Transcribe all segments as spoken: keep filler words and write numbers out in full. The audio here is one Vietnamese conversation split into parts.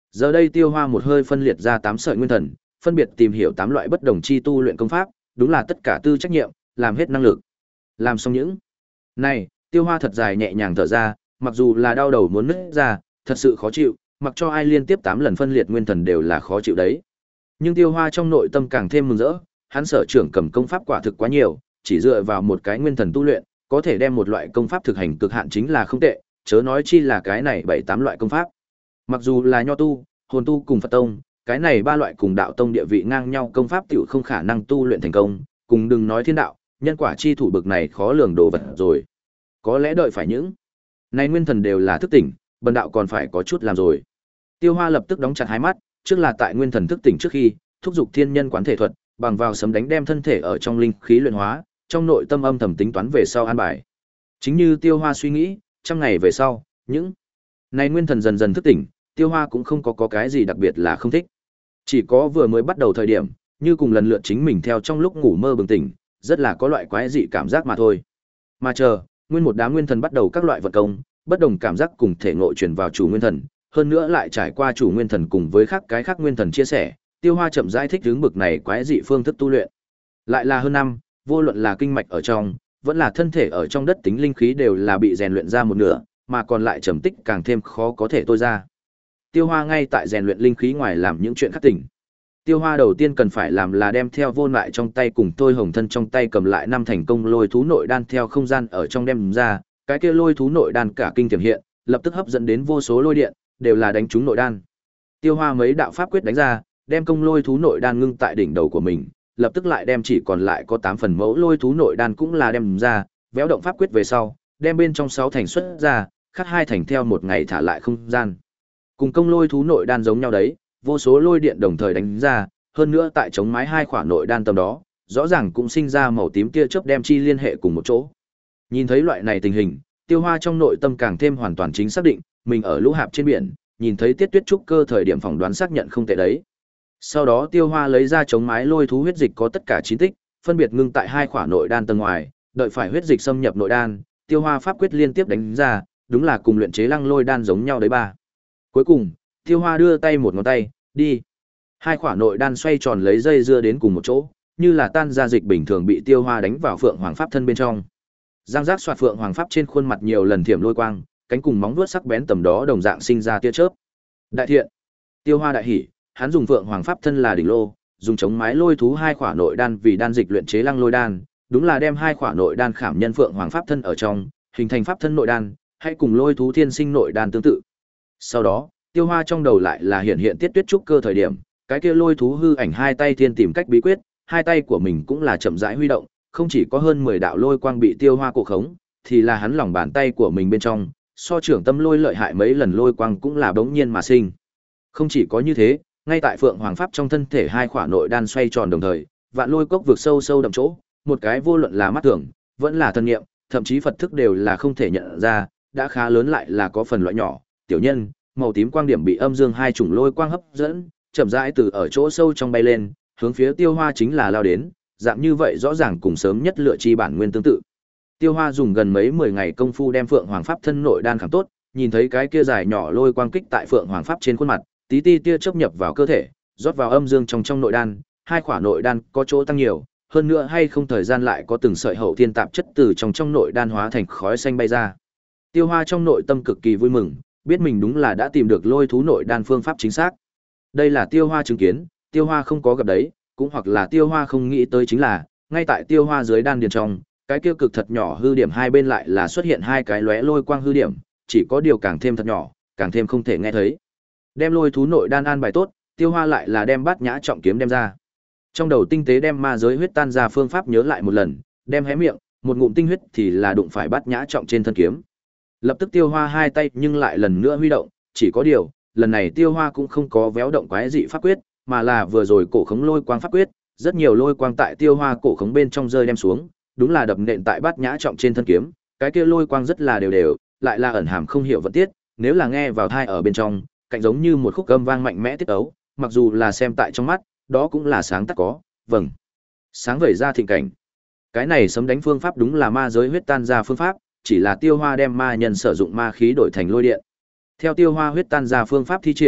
Giờ đây Tiêu Hoa một hơi phân liệt ra tám sợi nguyên thần, phân biệt tìm hiểu tám loại bất đồng chi tu luyện công pháp, đúng là tất cả tư trách nhiệm, làm hết năng lực. Làm xong những này, Tiêu Hoa thật dài nhẹ nhàng thở ra, mặc dù là đau đầu muốn nứt ra, thật sự khó chịu, mặc cho ai liên tiếp tám lần phân liệt nguyên thần đều là khó chịu đấy. Nhưng Tiêu Hoa trong nội tâm càng thêm mừng rỡ, hắn sở trưởng cầm công pháp quả thực quá nhiều, chỉ dựa vào một cái nguyên thần tu luyện, có thể đem một loại công pháp thực hành cực hạn chính là không tệ, chớ nói chi là cái này bảy tám loại công pháp. Mặc dù là nho tu, hồn tu cùng Phật tông, cái này ba loại cùng đạo tông địa vị ngang nhau công pháp tiểu không khả năng tu luyện thành công, cùng đừng nói thiên đạo, nhân quả chi thủ bực này khó lường đồ vật rồi. Có lẽ đợi phải những này nguyên thần đều là thức tỉnh, bần đạo còn phải có chút làm rồi. Tiêu Hoa lập tức đóng chặt hai mắt, trước là tại nguyên thần thức tỉnh trước khi, thúc giục thiên nhân quán thể thuật, bằng vào sấm đánh đem thân thể ở trong linh khí luyện hóa, trong nội tâm âm thầm tính toán về sau an bài. Chính như Tiêu Hoa suy nghĩ, trăm ngày về sau, những này nguyên thần dần dần thức tỉnh, Tiêu Hoa cũng không có, có cái gì đặc biệt là không thích. Chỉ có vừa mới bắt đầu thời điểm, như cùng lần lượt chính mình theo trong lúc ngủ mơ bừng tỉnh, rất là có loại quái dị cảm giác mà thôi. Mà chờ, nguyên một đám nguyên thần bắt đầu các loại vật công, bất đồng cảm giác cùng thể ngộ truyền vào chủ nguyên thần, hơn nữa lại trải qua chủ nguyên thần cùng với khác cái khác nguyên thần chia sẻ, Tiêu Hoa chậm rãi thích hướng bực này quái dị phương thức tu luyện. Lại là hơn năm, vô luận là kinh mạch ở trong, vẫn là thân thể ở trong đất tính linh khí đều là bị rèn luyện ra một nửa, mà còn lại trầm tích càng thêm khó có thể tôi ra. Tiêu Hoa ngay tại rèn luyện linh khí ngoài làm những chuyện khác tỉnh. Tiêu Hoa đầu tiên cần phải làm là đem theo vô lại trong tay cùng Thôi Hồng Thân trong tay cầm lại năm thành công lôi thú nội đan theo không gian ở trong đem ra, cái kia lôi thú nội đan cả kinh tiềm hiện, lập tức hấp dẫn đến vô số lôi điện, đều là đánh trúng nội đan. Tiêu Hoa mấy đạo pháp quyết đánh ra, đem công lôi thú nội đan ngưng tại đỉnh đầu của mình, lập tức lại đem chỉ còn lại có tám phần mẫu lôi thú nội đan cũng là đem ra, véo động pháp quyết về sau, đem bên trong sáu thành xuất ra, khắc hai thành theo một ngày thả lại không gian. Cùng công lôi thú nội đan giống nhau đấy, vô số lôi điện đồng thời đánh ra, hơn nữa tại chống mái hai khỏa nội đan tầm đó, rõ ràng cũng sinh ra màu tím tia chớp đem chi liên hệ cùng một chỗ. Nhìn thấy loại này tình hình, Tiêu Hoa trong nội tâm càng thêm hoàn toàn chính xác định, mình ở lũ hạp trên biển, nhìn thấy Tiết Tuyết trúc cơ thời điểm phỏng đoán xác nhận không tệ đấy. Sau đó Tiêu Hoa lấy ra chống mái lôi thú huyết dịch có tất cả chín tích, phân biệt ngưng tại hai khỏa nội đan tầng ngoài, đợi phải huyết dịch xâm nhập nội đan, Tiêu Hoa pháp quyết liên tiếp đánh ra, đúng là cùng luyện chế lăng lôi đan giống nhau đấy ba. Cuối cùng, Tiêu Hoa đưa tay một ngón tay, đi. Hai khỏa nội đan xoay tròn lấy dây dưa đến cùng một chỗ, như là tan ra dịch bình thường bị Tiêu Hoa đánh vào Phượng Hoàng pháp thân bên trong. Giang giác xoạt Phượng Hoàng pháp trên khuôn mặt nhiều lần thiểm lôi quang, cánh cùng móng vuốt sắc bén tầm đó đồng dạng sinh ra tia chớp. Đại thiện. Tiêu Hoa đại hỉ, hắn dùng Phượng Hoàng pháp thân là đỉnh lô, dùng chống mái lôi thú hai khỏa nội đan vì đan dịch luyện chế lăng lôi đan, đúng là đem hai khỏa nội đan khảm nhân Phượng Hoàng pháp thân ở trong, hình thành pháp thân nội đan, hay cùng lôi thú thiên sinh nội đan tương tự. Sau đó, Tiêu Hoa trong đầu lại là hiện hiện Tiết Tuyết trúc cơ thời điểm, cái kia lôi thú hư ảnh hai tay thiên tìm cách bí quyết, hai tay của mình cũng là chậm rãi huy động, không chỉ có hơn mười đạo lôi quang bị Tiêu Hoa cổ khống, thì là hắn lòng bàn tay của mình bên trong, so trưởng tâm lôi lợi hại mấy lần lôi quang cũng là bỗng nhiên mà sinh. Không chỉ có như thế, ngay tại Phượng Hoàng pháp trong thân thể hai khỏa nội đan xoay tròn đồng thời, vạn lôi cốc vực sâu sâu đậm chỗ, một cái vô luận là mắt thường, vẫn là thân nghiệm, thậm chí Phật thức đều là không thể nhận ra, đã khá lớn lại là có phần loại nhỏ, tiểu nhân, màu tím quang điểm bị âm dương hai chủng lôi quang hấp dẫn, chậm rãi từ ở chỗ sâu trong bay lên, hướng phía Tiêu Hoa chính là lao đến, dạng như vậy rõ ràng cùng sớm nhất lựa chi bản nguyên tương tự. Tiêu Hoa dùng gần mấy mười ngày công phu đem Phượng Hoàng pháp thân nội đan khảm tốt, nhìn thấy cái kia dài nhỏ lôi quang kích tại Phượng Hoàng pháp trên khuôn mặt, tí ti tia chớp nhập vào cơ thể, rót vào âm dương trong trong nội đan, hai khỏa nội đan có chỗ tăng nhiều, hơn nữa hay không thời gian lại có từng sợi hậu thiên tạp chất từ trong trong nội đan hóa thành khói xanh bay ra. Tiêu Hoa trong nội tâm cực kỳ vui mừng, biết mình đúng là đã tìm được lôi thú nội đan phương pháp chính xác. Đây là Tiêu Hoa chứng kiến, Tiêu Hoa không có gặp đấy, cũng hoặc là Tiêu Hoa không nghĩ tới chính là, ngay tại Tiêu Hoa dưới đan điền trong, cái kia cực thật nhỏ hư điểm hai bên lại là xuất hiện hai cái lóe lôi quang hư điểm, chỉ có điều càng thêm thật nhỏ, càng thêm không thể nghe thấy. Đem lôi thú nội đan an bài tốt, Tiêu Hoa lại là đem Bát Nhã trọng kiếm đem ra. Trong đầu tinh tế đem ma giới huyết tan ra phương pháp nhớ lại một lần, đem hé miệng, một ngụm tinh huyết thì là đụng phải Bát Nhã trọng trên thân kiếm. Lập tức Tiêu Hoa hai tay nhưng lại lần nữa huy động, chỉ có điều, lần này Tiêu Hoa cũng không có véo động quái dị pháp quyết, mà là vừa rồi cổ khống lôi quang pháp quyết, rất nhiều lôi quang tại Tiêu Hoa cổ khống bên trong rơi đem xuống, đúng là đập nện tại Bát Nhã trọng trên thân kiếm, cái kia lôi quang rất là đều đều, lại là ẩn hàm không hiểu vận tiết, nếu là nghe vào tai ở bên trong, cạnh giống như một khúc âm vang mạnh mẽ tiết ấu, mặc dù là xem tại trong mắt, đó cũng là sáng tắt có, vâng. Sáng vẩy ra thịnh cảnh. Cái này sấm đánh phương pháp đúng là ma giới huyết tan ra phương pháp, chỉ là Tiêu Hoa đem ma nhân sử dụng ma khí đổi thành lôi điện. Theo Tiêu Hoa huyết tan ra phương pháp thi triển,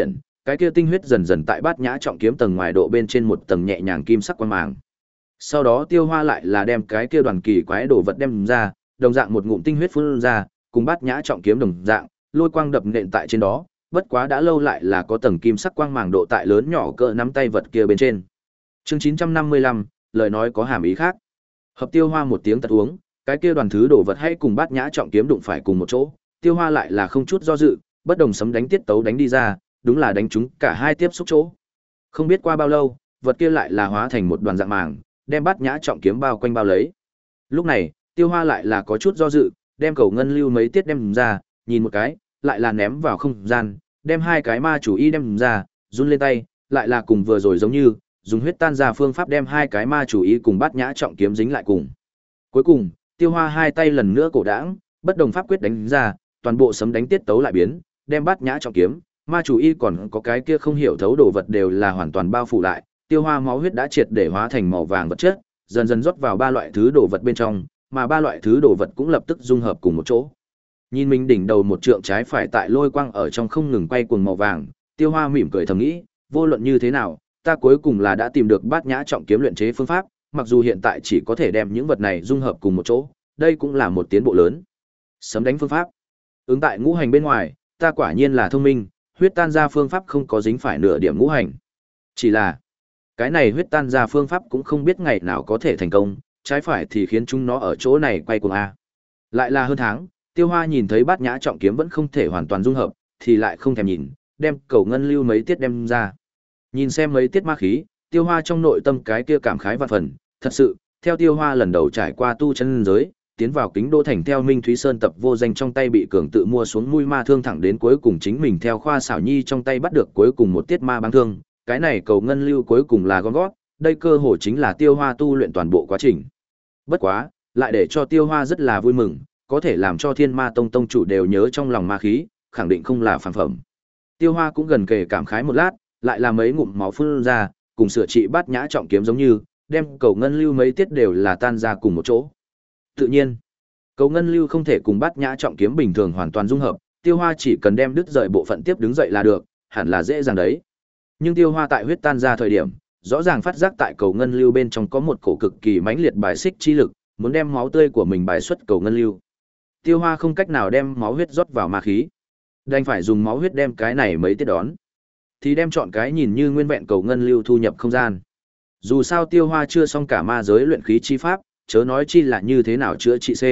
cái kia tinh huyết dần dần tại bát nhã trọng kiếm tầng ngoài độ bên trên một tầng nhẹ nhàng kim sắc quang màng. Sau đó Tiêu Hoa lại là đem cái kia đoàn kỳ quái đồ vật đem ra, đồng dạng một ngụm tinh huyết phun ra, cùng bát nhã trọng kiếm đồng dạng, lôi quang đập nện tại trên đó, bất quá đã lâu lại là có tầng kim sắc quang màng độ tại lớn nhỏ cỡ nắm tay vật kia bên trên. Chương chín trăm năm mươi lăm, lời nói có hàm ý khác. Hợp Tiêu Hoa một tiếng tật uống, cái kia đoàn thứ đồ vật hay cùng bát nhã trọng kiếm đụng phải cùng một chỗ, Tiêu Hoa lại là không chút do dự, bất đồng sấm đánh tiết tấu đánh đi ra, đúng là đánh trúng cả hai tiếp xúc chỗ. Không biết qua bao lâu, vật kia lại là hóa thành một đoàn dạng màng, đem bát nhã trọng kiếm bao quanh bao lấy. Lúc này, Tiêu Hoa lại là có chút do dự, đem cầu ngân lưu mấy tiết đem ra, nhìn một cái, lại là ném vào không gian, đem hai cái ma chủ y đem ra, run lên tay, lại là cùng vừa rồi giống như, dùng huyết tan ra phương pháp đem hai cái ma chủ y cùng bát nhã trọng kiếm dính lại cùng. Cuối cùng, Tiêu Hoa hai tay lần nữa cổ đãng, bất đồng pháp quyết đánh ra, toàn bộ sấm đánh tiết tấu lại biến, đem bát nhã trọng kiếm, ma chủ y còn có cái kia không hiểu thấu đồ vật đều là hoàn toàn bao phủ lại. Tiêu Hoa máu huyết đã triệt để hóa thành màu vàng vật chất, dần dần rót vào ba loại thứ đồ vật bên trong, mà ba loại thứ đồ vật cũng lập tức dung hợp cùng một chỗ. Nhìn mình đỉnh đầu một trượng trái phải tại lôi quang ở trong không ngừng quay cuồng màu vàng, Tiêu Hoa mỉm cười thầm nghĩ, vô luận như thế nào, ta cuối cùng là đã tìm được bát nhã trọng kiếm luyện chế phương pháp, mặc dù hiện tại chỉ có thể đem những vật này dung hợp cùng một chỗ, đây cũng là một tiến bộ lớn. Sấm đánh phương pháp. Ứng tại ngũ hành bên ngoài, ta quả nhiên là thông minh, huyết tan ra phương pháp không có dính phải nửa điểm ngũ hành. Chỉ là, cái này huyết tan ra phương pháp cũng không biết ngày nào có thể thành công, trái phải thì khiến chúng nó ở chỗ này quay cuồng a. Lại là hơn tháng, Tiêu Hoa nhìn thấy bát nhã trọng kiếm vẫn không thể hoàn toàn dung hợp, thì lại không thèm nhìn, đem cầu ngân lưu mấy tiết đem ra. Nhìn xem mấy tiết ma khí, Tiêu Hoa trong nội tâm cái kia cảm khái vạn phần, thật sự, theo Tiêu Hoa lần đầu trải qua tu chân giới, tiến vào Kính Đô thành theo Minh Thúy Sơn tập vô danh trong tay bị cường tự mua xuống mũi ma thương thẳng đến cuối cùng chính mình theo Khoa Xảo Nhi trong tay bắt được cuối cùng một tiết ma băng thương, cái này cầu ngân lưu cuối cùng là gom gót, đây cơ hồ chính là Tiêu Hoa tu luyện toàn bộ quá trình. Bất quá, lại để cho Tiêu Hoa rất là vui mừng, có thể làm cho Thiên Ma Tông tông chủ đều nhớ trong lòng ma khí, khẳng định không là phản phẩm. Tiêu Hoa cũng gần kề cảm khái một lát, lại là mấy ngụm máu phun ra, cùng sửa trị bát nhã trọng kiếm giống như, đem cầu ngân lưu mấy tiết đều là tan ra cùng một chỗ. Tự nhiên, cầu ngân lưu không thể cùng bát nhã trọng kiếm bình thường hoàn toàn dung hợp, Tiêu Hoa chỉ cần đem đứt rời bộ phận tiếp đứng dậy là được, hẳn là dễ dàng đấy. Nhưng Tiêu Hoa tại huyết tan ra thời điểm, rõ ràng phát giác tại cầu ngân lưu bên trong có một cổ cực kỳ mãnh liệt bài xích chi lực, muốn đem máu tươi của mình bài xuất cầu ngân lưu. Tiêu Hoa không cách nào đem máu huyết rót vào ma khí, đành phải dùng máu huyết đem cái này mấy tiết đón, thì đem chọn cái nhìn như nguyên vẹn cầu ngân lưu thu nhập không gian. Dù sao Tiêu Hoa chưa xong cả ma giới luyện khí chi pháp, chớ nói chi là như thế nào chữa trị C.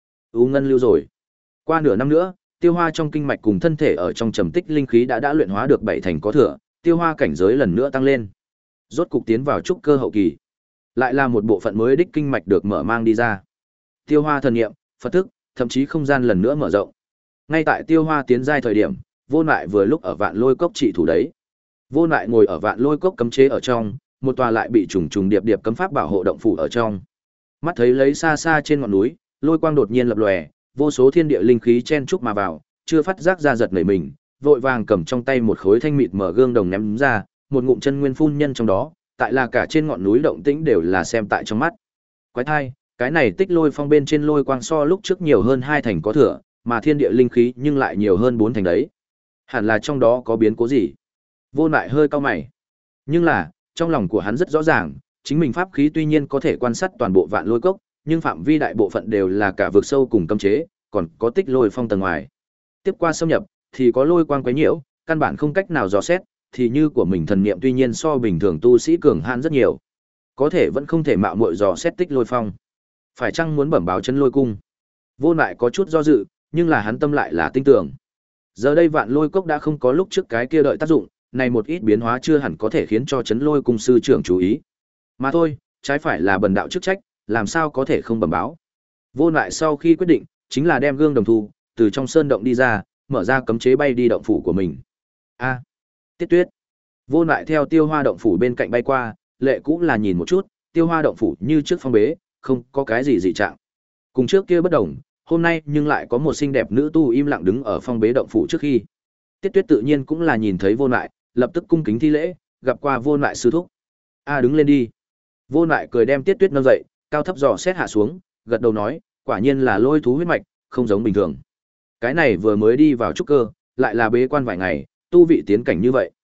U ngân lưu rồi. Qua nửa năm nữa, Tiêu Hoa trong kinh mạch cùng thân thể ở trong trầm tích linh khí đã đã luyện hóa được bảy thành có thừa, Tiêu Hoa cảnh giới lần nữa tăng lên. Rốt cục tiến vào trúc cơ hậu kỳ. Lại là một bộ phận mới đích kinh mạch được mở mang đi ra. Tiêu Hoa thần niệm, Phật thức, thậm chí không gian lần nữa mở rộng. Ngay tại Tiêu Hoa tiến giai thời điểm, Vô Nại vừa lúc ở Vạn Lôi Cốc trị thủ đấy. Vô Nại ngồi ở Vạn Lôi Cốc cấm chế ở trong, một tòa lại bị trùng trùng điệp điệp cấm pháp bảo hộ động phủ ở trong. Mắt thấy lấy xa xa trên ngọn núi, lôi quang đột nhiên lập lòe, vô số thiên địa linh khí chen chúc mà vào, chưa phát giác ra giật nảy mình, vội vàng cầm trong tay một khối thanh mịt mở gương đồng ném ra, một ngụm chân nguyên phun nhân trong đó, tại là cả trên ngọn núi động tĩnh đều là xem tại trong mắt. Quái thai, cái này tích lôi phong bên trên lôi quang so lúc trước nhiều hơn hai thành có thừa, mà thiên địa linh khí nhưng lại nhiều hơn bốn thành đấy. Hẳn là trong đó có biến cố gì? Vô Nại hơi cau mày. Nhưng là, trong lòng của hắn rất rõ ràng, chính mình pháp khí tuy nhiên có thể quan sát toàn bộ Vạn Lôi Cốc, nhưng phạm vi đại bộ phận đều là cả vực sâu cùng cấm chế, còn có tích lôi phong tầng ngoài. Tiếp qua xâm nhập, thì có lôi quang quấy nhiễu, căn bản không cách nào dò xét, thì như của mình thần niệm tuy nhiên so bình thường tu sĩ cường hãn rất nhiều, có thể vẫn không thể mạo muội dò xét tích lôi phong. Phải chăng muốn bẩm báo chấn lôi cung? Vô Nại có chút do dự, nhưng là hắn tâm lại là tin tưởng. Giờ đây Vạn Lôi Cốc đã không có lúc trước cái kia đợi tác dụng, này một ít biến hóa chưa hẳn có thể khiến cho chấn lôi cung sư trưởng chú ý. Mà thôi, trái phải là bần đạo chức trách, làm sao có thể không bẩm báo. Vô Nại sau khi quyết định, chính là đem gương đồng thu, từ trong sơn động đi ra, mở ra cấm chế bay đi động phủ của mình. A, Tiết Tuyết. Vô Nại theo Tiêu Hoa động phủ bên cạnh bay qua, lệ cũng là nhìn một chút, Tiêu Hoa động phủ như trước phong bế, không có cái gì dị trạng. Cùng trước kia bất đồng, hôm nay nhưng lại có một xinh đẹp nữ tu im lặng đứng ở phong bế động phủ trước khi. Tiết Tuyết tự nhiên cũng là nhìn thấy Vô Nại, lập tức cung kính thi lễ, gặp qua Vô Nại sư thúc. A đứng lên đi. Vô Nại cười đem Tiết Tuyết nâng dậy, cao thấp dò xét hạ xuống, gật đầu nói, quả nhiên là lôi thú huyết mạch, không giống bình thường. Cái này vừa mới đi vào trúc cơ, lại là bế quan vài ngày, tu vị tiến cảnh như vậy.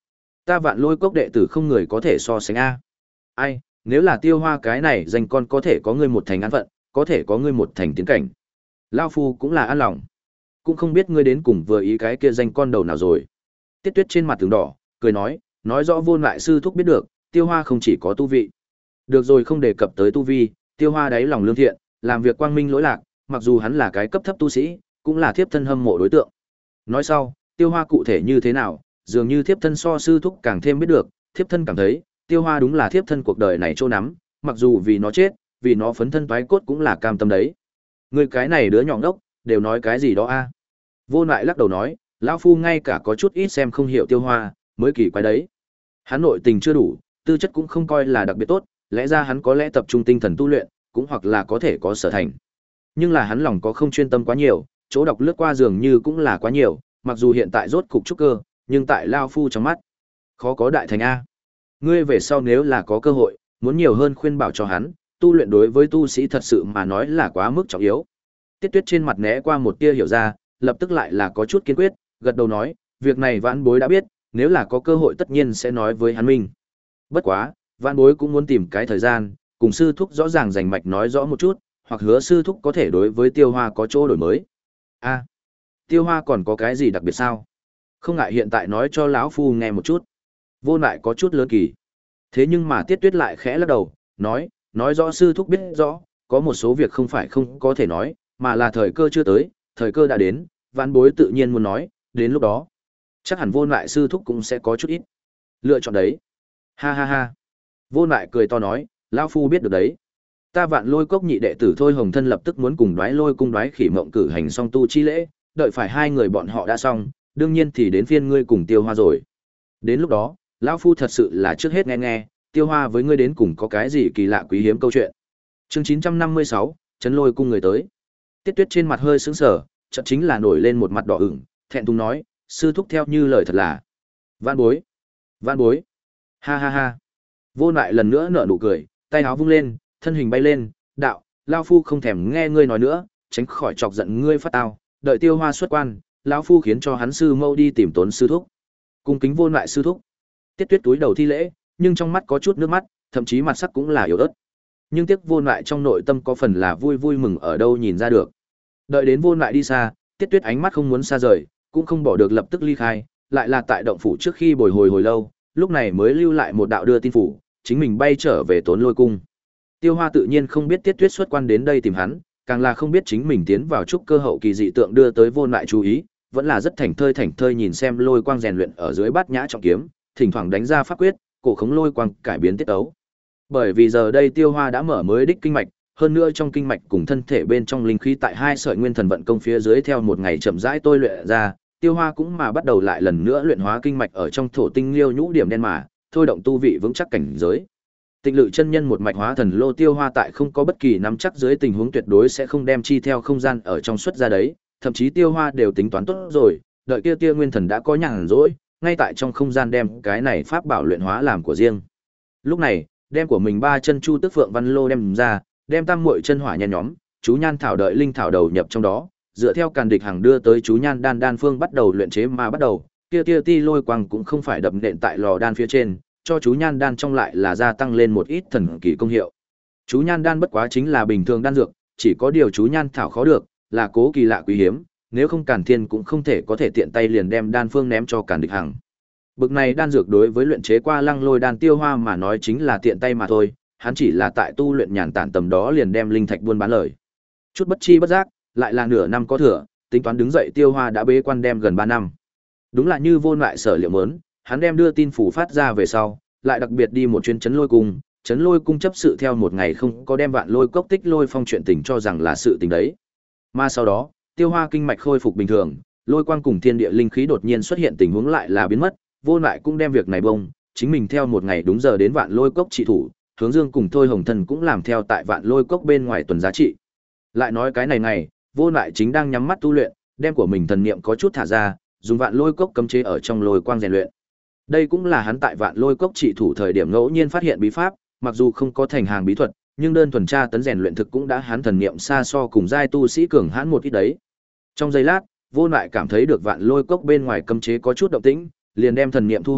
Ta Vạn Lôi Cốc đệ tử không người có thể so sánh a. Ai, nếu là Tiêu Hoa cái này danh con có thể có ngươi một thành an phận, có thể có ngươi một thành tiến cảnh. Lão phu cũng là an lòng. Cũng không biết ngươi đến cùng vừa ý cái kia danh con đầu nào rồi. Tiết Tuyết trên mặt tường đỏ, cười nói, nói rõ Vô Lại sư thúc biết được, Tiêu Hoa không chỉ có tu vị. Được rồi, không đề cập tới tu vi, Tiêu Hoa đáy lòng lương thiện, làm việc quang minh lỗi lạc, mặc dù hắn là cái cấp thấp tu sĩ, cũng là thiếp thân hâm mộ đối tượng. Nói sau, Tiêu Hoa cụ thể như thế nào, dường như thiếp thân so sư thúc càng thêm biết được, thiếp thân cảm thấy, Tiêu Hoa đúng là thiếp thân cuộc đời này chỗ nắm, mặc dù vì nó chết, vì nó phấn thân toái cốt cũng là cam tâm đấy. Người cái này đứa nhỏ ngốc, đều nói cái gì đó a? Vô Lại lắc đầu nói, lão phu ngay cả có chút ít xem không hiểu Tiêu Hoa, mới kỳ quái đấy. Hắn nội tình chưa đủ, tư chất cũng không coi là đặc biệt tốt, lẽ ra hắn có lẽ tập trung tinh thần tu luyện, cũng hoặc là có thể có sở thành. Nhưng là hắn lòng có không chuyên tâm quá nhiều, chỗ đọc lướt qua dường như cũng là quá nhiều, mặc dù hiện tại rốt cục trúc cơ, nhưng tại lao phu trong mắt, khó có đại thành a. Ngươi về sau nếu là có cơ hội, muốn nhiều hơn khuyên bảo cho hắn, tu luyện đối với tu sĩ thật sự mà nói là quá mức trọng yếu. Tiết Tuyết trên mặt né qua một tia hiểu ra, lập tức lại là có chút kiên quyết, gật đầu nói, việc này vãn bối đã biết, nếu là có cơ hội tất nhiên sẽ nói với hắn minh. Bất quá, vãn bối cũng muốn tìm cái thời gian, cùng sư thúc rõ ràng rành mạch nói rõ một chút, hoặc hứa sư thúc có thể đối với Tiêu Hoa có chỗ đổi mới. A, Tiêu Hoa còn có cái gì đặc biệt sao? Không ngại hiện tại nói cho lão phu nghe một chút. Vô Lại có chút lớn kỳ. Thế nhưng mà Tiết Tuyết lại khẽ lắc đầu, nói, nói rõ sư thúc biết rõ, có một số việc không phải không có thể nói, mà là thời cơ chưa tới, thời cơ đã đến, vãn bối tự nhiên muốn nói, đến lúc đó, chắc hẳn Vô Lại sư thúc cũng sẽ có chút ít lựa chọn đấy. Ha ha ha. Vô Lại cười to nói, lão phu biết được đấy. Ta Vạn Lôi Cốc nhị đệ tử Thôi Hồng Thân lập tức muốn cùng Đoái Lôi cung Đoái Khỉ Mộng cử hành song tu chi lễ, đợi phải hai người bọn họ đã xong, đương nhiên thì đến phiên ngươi cùng Tiêu Hoa rồi. Đến lúc đó, lão phu thật sự là trước hết nghe nghe, Tiêu Hoa với ngươi đến cùng có cái gì kỳ lạ quý hiếm câu chuyện. Chương chín trăm năm mươi sáu, Trấn Lôi cung người tới. Tiết Tuyết trên mặt hơi sững sờ, chợt chính là nổi lên một mặt đỏ ửng, thẹn thùng nói, sư thúc theo như lời thật là. Vạn bối, vạn bối. Ha ha ha. Vô Lại lần nữa nở nụ cười, tay áo vung lên, thân hình bay lên, đạo, lão phu không thèm nghe ngươi nói nữa, tránh khỏi chọc giận ngươi phát tao, đợi Tiêu Hoa xuất quan, lão phu khiến cho hắn sư mâu đi tìm Tốn sư thúc. Cung kính Vô Lại sư thúc. Tiết Tuyết túi đầu thi lễ, nhưng trong mắt có chút nước mắt, thậm chí mặt sắc cũng là yếu ớt. Nhưng tiếc Vô Lại trong nội tâm có phần là vui vui mừng ở đâu nhìn ra được. Đợi đến Vô Lại đi xa, Tiết Tuyết ánh mắt không muốn xa rời, cũng không bỏ được lập tức ly khai, lại là tại động phủ trước khi bồi hồi hồi lâu, lúc này mới lưu lại một đạo đưa tin phủ, chính mình bay trở về Tốn Lôi cung. Tiêu Hoa tự nhiên không biết Tiết Tuyết xuất quan đến đây tìm hắn, càng là không biết chính mình tiến vào trúc cơ hậu kỳ dị tượng đưa tới Vô Lại chú ý, vẫn là rất thảnh thơi thảnh thơi nhìn xem lôi quang rèn luyện ở dưới bát nhã trọng kiếm, thỉnh thoảng đánh ra pháp quyết, cổ khống lôi quang cải biến tiết tấu. Bởi vì giờ đây Tiêu Hoa đã mở mới đích kinh mạch, hơn nữa trong kinh mạch cùng thân thể bên trong linh khí tại hai sợi nguyên thần vận công phía dưới theo một ngày chậm rãi tôi luyện ra, Tiêu Hoa cũng mà bắt đầu lại lần nữa luyện hóa kinh mạch ở trong thổ tinh liêu nhũ điểm đen mà, thôi động tu vị vững chắc cảnh giới. Tịnh Lự chân nhân một mạch hóa thần lô Tiêu Hoa tại không có bất kỳ nắm chắc dưới tình huống tuyệt đối sẽ không đem chi theo không gian ở trong xuất ra đấy, thậm chí Tiêu Hoa đều tính toán tốt rồi, đợi kia Tia Nguyên Thần đã có nhàn rỗi, ngay tại trong không gian đem cái này pháp bảo luyện hóa làm của riêng. Lúc này, đem của mình ba chân chu tức phượng văn lô đem ra, đem tam muội chân hỏa nhen nhóm, chú nhan thảo đợi linh thảo đầu nhập trong đó, dựa theo càn địch hàng đưa tới chú nhan đan đan phương bắt đầu luyện chế mà bắt đầu, kia tia ti lôi quang cũng không phải đập nện tại lò đan phía trên, cho chú nhan đan trong lại là gia tăng lên một ít thần kỳ công hiệu. Chú nhan đan bất quá chính là bình thường đan dược, chỉ có điều chú nhan thảo khó được, là cố kỳ lạ quý hiếm, nếu không Càn Thiên cũng không thể có thể tiện tay liền đem đan phương ném cho Càn Địch Hằng. Bực này đan dược đối với luyện chế qua Lăng Lôi đan Tiêu Hoa mà nói chính là tiện tay mà thôi, hắn chỉ là tại tu luyện nhàn tản tầm đó liền đem linh thạch buôn bán lời. Chút bất chi bất giác, lại là nửa năm có thừa, tính toán đứng dậy Tiêu Hoa đã bế quan đem gần ba năm. Đúng là như vô lại sở liệu muốn, hắn đem đưa tin phủ phát ra về sau, lại đặc biệt đi một chuyến Trấn Lôi cung, Trấn Lôi cung chấp sự theo một ngày không có đem Vạn Lôi cốc tích lôi phong chuyện tình cho rằng là sự tình đấy. Mà sau đó, Tiêu Hoa kinh mạch khôi phục bình thường, lôi quang cùng thiên địa linh khí đột nhiên xuất hiện tình huống lại là biến mất, vô lại cũng đem việc này bông, chính mình theo một ngày đúng giờ đến Vạn Lôi cốc trị thủ, Hướng Dương cùng Thôi Hồng Thần cũng làm theo tại Vạn Lôi cốc bên ngoài tuần giá trị. Lại nói cái này ngày, vô lại chính đang nhắm mắt tu luyện, đem của mình thần niệm có chút thả ra, dùng Vạn Lôi cốc cấm chế ở trong lôi quang rèn luyện. Đây cũng là hắn tại Vạn Lôi cốc trị thủ thời điểm ngẫu nhiên phát hiện bí pháp, mặc dù không có thành hàng bí thuật, nhưng đơn thuần tra tấn rèn luyện thực cũng đã hắn thần niệm xa so cùng giai tu sĩ cường hãn một ít đấy. Trong giây lát, vô lại cảm thấy được Vạn Lôi cốc bên ngoài cấm chế có chút động tĩnh, liền đem thần niệm thu hồi,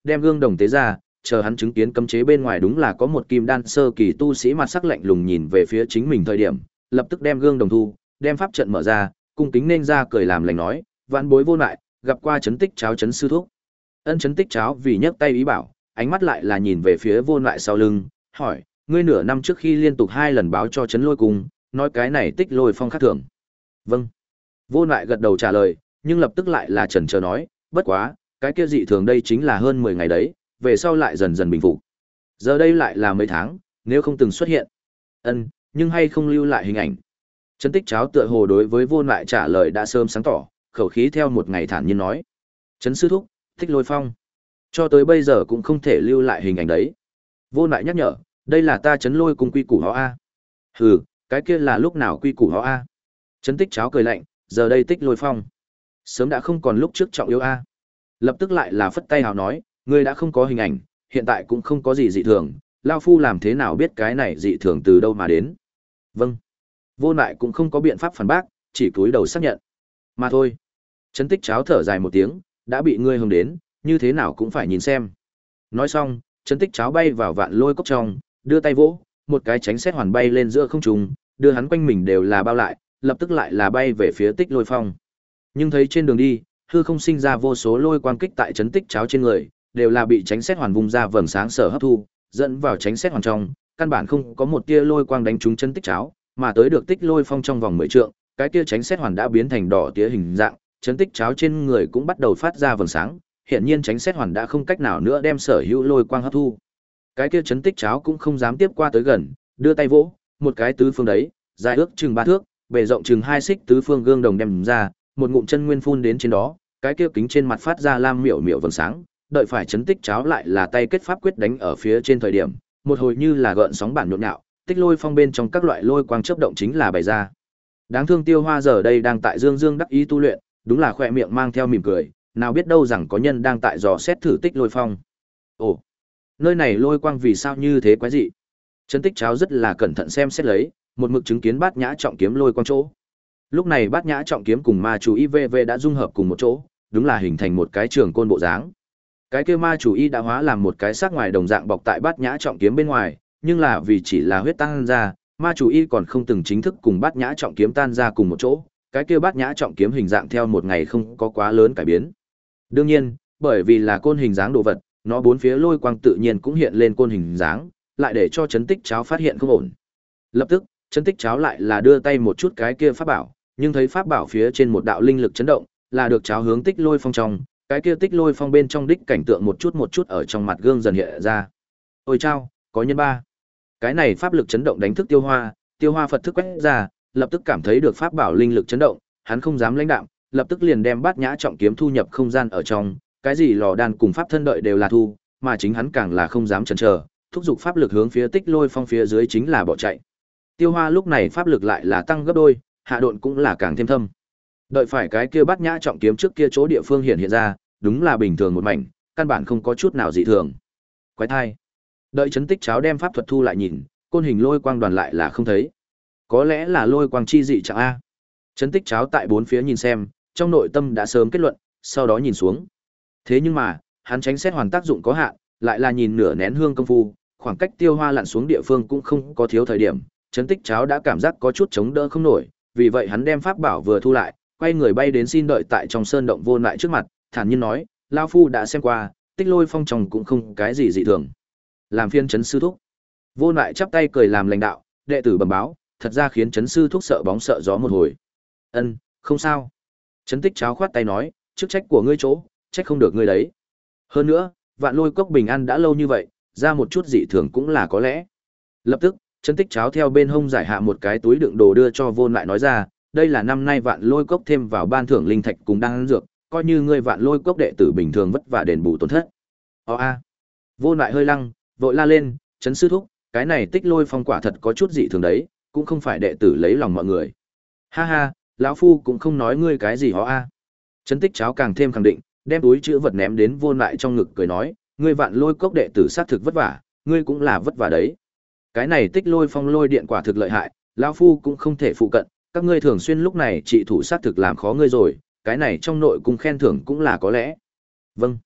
đem gương đồng tế ra, chờ hắn chứng kiến cấm chế bên ngoài đúng là có một kim đan sơ kỳ tu sĩ mặt sắc lạnh lùng nhìn về phía chính mình thời điểm, lập tức đem gương đồng thu, đem pháp trận mở ra, cung kính nên ra cười làm lành nói, vãn bối vô lại, gặp qua chấn tích cháo chấn sư thúc. Ân chấn tích cháo vì nhấc tay ý bảo, ánh mắt lại là nhìn về phía vô lại sau lưng, hỏi, ngươi nửa năm trước khi liên tục hai lần báo cho chấn lôi cung, nói cái này tích lôi phong khác thường. Vâng. Vô lại gật đầu trả lời, nhưng lập tức lại là chần chờ nói, bất quá, cái kia dị thường đây chính là hơn mười ngày đấy, về sau lại dần dần bình phục. Giờ đây lại là mấy tháng, nếu không từng xuất hiện. Ân, nhưng hay không lưu lại hình ảnh. Chấn tích cháo tựa hồ đối với vô lại trả lời đã sớm sáng tỏ, khẩu khí theo một ngày thản nhiên nói. Chấn sư thúc, tích lôi phong. Cho tới bây giờ cũng không thể lưu lại hình ảnh đấy. Vô lại nhắc nhở, đây là ta chấn lôi cùng quy củ họ A. Hừ, cái kia là lúc nào quy củ họ A. Chấn tích cháo cười lạnh, giờ đây tích lôi phong. Sớm đã không còn lúc trước trọng yếu A. Lập tức lại là phất tay hào nói, ngươi đã không có hình ảnh, hiện tại cũng không có gì dị thường, Lao Phu làm thế nào biết cái này dị thường từ đâu mà đến. Vâng. Vô lại cũng không có biện pháp phản bác, chỉ cúi đầu xác nhận. Mà thôi. Chấn tích cháo thở dài một tiếng, đã bị ngươi hông đến, như thế nào cũng phải nhìn xem. Nói xong, chấn tích cháo bay vào vạn lôi cốc trong, đưa tay vỗ, một cái tránh xét hoàn bay lên giữa không trung, đưa hắn quanh mình đều là bao lại, lập tức lại là bay về phía tích lôi phong. Nhưng thấy trên đường đi, hư không sinh ra vô số lôi quang kích tại chấn tích cháo trên người, đều là bị tránh xét hoàn vung ra vầng sáng sở hấp thu, dẫn vào tránh xét hoàn trong, căn bản không có một tia lôi quang đánh trúng chấn tích cháo, mà tới được tích lôi phong trong vòng mười trượng, cái kia tránh xét hoàn đã biến thành đỏ tía hình dạng, chấn tích cháo trên người cũng bắt đầu phát ra vầng sáng, hiện nhiên tránh xét hoàn đã không cách nào nữa đem sở hữu lôi quang hấp thu. Cái kia chấn tích cháo cũng không dám tiếp qua tới gần, đưa tay vỗ, một cái tứ phương đấy, dài ước chừng ba thước, bề rộng chừng hai xích tứ phương gương đồng đem ra, một ngụm chân nguyên phun đến trên đó, cái kia kính trên mặt phát ra lam miểu miểu vầng sáng, đợi phải chấn tích cháo lại là tay kết pháp quyết đánh ở phía trên thời điểm, một hồi như là gợn sóng bản nhộn nhạo, tích lôi phong bên trong các loại lôi quang chớp động chính là bày ra. Đáng thương Tiêu Hoa giờ đây đang tại dương dương đắc ý tu luyện, đúng là khỏe miệng mang theo mỉm cười, nào biết đâu rằng có nhân đang tại dò xét thử tích lôi phong. Ồ, nơi này lôi quang vì sao như thế quái dị? Chấn tích cháo rất là cẩn thận xem xét lấy, một mực chứng kiến bát nhã trọng kiếm lôi quang chỗ. Lúc này bát nhã trọng kiếm cùng ma chủ y vê vê đã dung hợp cùng một chỗ, đúng là hình thành một cái trường côn bộ dáng. Cái kia ma chủ y đã hóa làm một cái sắc ngoài đồng dạng bọc tại bát nhã trọng kiếm bên ngoài, nhưng là vì chỉ là huyết tan ra, ma chủ y còn không từng chính thức cùng bát nhã trọng kiếm tan ra cùng một chỗ, cái kia bát nhã trọng kiếm hình dạng theo một ngày không có quá lớn cải biến. Đương nhiên, bởi vì là côn hình dáng đồ vật, nó bốn phía lôi quang tự nhiên cũng hiện lên côn hình dáng, lại để cho chấn tích cháo phát hiện không ổn. Lập tức, chấn tích cháo lại là đưa tay một chút cái kia pháp bảo, nhưng thấy pháp bảo phía trên một đạo linh lực chấn động, là được cháo hướng tích lôi phong trong, cái kia tích lôi phong bên trong đích cảnh tượng một chút một chút ở trong mặt gương dần hiện ra. Ôi chao, có nhân ba. Cái này pháp lực chấn động đánh thức Tiêu Hoa, Tiêu Hoa Phật thức quét ra, lập tức cảm thấy được pháp bảo linh lực chấn động, hắn không dám lãnh đạm, lập tức liền đem bát nhã trọng kiếm thu nhập không gian ở trong, cái gì lò đan cùng pháp thân đợi đều là thu, mà chính hắn càng là không dám chần chờ, thúc giục pháp lực hướng phía tích lôi phong phía dưới chính là bỏ chạy. Tiêu Hoa lúc này pháp lực lại là tăng gấp đôi, hạ độn cũng là càng thêm thâm. Đợi phải cái kia bát nhã trọng kiếm trước kia chỗ địa phương hiện hiện ra, đúng là bình thường một mảnh, căn bản không có chút nào dị thường. Quái thai. Đợi chấn tích cháo đem pháp thuật thu lại nhìn, côn hình lôi quang đoàn lại là không thấy. Có lẽ là lôi quang chi dị chẳng a. Chấn tích cháo tại bốn phía nhìn xem, trong nội tâm đã sớm kết luận, sau đó nhìn xuống. Thế nhưng mà, hắn tránh xét hoàn tác dụng có hạn, lại là nhìn nửa nén hương công phu, khoảng cách Tiêu Hoa lặn xuống địa phương cũng không có thiếu thời điểm, chấn tích cháo đã cảm giác có chút chống đỡ không nổi, vì vậy hắn đem pháp bảo vừa thu lại, quay người bay đến xin đợi tại trong sơn động vô lại trước mặt, thản nhiên nói, lão phu đã xem qua, tích lôi phong trong cũng không cái gì dị thường. Làm phiên chấn sư thúc. Vô lại chắp tay cười làm lãnh đạo, đệ tử bẩm báo, thật ra khiến chấn sư thúc sợ bóng sợ gió một hồi. Ân, không sao. Chấn tích cháo khoát tay nói, chức trách của ngươi chỗ, trách không được ngươi đấy. Hơn nữa, vạn lôi cốc bình an đã lâu như vậy, ra một chút dị thường cũng là có lẽ. Lập tức, chấn tích cháo theo bên hông giải hạ một cái túi đựng đồ đưa cho vô lại nói ra, đây là năm nay vạn lôi cốc thêm vào ban thưởng linh thạch cùng đan dược, coi như ngươi vạn lôi cốc đệ tử bình thường vất vả đền bù tổn thất. Ồ a. Vô lại hơi lăng, vội la lên, chấn sư thúc, cái này tích lôi phong quả thật có chút dị thường đấy, cũng không phải đệ tử lấy lòng mọi người. Ha ha, lão phu cũng không nói ngươi cái gì hó a. Chấn tích cháo càng thêm khẳng định, đem túi chữ vật ném đến vô lại trong ngực cười nói, ngươi vạn lôi cốc đệ tử sát thực vất vả, ngươi cũng là vất vả đấy. Cái này tích lôi phong lôi điện quả thực lợi hại, lão phu cũng không thể phụ cận, các ngươi thường xuyên lúc này trị thủ sát thực làm khó ngươi rồi, cái này trong nội cung khen thưởng cũng là có lẽ. Vâng.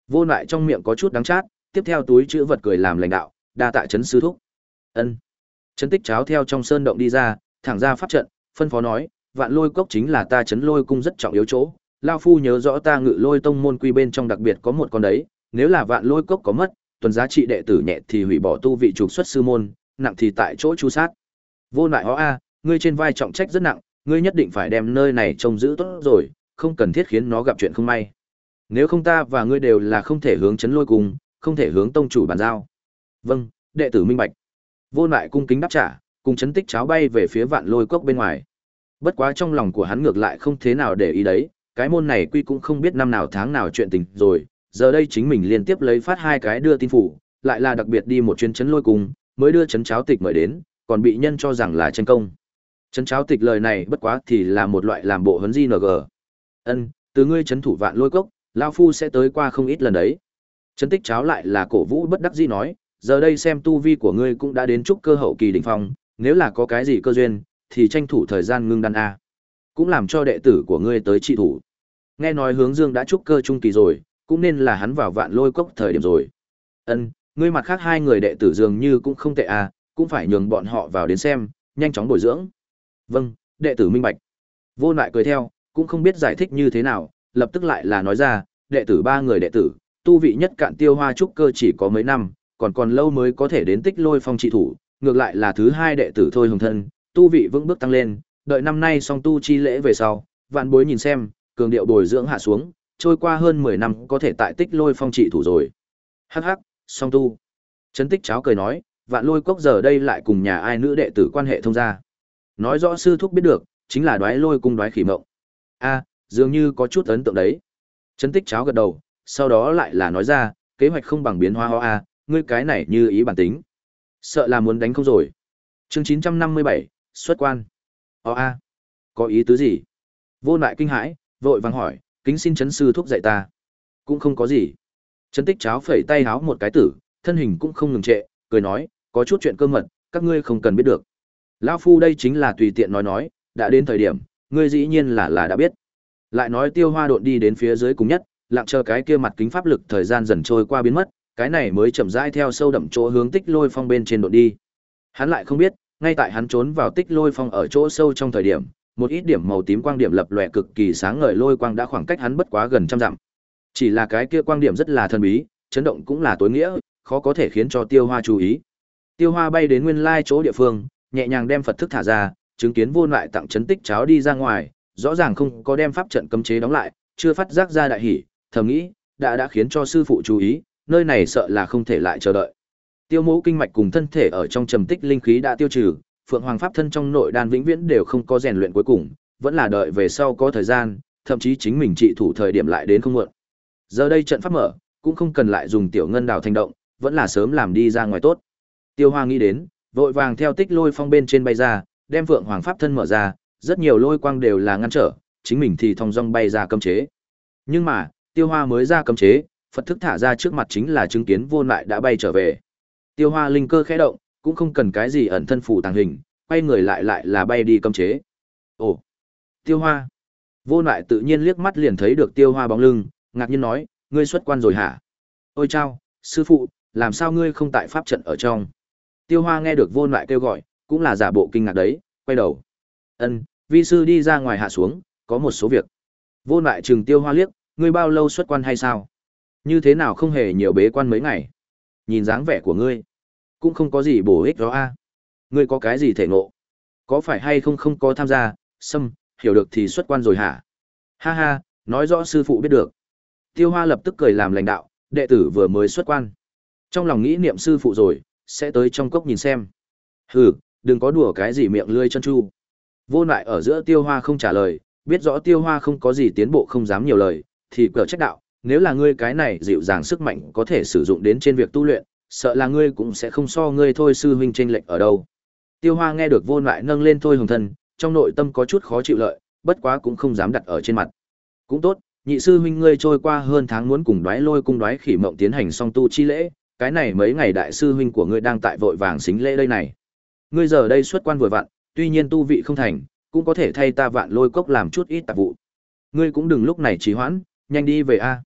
Vô Lại trong miệng có chút đắng chát, tiếp theo túi chữ vật cười làm lãnh đạo, đa tạ trấn sư thúc. Ân. Trấn Tích Cháo theo trong sơn động đi ra, thẳng ra pháp trận, phân phó nói, Vạn Lôi Cốc chính là ta Trấn Lôi cung rất trọng yếu chỗ, lão phu nhớ rõ ta Ngự Lôi tông môn quy bên trong đặc biệt có một con đấy, nếu là Vạn Lôi Cốc có mất, tuần giá trị đệ tử nhẹ thì hủy bỏ tu vị trục xuất sư môn, nặng thì tại chỗ chu sát. Vô Lại ó a, ngươi trên vai trọng trách rất nặng, ngươi nhất định phải đem nơi này trông giữ tốt rồi, không cần thiết khiến nó gặp chuyện không may. Nếu không ta và ngươi đều là không thể hướng Trấn Lôi cung, không thể hướng tông chủ bàn giao. Vâng, đệ tử minh bạch. Vô Lại cung kính đáp trả, cùng Trấn Tích Cháo bay về phía Vạn Lôi Cốc bên ngoài. Bất quá trong lòng của hắn ngược lại không thế nào để ý đấy, cái môn này quy cũng không biết năm nào tháng nào chuyện tình rồi, giờ đây chính mình liên tiếp lấy phát hai cái đưa tin phủ, lại là đặc biệt đi một chuyến Trấn Lôi cung, mới đưa Trấn Cháo Tịch mời đến, còn bị nhân cho rằng là tranh công. Trấn Cháo Tịch lời này bất quá thì là một loại làm bộ huấn di en giê. Ân, từ ngươi trấn thủ Vạn Lôi Cốc, lão phu sẽ tới qua không ít lần đấy. Trấn Tích Cháo lại là cổ vũ bất đắc dĩ nói, giờ đây xem tu vi của ngươi cũng đã đến trúc cơ hậu kỳ đỉnh phong, nếu là có cái gì cơ duyên, thì tranh thủ thời gian ngưng đan a. Cũng làm cho đệ tử của ngươi tới trị thủ. Nghe nói Hướng Dương đã trúc cơ trung kỳ rồi, cũng nên là hắn vào Vạn Lôi Cốc thời điểm rồi. Ân, ngươi mặt khác hai người đệ tử dường như cũng không tệ a, cũng phải nhường bọn họ vào đến xem, nhanh chóng bồi dưỡng. Vâng, đệ tử minh bạch. Vô Lại cười theo, cũng không biết giải thích như thế nào, lập tức lại là nói ra, đệ tử ba người đệ tử, tu vị nhất cạn Tiêu Hoa trúc cơ chỉ có mấy năm, còn còn lâu mới có thể đến Tích Lôi Phong trị thủ, ngược lại là thứ hai đệ tử Thôi Hồng Thân, tu vị vững bước tăng lên, đợi năm nay xong tu chi lễ về sau, vạn bối nhìn xem, cường điệu bồi dưỡng hạ xuống, trôi qua hơn mười năm có thể tại Tích Lôi Phong trị thủ rồi. Hắc hắc, song tu. Trấn Tích Cháo cười nói, Vạn Lôi Cốc giờ đây lại cùng nhà ai nữ đệ tử quan hệ thông gia. Nói rõ sư thúc biết được, chính là Đoái Lôi cung Đoái Khỉ Mộng. A, dường như có chút ấn tượng đấy. Trấn Tích Cháo gật đầu, sau đó lại là nói ra, kế hoạch không bằng biến hóa ho a, ngươi cái này như ý bản tính. Sợ là muốn đánh không rồi. Chương chín trăm năm mươi bảy, xuất quan. Ho a, có ý tứ gì? Vô Lại kinh hãi, vội vàng hỏi, kính xin trấn sư thúc dạy ta. Cũng không có gì. Trấn Tích Cháo phẩy tay háo một cái tử, thân hình cũng không ngừng trệ, cười nói, có chút chuyện cơ mật, các ngươi không cần biết được. Lão phu đây chính là tùy tiện nói nói, đã đến thời điểm, ngươi dĩ nhiên là là đã biết. Lại nói Tiêu Hoa độn đi đến phía dưới cùng nhất, lặng chờ cái kia mặt kính pháp lực thời gian dần trôi qua biến mất, cái này mới chậm rãi theo sâu đậm chỗ hướng Tích Lôi Phong bên trên độn đi. Hắn lại không biết, ngay tại hắn trốn vào Tích Lôi Phong ở chỗ sâu trong thời điểm, một ít điểm màu tím quang điểm lập lòe cực kỳ sáng ngời lôi quang đã khoảng cách hắn bất quá gần trăm dặm. Chỉ là cái kia quang điểm rất là thần bí, chấn động cũng là tối nghĩa, khó có thể khiến cho Tiêu Hoa chú ý. Tiêu Hoa bay đến nguyên lai chỗ địa phương, nhẹ nhàng đem Phật thức thả ra, chứng kiến Vô Lại tặng Trấn Tích Cháo đi ra ngoài, rõ ràng không có đem pháp trận cấm chế đóng lại, chưa phát giác ra đại hỉ, thầm nghĩ, đã đã khiến cho sư phụ chú ý, nơi này sợ là không thể lại chờ đợi. Tiêu Mẫu kinh mạch cùng thân thể ở trong trầm tích linh khí đã tiêu trừ, Phượng Hoàng pháp thân trong nội đan vĩnh viễn đều không có rèn luyện cuối cùng, vẫn là đợi về sau có thời gian, thậm chí chính mình trị thủ thời điểm lại đến không muộn. Giờ đây trận pháp mở, cũng không cần lại dùng tiểu ngân đào thành động, vẫn là sớm làm đi ra ngoài tốt. Tiêu Hoa nghĩ đến, vội vàng theo Tích Lôi Phong bên trên bay ra, đem Phượng Hoàng pháp thân mở ra, rất nhiều lôi quang đều là ngăn trở, chính mình thì thong dong bay ra cấm chế. Nhưng mà, Tiêu Hoa mới ra cấm chế, Phật thức thả ra trước mặt chính là chứng kiến Vô Lại đã bay trở về. Tiêu Hoa linh cơ khẽ động, cũng không cần cái gì ẩn thân phủ tàng hình, quay người lại lại là bay đi cấm chế. Ồ, Tiêu Hoa. Vô Lại tự nhiên liếc mắt liền thấy được Tiêu Hoa bóng lưng, ngạc nhiên nói, ngươi xuất quan rồi hả? Ôi chao, sư phụ, làm sao ngươi không tại pháp trận ở trong? Tiêu Hoa nghe được Vô Lại kêu gọi, cũng là giả bộ kinh ngạc đấy, quay đầu. Ân, vi sư đi ra ngoài hạ xuống, có một số việc. Vô Lại trừng Tiêu Hoa liếc, ngươi bao lâu xuất quan hay sao? Như thế nào không hề nhiều bế quan mấy ngày? Nhìn dáng vẻ của ngươi, cũng không có gì bổ ích đó a. Ngươi có cái gì thể ngộ? Có phải hay không không có tham gia, xâm, hiểu được thì xuất quan rồi hả? Ha ha, nói rõ sư phụ biết được. Tiêu Hoa lập tức cười làm lãnh đạo, đệ tử vừa mới xuất quan. Trong lòng nghĩ niệm sư phụ rồi, sẽ tới trong cốc nhìn xem. Hừ, đừng có đùa cái gì miệng lươi chân chu. Vô Lại ở giữa Tiêu Hoa không trả lời, biết rõ Tiêu Hoa không có gì tiến bộ không dám nhiều lời, thì cờ trách đạo, nếu là ngươi cái này dịu dàng sức mạnh có thể sử dụng đến trên việc tu luyện, sợ là ngươi cũng sẽ không so ngươi thôi sư huynh chênh lệch ở đâu. Tiêu Hoa nghe được Vô Lại nâng lên Thôi Hồng Thân, trong nội tâm có chút khó chịu lợi, bất quá cũng không dám đặt ở trên mặt. Cũng tốt, nhị sư huynh ngươi trôi qua hơn tháng muốn cùng Đoái Lôi cung Đoái Khỉ Mộng tiến hành song tu chi lễ, cái này mấy ngày đại sư huynh của ngươi đang tại vội vàng xính lễ đây này. Ngươi giờ đây xuất quan vừa vặn, tuy nhiên tu vị không thành, cũng có thể thay ta Vạn Lôi Cốc làm chút ít tạp vụ. Ngươi cũng đừng lúc này trì hoãn, nhanh đi về a.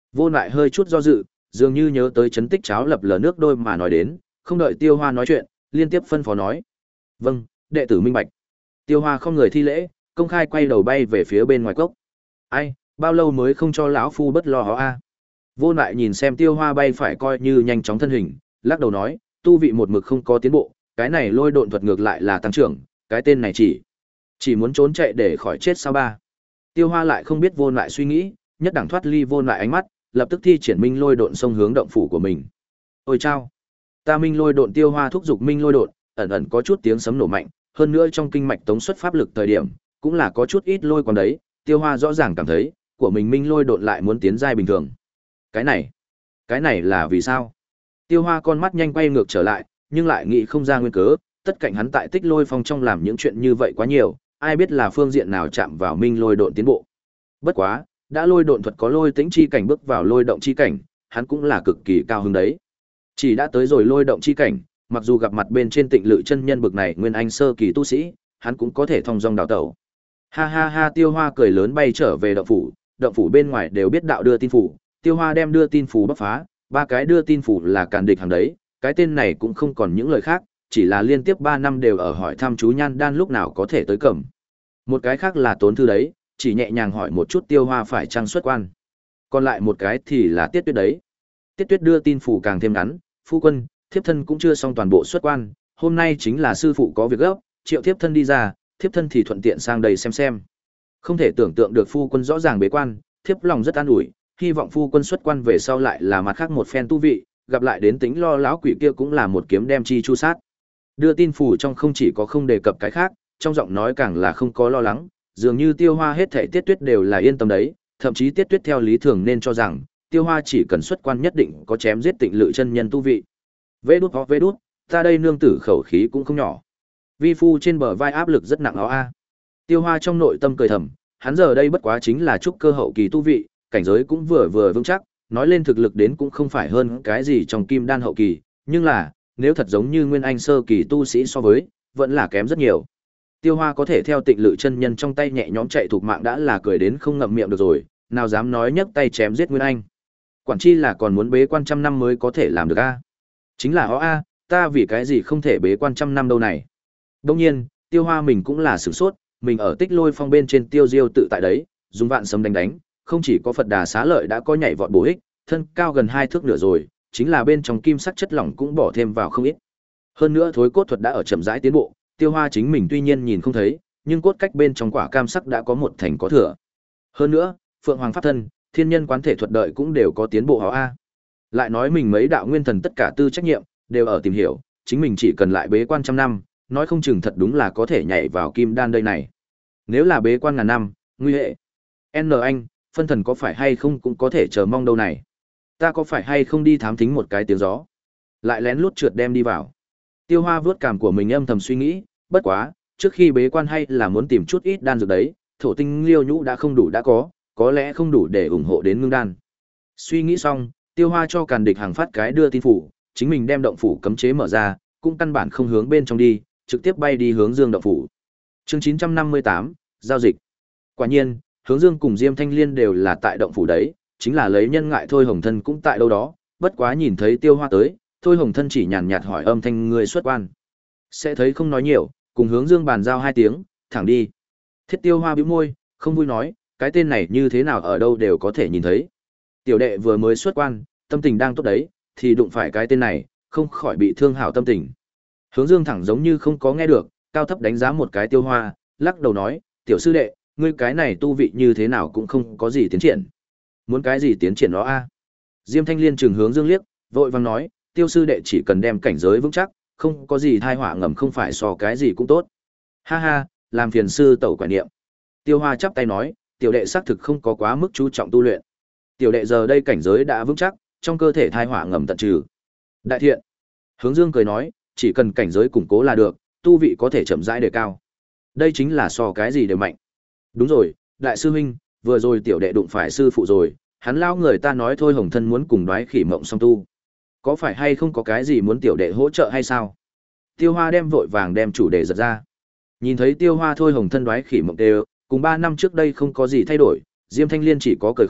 Vô Lại hơi chút do dự, dường như nhớ tới chấn tích cháo lập lờ nước đôi mà nói đến, không đợi Tiêu Hoa nói chuyện, liên tiếp phân phó nói: "Vâng, đệ tử minh bạch." Tiêu Hoa không người thi lễ, công khai quay đầu bay về phía bên ngoài cốc. "Ai, bao lâu mới không cho lão phu bất lo hó a?" Vô Lại nhìn xem Tiêu Hoa bay phải coi như nhanh chóng thân hình, lắc đầu nói: "Tu vị một mực không có tiến bộ, cái này lôi độn thuật ngược lại là tăng trưởng, cái tên này chỉ chỉ muốn trốn chạy để khỏi chết sao ba?" Tiêu Hoa lại không biết Vô Lại suy nghĩ, nhất đẳng thoát ly Vô Lại ánh mắt, lập tức thi triển Minh Lôi Độn xông hướng động phủ của mình. "Ôi chao! Ta Minh Lôi Độn!" Tiêu Hoa thúc giục Minh Lôi Độn, ẩn ẩn có chút tiếng sấm nổ mạnh, hơn nữa trong kinh mạch tống xuất pháp lực thời điểm, cũng là có chút ít lôi còn đấy, Tiêu Hoa rõ ràng cảm thấy, của mình Minh Lôi Độn lại muốn tiến giai bình thường. Cái này, cái này là vì sao? Tiêu Hoa con mắt nhanh quay ngược trở lại, nhưng lại nghĩ không ra nguyên cớ, tất cạnh hắn tại Tích Lôi Phong trong làm những chuyện như vậy quá nhiều, ai biết là phương diện nào chạm vào Minh Lôi Độn tiến bộ. Bất quá, đã lôi độn thuật có lôi tĩnh chi cảnh bước vào lôi động chi cảnh, hắn cũng là cực kỳ cao hứng đấy. Chỉ đã tới rồi lôi động chi cảnh, mặc dù gặp mặt bên trên Tịnh Lự chân nhân bực này nguyên anh sơ kỳ tu sĩ, hắn cũng có thể thông dong đào tẩu. Ha ha ha, Tiêu Hoa cười lớn bay trở về động phủ, động phủ bên ngoài đều biết đạo đưa tin phủ, Tiêu Hoa đem đưa tin phủ bóc phá, ba cái đưa tin phủ là càn địch hàng đấy, cái tên này cũng không còn những lời khác, chỉ là liên tiếp ba năm đều ở hỏi thăm chú Nhan Đan lúc nào có thể tới cẩm. Một cái khác là Tốn Thư đấy, chỉ nhẹ nhàng hỏi một chút Tiêu Hoa phải trang xuất quan. Còn lại một cái thì là Tiết Tuyết đấy. Tiết Tuyết đưa tin phủ càng thêm ngắn: "Phu quân, thiếp thân cũng chưa xong toàn bộ xuất quan, hôm nay chính là sư phụ có việc gấp, triệu thiếp thân đi ra, thiếp thân thì thuận tiện sang đây xem xem." Không thể tưởng tượng được phu quân rõ ràng bế quan, thiếp lòng rất an ủi, hy vọng phu quân xuất quan về sau lại là mặt khác một phen tu vị, gặp lại đến tính lo lão quỷ kia cũng là một kiếm đem chi chu sát. Đưa tin phủ trong không chỉ có không đề cập cái khác, trong giọng nói càng là không có lo lắng, dường như Tiêu Hoa hết thảy Tiết Tuyết đều là yên tâm đấy, thậm chí Tiết Tuyết theo lý thường nên cho rằng, Tiêu Hoa chỉ cần xuất quan nhất định có chém giết Tịnh Lự chân nhân tu vị. Vê đút ho vê đút, ta đây nương tử khẩu khí cũng không nhỏ. Vi phu trên bờ vai áp lực rất nặng ó a. Tiêu Hoa trong nội tâm cười thầm, hắn giờ đây bất quá chính là trúc cơ hậu kỳ tu vị, cảnh giới cũng vừa vừa vững chắc, nói lên thực lực đến cũng không phải hơn cái gì trong kim đan hậu kỳ, nhưng là, nếu thật giống như nguyên anh sơ kỳ tu sĩ so với, vẫn là kém rất nhiều. Tiêu Hoa có thể theo Tịnh Lự chân nhân trong tay nhẹ nhõm chạy thuộc mạng đã là cười đến không ngậm miệng được rồi, nào dám nói nhấc tay chém giết Nguyên Anh. Quản chi là còn muốn bế quan trăm năm mới có thể làm được a. Chính là ó a, ta vì cái gì không thể bế quan trăm năm đâu này. Đương nhiên, Tiêu Hoa mình cũng là sửng sốt, mình ở Tích Lôi Phong bên trên Tiêu Diêu tự tại đấy, dùng vạn sấm đánh đánh, không chỉ có Phật Đà Xá Lợi đã có nhảy vọt bổ ích, thân cao gần hai thước nửa rồi, chính là bên trong kim sắc chất lỏng cũng bỏ thêm vào không ít. Hơn nữa thối cốt thuật đã ở chậm rãi tiến bộ, Tiêu Hoa chính mình tuy nhiên nhìn không thấy, nhưng cốt cách bên trong quả cam sắc đã có một thành có thừa. Hơn nữa, Phượng Hoàng pháp thân, Thiên Nhân quán thể thuật đợi cũng đều có tiến bộ hó a. Lại nói mình mấy đạo nguyên thần tất cả tư trách nhiệm đều ở tìm hiểu, chính mình chỉ cần lại bế quan trăm năm, nói không chừng thật đúng là có thể nhảy vào kim đan đây này. Nếu là bế quan ngàn năm, nguy hệ. N anh, phân thần có phải hay không cũng có thể chờ mong đâu này. Ta có phải hay không đi thám thính một cái tiếng gió, lại lén lút trượt đem đi vào. Tiêu Hoa vớt cảm của mình âm thầm suy nghĩ, bất quá, trước khi bế quan hay là muốn tìm chút ít đan dược đấy, thổ tinh liêu nhũ đã không đủ đã có, có lẽ không đủ để ủng hộ đến ngưng đan. Suy nghĩ xong, Tiêu Hoa cho Càn Địch hàng phát cái đưa tin phủ, chính mình đem động phủ cấm chế mở ra, cũng căn bản không hướng bên trong đi, trực tiếp bay đi hướng Dương động phủ. Chương chín trăm năm mươi tám, giao dịch. Quả nhiên, Hướng Dương cùng Diêm Thanh Liên đều là tại động phủ đấy, chính là lấy nhân ngại Thôi Hồng Thân cũng tại đâu đó, bất quá nhìn thấy Tiêu Hoa tới, Thôi Hồng Thân chỉ nhàn nhạt hỏi âm thanh người xuất quan. Sẽ thấy không nói nhiều, cùng Hướng Dương bàn giao hai tiếng, thẳng đi. Thiết Tiêu Hoa bĩu môi, không vui nói, cái tên này như thế nào ở đâu đều có thể nhìn thấy. Tiểu đệ vừa mới xuất quan, tâm tình đang tốt đấy, thì đụng phải cái tên này, không khỏi bị thương hảo tâm tình. Hướng Dương thẳng giống như không có nghe được, cao thấp đánh giá một cái Tiêu Hoa, lắc đầu nói, tiểu sư đệ, ngươi cái này tu vị như thế nào cũng không có gì tiến triển. Muốn cái gì tiến triển đó a? Diêm Thanh Liên trừng Hướng Dương liếc, vội vàng nói, Tiêu sư đệ chỉ cần đem cảnh giới vững chắc, không có gì thai họa ngầm không phải so cái gì cũng tốt. Ha ha, làm phiền sư tẩu quả niệm. Tiêu Hoa chắp tay nói, tiểu đệ xác thực không có quá mức chú trọng tu luyện. Tiểu đệ giờ đây cảnh giới đã vững chắc, trong cơ thể thai họa ngầm tận trừ. Đại thiện. Hướng Dương cười nói, chỉ cần cảnh giới củng cố là được, tu vị có thể chậm rãi đề cao. Đây chính là so cái gì đều mạnh. Đúng rồi, đại sư huynh, vừa rồi tiểu đệ đụng phải sư phụ rồi, hắn lao người ta nói Thôi Hồng Thân muốn cùng Đoái Khỉ Mộng song tu. Có phải hay không có cái gì muốn tiểu đệ hỗ trợ hay sao? Tiêu Hoa đem vội vàng đem chủ đề giật ra. Nhìn thấy Tiêu Hoa Thôi Hồng Thân Đoái Khỉ Mộng đều, cùng ba năm trước đây không có gì thay đổi, Diêm Thanh Liên chỉ có cười khổ,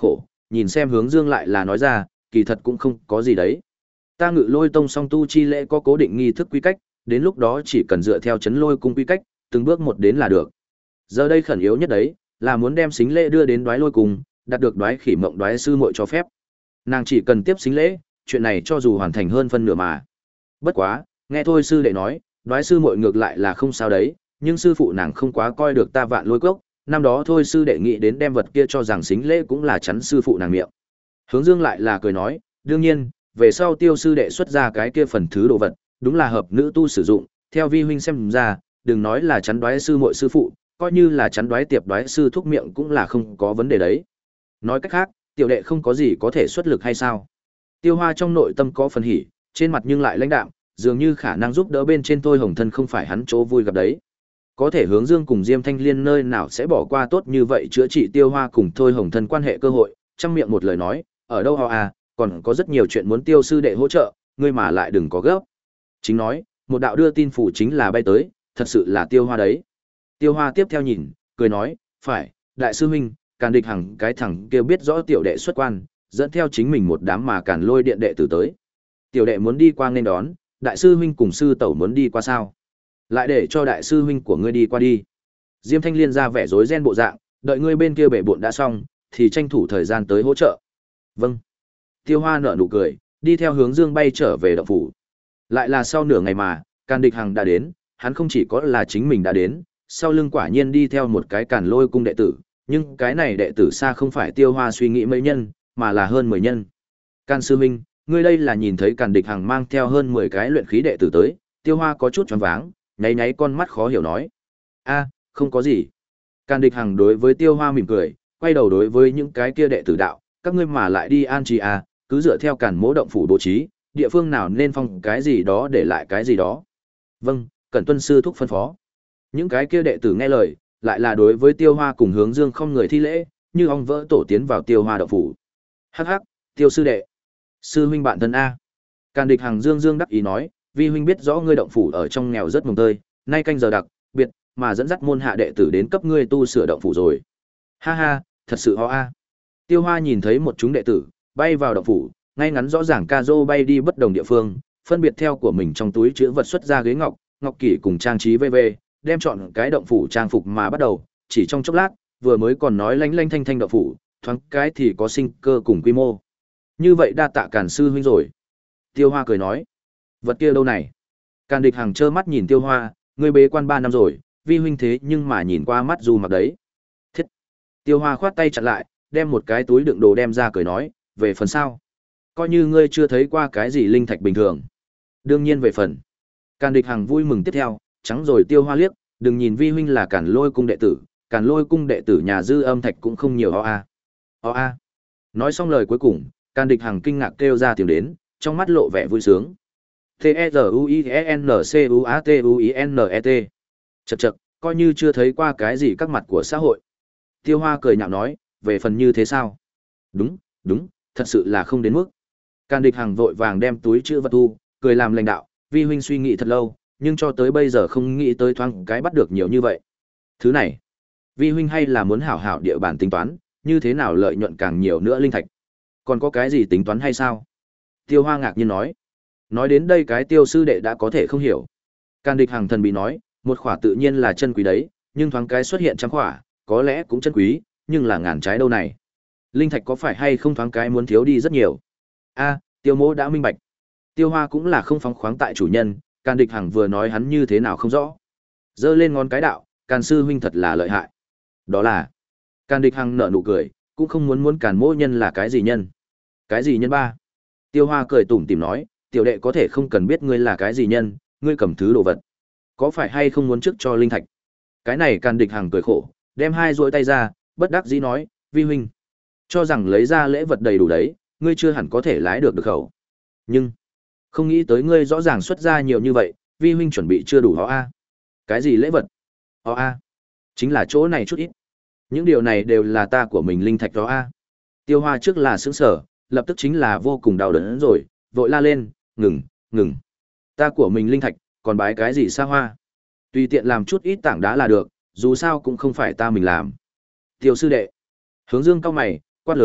nhìn xem Hướng Dương lại là nói ra, kỳ thật cũng không có gì đấy. Ta Ngự Lôi Tông song tu chi lễ có cố định nghi thức quy cách, đến lúc đó chỉ cần dựa theo chấn lôi cung quy cách, từng bước một đến là được. Giờ đây khẩn yếu nhất đấy, là muốn đem xính lễ đưa đến Đoái Lôi cung, đạt được Đoái Khỉ Mộng Đoái sư muội cho phép. Nàng chỉ cần tiếp xính lễ, chuyện này cho dù hoàn thành hơn phân nửa mà. Bất quá, nghe thôi sư đệ nói, Đoái sư muội ngược lại là không sao đấy, nhưng sư phụ nàng không quá coi được ta Vạn Lôi Cốc, năm đó thôi sư đệ nghĩ đến đem vật kia cho rằng xính lễ cũng là chắn sư phụ nàng miệng. Hướng Dương lại là cười nói, đương nhiên, về sau Tiêu sư đệ xuất ra cái kia phần thứ đồ vật, đúng là hợp nữ tu sử dụng, theo vi huynh xem ra, đừng nói là chắn Đoái sư muội sư phụ, coi như là chắn Đoái tiệp Đoái sư thúc miệng cũng là không có vấn đề đấy. Nói cách khác, tiểu đệ không có gì có thể xuất lực hay sao? Tiêu Hoa trong nội tâm có phần hỉ, trên mặt nhưng lại lãnh đạm, dường như khả năng giúp đỡ bên trên Thôi Hồng Thân không phải hắn chỗ vui gặp đấy. Có thể Hướng Dương cùng Diêm Thanh Liên nơi nào sẽ bỏ qua tốt như vậy chữa trị Tiêu Hoa cùng Thôi Hồng Thân quan hệ cơ hội, trong miệng một lời nói, ở đâu họ à, còn có rất nhiều chuyện muốn Tiêu sư đệ hỗ trợ, ngươi mà lại đừng có gấp. Chính nói, một đạo đưa tin phủ chính là bay tới, thật sự là Tiêu Hoa đấy. Tiêu Hoa tiếp theo nhìn, cười nói, phải, đại sư huynh, Càn Địch Hằng cái thằng kia biết rõ tiểu đệ xuất quan, dẫn theo chính mình một đám mà Càn Lôi điện đệ tử tới. Tiểu đệ muốn đi qua nên đón, đại sư huynh cùng sư tẩu muốn đi qua sao? Lại để cho đại sư huynh của ngươi đi qua đi. Diêm Thanh Liên ra vẻ rối ren bộ dạng, đợi ngươi bên kia bể bộn đã xong, thì tranh thủ thời gian tới hỗ trợ. Vâng. Tiêu Hoa nở nụ cười, đi theo Hướng Dương bay trở về động phủ. Lại là sau nửa ngày mà, Càn Địch Hằng đã đến, hắn không chỉ có là chính mình đã đến, sau lưng quả nhiên đi theo một cái Càn Lôi cung đệ tử, nhưng cái này đệ tử xa không phải Tiêu Hoa suy nghĩ mấy nhân, mà là hơn mười nhân. Càn sư huynh, ngươi đây là nhìn thấy Càn Địch Hằng mang theo hơn mười cái luyện khí đệ tử tới, Tiêu Hoa có chút choáng váng, nháy nháy con mắt khó hiểu nói. A, không có gì. Càn Địch Hằng đối với Tiêu Hoa mỉm cười, quay đầu đối với những cái kia đệ tử đạo, các ngươi mà lại đi an trí à, cứ dựa theo Càn Mỗ động phủ bố trí, địa phương nào nên phong cái gì đó để lại cái gì đó. Vâng, cẩn tuân sư thúc phân phó. Những cái kia đệ tử nghe lời, lại là đối với Tiêu Hoa cùng Hướng Dương không người thi lễ, như ong vỡ tổ tiến vào Tiêu Hoa động phủ. Hắc hắc, Tiêu sư đệ. Sư huynh bạn thân a. Càn Địch Hằng Dương Dương đắc ý nói, vi huynh biết rõ ngươi động phủ ở trong nghèo rất mồng tơi, nay canh giờ đặc biệt mà dẫn dắt môn hạ đệ tử đến cấp ngươi tu sửa động phủ rồi. Ha ha, thật sự ho a. Tiêu Hoa nhìn thấy một chúng đệ tử bay vào động phủ, ngay ngắn rõ ràng ca dô bay đi bất đồng địa phương, phân biệt theo của mình trong túi chứa vật xuất ra ghế ngọc, ngọc kỷ cùng trang trí vê vê, đem chọn cái động phủ trang phục mà bắt đầu, chỉ trong chốc lát, vừa mới còn nói lanh lanh thanh thanh động phủ, thoáng cái thì có sinh cơ cùng quy mô. Như vậy đa tạ Càn sư huynh rồi. Tiêu Hoa cười nói, vật kia đâu này? Càn Địch Hằng trơ mắt nhìn Tiêu Hoa, ngươi bế quan ba năm rồi, vi huynh thế nhưng mà nhìn qua mắt dù mặc đấy. Thiết. Tiêu Hoa khoát tay chặn lại, đem một cái túi đựng đồ đem ra cười nói, về phần sao? Coi như ngươi chưa thấy qua cái gì linh thạch bình thường. Đương nhiên về phần. Càn Địch Hằng vui mừng tiếp theo, trắng rồi Tiêu Hoa liếc, đừng nhìn vi huynh là Càn Lôi cung đệ tử, Càn Lôi cung đệ tử nhà dư âm thạch cũng không nhiều ho a. Ho a. Nói xong lời cuối cùng, Càn Địch Hằng kinh ngạc kêu ra tiếng đến, trong mắt lộ vẻ vui sướng. T E R U I E N C U A T U I N E T. Chậc chậc, coi như chưa thấy qua cái gì các mặt của xã hội. Tiêu Hoa cười nhạo nói, về phần như thế sao? Đúng, đúng, thật sự là không đến mức. Càn Địch Hằng vội vàng đem túi chữ vật thu, cười làm lãnh đạo, vi huynh suy nghĩ thật lâu, nhưng cho tới bây giờ không nghĩ tới thoáng cái bắt được nhiều như vậy. Thứ này, vi huynh hay là muốn hảo hảo địa bản tính toán, như thế nào lợi nhuận càng nhiều nữa linh thạch. Còn có cái gì tính toán hay sao? Tiêu Hoa ngạc nhiên nói. Nói đến đây cái Tiêu sư đệ đã có thể không hiểu. Càn Địch Hằng thần bí nói, một khỏa tự nhiên là chân quý đấy, nhưng thoáng cái xuất hiện trăm khỏa, có lẽ cũng chân quý, nhưng là ngàn trái đâu này. Linh thạch có phải hay không thoáng cái muốn thiếu đi rất nhiều. A, Tiêu mỗ đã minh bạch. Tiêu Hoa cũng là không phóng khoáng tại chủ nhân, Càn Địch Hằng vừa nói hắn như thế nào không rõ. Giơ lên ngón cái đạo, Càn sư huynh thật là lợi hại. Đó là. Càn Địch Hằng nở nụ cười, cũng không muốn muốn Càn mỗ nhân là cái gì nhân. Cái gì nhân ba? Tiêu Hoa cười tủm tỉm nói, tiểu đệ có thể không cần biết ngươi là cái gì nhân, ngươi cầm thứ đồ vật. Có phải hay không muốn trước cho linh thạch? Cái này Càn Địch Hằng cười khổ, đem hai duỗi tay ra, bất đắc dĩ nói, vi huynh, cho rằng lấy ra lễ vật đầy đủ đấy, ngươi chưa hẳn có thể lái được được khẩu. Nhưng, không nghĩ tới ngươi rõ ràng xuất ra nhiều như vậy, vi huynh chuẩn bị chưa đủ ho a. Cái gì lễ vật? Ho a. Chính là chỗ này chút ít. Những điều này đều là ta của mình linh thạch đó a. Tiêu Hoa trước là sững sờ, lập tức chính là vô cùng đau đớn rồi, vội la lên, ngừng, ngừng. Ta của mình linh thạch, còn bái cái gì xa hoa? Tùy tiện làm chút ít tảng đá là được, dù sao cũng không phải ta mình làm. Tiêu sư đệ. Hướng Dương cau mày, quát lớn,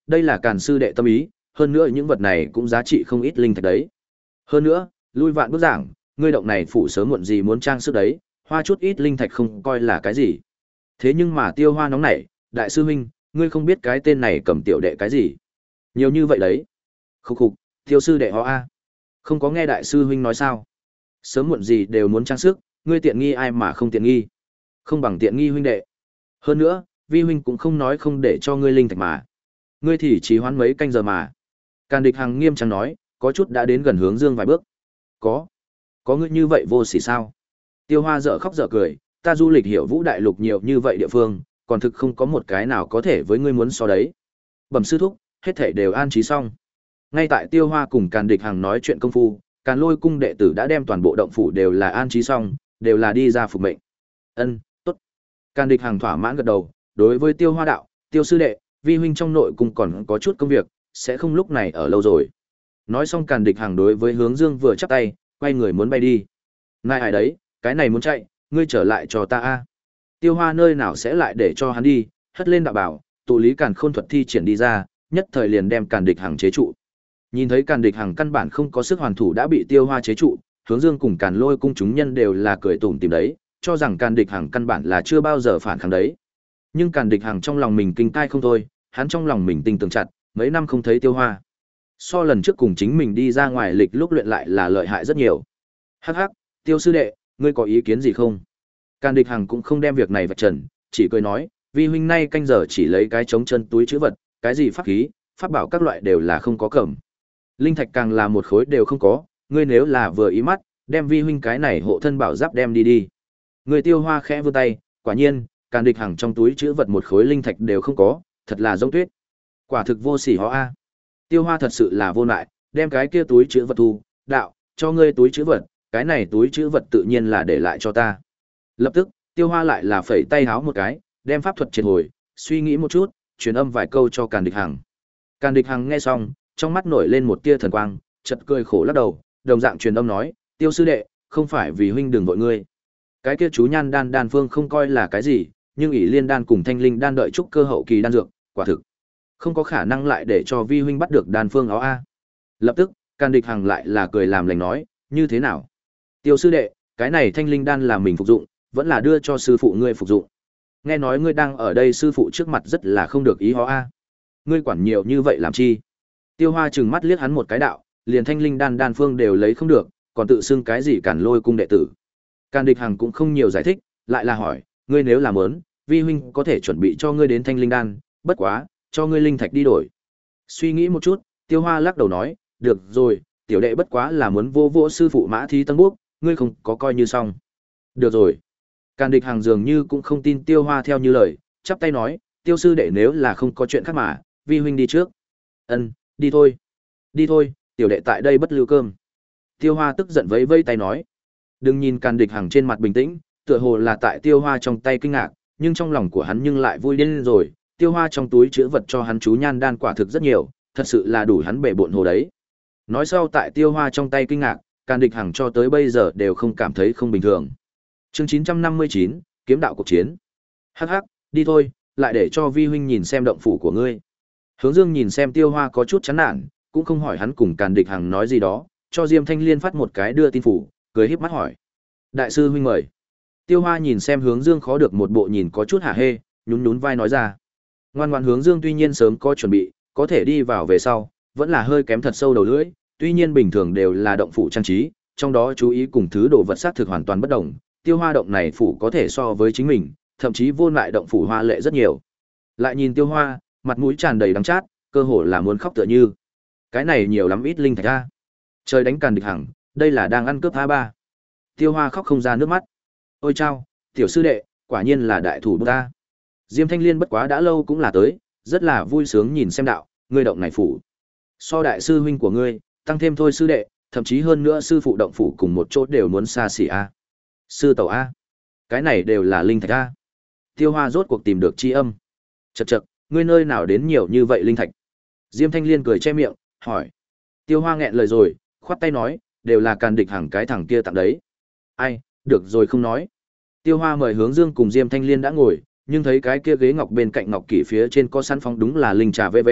đây là Càn sư đệ tâm ý, hơn nữa những vật này cũng giá trị không ít linh thạch đấy. Hơn nữa, lui vạn bước giảng, ngươi động này phủ sớm muộn gì muốn trang sức đấy, hoa chút ít linh thạch không coi là cái gì. Thế nhưng mà Tiêu Hoa nóng nảy, đại sư huynh, ngươi không biết cái tên này cầm tiểu đệ cái gì? Nhiều như vậy đấy. Khục khục, Tiêu sư đệ họ a. Không có nghe đại sư huynh nói sao? Sớm muộn gì đều muốn trang sức, ngươi tiện nghi ai mà không tiện nghi? Không bằng tiện nghi huynh đệ. Hơn nữa, vi huynh cũng không nói không để cho ngươi linh thạch mà. Ngươi thì chỉ hoãn mấy canh giờ mà. Càn Địch Hằng nghiêm trang nói, có chút đã đến gần hướng Dương vài bước. Có. Có ngươi như vậy vô sỉ sao? Tiêu Hoa dở khóc dở cười, ta du lịch hiểu Vũ Đại Lục nhiều như vậy địa phương, còn thực không có một cái nào có thể với ngươi muốn so đấy. Bẩm sư thúc, hết thảy đều an trí xong. Ngay tại Tiêu Hoa cùng Càn Địch Hằng nói chuyện công phu, Càn Lôi cung đệ tử đã đem toàn bộ động phủ đều là an trí xong, đều là đi ra phục mệnh. Ân, tốt. Càn Địch Hằng thỏa mãn gật đầu, đối với Tiêu Hoa đạo, Tiêu sư đệ, vi huynh trong nội cung còn có chút công việc, sẽ không lúc này ở lâu rồi. Nói xong Càn Địch Hằng đối với Hướng Dương vừa chắp tay, quay người muốn bay đi. Này ai đấy, cái này muốn chạy, ngươi trở lại cho ta a. Tiêu Hoa nơi nào sẽ lại để cho hắn đi, hất lên đạo bảo, tụ lý Càn Khôn thuật thi triển đi ra, nhất thời liền đem Càn Địch Hằng chế trụ. Nhìn thấy Càn Địch Hằng căn bản không có sức hoàn thủ đã bị Tiêu Hoa chế trụ, Hướng Dương cùng Càn Lôi cung chúng nhân đều là cười tủm tỉm đấy, cho rằng Càn Địch Hằng căn bản là chưa bao giờ phản kháng đấy. Nhưng Càn Địch Hằng trong lòng mình kinh tai không thôi, hắn trong lòng mình tinh tường chặt, mấy năm không thấy Tiêu Hoa. So lần trước cùng chính mình đi ra ngoài lịch lúc luyện lại là lợi hại rất nhiều. Hắc hắc, Tiêu sư đệ, ngươi có ý kiến gì không? Càn Địch Hằng cũng không đem việc này vạch trần, chỉ cười nói, vi huynh nay canh giờ chỉ lấy cái trống chân túi chữ vật, cái gì pháp khí, pháp bảo các loại đều là không có cầm. Linh thạch càng là một khối đều không có, ngươi nếu là vừa ý mắt, đem vi huynh cái này hộ thân bảo giáp đem đi đi. Người Tiêu Hoa khẽ vươn tay, quả nhiên, Càn Địch Hằng trong túi chữ vật một khối linh thạch đều không có, thật là giống tuyết. Quả thực vô sỉ hó a. Tiêu Hoa thật sự là vô lại, đem cái kia túi chữ vật thu, đạo, cho ngươi túi chữ vật, cái này túi chữ vật tự nhiên là để lại cho ta. Lập tức, Tiêu Hoa lại là phẩy tay háo một cái, đem pháp thuật triệt hồi, suy nghĩ một chút, truyền âm vài câu cho Càn Địch Hằng. Càn Địch Hằng nghe xong, trong mắt nổi lên một tia thần quang, chợt cười khổ lắc đầu, đồng dạng truyền âm nói, Tiêu sư đệ, không phải vì huynh đừng vội ngươi. Cái kia chú nhan đan đan phương không coi là cái gì, nhưng ỷ liên đan cùng thanh linh đan đợi trúc cơ hậu kỳ đan dược, quả thực không có khả năng lại để cho vi huynh bắt được đan phương áo a. Lập tức, Càn Địch Hằng lại là cười làm lành nói, như thế nào? Tiêu sư đệ, cái này thanh linh đan là mình phục dụng, vẫn là đưa cho sư phụ ngươi phục dụng. Nghe nói ngươi đang ở đây sư phụ trước mặt rất là không được ý hó a. Ngươi quản nhiều như vậy làm chi? Tiêu Hoa trừng mắt liếc hắn một cái đạo, liền thanh linh đan đan phương đều lấy không được, còn tự xưng cái gì Càn Lôi cung đệ tử. Càn Địch Hằng cũng không nhiều giải thích, lại là hỏi, ngươi nếu làm muốn, vi huynh có thể chuẩn bị cho ngươi đến thanh linh đan, bất quá, cho ngươi linh thạch đi đổi. Suy nghĩ một chút, Tiêu Hoa lắc đầu nói, được rồi, tiểu đệ bất quá là muốn vô vô sư phụ Mã Thí Tân Quốc, ngươi không có coi như xong. Được rồi. Càn Địch Hằng dường như cũng không tin Tiêu Hoa theo như lời, chắp tay nói, Tiêu sư đệ nếu là không có chuyện khác mà, vi huynh đi trước. Ân, đi thôi. Đi thôi, tiểu đệ tại đây bất lưu cơm. Tiêu Hoa tức giận vẫy vẫy tay nói. Đừng nhìn Càn Địch Hằng trên mặt bình tĩnh, tựa hồ là tại Tiêu Hoa trong tay kinh ngạc, nhưng trong lòng của hắn nhưng lại vui điên rồi, Tiêu Hoa trong túi chứa vật cho hắn chú nhan đan quả thực rất nhiều, thật sự là đủ hắn bể bộn hồ đấy. Nói sau tại Tiêu Hoa trong tay kinh ngạc, Càn Địch Hằng cho tới bây giờ đều không cảm thấy không bình thường. Chương chín trăm năm mươi chín, kiếm đạo cuộc chiến. Hắc hắc, đi thôi, lại để cho vi huynh nhìn xem động phủ của ngươi. Hướng Dương nhìn xem Tiêu Hoa có chút chán nản, cũng không hỏi hắn cùng Càn Địch Hằng nói gì đó, cho Diêm Thanh Liên phát một cái đưa tin phủ, cười híp mắt hỏi: "Đại sư huynh mời." Tiêu Hoa nhìn xem Hướng Dương khó được một bộ nhìn có chút hả hê, nhún nhún vai nói ra. Ngoan ngoãn Hướng Dương tuy nhiên sớm có chuẩn bị, có thể đi vào về sau, vẫn là hơi kém thật sâu đầu lưỡi, tuy nhiên bình thường đều là động phủ trang trí, trong đó chú ý cùng thứ đồ vật sát thực hoàn toàn bất đồng, Tiêu Hoa động này phủ có thể so với chính mình, thậm chí vô lại động phủ hoa lệ rất nhiều. Lại nhìn Tiêu Hoa, mặt mũi tràn đầy đắng chát, cơ hồ là muốn khóc tựa như. Cái này nhiều lắm ít linh thạch a. Trời đánh Càn Địch Hằng, đây là đang ăn cướp a ba. Tiêu Hoa khóc không ra nước mắt. Ôi chao, tiểu sư đệ, quả nhiên là đại thủ ta. Diêm Thanh Liên bất quá đã lâu cũng là tới, rất là vui sướng nhìn xem đạo, ngươi động này phủ. So đại sư huynh của ngươi, tăng thêm thôi sư đệ, thậm chí hơn nữa sư phụ động phủ cùng một chỗ đều muốn xa xỉ a. Sư tẩu a. Cái này đều là linh thạch a. Tiêu Hoa rốt cuộc tìm được chi âm. Chậc chậc, ngươi nơi nào đến nhiều như vậy linh thạch? Diêm Thanh Liên cười che miệng, hỏi. Tiêu Hoa nghẹn lời rồi, khoát tay nói, đều là Càn Địch Hằng cái thằng kia tặng đấy. Ai, được rồi không nói. Tiêu Hoa mời Hướng Dương cùng Diêm Thanh Liên đã ngồi, nhưng thấy cái kia ghế ngọc bên cạnh ngọc kỷ phía trên có sẵn phong đúng là linh trà vê vê,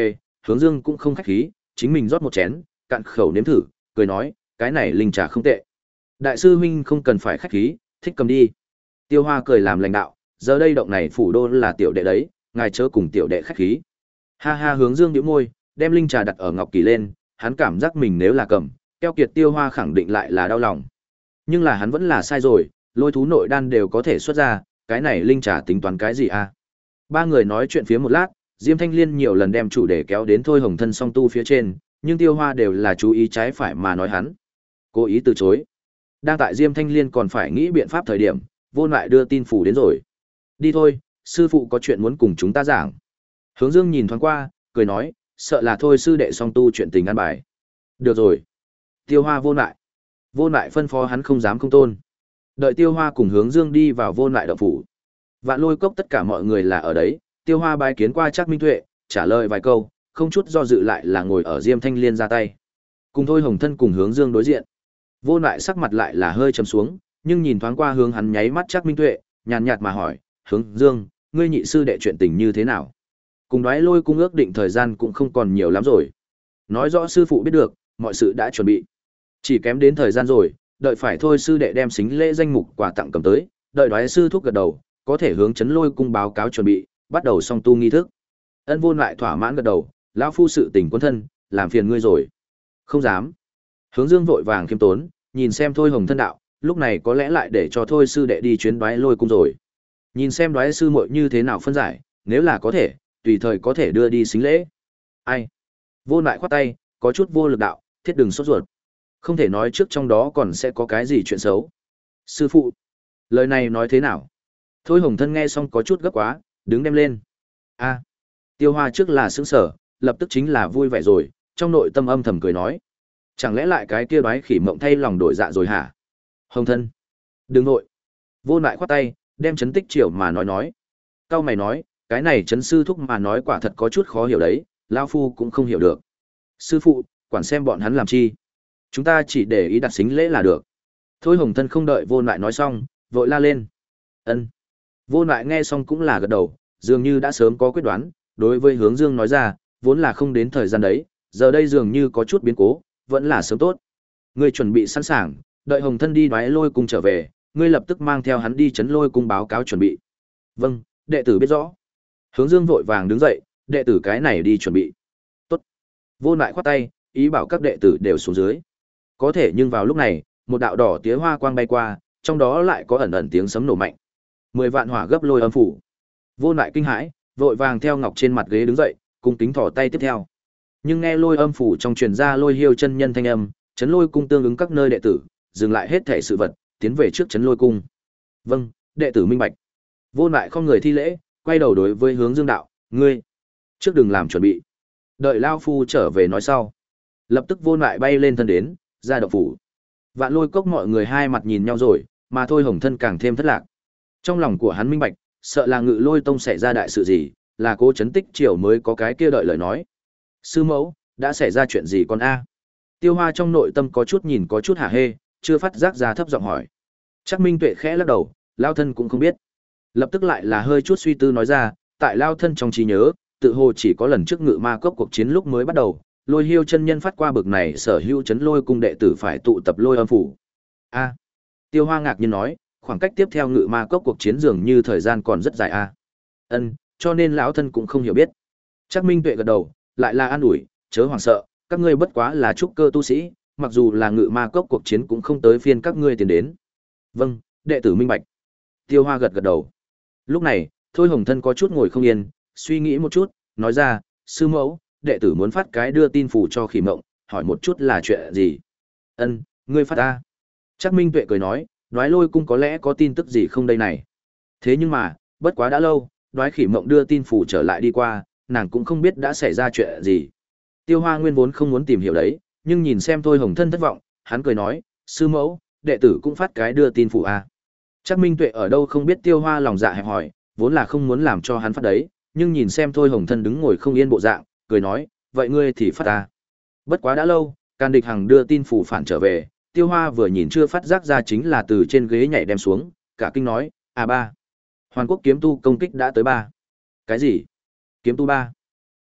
Hướng Dương cũng không khách khí, chính mình rót một chén, cạn khẩu nếm thử, cười nói, cái này linh trà không tệ. Đại sư huynh không cần phải khách khí, thích cầm đi. Tiêu Hoa cười làm lãnh đạo, giờ đây động này phủ đô là tiểu đệ đấy, ngài chớ cùng tiểu đệ khách khí. Ha ha, Hướng Dương nhíu môi, đem linh trà đặt ở ngọc kỳ lên, hắn cảm giác mình nếu là cầm, keo kiệt Tiêu Hoa khẳng định lại là đau lòng. Nhưng là hắn vẫn là sai rồi, lôi thú nội đan đều có thể xuất ra, cái này linh trà tính toán cái gì à? Ba người nói chuyện phía một lát, Diêm Thanh Liên nhiều lần đem chủ đề kéo đến Thôi Hồng Thân song tu phía trên, nhưng Tiêu Hoa đều là chú ý trái phải mà nói hắn. Cố ý từ chối. Đang tại Diêm Thanh Liên còn phải nghĩ biện pháp thời điểm, Vô Lại đưa tin phủ đến rồi. Đi thôi, sư phụ có chuyện muốn cùng chúng ta giảng. Hướng Dương nhìn thoáng qua, cười nói, sợ là thôi sư đệ song tu chuyện tình ăn bài. Được rồi. Tiêu Hoa Vô Lại. Vô Lại phân phó hắn không dám không tôn. Đợi Tiêu Hoa cùng Hướng Dương đi vào Vô Lại động phủ. Vạn Lôi Cốc tất cả mọi người là ở đấy, Tiêu Hoa bái kiến qua Trác Minh Tuệ, trả lời vài câu, không chút do dự lại là ngồi ở Diêm Thanh Liên ra tay. Cùng Thôi Hồng Thân cùng Hướng Dương đối diện. Vô Lại sắc mặt lại là hơi trầm xuống, nhưng nhìn thoáng qua hướng hắn nháy mắt Trác Minh Tuệ, nhàn nhạt mà hỏi, "Hướng Dương, ngươi nhị sư đệ chuyện tình như thế nào?" Cùng Đoái Lôi cung ước định thời gian cũng không còn nhiều lắm rồi. Nói rõ sư phụ biết được, mọi sự đã chuẩn bị. Chỉ kém đến thời gian rồi, đợi phải thôi sư đệ đem xính lễ danh mục quà tặng cầm tới, đợi Đoái sư thúc gật đầu, có thể hướng Chấn Lôi cung báo cáo chuẩn bị, bắt đầu song tu nghi thức. Ân Vô Lại thỏa mãn gật đầu, lão phu sự tình quân thân, làm phiền ngươi rồi. Không dám. Hướng Dương vội vàng khiêm tốn, nhìn xem Thôi Hồng Thân đạo, lúc này có lẽ lại để cho thôi sư đệ đi chuyến Đoái Lôi cung rồi. Nhìn xem Đoái sư muội như thế nào phân giải, nếu là có thể, tùy thời có thể đưa đi xính lễ. Ai? Vô Lại khoát tay, có chút vô lực đạo, thiết đừng sốt ruột. Không thể nói trước trong đó còn sẽ có cái gì chuyện xấu. Sư phụ, lời này nói thế nào? Thôi Hồng Thân nghe xong có chút gấp quá, đứng đem lên. A. Tiêu Hoa trước là sững sở, lập tức chính là vui vẻ rồi, trong nội tâm âm thầm cười nói. Chẳng lẽ lại cái kia Đoái Khỉ Mộng thay lòng đổi dạ rồi hả? Hồng Thân. Đừng nội. Vô Lại khoát tay, đem Trấn Tích Triều mà nói nói. Cao mày nói, cái này Trấn sư thúc mà nói quả thật có chút khó hiểu đấy, lão phu cũng không hiểu được. Sư phụ, quản xem bọn hắn làm chi? Chúng ta chỉ để ý đặt xính lễ là được. Thôi Hồng Thân không đợi Vô Lại nói xong, vội la lên. Ân. Vô Lại nghe xong cũng là gật đầu, dường như đã sớm có quyết đoán, đối với Hướng Dương nói ra, vốn là không đến thời gian đấy, giờ đây dường như có chút biến cố, vẫn là sớm tốt. Ngươi chuẩn bị sẵn sàng, đợi Hồng Thân đi Đoái Lôi cung trở về, ngươi lập tức mang theo hắn đi Chấn Lôi cung báo cáo chuẩn bị. Vâng, đệ tử biết rõ. Hướng Dương vội vàng đứng dậy, đệ tử cái này đi chuẩn bị. Tốt. Vô Lại khoát tay, ý bảo các đệ tử đều xuống dưới. Có thể nhưng vào lúc này, một đạo đỏ tía hoa quang bay qua, trong đó lại có ẩn ẩn tiếng sấm nổ mạnh. Mười vạn hỏa gấp lôi âm phủ. Vô Lại kinh hãi, vội vàng theo ngọc trên mặt ghế đứng dậy, cung kính thỏ tay tiếp theo. Nhưng nghe lôi âm phủ trong truyền ra Lôi Hiêu chân nhân thanh âm, Chấn Lôi cung tương ứng các nơi đệ tử, dừng lại hết thể sự vật, tiến về trước Chấn Lôi cung. Vâng, đệ tử minh bạch. Vô Lại không người thi lễ, quay đầu đối với Hướng Dương đạo, ngươi trước đừng làm chuẩn bị, đợi lao phu trở về nói sau. Lập tức Vô Lại bay lên thân đến, ra động phủ. Vạn Lôi cốc mọi người hai mặt nhìn nhau rồi, mà Thôi Hồng Thân càng thêm thất lạc. Trong lòng của hắn minh bạch, sợ là Ngự Lôi tông xảy ra đại sự gì, là Cố Trấn Tích Triều mới có cái kia đợi lời nói. Sư mẫu, đã xảy ra chuyện gì con a? Tiêu Hoa trong nội tâm có chút nhìn có chút hả hê, chưa phát giác ra thấp giọng hỏi. Trác Minh Tuệ khẽ lắc đầu, lao thân cũng không biết. Lập tức lại là hơi chút suy tư nói ra, tại lao thân trong trí nhớ, tự hồ chỉ có lần trước Ngự Ma cốc cuộc chiến lúc mới bắt đầu, Lôi Hiêu chân nhân phát qua bực này sở hữu Chấn Lôi cung đệ tử phải tụ tập lôi âm phủ. A. Tiêu Hoa ngạc nhiên nói, khoảng cách tiếp theo Ngự Ma cốc cuộc chiến dường như thời gian còn rất dài a. Ân, cho nên lão thân cũng không hiểu biết. Trác Minh Tuệ gật đầu, lại là an ủi, chớ hoảng sợ, các ngươi bất quá là trúc cơ tu sĩ, mặc dù là Ngự Ma cốc cuộc chiến cũng không tới phiên các ngươi tiến đến. Vâng, đệ tử minh bạch. Tiêu Hoa gật gật đầu. Lúc này, Thôi Hồng Thân có chút ngồi không yên, suy nghĩ một chút, nói ra, sư mẫu, đệ tử muốn phát cái đưa tin phủ cho Khỉ Mộng, hỏi một chút là chuyện gì. Ân, ngươi phát ta. Trác Minh Tuệ cười nói, Đoái Lôi cung có lẽ có tin tức gì không đây này. Thế nhưng mà, bất quá đã lâu, Đoái Khỉ Mộng đưa tin phủ trở lại đi qua, nàng cũng không biết đã xảy ra chuyện gì. Tiêu Hoa nguyên vốn không muốn tìm hiểu đấy, nhưng nhìn xem Thôi Hồng Thân thất vọng, hắn cười nói, sư mẫu, đệ tử cũng phát cái đưa tin phủ à. Trác Minh Tuệ ở đâu không biết Tiêu Hoa lòng dạ hẹp hòi, vốn là không muốn làm cho hắn phát đấy, nhưng nhìn xem Thôi Hồng Thân đứng ngồi không yên bộ dạng, cười nói, vậy ngươi thì phát ta. Bất quá đã lâu, Càn Địch Hằng đưa tin phủ phản trở về, Tiêu Hoa vừa nhìn chưa phát giác ra chính là từ trên ghế nhảy đem xuống, cả kinh nói, à ba. Hoàn Quốc kiếm tu công kích đã tới ba. Cái gì? Kiếm tu ba?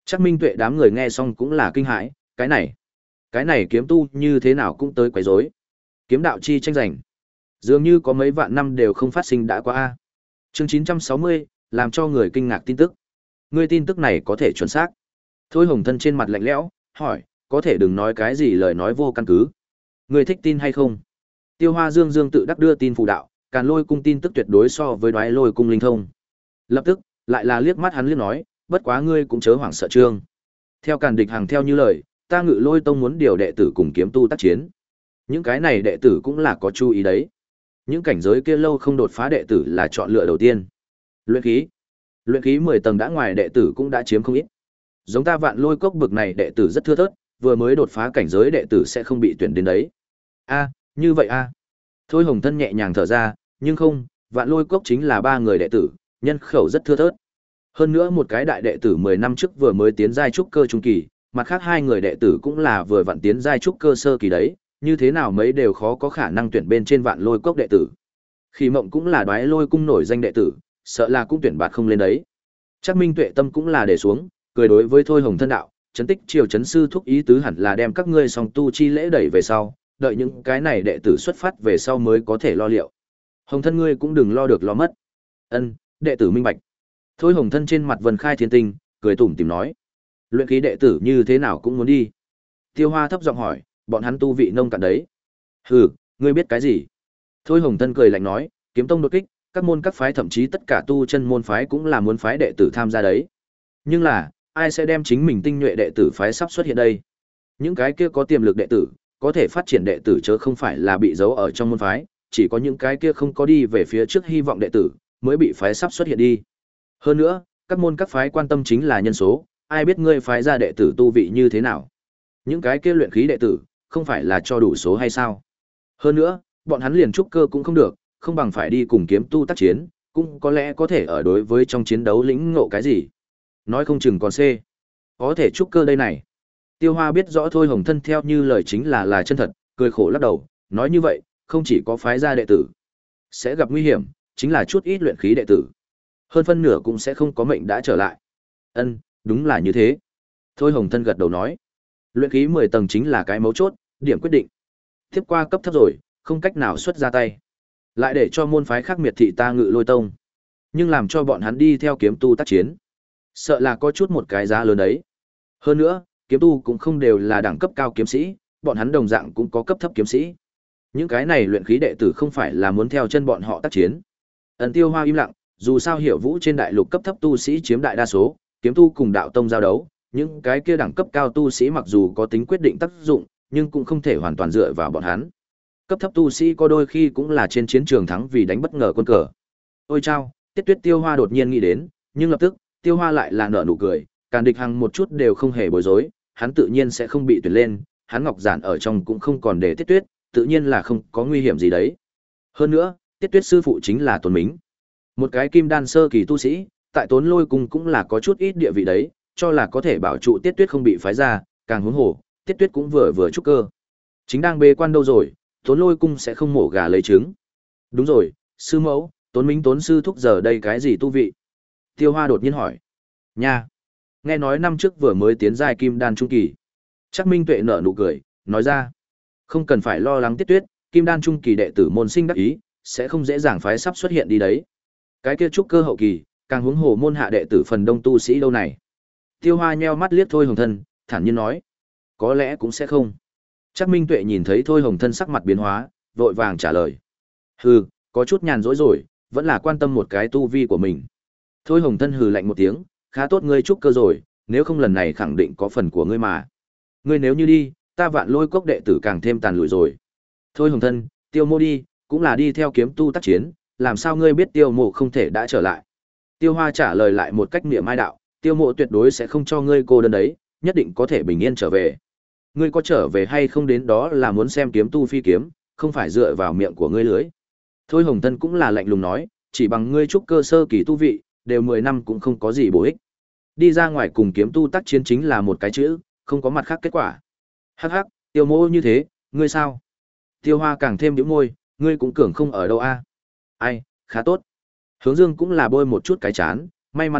Chắc Minh Tuệ đám người nghe xong cũng là kinh hãi, cái này, cái này kiếm tu như thế nào cũng tới quấy rối. Kiếm đạo chi tranh giành, dường như có mấy vạn năm đều không phát sinh đã qua a. Chương chín trăm sáu mươi, làm cho người kinh ngạc tin tức. Ngươi tin tức này có thể chuẩn xác? Thôi Hồng Thân trên mặt lạnh lẽo, hỏi, có thể đừng nói cái gì lời nói vô căn cứ. Ngươi thích tin hay không? Tiêu Hoa Dương Dương tự đắc đưa tin phù đạo, Càn Lôi cung tin tức tuyệt đối so với Đoái Lôi cung linh thông. Lập tức, lại là liếc mắt hắn liếc nói, bất quá ngươi cũng chớ hoảng sợ trương. Theo Càn Địch Hàng theo như lời, ta Ngự Lôi tông muốn điều đệ tử cùng kiếm tu tác chiến. Những cái này đệ tử cũng là có chú ý đấy. Những cảnh giới kia lâu không đột phá đệ tử là chọn lựa đầu tiên. Luyện khí, luyện khí mười tầng đã ngoài đệ tử cũng đã chiếm không ít. Giống ta Vạn Lôi cốc bực này đệ tử rất thưa thớt, vừa mới đột phá cảnh giới đệ tử sẽ không bị tuyển đến đấy. A, như vậy a. Thôi Hồng Thân nhẹ nhàng thở ra, nhưng không, Vạn Lôi cốc chính là ba người đệ tử, nhân khẩu rất thưa thớt. Hơn nữa một cái đại đệ tử mười năm trước vừa mới tiến giai trúc cơ trung kỳ, mặt khác hai người đệ tử cũng là vừa vặn tiến giai trúc cơ sơ kỳ đấy, như thế nào mấy đều khó có khả năng tuyển bên trên Vạn Lôi cốc đệ tử. Khi Mộng cũng là Đoái Lôi cung nổi danh đệ tử, sợ là cũng tuyển bạt không lên đấy. Chắc Minh Tuệ tâm cũng là để xuống, cười đối với Thôi Hồng Thân đạo, trấn tích triều trấn sư thúc ý tứ hẳn là đem các ngươi song tu chi lễ đẩy về sau, đợi những cái này đệ tử xuất phát về sau mới có thể lo liệu. Hồng Thân ngươi cũng đừng lo được lo mất. Ân, đệ tử minh bạch. Thôi Hồng Thân trên mặt Vân Khai Thiên Tinh, cười tủm tỉm nói, luyện khí đệ tử như thế nào cũng muốn đi. Tiêu Hoa thấp giọng hỏi, bọn hắn tu vị nông cạn đấy. Hừ, ngươi biết cái gì? Thôi Hồng Thân cười lạnh nói, kiếm tông đột kích, các môn các phái thậm chí tất cả tu chân môn phái cũng là muốn phái đệ tử tham gia đấy. Nhưng là, ai sẽ đem chính mình tinh nhuệ đệ tử phái sắp xuất hiện đây? Những cái kia có tiềm lực đệ tử, có thể phát triển đệ tử chớ không phải là bị giấu ở trong môn phái, chỉ có những cái kia không có đi về phía trước hy vọng đệ tử, mới bị phái sắp xuất hiện đi. Hơn nữa, các môn các phái quan tâm chính là nhân số, ai biết ngươi phái ra đệ tử tu vị như thế nào? Những cái kia luyện khí đệ tử, không phải là cho đủ số hay sao? Hơn nữa, bọn hắn liền trúc cơ cũng không được, không bằng phải đi cùng kiếm tu tác chiến, cũng có lẽ có thể ở đối với trong chiến đấu lĩnh ngộ cái gì. Nói không chừng còn C. Có thể trúc cơ đây này. Tiêu Hoa biết rõ Thôi Hồng Thân theo như lời chính là là chân thật, cười khổ lắc đầu, nói như vậy, không chỉ có phái gia đệ tử sẽ gặp nguy hiểm, chính là chút ít luyện khí đệ tử. Hơn phân nửa cũng sẽ không có mệnh đã trở lại. Ân, đúng là như thế. Thôi Hồng Thân gật đầu nói, luyện khí mười tầng chính là cái mấu chốt, điểm quyết định. Tiếp qua cấp thấp rồi, không cách nào xuất ra tay. Lại để cho môn phái khác miệt thị ta Ngự Lôi tông. Nhưng làm cho bọn hắn đi theo kiếm tu tác chiến, sợ là có chút một cái giá lớn đấy. Hơn nữa, kiếm tu cũng không đều là đẳng cấp cao kiếm sĩ, bọn hắn đồng dạng cũng có cấp thấp kiếm sĩ. Những cái này luyện khí đệ tử không phải là muốn theo chân bọn họ tác chiến. Ẩn Tiêu Hoa im lặng, dù sao Hiểu Vũ trên đại lục cấp thấp tu sĩ chiếm đại đa số, kiếm tu cùng đạo tông giao đấu, những cái kia đẳng cấp cao tu sĩ mặc dù có tính quyết định tác dụng, nhưng cũng không thể hoàn toàn dựa vào bọn hắn. Cấp thấp tu sĩ có đôi khi cũng là trên chiến trường thắng vì đánh bất ngờ quân cờ. Ôi chao, Tiết Tuyết Tiêu Hoa đột nhiên nghĩ đến, nhưng lập tức, Tiêu Hoa lại là nở nụ cười, Càn Địch Hằng một chút đều không hề bối rối, hắn tự nhiên sẽ không bị tuyển lên, hắn Ngọc Giản ở trong cũng không còn để Tiết Tuyết, tự nhiên là không có nguy hiểm gì đấy. Hơn nữa, Tiết Tuyết sư phụ chính là Tôn Mính, một cái kim đan sơ kỳ tu sĩ, tại Tốn Lôi cung cũng là có chút ít địa vị đấy, cho là có thể bảo trụ Tiết Tuyết không bị phái ra, càng huống hồ, Tiết Tuyết cũng vừa vừa trúc cơ. Chính đang bế quan đâu rồi, Tốn Lôi cung sẽ không mổ gà lấy trứng. Đúng rồi, sư mẫu, Tốn Mính Tốn sư thúc giờ đây cái gì tu vị? Tiêu Hoa đột nhiên hỏi. Nha, nghe nói năm trước vừa mới tiến giai kim đan trung kỳ. Chắc Minh Tuệ nở nụ cười, nói ra, không cần phải lo lắng Tiết Tuyết, kim đan trung kỳ đệ tử môn sinh đắc ý, sẽ không dễ dàng phái sắp xuất hiện đi đấy. Cái kia trúc cơ hậu kỳ, càng huống hồ môn hạ đệ tử phần đông tu sĩ đâu này. Tiêu Hoa nheo mắt liếc Thôi Hồng Thân, thản nhiên nói, có lẽ cũng sẽ không. Chắc Minh Tuệ nhìn thấy Thôi Hồng Thân sắc mặt biến hóa, vội vàng trả lời. Hừ, có chút nhàn rỗi rồi, vẫn là quan tâm một cái tu vi của mình. Thôi Hồng Thân hừ lạnh một tiếng, khá tốt ngươi trúc cơ rồi, nếu không lần này khẳng định có phần của ngươi mà. Ngươi nếu như đi, ta Vạn Lôi cốc đệ tử càng thêm tàn lụi rồi. Thôi Hồng Thân, Tiêu Mộ đi, cũng là đi theo kiếm tu tác chiến, làm sao ngươi biết Tiêu Mộ không thể đã trở lại? Tiêu Hoa trả lời lại một cách niệm ai đạo, Tiêu Mộ tuyệt đối sẽ không cho ngươi cô đơn đấy, nhất định có thể bình yên trở về. Ngươi có trở về hay không đến đó là muốn xem kiếm tu phi kiếm, không phải dựa vào miệng của ngươi lưới. Thôi Hồng Thân cũng là lạnh lùng nói, chỉ bằng ngươi trúc cơ sơ kỳ tu vị, đều mười năm cũng không có gì bổ ích. Đi ra ngoài cùng kiếm tu tác chiến chính là một cái chữ, không có mặt khác kết quả. Hắc hắc, Tiêu Mộ như thế, ngươi sao? Tiêu Hoa càng thêm nhíu môi, ngươi cũng cường không ở đâu a? Ai, khá tốt. Hướng Dương cũng là bôi một chút cái chán, may mắn đạo,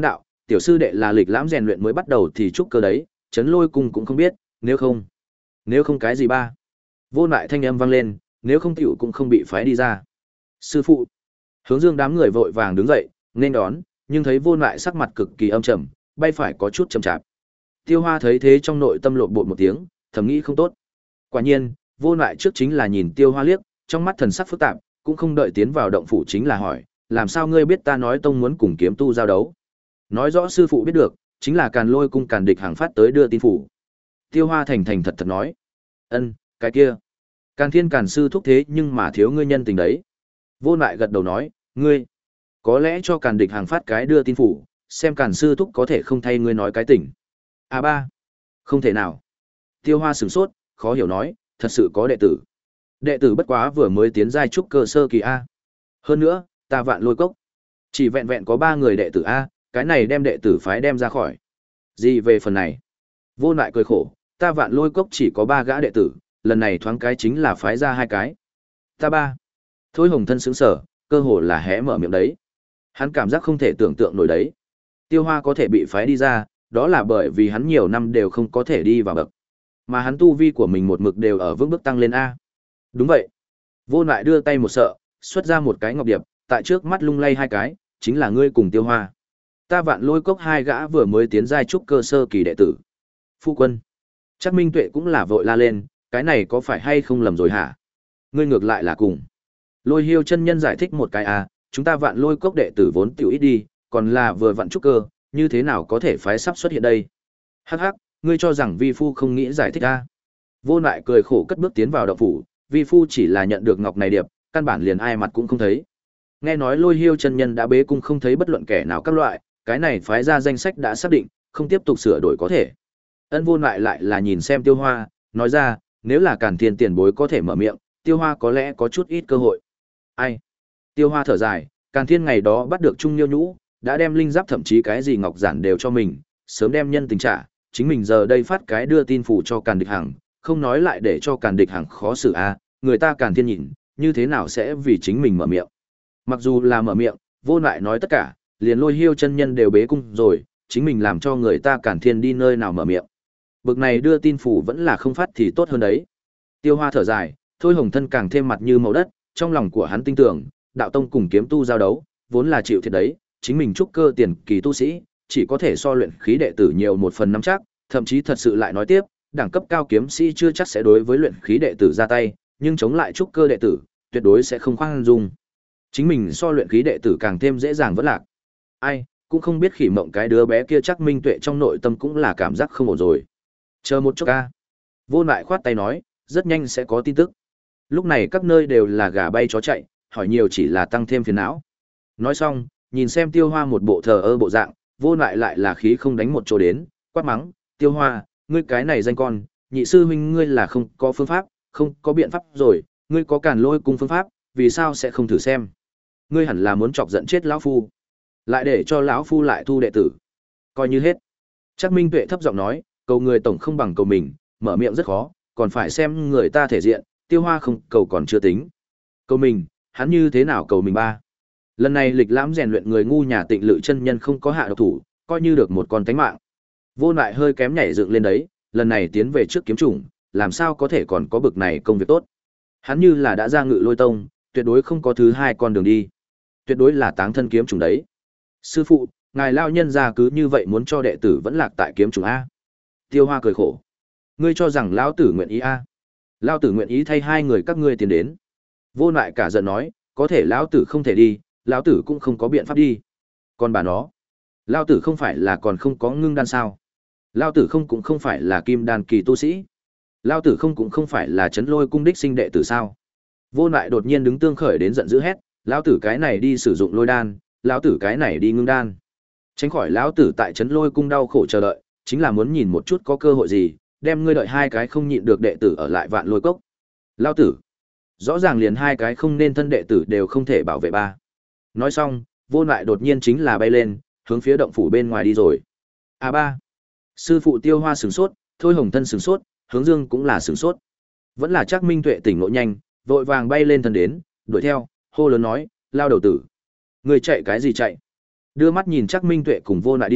tiểu sư đệ là lịch lãm rèn luyện mới bắt đầu thì trúc cơ đấy, Trấn Lôi cung cũng không biết, nếu không, nếu không cái gì ba. Vô lại thanh âm vang lên, nếu không tiểu cũng không bị phái đi ra. Sư phụ. Hướng Dương đám người vội vàng đứng dậy, nên đón, nhưng thấy Vô lại sắc mặt cực kỳ âm trầm, bay phải có chút chậm chạp. Tiêu Hoa thấy thế trong nội tâm lộn bột một tiếng, thầm nghĩ không tốt. Quả nhiên, Vô lại trước chính là nhìn Tiêu Hoa liếc, trong mắt thần sắc phức tạp, cũng không đợi tiến vào động phủ chính là hỏi, làm sao ngươi biết ta nói tông muốn cùng kiếm tu giao đấu? Nói rõ sư phụ biết được, chính là Càn Lôi cung Càn Địch hàng phát tới đưa tin phủ. Tiêu Hoa thành thành thật thật nói, ân, cái kia, Càn Thiên Càn sư thúc thế nhưng mà thiếu ngươi nhân tình đấy. Vô lại gật đầu nói, ngươi, có lẽ cho Càn Địch hàng phát cái đưa tin phủ, xem Càn sư thúc có thể không thay ngươi nói cái tỉnh. À ba, không thể nào. Tiêu Hoa sửng sốt, khó hiểu nói, thật sự có đệ tử. Đệ tử bất quá vừa mới tiến giai trúc cơ sơ kỳ A. Hơn nữa, ta Vạn Lôi cốc chỉ vẹn vẹn có ba người đệ tử A, cái này đem đệ tử phái đem ra khỏi. Gì về phần này? Vô lại cười khổ, ta Vạn Lôi cốc chỉ có ba gã đệ tử, lần này thoáng cái chính là phái ra hai cái. Ta ba. Thôi Hồng Thân sững sờ, cơ hồ là hé mở miệng đấy. Hắn cảm giác không thể tưởng tượng nổi đấy. Tiêu Hoa có thể bị phái đi ra, đó là bởi vì hắn nhiều năm đều không có thể đi vào bậc. Mà hắn tu vi của mình một mực đều ở vững bước tăng lên A. Đúng vậy. Vô lại đưa tay một sợ, xuất ra một cái ngọc điệp, tại trước mắt lung lay hai cái, chính là ngươi cùng Tiêu Hoa. Ta Vạn Lôi cốc hai gã vừa mới tiến giai trúc cơ sơ kỳ đệ tử. Phu quân. Chắc Minh Tuệ cũng là vội la lên, cái này có phải hay không lầm rồi hả? Ngươi ngược lại là cùng. Lôi Hiêu chân nhân giải thích một cái à, chúng ta Vạn Lôi cốc đệ tử vốn tiểu ít đi, còn là vừa vặn trúc cơ, như thế nào có thể phái sắp xuất hiện đây? Hắc hắc, ngươi cho rằng vi phu không nghĩ giải thích à? Vô lại cười khổ cất bước tiến vào động phủ, vi phu chỉ là nhận được ngọc này điệp, căn bản liền ai mặt cũng không thấy. Nghe nói Lôi Hiêu chân nhân đã bế cung không thấy bất luận kẻ nào các loại, cái này phái ra danh sách đã xác định, không tiếp tục sửa đổi có thể. Ân Vô lại lại là nhìn xem Tiêu Hoa, nói ra, nếu là Càn Thiên tiền bối có thể mở miệng, Tiêu Hoa có lẽ có chút ít cơ hội. Ai? Tiêu Hoa thở dài, Càn Thiên ngày đó bắt được Trung Liêu Nhũ, đã đem linh giáp thậm chí cái gì ngọc giản đều cho mình, sớm đem nhân tình trả, chính mình giờ đây phát cái đưa tin phủ cho Càn Địch Hằng, không nói lại để cho Càn Địch Hằng khó xử a, à, người ta Càn Thiên nhìn, như thế nào sẽ vì chính mình mở miệng. Mặc dù là mở miệng, Vô lại nói tất cả, liền Lôi Hiêu chân nhân đều bế cung rồi, chính mình làm cho người ta Càn Thiên đi nơi nào mở miệng. Bực này đưa tin phủ vẫn là không phát thì tốt hơn đấy. Tiêu Hoa thở dài, Thôi Hồng Thân càng thêm mặt như màu đất, trong lòng của hắn tin tưởng, đạo tông cùng kiếm tu giao đấu, vốn là chịu thiệt đấy, chính mình trúc cơ tiền kỳ tu sĩ, chỉ có thể so luyện khí đệ tử nhiều một phần năm chắc, thậm chí thật sự lại nói tiếp, đẳng cấp cao kiếm sĩ chưa chắc sẽ đối với luyện khí đệ tử ra tay, nhưng chống lại trúc cơ đệ tử, tuyệt đối sẽ không khoan dung. Chính mình so luyện khí đệ tử càng thêm dễ dàng vỡ lạc. Ai, cũng không biết Khỉ Mộng cái đứa bé kia chắc Minh Tuệ trong nội tâm cũng là cảm giác không ổn rồi. Chờ một chút ca. Vô lại khoát tay nói, rất nhanh sẽ có tin tức. Lúc này các nơi đều là gà bay chó chạy, hỏi nhiều chỉ là tăng thêm phiền não. Nói xong, nhìn xem Tiêu Hoa một bộ thờ ơ bộ dạng, Vô lại lại là khí không đánh một chỗ đến, quát mắng, Tiêu Hoa, ngươi cái này danh con, nhị sư huynh ngươi là không có phương pháp, không có biện pháp rồi, ngươi có Càn Lôi cung phương pháp, vì sao sẽ không thử xem? Ngươi hẳn là muốn chọc giận chết lão phu, lại để cho lão phu lại thu đệ tử. Coi như hết. Chắc Minh Tuệ thấp giọng nói, cầu người tổng không bằng cầu mình, mở miệng rất khó, còn phải xem người ta thể diện, Tiêu Hoa không cầu còn chưa tính. Cầu mình, hắn như thế nào cầu mình ba? Lần này lịch lãm rèn luyện người ngu nhà Tịnh Lự chân nhân không có hạ độc thủ, coi như được một con tánh mạng. Vô lại hơi kém nhảy dựng lên đấy, lần này tiến về trước kiếm chủng, làm sao có thể còn có bực này công việc tốt. Hắn như là đã ra Ngự Lôi tông, tuyệt đối không có thứ hai con đường đi. Tuyệt đối là táng thân kiếm chủng đấy. Sư phụ, ngài lao nhân ra cứ như vậy muốn cho đệ tử vẫn lạc tại kiếm chủng A. Tiêu Hoa cười khổ. Ngươi cho rằng lão tử nguyện ý A. Lão tử nguyện ý thay hai người các ngươi tiến đến. Vô lại cả giận nói, có thể lão tử không thể đi, lão tử cũng không có biện pháp đi. Còn bà nó, lão tử không phải là còn không có ngưng đan sao? Lão tử không cũng không phải là kim đan kỳ tu sĩ. Lão tử không cũng không phải là Trấn Lôi cung đích sinh đệ tử sao? Vô lại đột nhiên đứng tương khởi đến giận dữ hét, lão tử cái này đi sử dụng lôi đan, lão tử cái này đi ngưng đan. Tránh khỏi lão tử tại Trấn Lôi cung đau khổ chờ đợi, chính là muốn nhìn một chút có cơ hội gì, đem ngươi đợi hai cái không nhịn được đệ tử ở lại Vạn Lôi cốc. Lão tử, rõ ràng liền hai cái không nên thân đệ tử đều không thể bảo vệ ba. Nói xong, Vô lại đột nhiên chính là bay lên, hướng phía động phủ bên ngoài đi rồi. À ba. Sư phụ Tiêu Hoa sửng sốt, Thôi Hồng Thân sửng sốt, Hướng Dương cũng là sửng sốt. Vẫn là Trác Minh Tuệ tỉnh ngộ nhanh, vội vàng bay lên thân đến, đuổi theo, hô lớn nói, lao đầu tử. Người chạy cái gì chạy? Đưa mắt nhìn Trác Minh Tuệ cùng Vô lại đi,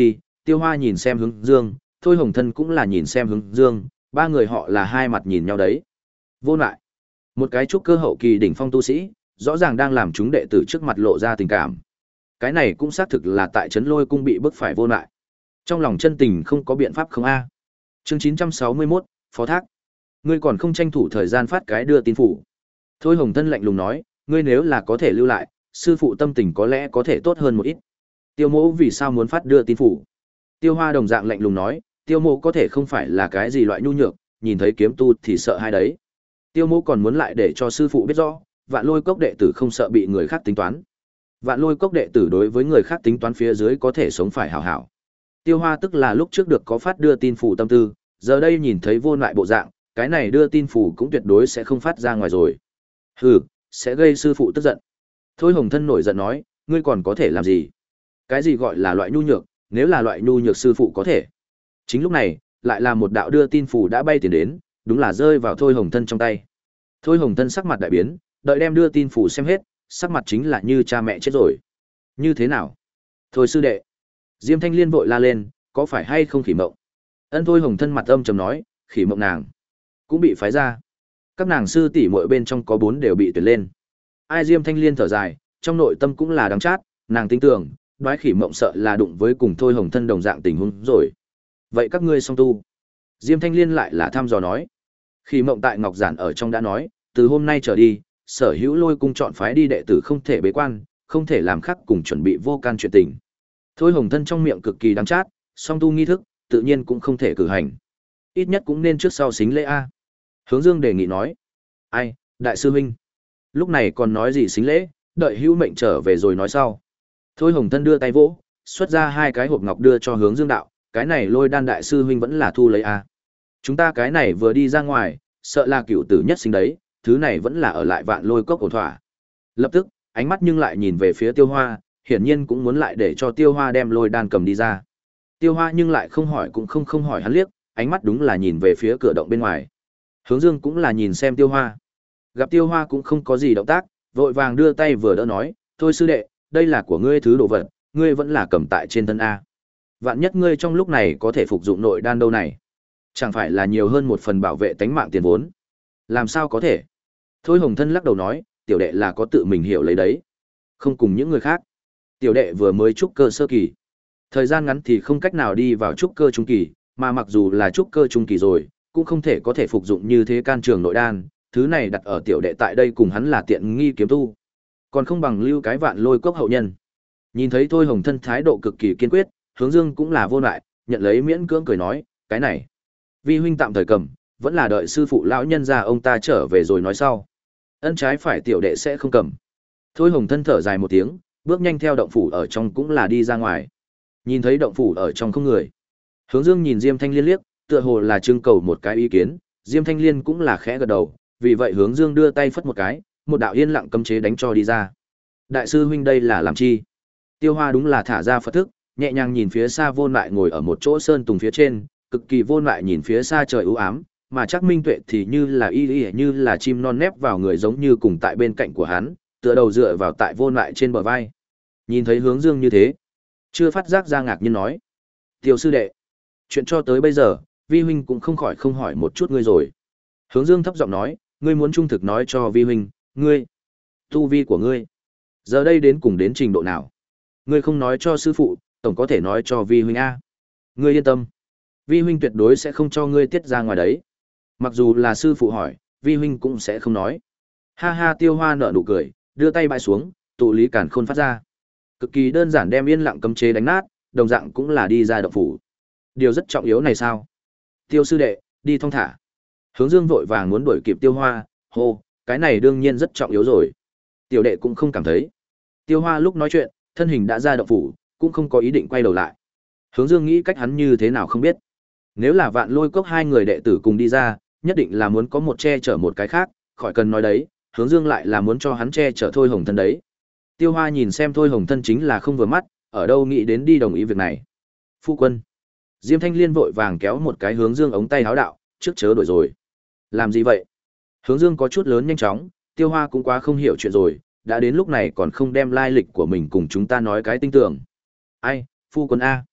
Tiêu Hoa nhìn xem Hướng Dương, Thôi Hồng Thân cũng là nhìn xem Hướng Dương, ba người họ là hai mặt nhìn nhau đấy. Vô lại, một cái trúc cơ hậu kỳ đỉnh phong tu sĩ, rõ ràng đang làm chúng đệ tử trước mặt lộ ra tình cảm. Cái này cũng xác thực là tại Trấn Lôi cung bị bức phải vô lại. Trong lòng chân tình không có biện pháp không a. Chương chín trăm sáu mươi mốt, Phó Thác. Ngươi còn không tranh thủ thời gian phát cái đưa tin phủ. Thôi Hồng Thân lạnh lùng nói, ngươi nếu là có thể lưu lại, sư phụ tâm tình có lẽ có thể tốt hơn một ít. Tiêu Mỗ vì sao muốn phát đưa tin phủ? Tiêu Hoa đồng dạng lạnh lùng nói, Tiêu Mỗ có thể không phải là cái gì loại nhu nhược, nhìn thấy kiếm tu thì sợ hai đấy. Tiêu Mỗ còn muốn lại để cho sư phụ biết rõ, Vạn Lôi Cốc đệ tử không sợ bị người khác tính toán. Vạn Lôi Cốc đệ tử đối với người khác tính toán phía dưới có thể sống phải hảo hảo. Tiêu Hoa tức là lúc trước được có phát đưa tin phủ tâm tư, giờ đây nhìn thấy vô lại bộ dạng, cái này đưa tin phủ cũng tuyệt đối sẽ không phát ra ngoài rồi. Hừ, sẽ gây sư phụ tức giận. Thôi Hồng Thân nổi giận nói, ngươi còn có thể làm gì? Cái gì gọi là loại nhu nhược, nếu là loại nhu nhược sư phụ có thể. Chính lúc này, lại là một đạo đưa tin phủ đã bay tiền đến, đúng là rơi vào Thôi Hồng Thân trong tay. Thôi Hồng Thân sắc mặt đại biến, đợi đem đưa tin phủ xem hết, sắc mặt chính là như cha mẹ chết rồi. Như thế nào? Thôi sư đệ. Diêm Thanh Liên vội la lên, có phải hay không khỉ mộng? Ân Thôi Hồng Thân mặt âm trầm nói, khỉ mộng nàng cũng bị phái ra. Các nàng sư tỷ muội bên trong có bốn đều bị tuyển lên. Ai Diêm Thanh Liên thở dài, trong nội tâm cũng là đắng chát, nàng tin tưởng, đoái khỉ mộng sợ là đụng với cùng Thôi Hồng Thân đồng dạng tình huống rồi. Vậy các ngươi song tu. Diêm Thanh Liên lại là thăm dò nói. Khỉ mộng tại Ngọc Giản ở trong đã nói, từ hôm nay trở đi, sở hữu Lôi cung chọn phái đi đệ tử không thể bế quan, không thể làm khác cùng chuẩn bị vô can chuyện tình. Thôi Hồng Thân trong miệng cực kỳ đắng chát, song tu nghi thức, tự nhiên cũng không thể cử hành. Ít nhất cũng nên trước sau xính lễ a. Hướng Dương đề nghị nói. Ai, đại sư huynh. Lúc này còn nói gì xính lễ, đợi hữu mệnh trở về rồi nói sau. Thôi Hồng Thân đưa tay vỗ, xuất ra hai cái hộp ngọc đưa cho Hướng Dương đạo, cái này Lôi đan đại sư huynh vẫn là thu lấy a. Chúng ta cái này vừa đi ra ngoài, sợ là cựu tử nhất sinh đấy, thứ này vẫn là ở lại Vạn Lôi cốc ổn thỏa. Lập tức, ánh mắt nhưng lại nhìn về phía Tiêu Hoa, hiển nhiên cũng muốn lại để cho Tiêu Hoa đem Lôi đan cầm đi ra. Tiêu Hoa nhưng lại không hỏi cũng không không hỏi hắn liếc, ánh mắt đúng là nhìn về phía cửa động bên ngoài. Hướng Dương cũng là nhìn xem Tiêu Hoa. Gặp Tiêu Hoa cũng không có gì động tác, vội vàng đưa tay vừa đỡ nói, thôi sư đệ, đây là của ngươi thứ đồ vật, ngươi vẫn là cầm tại trên thân A. Vạn nhất ngươi trong lúc này có thể phục dụng nội đan đâu này. Chẳng phải là nhiều hơn một phần bảo vệ tánh mạng tiền vốn. Làm sao có thể? Thôi Hồng Thân lắc đầu nói, tiểu đệ là có tự mình hiểu lấy đấy. Không cùng những người khác. Tiểu đệ vừa mới trúc cơ sơ kỳ. Thời gian ngắn thì không cách nào đi vào trúc cơ trung kỳ, mà mặc dù là trúc cơ trung kỳ rồi, cũng không thể có thể phục dụng như thế can trường nội đan, thứ này đặt ở tiểu đệ tại đây cùng hắn là tiện nghi kiếm tu. Còn không bằng lưu cái Vạn Lôi cốc hậu nhân. Nhìn thấy Thôi Hồng Thân thái độ cực kỳ kiên quyết, Hướng Dương cũng là vô lại, nhận lấy miễn cưỡng cười nói, cái này, vi huynh tạm thời cầm, vẫn là đợi sư phụ lão nhân gia ông ta trở về rồi nói sau. Ân trái phải tiểu đệ sẽ không cầm. Thôi Hồng Thân thở dài một tiếng, bước nhanh theo động phủ ở trong cũng là đi ra ngoài. Nhìn thấy động phủ ở trong không người, Hướng Dương nhìn Diêm Thanh Liên liếc, tựa hồ là trưng cầu một cái ý kiến, Diêm Thanh Liên cũng là khẽ gật đầu, vì vậy Hướng Dương đưa tay phất một cái, một đạo yên lặng cấm chế đánh cho đi ra. Đại sư huynh đây là làm chi? Tiêu Hoa đúng là thả ra Phật thức, nhẹ nhàng nhìn phía xa Vô Lại ngồi ở một chỗ sơn tùng phía trên, cực kỳ vô lại nhìn phía xa trời u ám, mà chắc Minh Tuệ thì như là y y như là chim non nép vào người giống như cùng tại bên cạnh của hắn, tựa đầu dựa vào tại Vô Lại trên bờ vai. Nhìn thấy Hướng Dương như thế, chưa phát giác ra ngạc nhiên nói: "Tiểu sư đệ, chuyện cho tới bây giờ, vi huynh cũng không khỏi không hỏi một chút ngươi rồi." Hướng Dương thấp giọng nói: "Ngươi muốn trung thực nói cho vi huynh, ngươi, tu vi của ngươi, giờ đây đến cùng đến trình độ nào? Ngươi không nói cho sư phụ, tổng có thể nói cho vi huynh a. Ngươi yên tâm, vi huynh tuyệt đối sẽ không cho ngươi tiết ra ngoài đấy. Mặc dù là sư phụ hỏi, vi huynh cũng sẽ không nói." Ha ha, Tiêu Hoa nở nụ cười, đưa tay bãi xuống, tụ lý càn khôn phát ra. Cực kỳ đơn giản đem yên lặng cấm chế đánh nát, đồng dạng cũng là đi ra động phủ. Điều rất trọng yếu này sao? Tiêu sư đệ, đi thong thả. Hướng Dương vội vàng muốn đuổi kịp Tiêu Hoa, hô, cái này đương nhiên rất trọng yếu rồi. Tiểu đệ cũng không cảm thấy. Tiêu Hoa lúc nói chuyện, thân hình đã ra động phủ, cũng không có ý định quay đầu lại. Hướng Dương nghĩ cách hắn như thế nào không biết. Nếu là Vạn Lôi cốc hai người đệ tử cùng đi ra, nhất định là muốn có một che chở một cái khác, khỏi cần nói đấy, Hướng Dương lại là muốn cho hắn che chở Thôi Hồng Thân đấy. Tiêu Hoa nhìn xem Thôi Hồng Thân chính là không vừa mắt, ở đâu nghĩ đến đi đồng ý việc này. Phu quân. Diêm Thanh Liên vội vàng kéo một cái Hướng Dương ống tay háo đạo, trước chớ đổi rồi. Làm gì vậy? Hướng Dương có chút lớn nhanh chóng, Tiêu Hoa cũng quá không hiểu chuyện rồi, đã đến lúc này còn không đem lai lịch của mình cùng chúng ta nói cái tinh tưởng. Ai, phu quân A.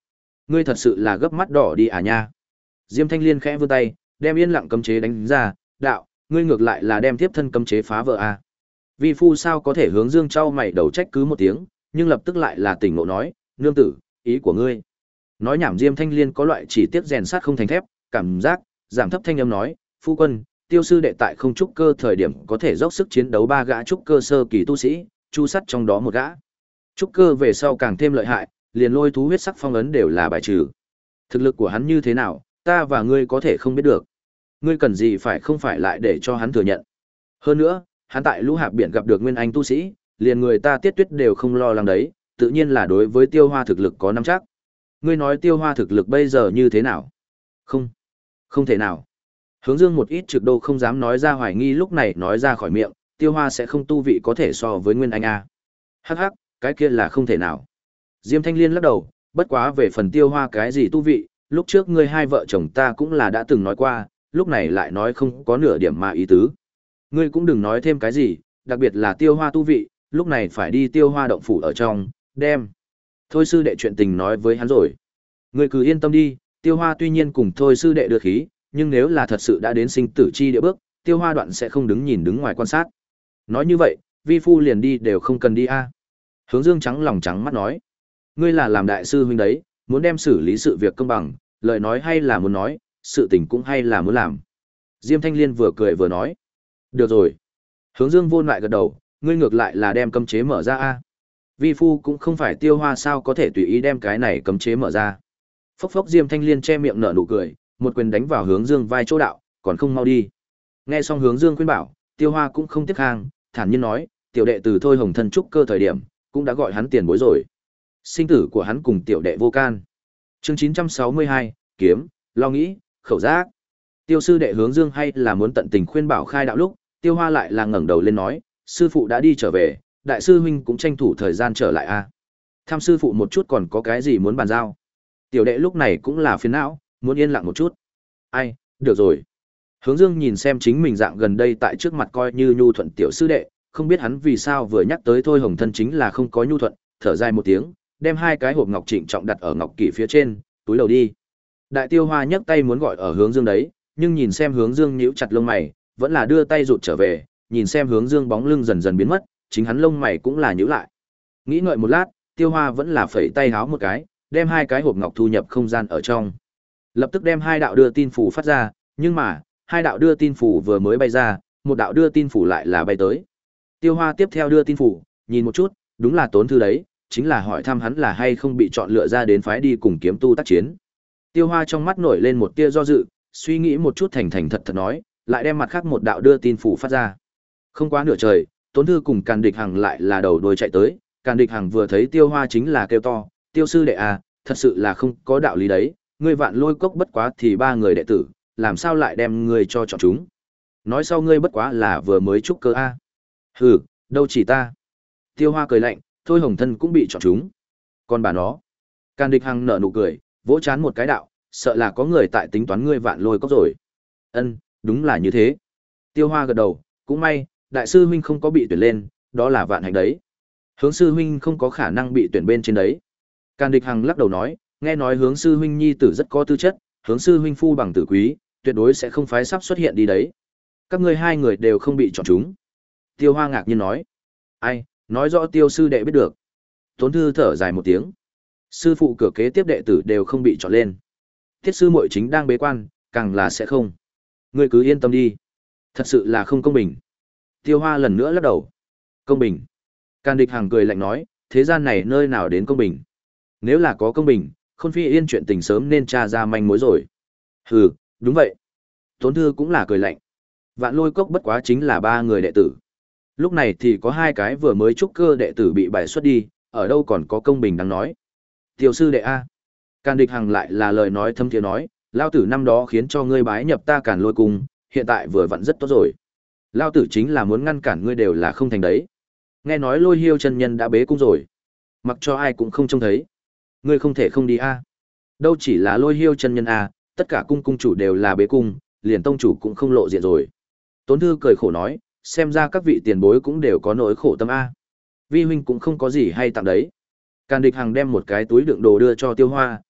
Ngươi thật sự là gấp mắt đỏ đi à nha. Diêm Thanh Liên khẽ vươn tay, đem yên lặng cấm chế đánh ra, đạo, ngươi ngược lại là đem tiếp thân cấm chế phá vỡ à. Vi phu sao có thể hướng Dương trao mày đầu trách cứ một tiếng, nhưng lập tức lại là tỉnh ngộ nói, nương tử, ý của ngươi. Nói nhảm Diêm Thanh Liên có loại chỉ tiếc rèn sát không thành thép, cảm giác, giảm thấp thanh âm nói, phu quân, tiêu sư đệ tại không trúc cơ thời điểm có thể dốc sức chiến đấu ba gã trúc cơ sơ kỳ tu sĩ, chu sắt trong đó một gã. Trúc cơ về sau càng thêm lợi hại, liền lôi thú huyết sắc phong ấn đều là bài trừ. Thực lực của hắn như thế nào, ta và ngươi có thể không biết được. Ngươi cần gì phải không phải lại để cho hắn thừa nhận. Hơn nữa, hắn tại Lũ Hạp biển gặp được nguyên anh tu sĩ, liền người ta Tiết Tuyết đều không lo lắng đấy, tự nhiên là đối với Tiêu Hoa thực lực có nắm chắc. Ngươi nói Tiêu Hoa thực lực bây giờ như thế nào? Không, không thể nào. Hướng Dương một ít trực đô không dám nói ra hoài nghi lúc này nói ra khỏi miệng, Tiêu Hoa sẽ không tu vị có thể so với nguyên anh a. Hắc hắc, cái kia là không thể nào. Diêm Thanh Liên lắc đầu, bất quá về phần Tiêu Hoa cái gì tu vị, lúc trước ngươi hai vợ chồng ta cũng là đã từng nói qua, lúc này lại nói không có nửa điểm mà ý tứ. Ngươi cũng đừng nói thêm cái gì, đặc biệt là Tiêu Hoa tu vị, lúc này phải đi Tiêu Hoa động phủ ở trong, đem. Thôi sư đệ chuyện tình nói với hắn rồi. Ngươi cứ yên tâm đi, Tiêu Hoa tuy nhiên cùng thôi sư đệ đưa khí, nhưng nếu là thật sự đã đến sinh tử chi địa bước, Tiêu Hoa đoạn sẽ không đứng nhìn đứng ngoài quan sát. Nói như vậy, vi phu liền đi đều không cần đi a. Hướng Dương trắng lòng trắng mắt nói, ngươi là làm đại sư huynh đấy, muốn đem xử lý sự việc công bằng, lời nói hay là muốn nói, sự tình cũng hay là muốn làm. Diêm Thanh Liên vừa cười vừa nói, được rồi. Hướng Dương vô lại gật đầu, ngươi ngược lại là đem cấm chế mở ra a. Vi phu cũng không phải Tiêu Hoa sao có thể tùy ý đem cái này cấm chế mở ra. Phốc phốc Diêm Thanh Liên che miệng nở nụ cười, một quyền đánh vào Hướng Dương vai chỗ đạo, còn không mau đi. Nghe xong Hướng Dương khuyên bảo, Tiêu Hoa cũng không tiếc khang, thản nhiên nói, tiểu đệ từ thôi hồng thân trúc cơ thời điểm, cũng đã gọi hắn tiền bối rồi. Sinh tử của hắn cùng tiểu đệ vô can. Chương chín trăm sáu mươi hai, kiếm, lo nghĩ, khẩu giác. Tiêu sư đệ Hướng Dương hay là muốn tận tình khuyên bảo khai đạo lúc, Tiêu Hoa lại là ngẩng đầu lên nói, sư phụ đã đi trở về, đại sư huynh cũng tranh thủ thời gian trở lại a. Tham sư phụ một chút còn có cái gì muốn bàn giao. Tiểu đệ lúc này cũng là phiền não, muốn yên lặng một chút. Ai, được rồi. Hướng Dương nhìn xem chính mình dạng gần đây tại trước mặt coi như nhu thuận tiểu sư đệ, không biết hắn vì sao vừa nhắc tới thôi hồng thân chính là không có nhu thuận, thở dài một tiếng, đem hai cái hộp ngọc trịnh trọng đặt ở ngọc kỷ phía trên, túi đầu đi. Đại Tiêu Hoa nhấc tay muốn gọi ở Hướng Dương đấy, nhưng nhìn xem Hướng Dương nhíu chặt lông mày, vẫn là đưa tay rụt trở về, nhìn xem Hướng Dương bóng lưng dần dần biến mất, chính hắn lông mày cũng là nhíu lại. Nghĩ ngợi một lát, Tiêu Hoa vẫn là phẩy tay háo một cái, đem hai cái hộp ngọc thu nhập không gian ở trong. Lập tức đem hai đạo đưa tin phủ phát ra, nhưng mà, hai đạo đưa tin phủ vừa mới bay ra, một đạo đưa tin phủ lại là bay tới. Tiêu Hoa tiếp theo đưa tin phủ, nhìn một chút, đúng là Tốn Thư đấy, chính là hỏi thăm hắn là hay không bị chọn lựa ra đến phái đi cùng kiếm tu tác chiến. Tiêu Hoa trong mắt nổi lên một tia do dự, suy nghĩ một chút thành thành thật thật nói, lại đem mặt khác một đạo đưa tin phủ phát ra. Không quá nửa trời, Tốn Thư cùng Càn Địch Hằng lại là đầu đuôi chạy tới, Càn Địch Hằng vừa thấy Tiêu Hoa chính là kêu to, Tiêu sư đệ à, thật sự là không có đạo lý đấy, ngươi Vạn Lôi Cốc bất quá thì ba người đệ tử, làm sao lại đem ngươi cho chọn chúng. Nói sau ngươi bất quá là vừa mới trúc cơ a. Hừ, đâu chỉ ta. Tiêu Hoa cười lạnh, thôi hồng thân cũng bị chọn chúng. Còn bà nó. Càn Địch Hằng nở nụ cười, vỗ chán một cái đạo, sợ là có người tại tính toán ngươi Vạn Lôi Cốc rồi. Ân, đúng là như thế. Tiêu Hoa gật đầu, cũng may, đại sư huynh không có bị tuyển lên, đó là vạn hạnh đấy. Hướng sư huynh không có khả năng bị tuyển bên trên đấy. Càn Địch Hằng lắc đầu nói, nghe nói Hướng sư huynh nhi tử rất có tư chất, Hướng sư huynh phu bằng tử quý, tuyệt đối sẽ không phái sắp xuất hiện đi đấy. Các ngươi hai người đều không bị chọn chúng. Tiêu Hoa ngạc nhiên nói. Ai, nói rõ Tiêu sư đệ biết được. Tốn Thư thở dài một tiếng. Sư phụ cửa kế tiếp đệ tử đều không bị chọn lên. Thiết sư muội chính đang bế quan, càng là sẽ không. Ngươi cứ yên tâm đi. Thật sự là không công bình. Tiêu Hoa lần nữa lắc đầu. Công bình. Càn Địch Hằng cười lạnh nói, thế gian này nơi nào đến công bình. Nếu là có công bình, Khôn Phi Yên chuyện tình sớm nên tra ra manh mối rồi. Hừ, đúng vậy. Tốn Thư cũng là cười lạnh. Vạn Lôi Cốc bất quá chính là ba người đệ tử. Lúc này thì có hai cái vừa mới trúc cơ đệ tử bị bài xuất đi, ở đâu còn có công bình đáng nói. Tiêu sư đệ A. Càn Địch Hằng lại là lời nói thâm thiế nói, lao tử năm đó khiến cho ngươi bái nhập ta Càn Lôi cung, hiện tại vừa vặn rất tốt rồi. Lao tử chính là muốn ngăn cản ngươi đều là không thành đấy. Nghe nói Lôi Hiêu chân nhân đã bế cung rồi. Mặc cho ai cũng không trông thấy. Ngươi không thể không đi A. Đâu chỉ là Lôi Hiêu chân nhân A, tất cả cung cung chủ đều là bế cung, liền tông chủ cũng không lộ diện rồi. Tốn Thư cười khổ nói, xem ra các vị tiền bối cũng đều có nỗi khổ tâm A. Vi huynh cũng không có gì hay tặng đấy. Càn Địch Hằng đem một cái túi đựng đồ đưa cho Tiêu Hoa,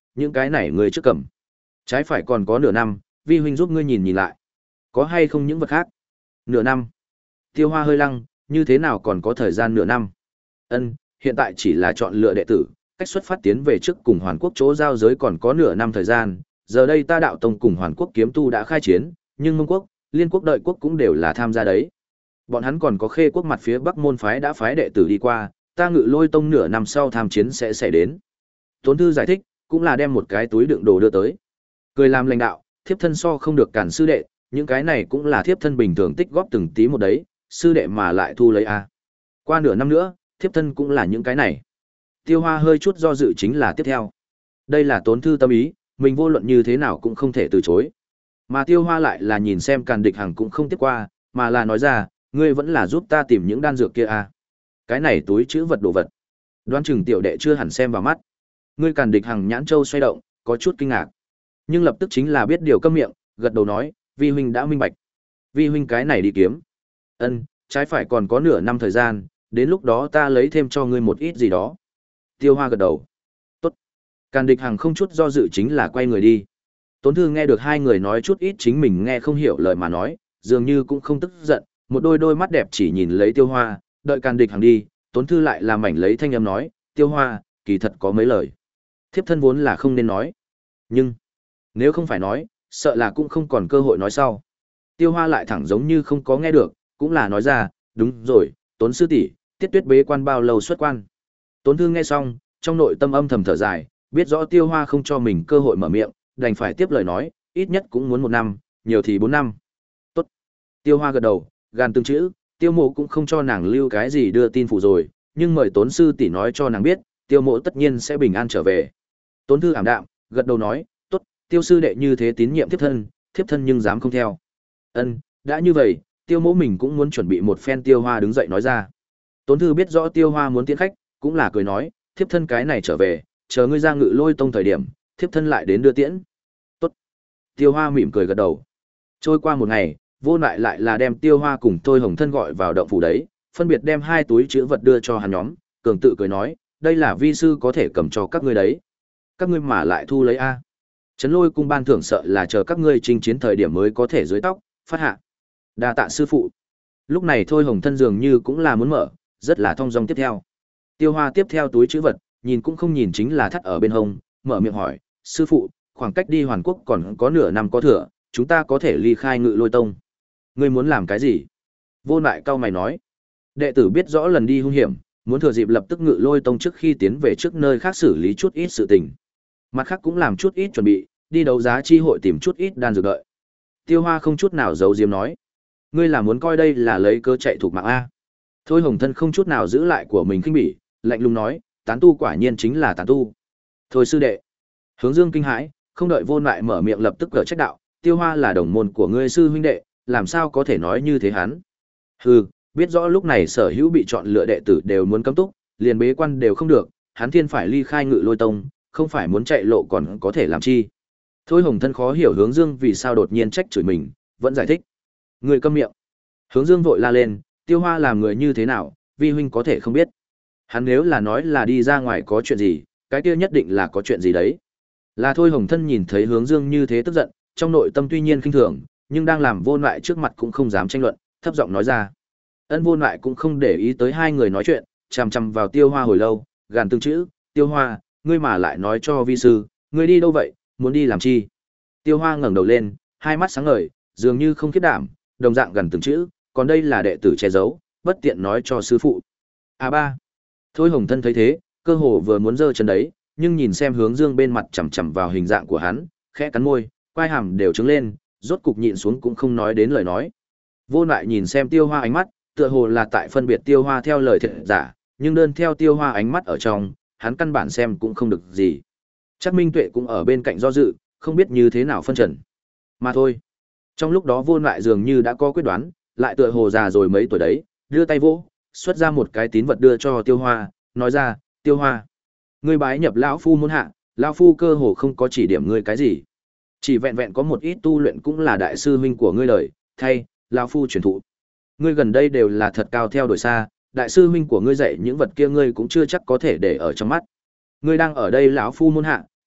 những cái này ngươi trước cầm. Trái phải còn có nửa năm, vi huynh giúp ngươi nhìn nhìn lại. Có hay không những vật khác? Nửa năm. Tiêu Hoa hơi lăng, như thế nào còn có thời gian nửa năm? Ân, hiện tại chỉ là chọn lựa đệ tử, cách xuất phát tiến về trước cùng Hoàn Quốc chỗ giao giới còn có nửa năm thời gian. Giờ đây ta đạo tông cùng Hoàn Quốc kiếm tu đã khai chiến, nhưng Mông Quốc, Liên Quốc đợi quốc cũng đều là tham gia đấy. Bọn hắn còn có Khê Quốc mặt phía Bắc môn phái đã phái đệ tử đi qua, ta Ngự Lôi tông nửa năm sau tham chiến sẽ xảy đến. Tốn Thư giải thích, cũng là đem một cái túi đựng đồ đưa tới. Cười làm lãnh đạo, thiếp thân so không được cản sư đệ, những cái này cũng là thiếp thân bình thường tích góp từng tí một đấy, sư đệ mà lại thu lấy a. Qua nửa năm nữa, thiếp thân cũng là những cái này. Tiêu Hoa hơi chút do dự chính là tiếp theo. Đây là Tốn Thư tâm ý, mình vô luận như thế nào cũng không thể từ chối. Mà Tiêu Hoa lại là nhìn xem Càn Địch Hằng cũng không tiếp qua, mà là nói ra, ngươi vẫn là giúp ta tìm những đan dược kia a. Cái này túi chữ vật đồ vật. Đoán chừng tiểu đệ chưa hẳn xem vào mắt. Ngươi Càn Địch Hằng nhãn châu xoay động, có chút kinh ngạc. Nhưng lập tức chính là biết điều câm miệng, gật đầu nói, vi huynh đã minh bạch. Vi huynh cái này đi kiếm. Ân, trái phải còn có nửa năm thời gian, đến lúc đó ta lấy thêm cho ngươi một ít gì đó. Tiêu Hoa gật đầu. Tốt. Càn Địch Hằng không chút do dự chính là quay người đi. Tốn Thư nghe được hai người nói chút ít chính mình nghe không hiểu lời mà nói, dường như cũng không tức giận, một đôi đôi mắt đẹp chỉ nhìn lấy Tiêu Hoa, đợi Càn Địch Hằng đi, Tốn Thư lại làm mảnh lấy thanh âm nói, Tiêu Hoa, kỳ thật có mấy lời. Thiếp thân vốn là không nên nói. Nhưng, nếu không phải nói, sợ là cũng không còn cơ hội nói sau. Tiêu Hoa lại thẳng giống như không có nghe được, cũng là nói ra, đúng rồi, Tốn sư tỷ, Tiết Tuyết bế quan bao lâu xuất quan. Tốn Thư nghe xong, trong nội tâm âm thầm thở dài, biết rõ Tiêu Hoa không cho mình cơ hội mở miệng, đành phải tiếp lời nói, ít nhất cũng muốn một năm, nhiều thì bốn năm. Tốt. Tiêu Hoa gật đầu, gan từng chữ, Tiêu Mộ cũng không cho nàng lưu cái gì đưa tin phụ rồi, nhưng mời Tốn sư tỷ nói cho nàng biết, Tiêu Mộ tất nhiên sẽ bình an trở về. Tốn Thư ảm đạm, gật đầu nói, tốt, Tiêu sư đệ như thế tín nhiệm thiếp thân, thiếp thân nhưng dám không theo. Ân, đã như vậy, Tiêu Mộ mình cũng muốn chuẩn bị một phen. Tiêu Hoa đứng dậy nói ra. Tốn Thư biết rõ Tiêu Hoa muốn tiễn khách, cũng là cười nói, thiếp thân cái này trở về, chờ ngươi ra Ngự Lôi tông thời điểm, thiếp thân lại đến đưa tiễn. Tốt. Tiêu Hoa mỉm cười gật đầu. Trôi qua một ngày, Vô Lại lại là đem Tiêu Hoa cùng Thôi Hồng Thân gọi vào động phủ đấy, phân biệt đem hai túi chứa vật đưa cho hắn nhóm, cường tự cười nói, đây là vi sư có thể cầm cho các ngươi đấy. Các ngươi mà lại thu lấy a. Trấn Lôi cung ban thưởng sợ là chờ các ngươi chinh chiến thời điểm mới có thể dưới tóc, phát hạ. Đa tạ sư phụ. Lúc này Thôi Hồng Thân dường như cũng là muốn mở, rất là thong dong tiếp theo. Tiêu Hoa tiếp theo túi chữ vật, nhìn cũng không nhìn chính là thắt ở bên hông, mở miệng hỏi, sư phụ, khoảng cách đi Hoàn Quốc còn có nửa năm có thừa, chúng ta có thể ly khai Ngự Lôi tông. Ngươi muốn làm cái gì? Vô Lại cau mày nói. Đệ tử biết rõ lần đi hung hiểm, muốn thừa dịp lập tức Ngự Lôi tông trước khi tiến về trước nơi khác xử lý chút ít sự tình. Mặt khác cũng làm chút ít chuẩn bị, đi đấu giá chi hội tìm chút ít đan dược đợi. Tiêu Hoa không chút nào giấu giếm nói. Ngươi là muốn coi đây là lấy cơ chạy thuộc mạng A. Thôi Hồng Thân không chút nào giữ lại của mình khinh bỉ, lạnh lùng nói, tán tu quả nhiên chính là tán tu. Thôi sư đệ. Hướng Dương kinh hãi, không đợi Vô Lại mở miệng lập tức cở trách đạo, Tiêu Hoa là đồng môn của ngươi sư huynh đệ, làm sao có thể nói như thế hắn. Hừ, biết rõ lúc này sở hữu bị chọn lựa đệ tử đều muốn cấm túc, liền bế quan đều không được, hắn thiên phải ly khai Ngự Lôi tông, không phải muốn chạy lộ còn có thể làm chi. Thôi Hồng Thân khó hiểu Hướng Dương vì sao đột nhiên trách chửi mình, vẫn giải thích. Người câm miệng. Hướng Dương vội la lên, Tiêu Hoa làm người như thế nào, vi huynh có thể không biết. Hắn nếu là nói là đi ra ngoài có chuyện gì, cái kia nhất định là có chuyện gì đấy. Là Thôi Hồng Thân nhìn thấy Hướng Dương như thế tức giận, trong nội tâm tuy nhiên khinh thường, nhưng đang làm Vô Lại trước mặt cũng không dám tranh luận, thấp giọng nói ra. Ân Vô Lại cũng không để ý tới hai người nói chuyện, chằm chằm vào Tiêu Hoa hồi lâu, gàn từng chữ, Tiêu Hoa, ngươi mà lại nói cho vi sư, ngươi đi đâu vậy, muốn đi làm chi? Tiêu Hoa ngẩng đầu lên, hai mắt sáng ngời, dường như không khiếp đảm, đồng dạng gần từng chữ, còn đây là đệ tử che giấu, bất tiện nói cho sư phụ. A ba. Thôi Hồng Thân thấy thế, cơ hồ vừa muốn giơ chân đấy, nhưng nhìn xem Hướng Dương bên mặt chằm chằm vào hình dạng của hắn, khẽ cắn môi, quai hàm đều trứng lên, rốt cục nhịn xuống cũng không nói đến lời nói. Vô Lại nhìn xem Tiêu Hoa ánh mắt, tựa hồ là tại phân biệt Tiêu Hoa theo lời thiệt giả, nhưng đơn theo Tiêu Hoa ánh mắt ở trong, hắn căn bản xem cũng không được gì. Chắc Minh Tuệ cũng ở bên cạnh do dự, không biết như thế nào phân trần. Mà thôi. Trong lúc đó Vô Lại dường như đã có quyết đoán, lại tựa hồ già rồi mấy tuổi đấy, đưa tay vỗ, xuất ra một cái tín vật đưa cho Tiêu Hoa, nói ra, Tiêu Hoa, ngươi bái nhập lão phu môn hạ, lão phu cơ hồ không có chỉ điểm ngươi cái gì, chỉ vẹn vẹn có một ít tu luyện cũng là đại sư huynh của ngươi lời, thay lão phu truyền thụ. Ngươi gần đây đều là thật cao theo đuổi xa, đại sư huynh của ngươi dạy những vật kia ngươi cũng chưa chắc có thể để ở trong mắt. Ngươi đang ở đây lão phu môn hạ,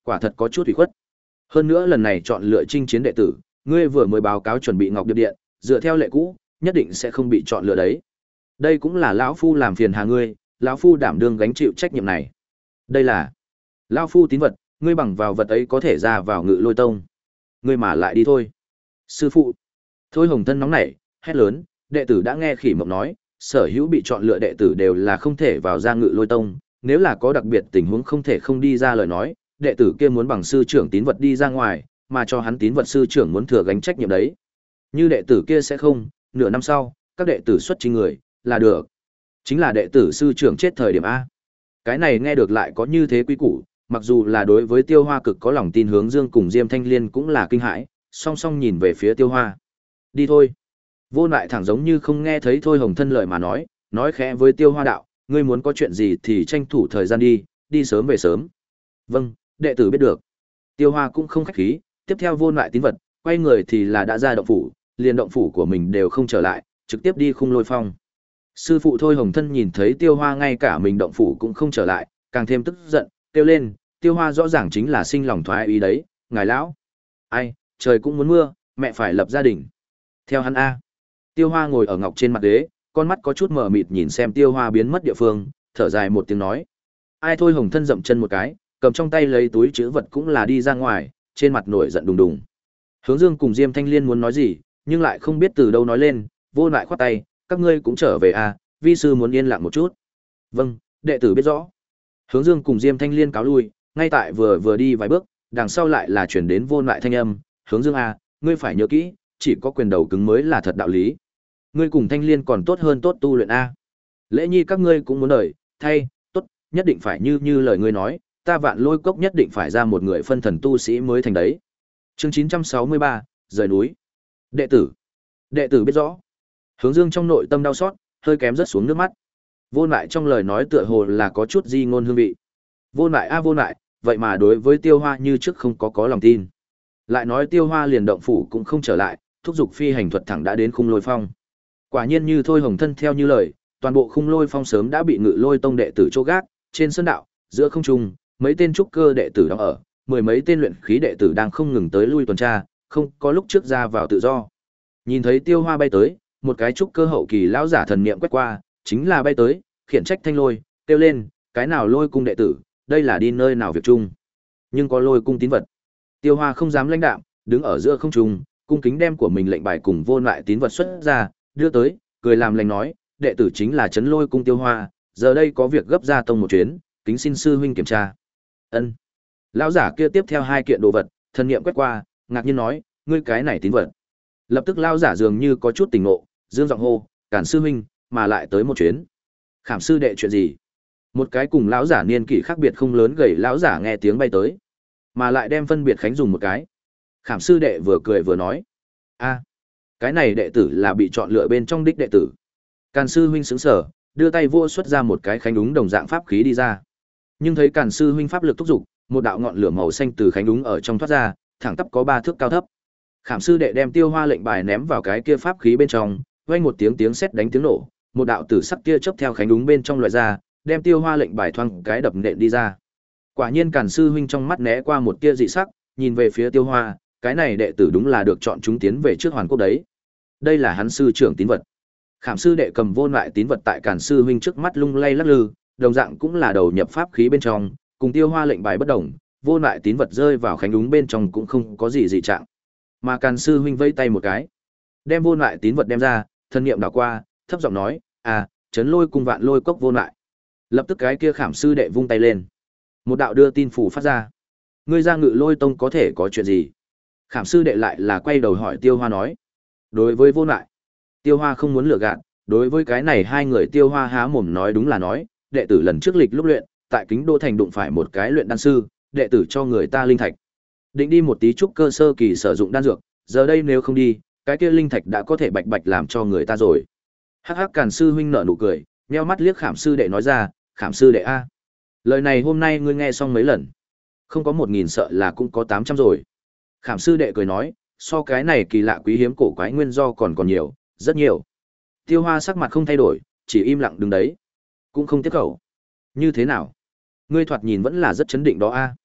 quả thật có chút ủy khuất. Hơn nữa lần này chọn lựa chinh chiến đệ tử, ngươi vừa mới báo cáo chuẩn bị Ngọc Điệp Điện, dựa theo lệ cũ, nhất định sẽ không bị chọn lựa đấy. Đây cũng là lão phu làm phiền hà ngươi, lão phu đảm đương gánh chịu trách nhiệm này. Đây là lão phu tín vật, ngươi bằng vào vật ấy có thể ra vào Ngự Lôi Tông. Ngươi mà lại đi thôi. Sư phụ. Thôi Hồng Thân nóng nảy, hét lớn, đệ tử đã nghe Khỉ Mộng nói, sở hữu bị chọn lựa đệ tử đều là không thể vào ra Ngự Lôi Tông, nếu là có đặc biệt tình huống không thể không đi ra lời nói, đệ tử kia muốn bằng sư trưởng tín vật đi ra ngoài, mà cho hắn tín vật sư trưởng muốn thừa gánh trách nhiệm đấy. Như đệ tử kia sẽ không, nửa năm sau, các đệ tử xuất chính người, là được. Chính là đệ tử sư trưởng chết thời điểm A. Cái này nghe được lại có như thế quý củ, mặc dù là đối với Tiêu Hoa cực có lòng tin Hướng Dương cùng Diêm Thanh Liên cũng là kinh hãi, song song nhìn về phía Tiêu Hoa. Đi thôi. Vô Lại thẳng giống như không nghe thấy Thôi Hồng Thân lời mà nói, nói khẽ với Tiêu Hoa đạo, ngươi muốn có chuyện gì thì tranh thủ thời gian đi, đi sớm về sớm. Vâng, đệ tử biết được. Tiêu Hoa cũng không khách khí, tiếp theo Vô Lại tín vật, quay người thì là đã ra động phủ, liền động phủ của mình đều không trở lại, trực tiếp đi Khung Lôi Phong. Sư phụ Thôi Hồng Thân nhìn thấy Tiêu Hoa ngay cả mình động phủ cũng không trở lại, càng thêm tức giận, kêu lên, Tiêu Hoa rõ ràng chính là sinh lòng thoái ý đấy, ngài lão. Ai, trời cũng muốn mưa, mẹ phải lập gia đình. Theo hắn A. Tiêu Hoa ngồi ở ngọc trên mặt ghế, con mắt có chút mờ mịt nhìn xem Tiêu Hoa biến mất địa phương, thở dài một tiếng nói. Ai Thôi Hồng Thân dậm chân một cái, cầm trong tay lấy túi chữ vật cũng là đi ra ngoài, trên mặt nổi giận đùng đùng. Hướng Dương cùng Diêm Thanh Liên muốn nói gì, nhưng lại không biết từ đâu nói lên, Vô Lại khoát tay, các ngươi cũng trở về à, vi sư muốn yên lặng một chút. Vâng, đệ tử biết rõ. Hướng Dương cùng Diêm Thanh Liên cáo lui, ngay tại vừa vừa đi vài bước, đằng sau lại là chuyển đến Vô Lại thanh âm, Hướng Dương à, ngươi phải nhớ kỹ, chỉ có quyền đầu cứng mới là thật đạo lý. Ngươi cùng Thanh Liên còn tốt hơn tốt tu luyện a. Lễ nhi các ngươi cũng muốn đợi, thay, tốt, nhất định phải như như lời ngươi nói, ta Vạn Lôi Cốc nhất định phải ra một người phân thần tu sĩ mới thành đấy. Chương chín trăm sáu mươi ba, rời núi. Đệ tử. Đệ tử biết rõ. Hướng Dương trong nội tâm đau xót, hơi kém rớt xuống nước mắt. Vô Lại trong lời nói tựa hồ là có chút di ngôn hương vị. Vô Lại a Vô Lại, vậy mà đối với Tiêu Hoa như trước không có có lòng tin. Lại nói Tiêu Hoa liền động phủ cũng không trở lại, thúc giục phi hành thuật thẳng đã đến Khung Lôi Phong. Quả nhiên như Thôi Hồng Thân theo như lời, toàn bộ Khung Lôi Phong sớm đã bị Ngự Lôi Tông đệ tử chỗ gác, trên sơn đạo, giữa không trung, mấy tên trúc cơ đệ tử đang ở, mười mấy tên luyện khí đệ tử đang không ngừng tới lui tuần tra, không có lúc trước ra vào tự do. Nhìn thấy Tiêu Hoa bay tới, một cái trúc cơ hậu kỳ lão giả thần niệm quét qua, chính là bay tới, khiển trách Thanh Lôi, kêu lên, cái nào Lôi cung đệ tử, đây là đi nơi nào việc chung. Nhưng có Lôi cung tín vật. Tiêu Hoa không dám lãnh đạm, đứng ở giữa không trung, cung kính đem của mình lệnh bài cùng Vô Lại tín vật xuất ra, đưa tới, cười làm lành nói, đệ tử chính là Trấn Lôi cung Tiêu Hoa, giờ đây có việc gấp ra tông một chuyến, kính xin sư huynh kiểm tra. Ân. Lão giả kia tiếp theo hai kiện đồ vật, thần niệm quét qua, ngạc nhiên nói, ngươi cái này tín vật. Lập tức lão giả dường như có chút tỉnh ngộ, dương giọng hô, cản sư huynh, mà lại tới một chuyến. Khảm sư đệ chuyện gì? Một cái cùng lão giả niên kỷ khác biệt không lớn gầy lão giả nghe tiếng bay tới, mà lại đem phân biệt khánh dùng một cái. Khảm sư đệ vừa cười vừa nói, a, cái này đệ tử là bị chọn lựa bên trong đích đệ tử. Càn sư huynh sững sờ, đưa tay vua xuất ra một cái khánh đúng đồng dạng pháp khí đi ra. Nhưng thấy Càn sư huynh pháp lực thúc giục, một đạo ngọn lửa màu xanh từ khánh đúng ở trong thoát ra, thẳng tắp có ba thước cao thấp. Khảm sư đệ đem Tiêu Hoa lệnh bài ném vào cái kia pháp khí bên trong, vang một tiếng tiếng sét đánh tiếng nổ, một đạo tử sắc kia chớp theo khánh đúng bên trong loại ra, đem Tiêu Hoa lệnh bài thoang cái đập nện đi ra. Quả nhiên Càn sư huynh trong mắt né qua một tia dị sắc, nhìn về phía Tiêu Hoa, cái này đệ tử đúng là được chọn chúng tiến về trước hoàn quốc đấy. Đây là hắn sư trưởng tín vật. Khảm sư đệ cầm Vô Lại tín vật tại Càn sư huynh trước mắt lung lay lắc lư, đồng dạng cũng là đầu nhập pháp khí bên trong, cùng Tiêu Hoa lệnh bài bất đồng, Vô Lại tín vật rơi vào khánh đúng bên trong cũng không có gì dị trạng. Mà Càn sư huynh vẫy tay một cái, đem Vô Lại tín vật đem ra, thân niệm đảo qua, thấp giọng nói, "À, Trấn Lôi cung Vạn Lôi cốc Vô Lại." Lập tức cái kia Khảm sư đệ vung tay lên, một đạo đưa tin phủ phát ra. "Ngươi ra Ngự Lôi tông có thể có chuyện gì?" Khảm sư đệ lại là quay đầu hỏi Tiêu Hoa nói. Đối với Vô Lại, Tiêu Hoa không muốn lừa gạt, đối với cái này hai người Tiêu Hoa há mồm nói đúng là nói, đệ tử lần trước lịch lúc luyện, tại Kính Đô thành đụng phải một cái luyện đan sư, đệ tử cho người ta linh thạch. Định đi một tí trúc cơ sơ kỳ sử dụng đan dược, giờ đây nếu không đi, cái kia linh thạch đã có thể bạch bạch làm cho người ta rồi. Hắc hắc Càn sư huynh nở nụ cười, nheo mắt liếc Khảm sư đệ nói ra, "Khảm sư đệ a, lời này hôm nay ngươi nghe xong mấy lần? Không có một nghìn sợ là cũng có tám trăm rồi." Khảm sư đệ cười nói, so cái này kỳ lạ quý hiếm cổ quái nguyên do còn còn nhiều, rất nhiều. Tiêu Hoa sắc mặt không thay đổi, chỉ im lặng đứng đấy, cũng không tiếp khẩu. Như thế nào? Ngươi thoạt nhìn vẫn là rất chấn định đó a.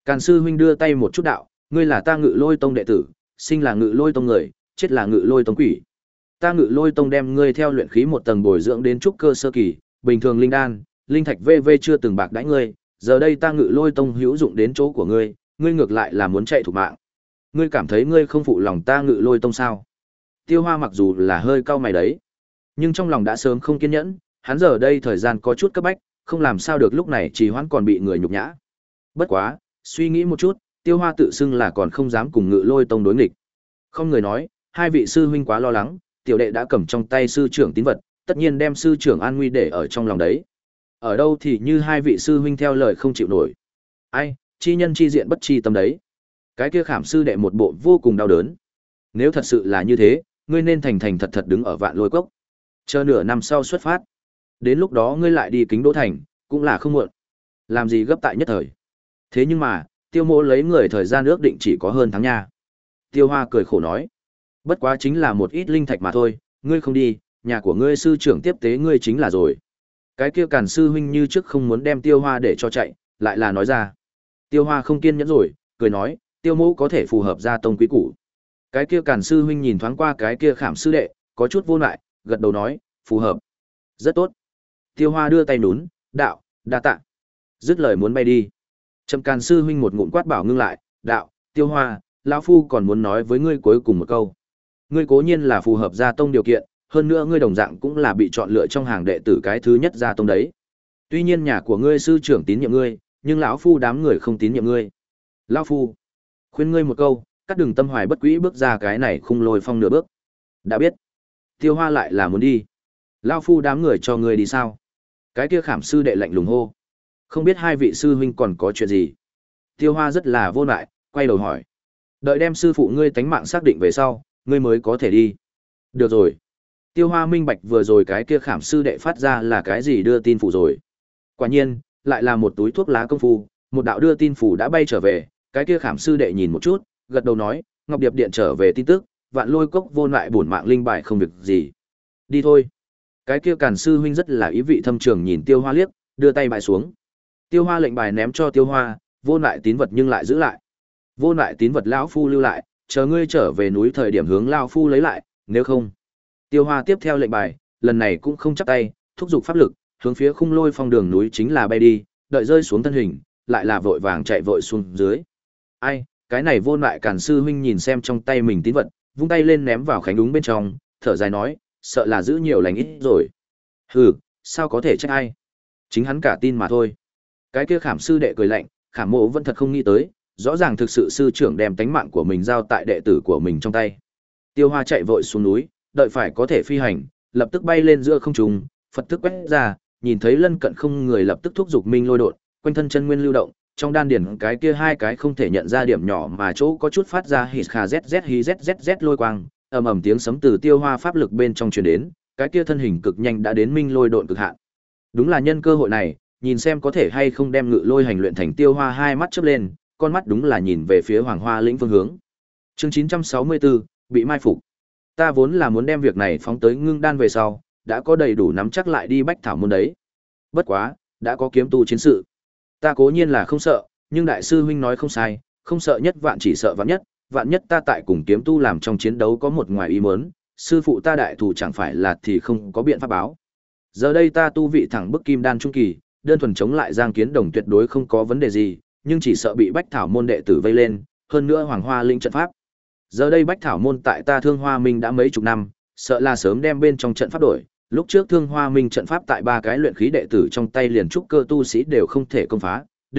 Càn sư huynh đưa tay một chút đạo, ngươi là ta Ngự Lôi tông đệ tử, sinh là Ngự Lôi tông người, chết là Ngự Lôi tông quỷ. Ta Ngự Lôi tông đem ngươi theo luyện khí một tầng bồi dưỡng đến trúc cơ sơ kỳ, bình thường linh đan, linh thạch vê vê chưa từng bạc đãi ngươi, giờ đây ta Ngự Lôi tông hữu dụng đến chỗ của ngươi, ngươi ngược lại là muốn chạy thủ mạng. Ngươi cảm thấy ngươi không phụ lòng ta Ngự Lôi tông sao? Tiêu Hoa mặc dù là hơi cau mày đấy, nhưng trong lòng đã sớm không kiên nhẫn, hắn giờ đây thời gian có chút cấp bách, không làm sao được lúc này trì hoãn còn bị người nhục nhã. Bất quá, suy nghĩ một chút, Tiêu Hoa tự xưng là còn không dám cùng Ngự Lôi tông đối nghịch. Không người nói, hai vị sư huynh quá lo lắng, tiểu đệ đã cầm trong tay sư trưởng tín vật, tất nhiên đem sư trưởng an nguy để ở trong lòng đấy. Ở đâu thì như hai vị sư huynh theo lời không chịu nổi. Ai, chi nhân chi diện bất chi tâm đấy. Cái kia Khảm sư đệ một bộ vô cùng đau đớn. Nếu thật sự là như thế, ngươi nên thành thành thật thật đứng ở Vạn Lôi Cốc, chờ nửa năm sau xuất phát. Đến lúc đó ngươi lại đi Kính Đỗ thành, cũng là không muộn. Làm gì gấp tại nhất thời. Thế nhưng mà, Tiêu Mỗ lấy người thời gian ước định chỉ có hơn tháng nha. Tiêu Hoa cười khổ nói, bất quá chính là một ít linh thạch mà thôi, ngươi không đi, nhà của ngươi sư trưởng tiếp tế ngươi chính là rồi. Cái kia Càn sư huynh như trước không muốn đem Tiêu Hoa để cho chạy, lại là nói ra. Tiêu Hoa không kiên nhẫn rồi, cười nói, Tiêu Mỗ có thể phù hợp gia tông quý củ. Cái kia Càn sư huynh nhìn thoáng qua cái kia Khảm sư đệ, có chút vô lại, gật đầu nói, phù hợp. Rất tốt. Tiêu Hoa đưa tay nhún, đạo, đa tạ. Dứt lời muốn bay đi. Trầm Càn sư huynh một ngụm quát bảo ngưng lại, đạo, Tiêu Hoa, lão phu còn muốn nói với ngươi cuối cùng một câu. Ngươi cố nhiên là phù hợp gia tông điều kiện, hơn nữa ngươi đồng dạng cũng là bị chọn lựa trong hàng đệ tử cái thứ nhất gia tông đấy. Tuy nhiên nhà của ngươi sư trưởng tín nhiệm ngươi, nhưng lão phu đám người không tín nhiệm ngươi. Lão phu khuyên ngươi một câu, cắt đừng tâm hoài bất quỹ bước ra cái này khung lôi phong nửa bước. Đã biết. Tiêu Hoa lại là muốn đi. Lão phu đám người cho ngươi đi sao? Cái kia Khảm sư đệ lạnh lùng hô. Không biết hai vị sư huynh còn có chuyện gì? Tiêu Hoa rất là vô lại, quay đầu hỏi. Đợi đem sư phụ ngươi tánh mạng xác định về sau, ngươi mới có thể đi. Được rồi. Tiêu Hoa minh bạch vừa rồi cái kia Khảm sư đệ phát ra là cái gì đưa tin phủ rồi. Quả nhiên, lại là một túi thuốc lá công phu, một đạo đưa tin phủ đã bay trở về, cái kia Khảm sư đệ nhìn một chút, gật đầu nói, Ngọc Điệp điện trở về tin tức, Vạn Lôi Cốc vô lại bổn mạng linh bài không việc gì. Đi thôi. Cái kia Càn sư huynh rất là ý vị thâm trường nhìn Tiêu Hoa liếc, đưa tay bài xuống. Tiêu Hoa lệnh bài ném cho Tiêu Hoa, vô lại tín vật nhưng lại giữ lại. Vô lại tín vật lão phu lưu lại, chờ ngươi trở về núi thời điểm hướng lão phu lấy lại, nếu không. Tiêu Hoa tiếp theo lệnh bài, lần này cũng không chắp tay, thúc giục pháp lực, hướng phía khung lôi phong đường núi chính là bay đi, đợi rơi xuống thân hình, lại là vội vàng chạy vội xuống dưới. Ai, cái này vô lại Càn sư huynh nhìn xem trong tay mình tín vật, vung tay lên ném vào khánh đúng bên trong, thở dài nói, sợ là giữ nhiều lành ít rồi. Hừ, sao có thể trách ai? Chính hắn cả tin mà thôi. Cái kia Khảm sư đệ cười lạnh, Khảm mộ vẫn thật không nghĩ tới, rõ ràng thực sự sư trưởng đem tánh mạng của mình giao tại đệ tử của mình trong tay. Tiêu Hoa chạy vội xuống núi, đợi phải có thể phi hành, lập tức bay lên giữa không trung, Phật thức quét ra, nhìn thấy lân cận không người lập tức thúc giục minh lôi đột, quanh thân chân nguyên lưu động, trong đan điển cái kia hai cái không thể nhận ra điểm nhỏ mà chỗ có chút phát ra hít kha zz hí zzz lôi quang, ầm ầm tiếng sấm từ Tiêu Hoa pháp lực bên trong truyền đến, cái kia thân hình cực nhanh đã đến minh lôi độn cực hạn. Đúng là nhân cơ hội này, nhìn xem có thể hay không đem ngự lôi hành luyện thành Tiêu Hoa hai mắt chớp lên, con mắt đúng là nhìn về phía Hoàng Hoa lĩnh phương hướng. Chương chín trăm sáu mươi tư, bị mai phục. Ta vốn là muốn đem việc này phóng tới ngưng đan về sau, đã có đầy đủ nắm chắc lại đi bách thảo môn đấy. Bất quá, đã có kiếm tu chiến sự. Ta cố nhiên là không sợ, nhưng đại sư huynh nói không sai, không sợ nhất vạn chỉ sợ vạn nhất, vạn nhất ta tại cùng kiếm tu làm trong chiến đấu có một ngoài ý muốn, sư phụ ta đại thủ chẳng phải là thì không có biện pháp báo. Giờ đây ta tu vị thẳng bức kim đan trung kỳ, đơn thuần chống lại Giang Kiến Đồng tuyệt đối không có vấn đề gì, nhưng chỉ sợ bị Bách Thảo môn đệ tử vây lên, hơn nữa Hoàng Hoa linh trận pháp. Giờ đây Bách Thảo môn tại ta Thương Hoa Minh đã mấy chục năm, sợ là sớm đem bên trong trận pháp đổi. Lúc trước Thương Hoa Minh trận pháp tại ba cái luyện khí đệ tử trong tay liền trúc cơ tu sĩ đều không thể công phá. D.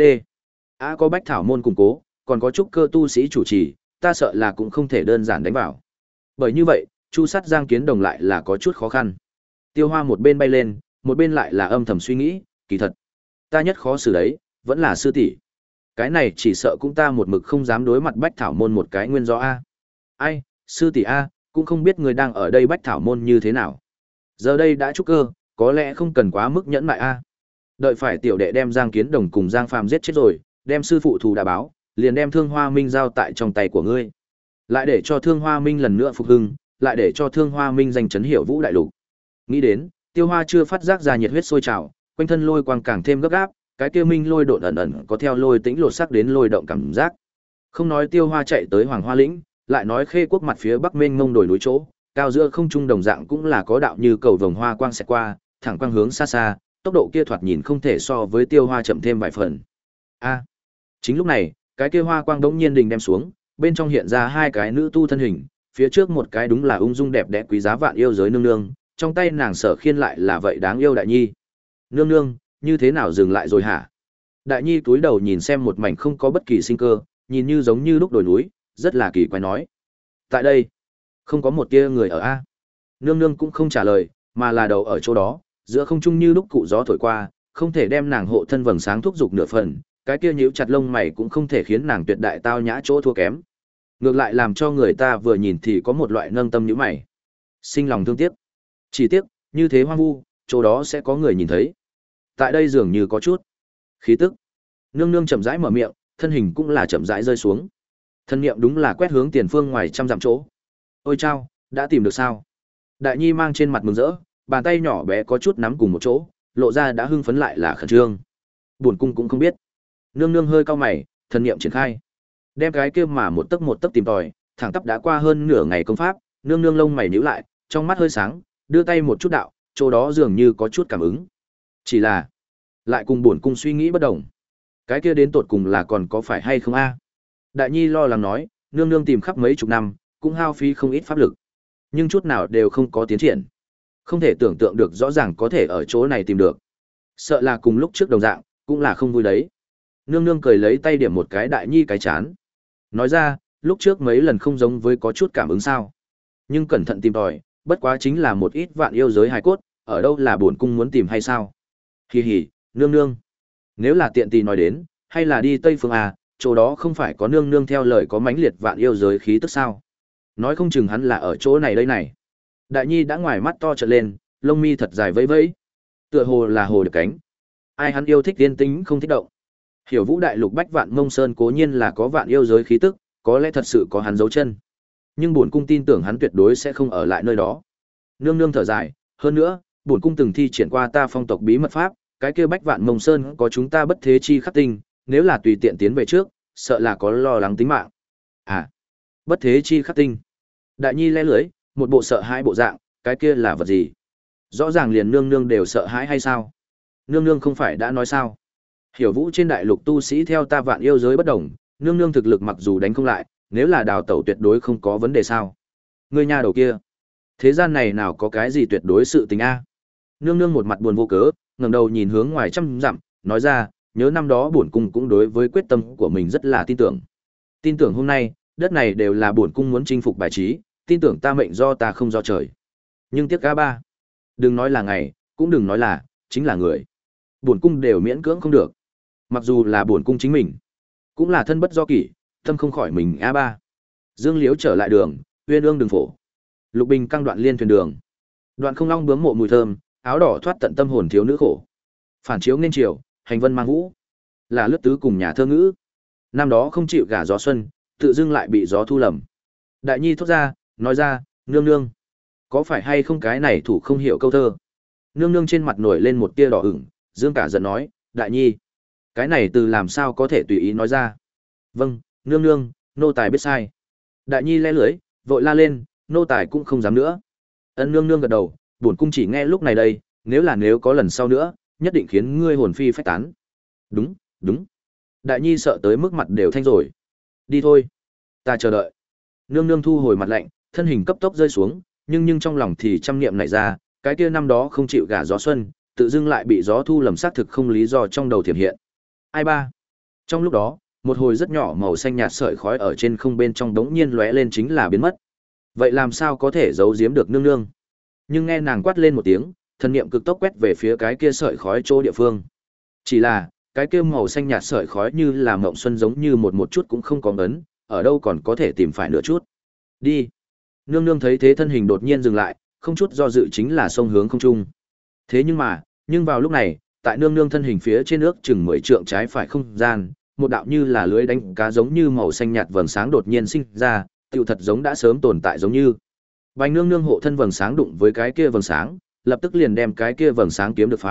A có Bách Thảo môn củng cố, còn có trúc cơ tu sĩ chủ trì, ta sợ là cũng không thể đơn giản đánh vào. Bởi như vậy, chu sát Giang Kiến Đồng lại là có chút khó khăn. Tiêu Hoa một bên bay lên, một bên lại là âm thầm suy nghĩ, kỳ thật, ta nhất khó xử đấy, vẫn là sư tỷ. Cái này chỉ sợ cũng ta một mực không dám đối mặt Bách Thảo môn một cái nguyên do a. Ai, sư tỷ a, cũng không biết người đang ở đây Bách Thảo môn như thế nào. Giờ đây đã trúc cơ, có lẽ không cần quá mức nhẫn nại a. Đợi phải tiểu đệ đem Giang Kiến Đồng cùng Giang Phàm giết chết rồi, đem sư phụ thù đã báo, liền đem Thương Hoa Minh giao tại trong tay của ngươi. Lại để cho Thương Hoa Minh lần nữa phục hưng, lại để cho Thương Hoa Minh giành chấn hiểu vũ đại lục. Nghĩ đến, Tiêu Hoa chưa phát giác ra nhiệt huyết sôi trào, quanh thân lôi quang càng thêm gấp gáp, cái kia minh lôi độn ẩn ẩn có theo lôi tĩnh lột sắc đến lôi động cảm giác. Không nói Tiêu Hoa chạy tới Hoàng Hoa lĩnh, lại nói Khê Quốc mặt phía bắc mênh mông đồi núi chỗ, cao giữa không trung đồng dạng cũng là có đạo như cầu vồng hoa quang xẹt qua, thẳng quang hướng xa xa, tốc độ kia thoạt nhìn không thể so với Tiêu Hoa chậm thêm vài phần. A. Chính lúc này, cái kia hoa quang đống nhiên đình đem xuống, bên trong hiện ra hai cái nữ tu thân hình, phía trước một cái đúng là ung dung đẹp đẽ quý giá vạn yêu giới nương nương, trong tay nàng sở khiên lại là vậy đáng yêu Đại Nhi. Nương nương, như thế nào dừng lại rồi hả? Đại Nhi cúi đầu nhìn xem một mảnh không có bất kỳ sinh cơ, nhìn như giống như lúc đồi núi, rất là kỳ quái nói. Tại đây, không có một tia người ở a. Nương nương cũng không trả lời, mà là đầu ở chỗ đó, giữa không trung như lúc cụ gió thổi qua, không thể đem nàng hộ thân vầng sáng thúc dục nửa phần, cái kia nhíu chặt lông mày cũng không thể khiến nàng tuyệt đại tao nhã chỗ thua kém. Ngược lại làm cho người ta vừa nhìn thì có một loại nâng tâm nhíu mày, sinh lòng thương tiếc. Chỉ tiếc, như thế hoang vu, chỗ đó sẽ có người nhìn thấy. Tại đây dường như có chút khí tức. Nương nương chậm rãi mở miệng, thân hình cũng là chậm rãi rơi xuống. Thân niệm đúng là quét hướng tiền phương ngoài trăm dặm chỗ. Ôi chao, đã tìm được sao? Đại Nhi mang trên mặt mừng rỡ, bàn tay nhỏ bé có chút nắm cùng một chỗ, lộ ra đã hưng phấn lại là khẩn trương. Buồn cung cũng không biết. Nương nương hơi cau mày, thân niệm triển khai. Đem cái kia mà một tấc một tấc tìm tòi, thẳng tắp đã qua hơn nửa ngày công pháp, nương nương lông mày nhíu lại, trong mắt hơi sáng, đưa tay một chút đạo, chỗ đó dường như có chút cảm ứng. Chỉ là, lại cùng buồn cung suy nghĩ bất đồng. Cái kia đến tột cùng là còn có phải hay không a? Đại Nhi lo lắng nói, nương nương tìm khắp mấy chục năm, cũng hao phí không ít pháp lực, nhưng chút nào đều không có tiến triển. Không thể tưởng tượng được rõ ràng có thể ở chỗ này tìm được. Sợ là cùng lúc trước đồng dạng, cũng là không vui đấy. Nương nương cười lấy tay điểm một cái Đại Nhi cái chán. Nói ra, lúc trước mấy lần không giống với có chút cảm ứng sao. Nhưng cẩn thận tìm tòi, bất quá chính là một ít vạn yêu giới hài cốt, ở đâu là bổn cung muốn tìm hay sao? Hì hì, nương nương. Nếu là tiện tì nói đến, hay là đi Tây Phương à, chỗ đó không phải có nương nương theo lời có mãnh liệt vạn yêu giới khí tức sao? Nói không chừng hắn là ở chỗ này đây này. Đại Nhi đã ngoài mắt to trợn lên, lông mi thật dài vẫy vẫy. Tựa hồ là hồ được cánh. Ai hắn yêu thích tiên tính không thích động. Hiểu Vũ đại lục Bách Vạn Mông Sơn cố nhiên là có vạn yêu giới khí tức, có lẽ thật sự có hắn dấu chân. Nhưng bổn cung tin tưởng hắn tuyệt đối sẽ không ở lại nơi đó. Nương nương thở dài, hơn nữa, bổn cung từng thi triển qua ta phong tộc bí mật pháp, cái kia Bách Vạn Mông Sơn có chúng ta bất thế chi khắc tinh, nếu là tùy tiện tiến về trước, sợ là có lo lắng tính mạng. À, bất thế chi khắc tinh. Đại Nhi lẽ lưới, một bộ sợ hãi bộ dạng, cái kia là vật gì? Rõ ràng liền nương nương đều sợ hãi hay sao? Nương nương không phải đã nói sao? Hiểu Vũ trên đại lục tu sĩ theo ta vạn yêu giới bất đồng, nương nương thực lực mặc dù đánh không lại, nếu là đào tẩu tuyệt đối không có vấn đề sao? Ngươi nhà đầu kia, thế gian này nào có cái gì tuyệt đối sự tình a? Nương nương một mặt buồn vô cớ, ngẩng đầu nhìn hướng ngoài trăm dặm, nói ra, nhớ năm đó bổn cung cũng đối với quyết tâm của mình rất là tin tưởng. Tin tưởng hôm nay, đất này đều là bổn cung muốn chinh phục bài trí, tin tưởng ta mệnh do ta không do trời. Nhưng tiếc ca ba, đừng nói là ngày, cũng đừng nói là chính là người. Bổn cung đều miễn cưỡng không được. Mặc dù là bổn cung chính mình, cũng là thân bất do kỷ, tâm không khỏi mình a ba. Dương Liễu trở lại đường, Uyên Ương đường phổ. Lục Bình căng đoạn liên thuyền đường. Đoạn Không Long bướm mộ mùi thơm, áo đỏ thoát tận tâm hồn thiếu nữ khổ. Phản chiếu nên chiều, hành vân mang vũ. Là lướt tứ cùng nhà thơ ngữ. Năm đó không chịu gả gió xuân, tự dưng lại bị gió thu lầm. Đại Nhi thốt ra, nói ra, nương nương, có phải hay không cái này thủ không hiểu câu thơ? Nương nương trên mặt nổi lên một tia đỏ ửng, dương cả giận nói, Đại Nhi, cái này từ làm sao có thể tùy ý nói ra? Vâng, nương nương, nô tài biết sai. Đại Nhi le lưới, vội la lên, nô tài cũng không dám nữa. Ân nương nương gật đầu, bổn cung chỉ nghe lúc này đây, nếu là nếu có lần sau nữa, nhất định khiến ngươi hồn phi phách tán. Đúng, đúng. Đại Nhi sợ tới mức mặt đều thanh rồi. Đi thôi, ta chờ đợi. Nương nương thu hồi mặt lạnh, thân hình cấp tốc rơi xuống, nhưng nhưng trong lòng thì trăm niệm nảy ra, cái kia năm đó không chịu gả gió xuân, tự dưng lại bị gió thu lầm xác thực không lý do trong đầu thiểm hiện. Ai ba? Trong lúc đó, một hồi rất nhỏ màu xanh nhạt sợi khói ở trên không bên trong đống nhiên lóe lên chính là biến mất. Vậy làm sao có thể giấu giếm được nương nương? Nhưng nghe nàng quát lên một tiếng, thần niệm cực tốc quét về phía cái kia sợi khói chỗ địa phương. Chỉ là, cái kia màu xanh nhạt sợi khói như là mộng xuân giống như một một chút cũng không có ngấn, ở đâu còn có thể tìm phải nửa chút. Đi. Nương nương thấy thế thân hình đột nhiên dừng lại, không chút do dự chính là sông hướng không trung. Thế nhưng mà, nhưng vào lúc này, tại nương nương thân hình phía trên nước chừng mười trượng trái phải không gian, một đạo như là lưới đánh cá giống như màu xanh nhạt vầng sáng đột nhiên sinh ra, tựu thật giống đã sớm tồn tại giống như. Bành nương nương hộ thân vầng sáng đụng với cái kia vầng sáng, lập tức liền đem cái kia vầng sáng kiếm được phá,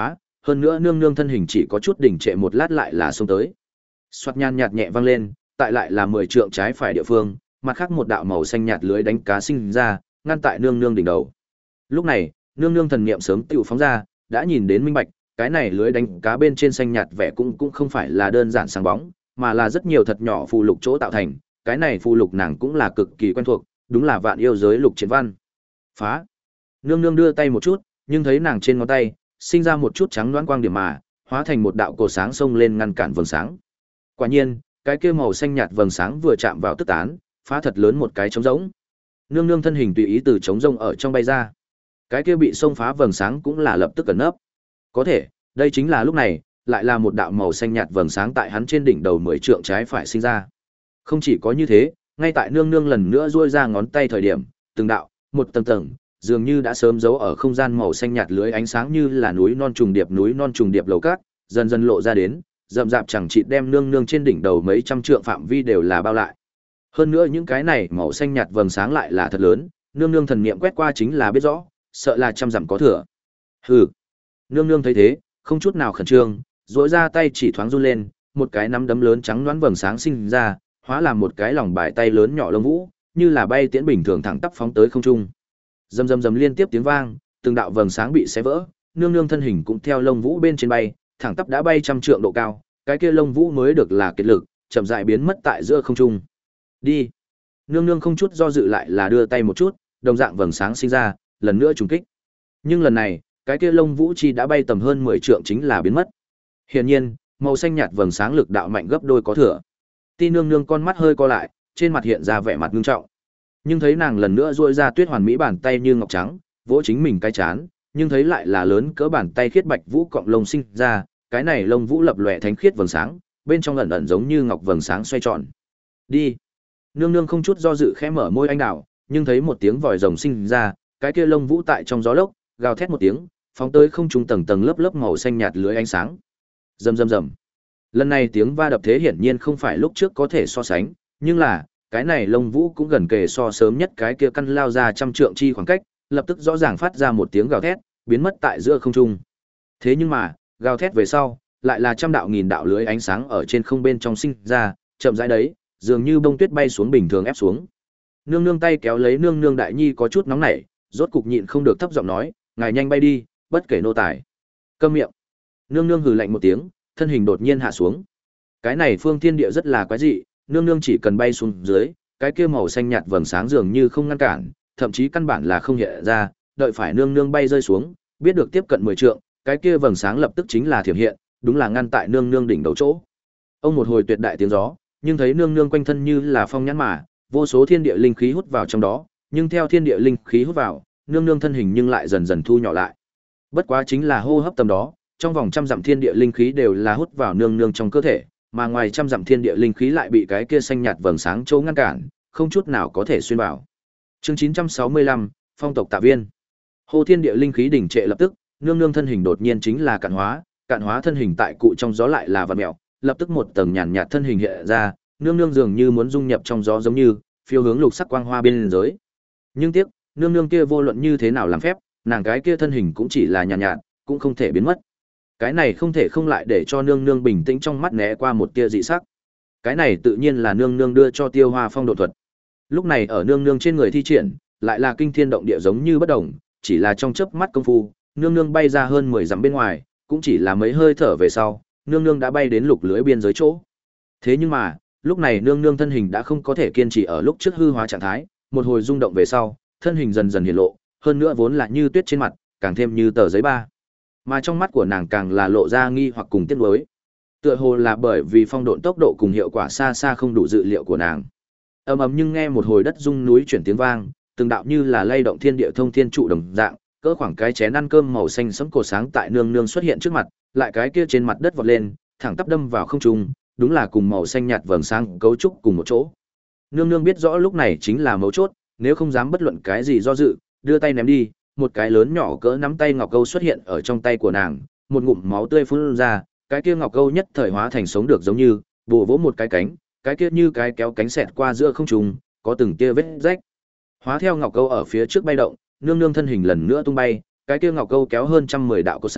hơn nữa nương nương thân hình chỉ có chút đỉnh trệ một lát lại là xông tới. Soạt nhan nhạt nhẹ vang lên, tại lại là mười trượng trái phải địa phương, mặt khác một đạo màu xanh nhạt lưới đánh cá sinh ra, ngăn tại nương nương đỉnh đầu. Lúc này, nương nương thần niệm sớm tựu phóng ra, đã nhìn đến minh bạch, cái này lưới đánh cá bên trên xanh nhạt vẻ cũng cũng không phải là đơn giản sáng bóng, mà là rất nhiều thật nhỏ phù lục chỗ tạo thành, cái này phù lục nàng cũng là cực kỳ quen thuộc, đúng là vạn yêu giới lục chiến văn. Phá! Nương nương đưa tay một chút, nhưng thấy nàng trên ngón tay, sinh ra một chút trắng đoán quang điểm mà, hóa thành một đạo cổ sáng xông lên ngăn cản vầng sáng. Quả nhiên, cái kia màu xanh nhạt vầng sáng vừa chạm vào tức tán, phá thật lớn một cái trống rỗng. Nương nương thân hình tùy ý từ trống rông ở trong bay ra. Cái kia bị xông phá vầng sáng cũng là lập tức ẩn nấp. Có thể, đây chính là lúc này, lại là một đạo màu xanh nhạt vầng sáng tại hắn trên đỉnh đầu mười trượng trái phải sinh ra. Không chỉ có như thế, ngay tại nương nương lần nữa duỗi ra ngón tay thời điểm, từng đạo, một tầng tầng, dường như đã sớm giấu ở không gian màu xanh nhạt lưới ánh sáng như là núi non trùng điệp núi non trùng điệp lầu cát, dần dần lộ ra đến, rậm rạp chẳng chịt đem nương nương trên đỉnh đầu mấy trăm trượng phạm vi đều là bao lại. Hơn nữa những cái này màu xanh nhạt vầng sáng lại là thật lớn, nương nương thần niệm quét qua chính là biết rõ, sợ là trăm dặm có thừa. Hừ. Nương nương thấy thế, không chút nào khẩn trương, duỗi ra tay chỉ thoáng run lên, một cái nắm đấm lớn trắng đoán vầng sáng sinh ra, hóa làm một cái lòng bài tay lớn nhỏ lông vũ, như là bay tiễn bình thường thẳng tắp phóng tới không trung. Rầm rầm rầm liên tiếp tiếng vang, từng đạo vầng sáng bị xé vỡ, nương nương thân hình cũng theo lông vũ bên trên bay, thẳng tắp đã bay trăm trượng độ cao, cái kia lông vũ mới được là kết lực, chậm rãi biến mất tại giữa không trung. Đi. Nương nương không chút do dự lại là đưa tay một chút, đồng dạng vầng sáng sinh ra, lần nữa trùng kích. Nhưng lần này, cái kia lông vũ chi đã bay tầm hơn mười trượng chính là biến mất. Hiển nhiên, màu xanh nhạt vầng sáng lực đạo mạnh gấp đôi có thừa. Ti nương nương con mắt hơi co lại, trên mặt hiện ra vẻ mặt nghiêm trọng. Nhưng thấy nàng lần nữa duỗi ra tuyết hoàn mỹ bàn tay như ngọc trắng, vỗ chính mình cái chán, nhưng thấy lại là lớn cỡ bàn tay khiết bạch vũ cọng lông sinh ra, cái này lông vũ lập lòe thánh khiết vầng sáng, bên trong ẩn ẩn giống như ngọc vầng sáng xoay tròn. Đi. Nương nương không chút do dự khẽ mở môi anh đào, nhưng thấy một tiếng vòi rồng sinh ra, cái kia lông vũ tại trong gió lốc, gào thét một tiếng, phóng tới không trung tầng tầng lớp lớp màu xanh nhạt lưới ánh sáng. Rầm rầm rầm. Lần này tiếng va đập thế hiển nhiên không phải lúc trước có thể so sánh, nhưng là, cái này lông vũ cũng gần kề so sớm nhất cái kia căn lao ra trăm trượng chi khoảng cách, lập tức rõ ràng phát ra một tiếng gào thét, biến mất tại giữa không trung. Thế nhưng mà, gào thét về sau, lại là trăm đạo nghìn đạo lưới ánh sáng ở trên không bên trong sinh ra, chậm rãi đấy, dường như bông tuyết bay xuống bình thường ép xuống. Nương nương tay kéo lấy nương nương đại nhi có chút nóng nảy, rốt cục nhịn không được thấp giọng nói, ngài nhanh bay đi, bất kể nô tài. Câm miệng. Nương nương hừ lạnh một tiếng, thân hình đột nhiên hạ xuống. Cái này phương thiên địa rất là quái dị, nương nương chỉ cần bay xuống dưới, cái kia màu xanh nhạt vầng sáng dường như không ngăn cản, thậm chí căn bản là không hiện ra, đợi phải nương nương bay rơi xuống, biết được tiếp cận mười trượng, cái kia vầng sáng lập tức chính là thiểm hiện, đúng là ngăn tại nương nương đỉnh đầu chỗ. Ông một hồi tuyệt đại tiếng gió, nhưng thấy nương nương quanh thân như là phong nhãn mà, vô số thiên địa linh khí hút vào trong đó, nhưng theo thiên địa linh khí hút vào, nương nương thân hình nhưng lại dần dần thu nhỏ lại. Bất quá chính là hô hấp tầm đó, trong vòng trăm dặm thiên địa linh khí đều là hút vào nương nương trong cơ thể, mà ngoài trăm dặm thiên địa linh khí lại bị cái kia xanh nhạt vầng sáng chỗ ngăn cản, không chút nào có thể xuyên vào. Chương chín trăm sáu mươi lăm, Phong tộc Tạ Viên. Hô thiên địa linh khí đỉnh trệ lập tức, nương nương thân hình đột nhiên chính là cạn hóa, cạn hóa thân hình tại cụ trong gió lại là vặn mèo, lập tức một tầng nhàn nhạt thân hình hiện ra, nương nương dường như muốn dung nhập trong gió giống như phiêu hướng lục sắc quang hoa bên giới. Nhưng tiếc, nương nương kia vô luận như thế nào làm phép, nàng cái kia thân hình cũng chỉ là nhàn nhạt, cũng không thể biến mất. Cái này không thể không lại để cho nương nương bình tĩnh trong mắt né qua một tia dị sắc. Cái này tự nhiên là nương nương đưa cho Tiêu Hoa phong độ thuật. Lúc này ở nương nương trên người thi triển, lại là kinh thiên động địa giống như bất động, chỉ là trong chớp mắt công phu, nương nương bay ra hơn mười dặm bên ngoài, cũng chỉ là mấy hơi thở về sau, nương nương đã bay đến lục lưới biên giới chỗ. Thế nhưng mà, lúc này nương nương thân hình đã không có thể kiên trì ở lúc trước hư hóa trạng thái, một hồi rung động về sau, thân hình dần dần hiện lộ, hơn nữa vốn là như tuyết trên mặt, càng thêm như tờ giấy ba. Mà trong mắt của nàng càng là lộ ra nghi hoặc cùng tiếc nuối. Tựa hồ là bởi vì phong độn tốc độ cùng hiệu quả xa xa không đủ dự liệu của nàng. Ầm ầm nhưng nghe một hồi đất rung núi chuyển tiếng vang, từng đạo như là lay động thiên địa thông thiên trụ đồng dạng, cỡ khoảng cái chén ăn cơm màu xanh sẫm cổ sáng tại nương nương xuất hiện trước mặt, lại cái kia trên mặt đất vọt lên, thẳng tắp đâm vào không trung, đúng là cùng màu xanh nhạt vầng sáng cấu trúc cùng một chỗ. Nương nương biết rõ lúc này chính là mấu chốt, nếu không dám bất luận cái gì do dự, đưa tay ném đi, một cái lớn nhỏ cỡ nắm tay ngọc câu xuất hiện ở trong tay của nàng, một ngụm máu tươi phun ra, cái kia ngọc câu nhất thời hóa thành sống được giống như, bổ vỗ một cái cánh, cái kia như cái kéo cánh xẹt qua giữa không trung, có từng tia vết rách. Hóa theo ngọc câu ở phía trước bay động, nương nương thân hình lần nữa tung bay, cái kia ngọc câu kéo hơn trăm mười đạo cột sáng,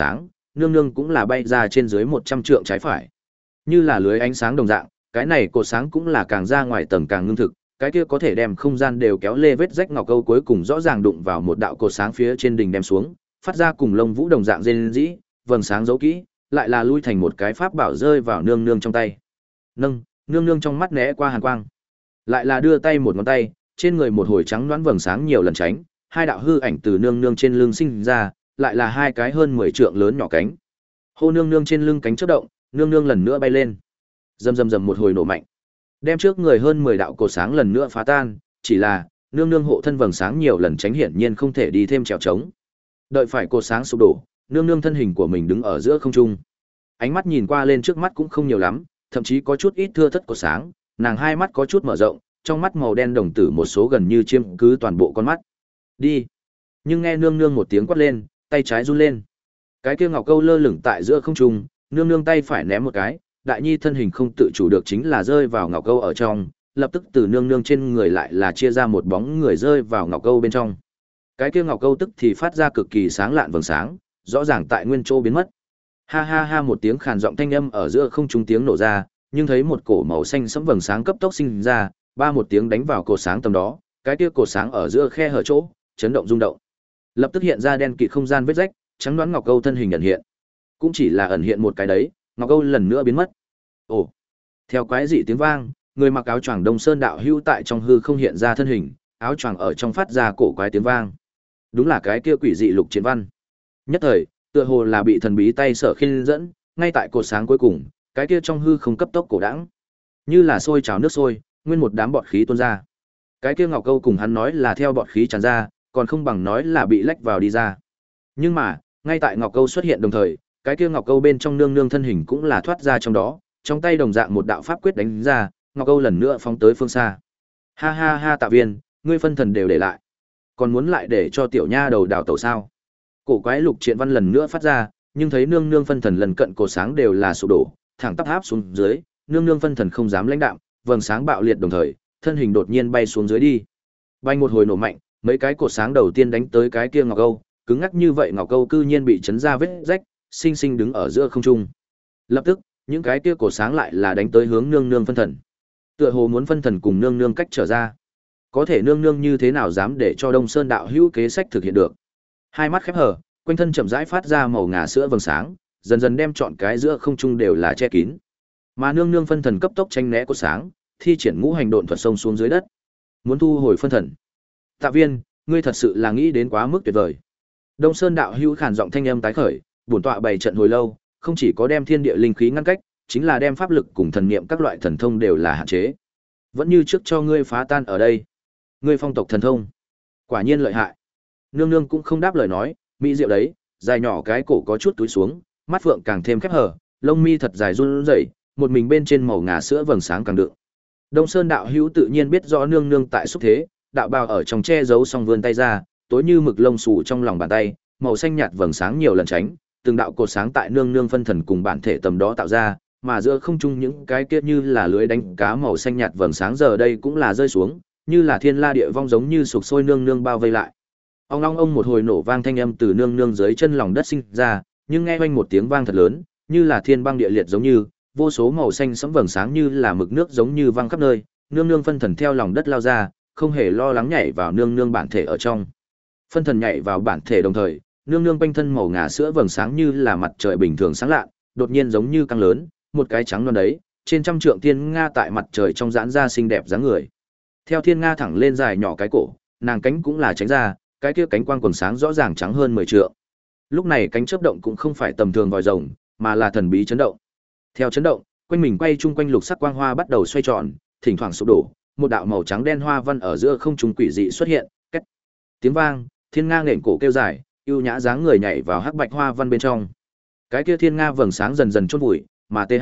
nương nương cũng là bay ra trên dưới một trăm trượng trái phải. Như là lưới ánh sáng đồng dạng, cái này cột sáng cũng là càng ra ngoài tầng càng ngưng thực, cái kia có thể đem không gian đều kéo lê vết rách ngọc câu cuối cùng rõ ràng đụng vào một đạo cột sáng phía trên đỉnh đem xuống, phát ra cùng lông vũ đồng dạng rên rỉ, vầng sáng giấu kỹ, lại là lui thành một cái pháp bảo rơi vào nương nương trong tay. Nâng, nương nương trong mắt né qua hàn quang, lại là đưa tay một ngón tay, trên người một hồi trắng loãng vầng sáng nhiều lần tránh, hai đạo hư ảnh từ nương nương trên lưng sinh ra, lại là hai cái hơn mười trượng lớn nhỏ cánh. Hô nương nương trên lưng cánh chớp động, nương nương lần nữa bay lên. Rầm rầm rầm một hồi nổ mạnh, đem trước người hơn mười đạo cột sáng lần nữa phá tan, chỉ là nương nương hộ thân vầng sáng nhiều lần tránh hiển nhiên không thể đi thêm trèo trống. Đợi phải cột sáng sụp đổ, nương nương thân hình của mình đứng ở giữa không trung. Ánh mắt nhìn qua lên trước mắt cũng không nhiều lắm, thậm chí có chút ít thưa thất cột sáng, nàng hai mắt có chút mở rộng, trong mắt màu đen đồng tử một số gần như chiếm cứ toàn bộ con mắt. Đi. Nhưng nghe nương nương một tiếng quát lên, tay trái run lên. Cái kia ngọc câu lơ lửng tại giữa không trung, nương nương tay phải ném một cái, đại nhi thân hình không tự chủ được chính là rơi vào ngọc câu ở trong, lập tức từ nương nương trên người lại là chia ra một bóng người rơi vào ngọc câu bên trong. Cái kia ngọc câu tức thì phát ra cực kỳ sáng lạn vầng sáng, rõ ràng tại nguyên chỗ biến mất. Ha ha ha một tiếng khàn giọng thanh âm ở giữa không trung tiếng nổ ra, nhưng thấy một cổ màu xanh sẫm vầng sáng cấp tốc sinh ra, ba một tiếng đánh vào cột sáng tầm đó, cái kia cột sáng ở giữa khe hở chỗ, chấn động rung động. Lập tức hiện ra đen kịt không gian vết rách, trắng đoán ngọc câu thân hình ẩn hiện. Cũng chỉ là ẩn hiện một cái đấy, ngọc câu lần nữa biến mất. Ồ. Theo quái dị tiếng vang, người mặc áo choàng Đông Sơn đạo hữu tại trong hư không hiện ra thân hình, áo choàng ở trong phát ra cổ quái tiếng vang. Đúng là cái kia quỷ dị Lục Chiến Văn. Nhất thời, tựa hồ là bị thần bí tay sở khiên dẫn, ngay tại cột sáng cuối cùng, cái kia trong hư không cấp tốc cổ đãng, như là sôi trào nước sôi, nguyên một đám bọt khí tuôn ra. Cái kia ngọc câu cùng hắn nói là theo bọt khí tràn ra, còn không bằng nói là bị lách vào đi ra. Nhưng mà, ngay tại ngọc câu xuất hiện đồng thời, cái kia ngọc câu bên trong nương nương thân hình cũng là thoát ra trong đó, trong tay đồng dạng một đạo pháp quyết đánh ra, ngọc câu lần nữa phóng tới phương xa. Ha ha ha Tạ Viên, ngươi phân thần đều để lại, còn muốn lại để cho tiểu nha đầu đào tẩu sao? Cổ quái Lục Triện Văn lần nữa phát ra, nhưng thấy nương nương phân thần lần cận cổ sáng đều là sụp đổ, thẳng tắp áp xuống dưới, nương nương phân thần không dám lãnh đạm, vầng sáng bạo liệt đồng thời, thân hình đột nhiên bay xuống dưới đi. Bay một hồi nổ mạnh, mấy cái cột sáng đầu tiên đánh tới cái kia ngọc câu, cứng ngắc như vậy ngọc câu cư nhiên bị chấn ra vết rách, sinh sinh đứng ở giữa không trung. Lập tức, những cái kia cột sáng lại là đánh tới hướng nương nương phân thần. Tựa hồ muốn phân thần cùng nương nương cách trở ra. Có thể nương nương như thế nào dám để cho Đông Sơn đạo hữu kế sách thực hiện được. Hai mắt khép hờ, quanh thân chậm rãi phát ra màu ngà sữa vầng sáng, dần dần đem trọn cái giữa không trung đều là che kín. Mà nương nương phân thần cấp tốc tránh né cột sáng, thi triển ngũ hành độn thuật sông xuống dưới đất, muốn thu hồi phân thần. Tạ Viên, ngươi thật sự là nghĩ đến quá mức tuyệt vời. Đông Sơn đạo hữu khàn giọng thanh âm tái khởi, bổn tọa bày trận hồi lâu, không chỉ có đem thiên địa linh khí ngăn cách, chính là đem pháp lực cùng thần niệm các loại thần thông đều là hạn chế. Vẫn như trước cho ngươi phá tan ở đây. Ngươi phong tộc thần thông, quả nhiên lợi hại. Nương nương cũng không đáp lời nói, mỹ diệu đấy, dài nhỏ cái cổ có chút túi xuống, mắt phượng càng thêm khép hờ, lông mi thật dài run rẩy, một mình bên trên màu ngà sữa vầng sáng càng đựng. Đông Sơn đạo hữu tự nhiên biết rõ nương nương tại xúc thế, đạo bào ở trong che giấu xong vươn tay ra, tối như mực lông xù trong lòng bàn tay, màu xanh nhạt vầng sáng nhiều lần tránh, từng đạo cột sáng tại nương nương phân thần cùng bản thể tầm đó tạo ra, mà giữa không trung những cái kia như là lưới đánh cá màu xanh nhạt vầng sáng giờ đây cũng là rơi xuống, như là thiên la địa vong giống như sục sôi nương nương bao vây lại. Ông long ông một hồi nổ vang thanh âm từ nương nương dưới chân lòng đất sinh ra, nhưng nghe oanh một tiếng vang thật lớn, như là thiên băng địa liệt giống như, vô số màu xanh sẫm vầng sáng như là mực nước giống như văng khắp nơi, nương nương phân thần theo lòng đất lao ra, không hề lo lắng nhảy vào nương nương bản thể ở trong. Phân thần nhảy vào bản thể đồng thời, nương nương quanh thân màu ngà sữa vầng sáng như là mặt trời bình thường sáng lạ, đột nhiên giống như căng lớn, một cái trắng non đấy, trên trăm trượng thiên nga tại mặt trời trong giãn ra xinh đẹp dáng người. Theo thiên nga thẳng lên dài nhỏ cái cổ, nàng cánh cũng là tránh ra, cái kia cánh quang quần sáng rõ ràng trắng hơn mười trượng. Lúc này cánh chớp động cũng không phải tầm thường vòi rồng, mà là thần bí chấn động. Theo chấn động, quanh mình quay chung quanh lục sắc quang hoa bắt đầu xoay tròn, thỉnh thoảng sụp đổ, một đạo màu trắng đen hoa văn ở giữa không trung quỷ dị xuất hiện, két. Tiếng vang, thiên nga nghển cổ kêu dài, ưu nhã dáng người nhảy vào hắc bạch hoa văn bên trong. Cái kia thiên nga vầng sáng dần dần chôn vùi, mà th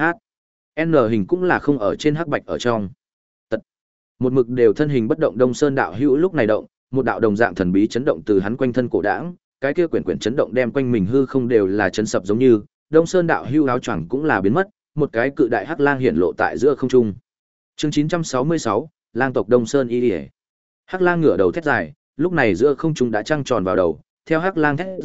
n hình cũng là không ở trên hắc bạch ở trong. Tật. Một mực đều thân hình bất động Đông Sơn đạo hữu lúc này động, một đạo đồng dạng thần bí chấn động từ hắn quanh thân cổ đãng, cái kia quyển quyển chấn động đem quanh mình hư không đều là chấn sập giống như, Đông Sơn đạo hữu áo choàng cũng là biến mất, một cái cự đại hắc lang hiện lộ tại giữa không trung. Chương chín trăm sáu mươi sáu, lang tộc Đông Sơn y liễu. Hắc lang ngửa đầu thét dài, lúc này giữa không trung đã trăng tròn vào đầu, theo hắc lang thét dài,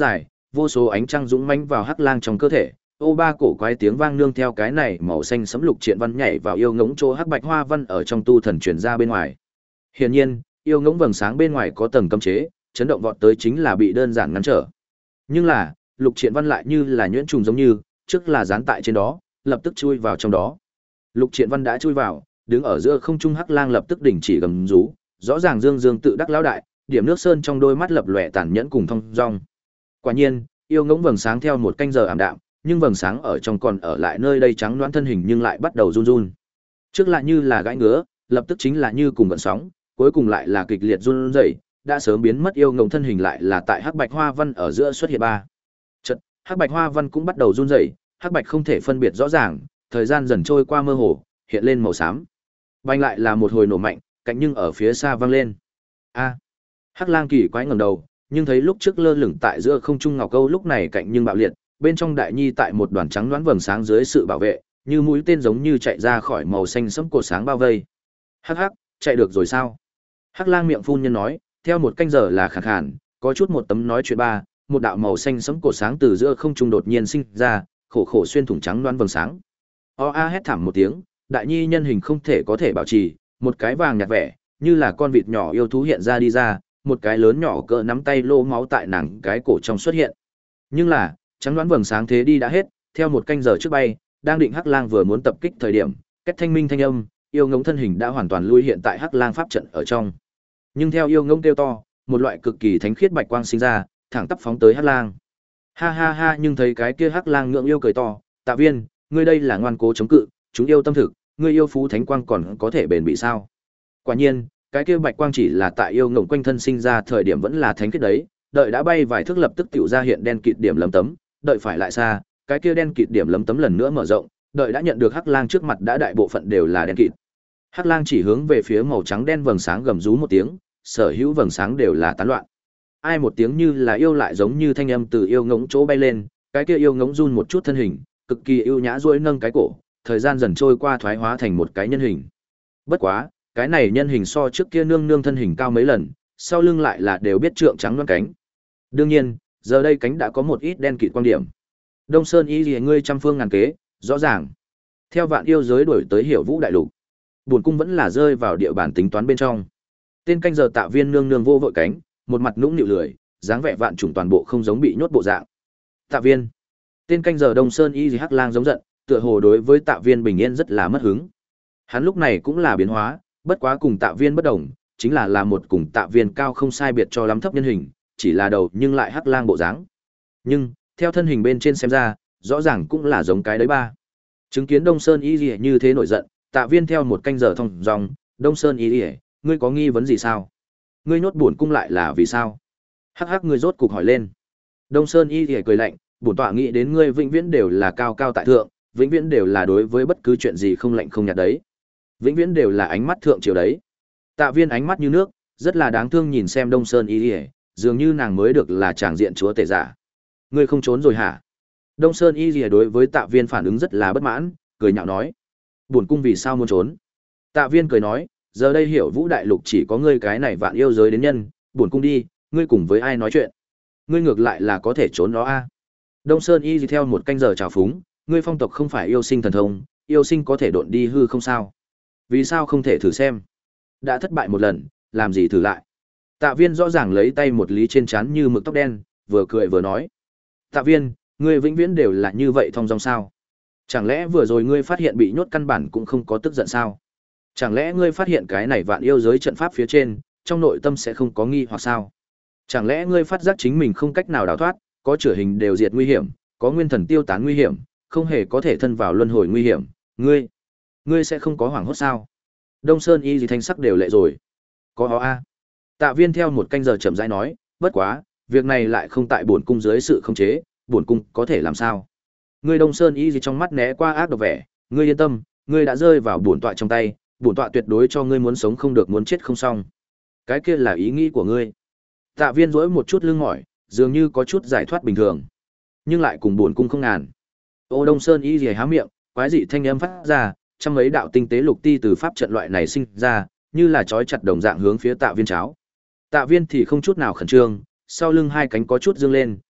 vô số ánh trăng dũng mãnh vào hắc lang trong cơ thể. Ô ba cổ quái tiếng vang nương theo cái này màu xanh sẫm lục triện văn nhảy vào yêu ngỗng chỗ hắc bạch hoa văn ở trong tu thần truyền ra bên ngoài. Hiển nhiên, yêu ngỗng vầng sáng bên ngoài có tầng cấm chế, chấn động vọt tới chính là bị đơn giản ngăn trở. Nhưng là, lục triện văn lại như là nhuyễn trùng giống như, trước là dán tại trên đó, lập tức chui vào trong đó. Lục triện văn đã chui vào, đứng ở giữa không trung hắc lang lập tức đình chỉ gầm rú, rõ ràng dương dương tự đắc lão đại, điểm nước sơn trong đôi mắt lập lòe tàn nhẫn cùng thông dong. Quả nhiên, yêu ngỗng vầng sáng theo một canh giờ ảm đạm, nhưng vầng sáng ở trong còn ở lại nơi đây trắng loãng thân hình nhưng lại bắt đầu run run. Trước lại như là gãi ngứa, lập tức chính là như cùng gợn sóng, cuối cùng lại là kịch liệt run rẩy, đã sớm biến mất yêu ngỗng thân hình lại là tại hắc bạch hoa văn ở giữa xuất hiện ba. Chợt, hắc bạch hoa văn cũng bắt đầu run rẩy, hắc bạch không thể phân biệt rõ ràng, thời gian dần trôi qua mơ hồ, hiện lên màu xám. Bành lại là một hồi nổ mạnh, cạnh nhưng ở phía xa vang lên. A. Hắc lang kỳ quái ngẩng đầu, nhưng thấy lúc trước lơ lửng tại giữa không trung ngọc câu lúc này cạnh nhưng bạo liệt, bên trong đại nhi tại một đoàn trắng loãng vầng sáng dưới sự bảo vệ, như mũi tên giống như chạy ra khỏi màu xanh sẫm cột sáng bao vây. Hắc hắc, chạy được rồi sao? Hắc lang miệng phun nhân nói, theo một canh giờ là khàn khàn, có chút một tấm nói chuyện ba, một đạo màu xanh sẫm cột sáng từ giữa không trung đột nhiên sinh ra, khổ khổ xuyên thủng trắng loãng vầng sáng. O a hét thảm một tiếng, đại nhi nhân hình không thể có thể bảo trì, một cái vàng nhạt vẻ, như là con vịt nhỏ yêu thú hiện ra đi ra, một cái lớn nhỏ cỡ nắm tay lô máu tại nàng cái cổ trong xuất hiện. Nhưng là, trắng đoán vầng sáng thế đi đã hết, theo một canh giờ trước bay, đang định hắc lang vừa muốn tập kích thời điểm, cách thanh minh thanh âm, yêu ngỗng thân hình đã hoàn toàn lui hiện tại hắc lang pháp trận ở trong. Nhưng theo yêu ngỗng kêu to, một loại cực kỳ thánh khiết bạch quang sinh ra, thẳng tắp phóng tới hắc lang. Ha ha ha, nhưng thấy cái kia hắc lang ngượng yêu cười to, Tạ Viên, ngươi đây là ngoan cố chống cự, chúng yêu tâm thực, ngươi yêu phú thánh quang còn có thể bền bỉ sao? Quả nhiên, cái kia bạch quang chỉ là tại yêu ngỗng quanh thân sinh ra thời điểm vẫn là thánh khiết đấy, đợi đã bay vài thước lập tức tựu ra hiện đen kịt điểm lấm tấm, đợi phải lại xa, cái kia đen kịt điểm lấm tấm lần nữa mở rộng, đợi đã nhận được hắc lang trước mặt đã đại bộ phận đều là đen kịt. Hắc lang chỉ hướng về phía màu trắng đen vầng sáng gầm rú một tiếng, sở hữu vầng sáng đều là tán loạn. Ai một tiếng như là yêu lại giống như thanh âm từ yêu ngỗng chỗ bay lên, cái kia yêu ngỗng run một chút thân hình, cực kỳ yêu nhã duỗi nâng cái cổ, thời gian dần trôi qua thoái hóa thành một cái nhân hình. Bất quá, cái này nhân hình so trước kia nương nương thân hình cao mấy lần, sau lưng lại là đều biết trượng trắng loan cánh. Đương nhiên, giờ đây cánh đã có một ít đen kịt quan điểm. Đông Sơn y gì ngươi trăm phương ngàn kế, rõ ràng. Theo vạn yêu giới đuổi tới Hiểu Vũ đại lục, buồn cung vẫn là rơi vào địa bàn tính toán bên trong. Tên canh giờ Tạ Viên nương nương vô vội cánh, một mặt nũng nịu lười, dáng vẻ vạn trùng toàn bộ không giống bị nhốt bộ dạng. Tạ Viên. Tên canh giờ Đông Sơn y gì hắc lang giống giận, tựa hồ đối với Tạ Viên bình yên rất là mất hứng. Hắn lúc này cũng là biến hóa, bất quá cùng Tạ Viên bất đồng, chính là là một cùng Tạ Viên cao không sai biệt cho lắm thấp nhân hình, chỉ là đầu nhưng lại hắc lang bộ dáng. Nhưng, theo thân hình bên trên xem ra, rõ ràng cũng là giống cái đấy ba. Chứng kiến Đông Sơn y gì như thế nổi giận, Tạ Viên theo một canh giờ thông dòng, Đông Sơn y gì, ngươi có nghi vấn gì sao? Ngươi nhốt bổn cung lại là vì sao? Hắc hắc ngươi rốt cục hỏi lên. Đông Sơn y gì cười lạnh, bổn tọa nghĩ đến ngươi vĩnh viễn đều là cao cao tại thượng, vĩnh viễn đều là đối với bất cứ chuyện gì không lạnh không nhạt đấy. Vĩnh viễn đều là ánh mắt thượng triều đấy. Tạ Viên ánh mắt như nước, rất là đáng thương nhìn xem Đông Sơn y gì, dường như nàng mới được là tràng diện chúa tể giả. Ngươi không trốn rồi hả? Đông Sơn y gì đối với Tạ Viên phản ứng rất là bất mãn, cười nhạo nói. Bổn cung vì sao muốn trốn? Tạ Viên cười nói, giờ đây Hiểu Vũ đại lục chỉ có ngươi cái này vạn yêu giới đến nhân, bổn cung đi, ngươi cùng với ai nói chuyện? Ngươi ngược lại là có thể trốn đó a. Đông Sơn y gì theo một canh giờ trào phúng, ngươi phong tộc không phải yêu sinh thần thông, yêu sinh có thể độn đi hư không sao? Vì sao không thể thử xem? Đã thất bại một lần, làm gì thử lại? Tạ Viên rõ ràng lấy tay một lý trên trán như mực tóc đen, vừa cười vừa nói. Tạ Viên, ngươi vĩnh viễn đều là như vậy thong dong sao? Chẳng lẽ vừa rồi ngươi phát hiện bị nhốt căn bản cũng không có tức giận sao? Chẳng lẽ ngươi phát hiện cái này vạn yêu giới trận pháp phía trên, trong nội tâm sẽ không có nghi hoặc sao? Chẳng lẽ ngươi phát giác chính mình không cách nào đào thoát, có chữa hình đều diệt nguy hiểm, có nguyên thần tiêu tán nguy hiểm, không hề có thể thân vào luân hồi nguy hiểm, ngươi, ngươi sẽ không có hoảng hốt sao? Đông Sơn y gì thanh sắc đều lệ rồi. Có ho a. Tạ Viên theo một canh giờ chậm rãi nói, bất quá, việc này lại không tại bổn cung dưới sự khống chế, bổn cung có thể làm sao? Ngươi Đông Sơn y gì trong mắt né qua ác độc vẻ, ngươi yên tâm, ngươi đã rơi vào bổn tọa trong tay, bổn tọa tuyệt đối cho ngươi muốn sống không được muốn chết không xong. Cái kia là ý nghĩ của ngươi. Tạ Viên duỗi một chút lưng mỏi, dường như có chút giải thoát bình thường, nhưng lại cùng bổn cung không ngàn. Ô Đông Sơn y gì há miệng, quái dị thanh âm phát ra, trăm mấy đạo tinh tế lục ti từ pháp trận loại này sinh ra, như là chói chặt đồng dạng hướng phía Tạ Viên cháo. Tạ Viên thì không chút nào khẩn trương, sau lưng hai cánh có chút dương lên,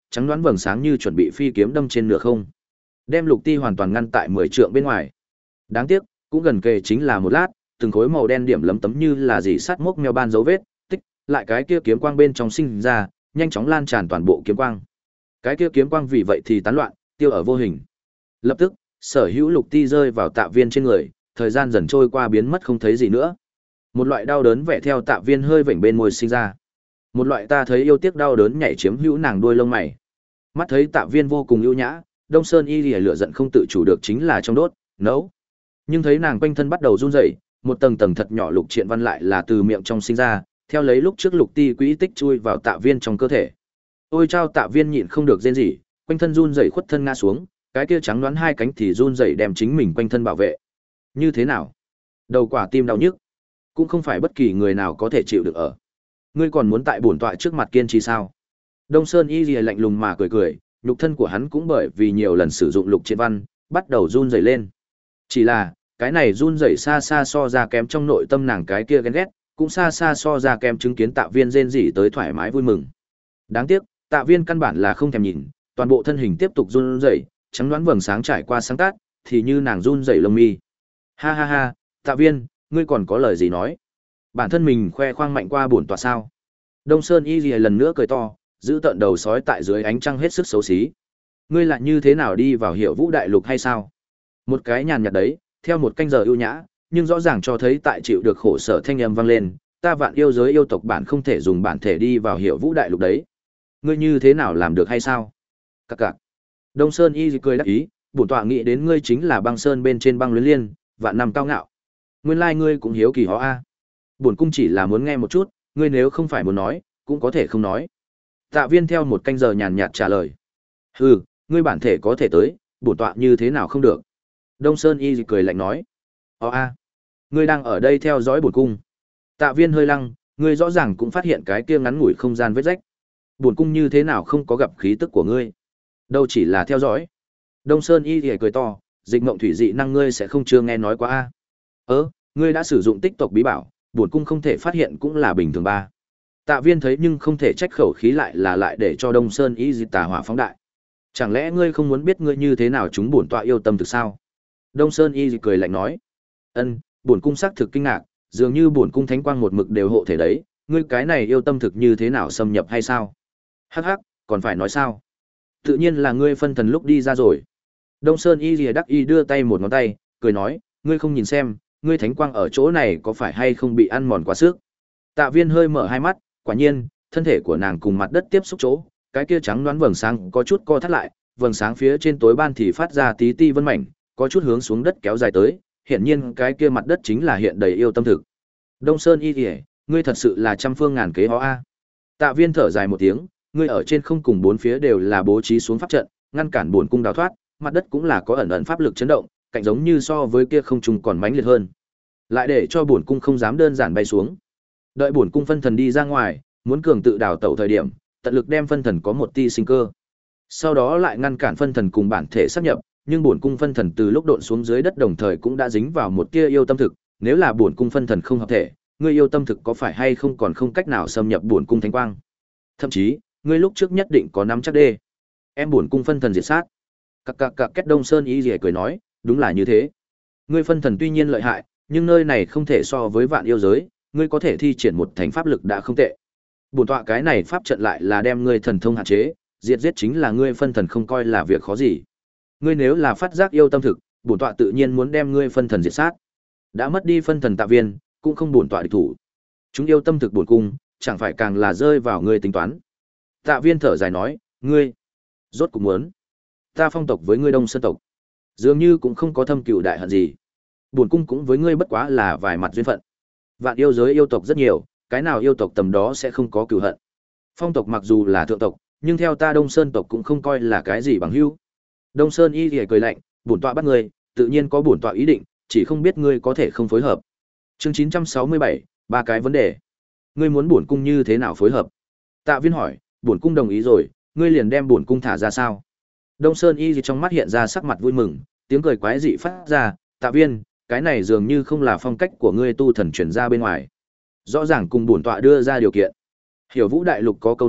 trắng đoán vầng sáng như chuẩn bị phi kiếm đâm trên nửa không, đem Lục Ti hoàn toàn ngăn tại mười trượng bên ngoài. Đáng tiếc, cũng gần kề chính là một lát, từng khối màu đen điểm lấm tấm như là dì sắt mốc meo ban dấu vết, tích, lại cái kia kiếm quang bên trong sinh ra, nhanh chóng lan tràn toàn bộ kiếm quang. Cái kia kiếm quang vì vậy thì tán loạn, tiêu ở vô hình. Lập tức, sở hữu Lục Ti rơi vào Tạ Viên trên người, thời gian dần trôi qua biến mất không thấy gì nữa. Một loại đau đớn vẽ theo Tạ Viên hơi vểnh bên môi sinh ra. Một loại ta thấy yêu tiếc đau đớn nhảy chiếm hữu nàng đuôi lông mày. Mắt thấy Tạ Viên vô cùng ưu nhã, Đông Sơn Y lìa lửa giận không tự chủ được chính là trong đốt, nấu. Nhưng thấy nàng quanh thân bắt đầu run rẩy, một tầng tầng thật nhỏ lục triện văn lại là từ miệng trong sinh ra, theo lấy lúc trước Lục Ti quỹ tích chui vào Tạ Viên trong cơ thể. Ôi chao, Tạ Viên nhịn không được rên rỉ, quanh thân run rẩy khuất thân ngã xuống, cái kia trắng đoán hai cánh thì run rẩy đem chính mình quanh thân bảo vệ. Như thế nào? Đầu quả tim đau nhức, cũng không phải bất kỳ người nào có thể chịu được ở. Ngươi còn muốn tại bổn tọa trước mặt kiên trì sao? Đông Sơn Y lìa lạnh lùng mà cười cười, nhục thân của hắn cũng bởi vì nhiều lần sử dụng lục triện văn, bắt đầu run rẩy lên. Chỉ là, cái này run rẩy xa xa so ra kém trong nội tâm nàng cái kia ghen ghét, cũng xa xa so ra kém chứng kiến Tạ Viên rên rỉ tới thoải mái vui mừng. Đáng tiếc, Tạ Viên căn bản là không thèm nhìn, toàn bộ thân hình tiếp tục run rẩy, trắng đoán vầng sáng trải qua sáng tát, thì như nàng run rẩy lông mi. Ha ha ha, Tạ Viên, ngươi còn có lời gì nói? Bản thân mình khoe khoang mạnh qua bổn tọa sao? Đông Sơn Y lìa lần nữa cười to, giữ tận đầu sói tại dưới ánh trăng hết sức xấu xí. Ngươi lại như thế nào đi vào Hiểu Vũ đại lục hay sao? Một cái nhàn nhạt đấy, theo một canh giờ ưu nhã, nhưng rõ ràng cho thấy tại chịu được khổ sở thanh âm vang lên, ta vạn yêu giới yêu tộc bản không thể dùng bản thể đi vào Hiểu Vũ đại lục đấy. Ngươi như thế nào làm được hay sao? Cặc cặc. Đông Sơn Y cười đắc ý, bổn tọa nghĩ đến ngươi chính là băng sơn bên trên băng luyến liên, vạn năm cao ngạo. Nguyên lai ngươi cũng hiếu kỳ hó a. Bổn cung chỉ là muốn nghe một chút, ngươi nếu không phải muốn nói, cũng có thể không nói. Tạ Viên theo một canh giờ nhàn nhạt trả lời. Hừ, ngươi bản thể có thể tới, bổn tọa như thế nào không được. Đông Sơn Y cười lạnh nói. Ồ a, ngươi đang ở đây theo dõi bổn cung. Tạ Viên hơi lăng, ngươi rõ ràng cũng phát hiện cái kia ngắn ngủi không gian vết rách. Bổn cung như thế nào không có gặp khí tức của ngươi. Đâu chỉ là theo dõi. Đông Sơn Y thì cười to, dịch mộng thủy dị năng ngươi sẽ không chưa nghe nói quá a. Ơ, ngươi đã sử dụng tích tộc bí bảo, bổn cung không thể phát hiện cũng là bình thường ba. Tạ Viên thấy nhưng không thể trách khẩu khí lại là lại để cho Đông Sơn Y dị tà hỏa phóng đại. Chẳng lẽ ngươi không muốn biết ngươi như thế nào chúng bổn tọa yêu tâm thực sao? Đông Sơn Y dị cười lạnh nói. Ân, bổn cung xác thực kinh ngạc, dường như bổn cung thánh quang một mực đều hộ thể đấy, ngươi cái này yêu tâm thực như thế nào xâm nhập hay sao? Hắc hắc, còn phải nói sao? Tự nhiên là ngươi phân thần lúc đi ra rồi. Đông Sơn Y lìa đắc y đưa tay một ngón tay, cười nói, ngươi không nhìn xem, ngươi thánh quang ở chỗ này có phải hay không bị ăn mòn quá sức. Tạ Viên hơi mở hai mắt, quả nhiên, thân thể của nàng cùng mặt đất tiếp xúc chỗ, cái kia trắng đoán vầng sáng có chút co thắt lại, vầng sáng phía trên tối ban thì phát ra tí ti vân mảnh, có chút hướng xuống đất kéo dài tới, hiển nhiên cái kia mặt đất chính là hiện đầy yêu tâm thực. Đông Sơn Y lìa, ngươi thật sự là trăm phương ngàn kế hó a. Tạ Viên thở dài một tiếng, ngươi ở trên không cùng bốn phía đều là bố trí xuống pháp trận, ngăn cản bổn cung đào thoát, mặt đất cũng là có ẩn ẩn pháp lực chấn động, cạnh giống như so với kia không trùng còn mãnh liệt hơn. Lại để cho bổn cung không dám đơn giản bay xuống. Đợi bổn cung phân thần đi ra ngoài, muốn cường tự đào tẩu thời điểm, tận lực đem phân thần có một tia sinh cơ. Sau đó lại ngăn cản phân thần cùng bản thể sáp nhập, nhưng bổn cung phân thần từ lúc độn xuống dưới đất đồng thời cũng đã dính vào một tia yêu tâm thực, nếu là bổn cung phân thần không hợp thể, ngươi yêu tâm thực có phải hay không còn không cách nào xâm nhập bổn cung thánh quang. Thậm chí, ngươi lúc trước nhất định có nắm chắc đê. Em bổn cung phân thần diệt sát. Cặc cặc cặc kết Đông Sơn Y rìa cười nói, đúng là như thế. Ngươi phân thần tuy nhiên lợi hại, nhưng nơi này không thể so với vạn yêu giới, ngươi có thể thi triển một thành pháp lực đã không tệ. Bổn tọa cái này pháp trận lại là đem ngươi thần thông hạn chế, diệt giết chính là ngươi phân thần không coi là việc khó gì. Ngươi nếu là phát giác yêu tâm thực, bổn tọa tự nhiên muốn đem ngươi phân thần diệt sát. Đã mất đi phân thần Tạ Viên, cũng không bổn tọa địch thủ. Chúng yêu tâm thực bổn cung, chẳng phải càng là rơi vào ngươi tính toán. Tạ Viên thở dài nói, ngươi rốt cuộc muốn ta phong tộc với ngươi Đông Sơn tộc, dường như cũng không có thâm cừu đại hận gì. Bổn cung cũng với ngươi bất quá là vài mặt duyên phận. Vạn yêu giới yêu tộc rất nhiều, cái nào yêu tộc tầm đó sẽ không có cừu hận. Phong tộc mặc dù là thượng tộc, nhưng theo ta Đông Sơn tộc cũng không coi là cái gì bằng hữu. Đông Sơn Y thì cười lạnh, bổn tọa bắt ngươi, tự nhiên có bổn tọa ý định, chỉ không biết ngươi có thể không phối hợp. Chương chín trăm sáu mươi bảy, ba cái vấn đề. Ngươi muốn bổn cung như thế nào phối hợp? Tạ Viên hỏi, bổn cung đồng ý rồi, ngươi liền đem bổn cung thả ra sao? Đông Sơn Y gì trong mắt hiện ra sắc mặt vui mừng, tiếng cười quái dị phát ra, Tạ Viên, cái này dường như không là phong cách của ngươi tu thần truyền ra bên ngoài. Rõ ràng cùng bổn tọa đưa ra điều kiện. Hiểu Vũ đại lục có câu nói,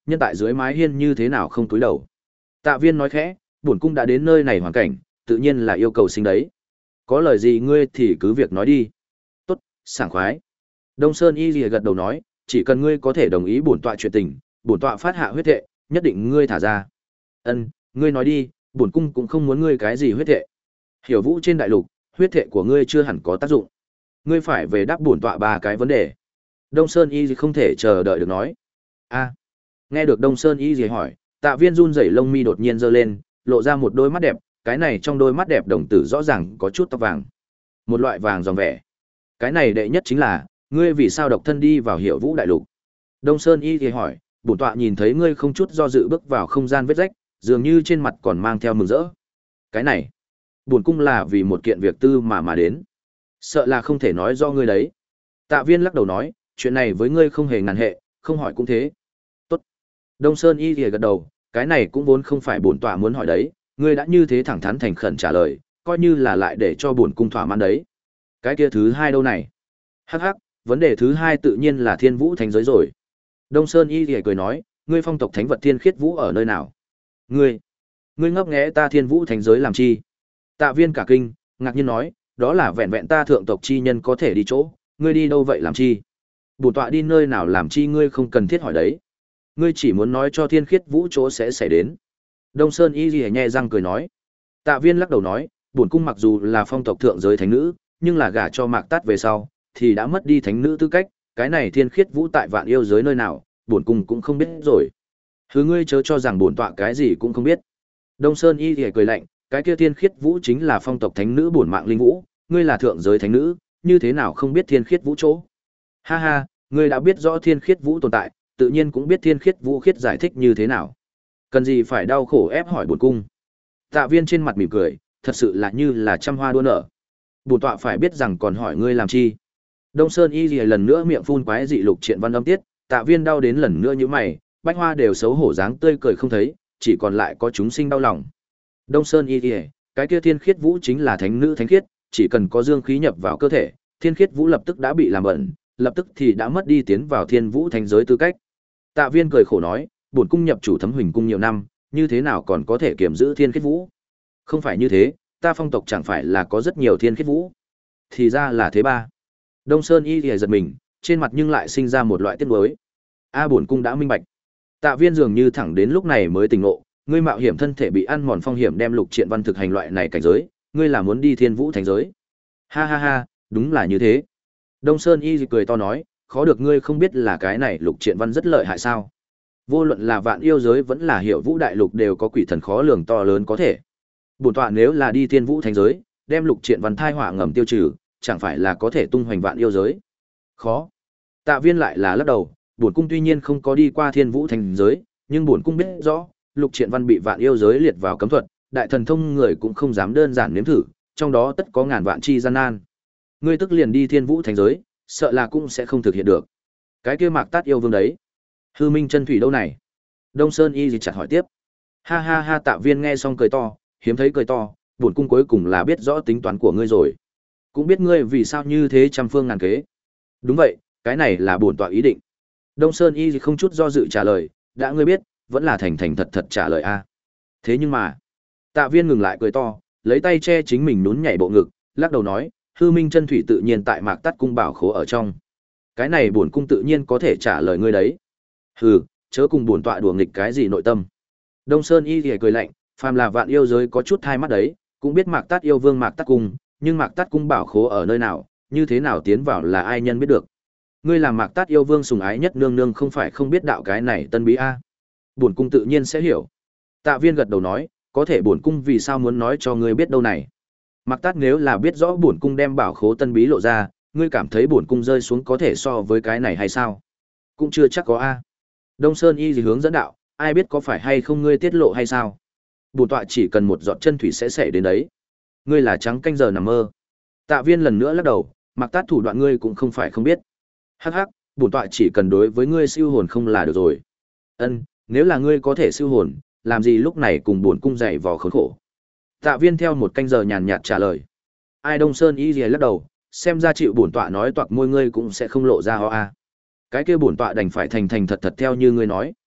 nhân tại dưới mái hiên như thế nào không cúi đầu. Tạ Viên nói khẽ, bổn cung đã đến nơi này hoàn cảnh, tự nhiên là yêu cầu sinh đấy. Có lời gì ngươi thì cứ việc nói đi. Tốt, sảng khoái. Đông Sơn Y Lìa gật đầu nói, chỉ cần ngươi có thể đồng ý bổn tọa chuyện tình, bổn tọa phát hạ huyết thệ, nhất định ngươi thả ra. Ân, ngươi nói đi, bổn cung cũng không muốn ngươi cái gì huyết thệ. Hiểu Vũ trên đại lục, huyết thệ của ngươi chưa hẳn có tác dụng. Ngươi phải về đáp bổn tọa ba cái vấn đề. Đông Sơn Y không thể chờ đợi được nói. A. Nghe được Đông Sơn Y gì hỏi, Tạ Viên run rẩy lông mi đột nhiên giơ lên, lộ ra một đôi mắt đẹp, cái này trong đôi mắt đẹp đồng tử rõ ràng có chút tóc vàng. Một loại vàng ròng vẻ. Cái này đệ nhất chính là, ngươi vì sao độc thân đi vào Hiểu Vũ đại lục? Đông Sơn Y thì hỏi, bổn tọa nhìn thấy ngươi không chút do dự bước vào không gian vết rách, dường như trên mặt còn mang theo mừng rỡ. Cái này, bổn cung là vì một kiện việc tư mà mà đến. Sợ là không thể nói do ngươi đấy. Tạ Viên lắc đầu nói, chuyện này với ngươi không hề ngàn hệ, không hỏi cũng thế. Tốt. Đông Sơn Y thì gật đầu, cái này cũng vốn không phải bổn tọa muốn hỏi đấy, ngươi đã như thế thẳng thắn thành khẩn trả lời, coi như là lại để cho bổn cung thỏa mãn đấy. Cái kia thứ hai đâu này? Hắc hắc, vấn đề thứ hai tự nhiên là Thiên Vũ Thánh giới rồi. Đông Sơn Y thì cười nói, ngươi phong tộc thánh vật Thiên Khiết Vũ ở nơi nào? Ngươi, ngươi ngấp nghé ta Thiên Vũ Thánh giới làm chi? Tạ Viên cả kinh, ngạc nhiên nói, đó là vẹn vẹn ta thượng tộc chi nhân có thể đi chỗ, ngươi đi đâu vậy làm chi? Bổn tọa đi nơi nào làm chi ngươi không cần thiết hỏi đấy. Ngươi chỉ muốn nói cho Thiên Khiết Vũ chỗ sẽ xảy đến. Đông Sơn Y Lìa nhẹ răng cười nói. Tạ Viên lắc đầu nói, bổn cung mặc dù là phong tộc thượng giới thánh nữ, nhưng là gả cho Mạc Tát về sau, thì đã mất đi thánh nữ tư cách, cái này Thiên Khiết Vũ tại vạn yêu giới nơi nào, bổn cung cũng không biết rồi. Hứ ngươi chớ cho rằng bổn tọa cái gì cũng không biết. Đông Sơn Y Lìa cười lạnh, cái kia Thiên Khiết Vũ chính là phong tộc thánh nữ bổn mạng linh vũ, ngươi là thượng giới thánh nữ, như thế nào không biết Thiên Khiết Vũ chỗ? Ha ha, ngươi đã biết rõ Thiên Khiết Vũ tồn tại, tự nhiên cũng biết Thiên Khiết Vũ khiết giải thích như thế nào. Cần gì phải đau khổ ép hỏi bổn cung? Tạ Viên trên mặt mỉm cười, thật sự là như là trăm hoa đua nở. Bổn tọa phải biết rằng còn hỏi ngươi làm chi? Đông Sơn Y Lìa lần nữa miệng phun quái dị lục triện văn âm tiết, Tạ Viên đau đến lần nữa như mày, bách hoa đều xấu hổ dáng tươi cười không thấy, chỉ còn lại có chúng sinh đau lòng. Đông Sơn Y Lìa, cái kia Thiên Khiết Vũ chính là thánh nữ thánh khiết, chỉ cần có dương khí nhập vào cơ thể, Thiên Khiết Vũ lập tức đã bị làm bẩn, lập tức thì đã mất đi tiến vào Thiên Vũ thánh giới tư cách. Tạ Viên cười khổ nói, bổn cung nhập chủ Thấm Huỳnh cung nhiều năm, như thế nào còn có thể kiểm giữ Thiên Khiết Vũ? Không phải như thế, ta phong tộc chẳng phải là có rất nhiều Thiên Khiết Vũ? Thì ra là thế ba. Đông Sơn Y Lìa giật mình, trên mặt nhưng lại sinh ra một loại tiếc nuối. A bổn cung đã minh bạch. Tạ Viên dường như thẳng đến lúc này mới tỉnh ngộ, ngươi mạo hiểm thân thể bị ăn mòn phong hiểm đem lục triện văn thực hành loại này cảnh giới, ngươi là muốn đi Thiên Vũ thánh giới? Ha ha ha, đúng là như thế. Đông Sơn Y cười to nói, khó được ngươi không biết là cái này lục triện văn rất lợi hại sao? Vô luận là vạn yêu giới vẫn là Hiểu Vũ đại lục đều có quỷ thần khó lường to lớn có thể. Bổn tọa nếu là đi Thiên Vũ thánh giới, đem lục triện văn thai họa ngầm tiêu trừ, chẳng phải là có thể tung hoành vạn yêu giới? Khó. Tạ Viên lại là lắc đầu, bổn cung tuy nhiên không có đi qua Thiên Vũ thánh giới, nhưng bổn cung biết rõ, lục triện văn bị vạn yêu giới liệt vào cấm thuật, đại thần thông người cũng không dám đơn giản nếm thử, trong đó tất có ngàn vạn chi gian nan. Ngươi tức liền đi Thiên Vũ thánh giới, sợ là cũng sẽ không thực hiện được. Cái kia Mạc Tát yêu vương đấy, Hư Minh chân thủy đâu này? Đông Sơn Y gì chặt hỏi tiếp. Ha ha ha, Tạ Viên nghe xong cười to, hiếm thấy cười to, bổn cung cuối cùng là biết rõ tính toán của ngươi rồi. Cũng biết ngươi vì sao như thế trăm phương ngàn kế. Đúng vậy, cái này là bổn tọa ý định. Đông Sơn Y gì không chút do dự trả lời, đã ngươi biết, vẫn là thành thành thật thật trả lời a. Thế nhưng mà, Tạ Viên ngừng lại cười to, lấy tay che chính mình nhún nhảy bộ ngực, lắc đầu nói, Hư Minh chân thủy tự nhiên tại Mạc Tát cung bảo khố ở trong. Cái này bổn cung tự nhiên có thể trả lời ngươi đấy. Hừ, chớ cùng bổn tọa đùa nghịch cái gì nội tâm. Đông Sơn Y thì cười lạnh, phàm là vạn yêu giới có chút thai mắt đấy, cũng biết Mạc Tát yêu vương Mạc Tát cung, nhưng Mạc Tát cung bảo khố ở nơi nào, như thế nào tiến vào là ai nhân biết được. Ngươi làm Mạc Tát yêu vương sùng ái nhất nương nương không phải không biết đạo cái này tân bí a. Bổn cung tự nhiên sẽ hiểu. Tạ Viên gật đầu nói, có thể bổn cung vì sao muốn nói cho ngươi biết đâu này. Mạc Tát nếu là biết rõ bổn cung đem bảo khố tân bí lộ ra, ngươi cảm thấy bổn cung rơi xuống có thể so với cái này hay sao? Cũng chưa chắc có a. Đông Sơn Y gì hướng dẫn đạo, ai biết có phải hay không ngươi tiết lộ hay sao? Bổn tọa chỉ cần một giọt chân thủy sẽ xảy đến đấy. Ngươi là trắng canh giờ nằm mơ. Tạ Viên lần nữa lắc đầu, Mạc Tát thủ đoạn ngươi cũng không phải không biết. Hắc hắc, bổn tọa chỉ cần đối với ngươi siêu hồn không là được rồi. Ân, nếu là ngươi có thể siêu hồn, làm gì lúc này cùng bổn cung dày vò khốn khổ. Tạ Viên theo một canh giờ nhàn nhạt trả lời. Ai Đông Sơn Y gì lắc đầu, xem ra chịu bổn tọa nói toạc môi ngươi cũng sẽ không lộ ra ho a. Cái kia bổn tọa đành phải thành thành thật thật theo như ngươi nói.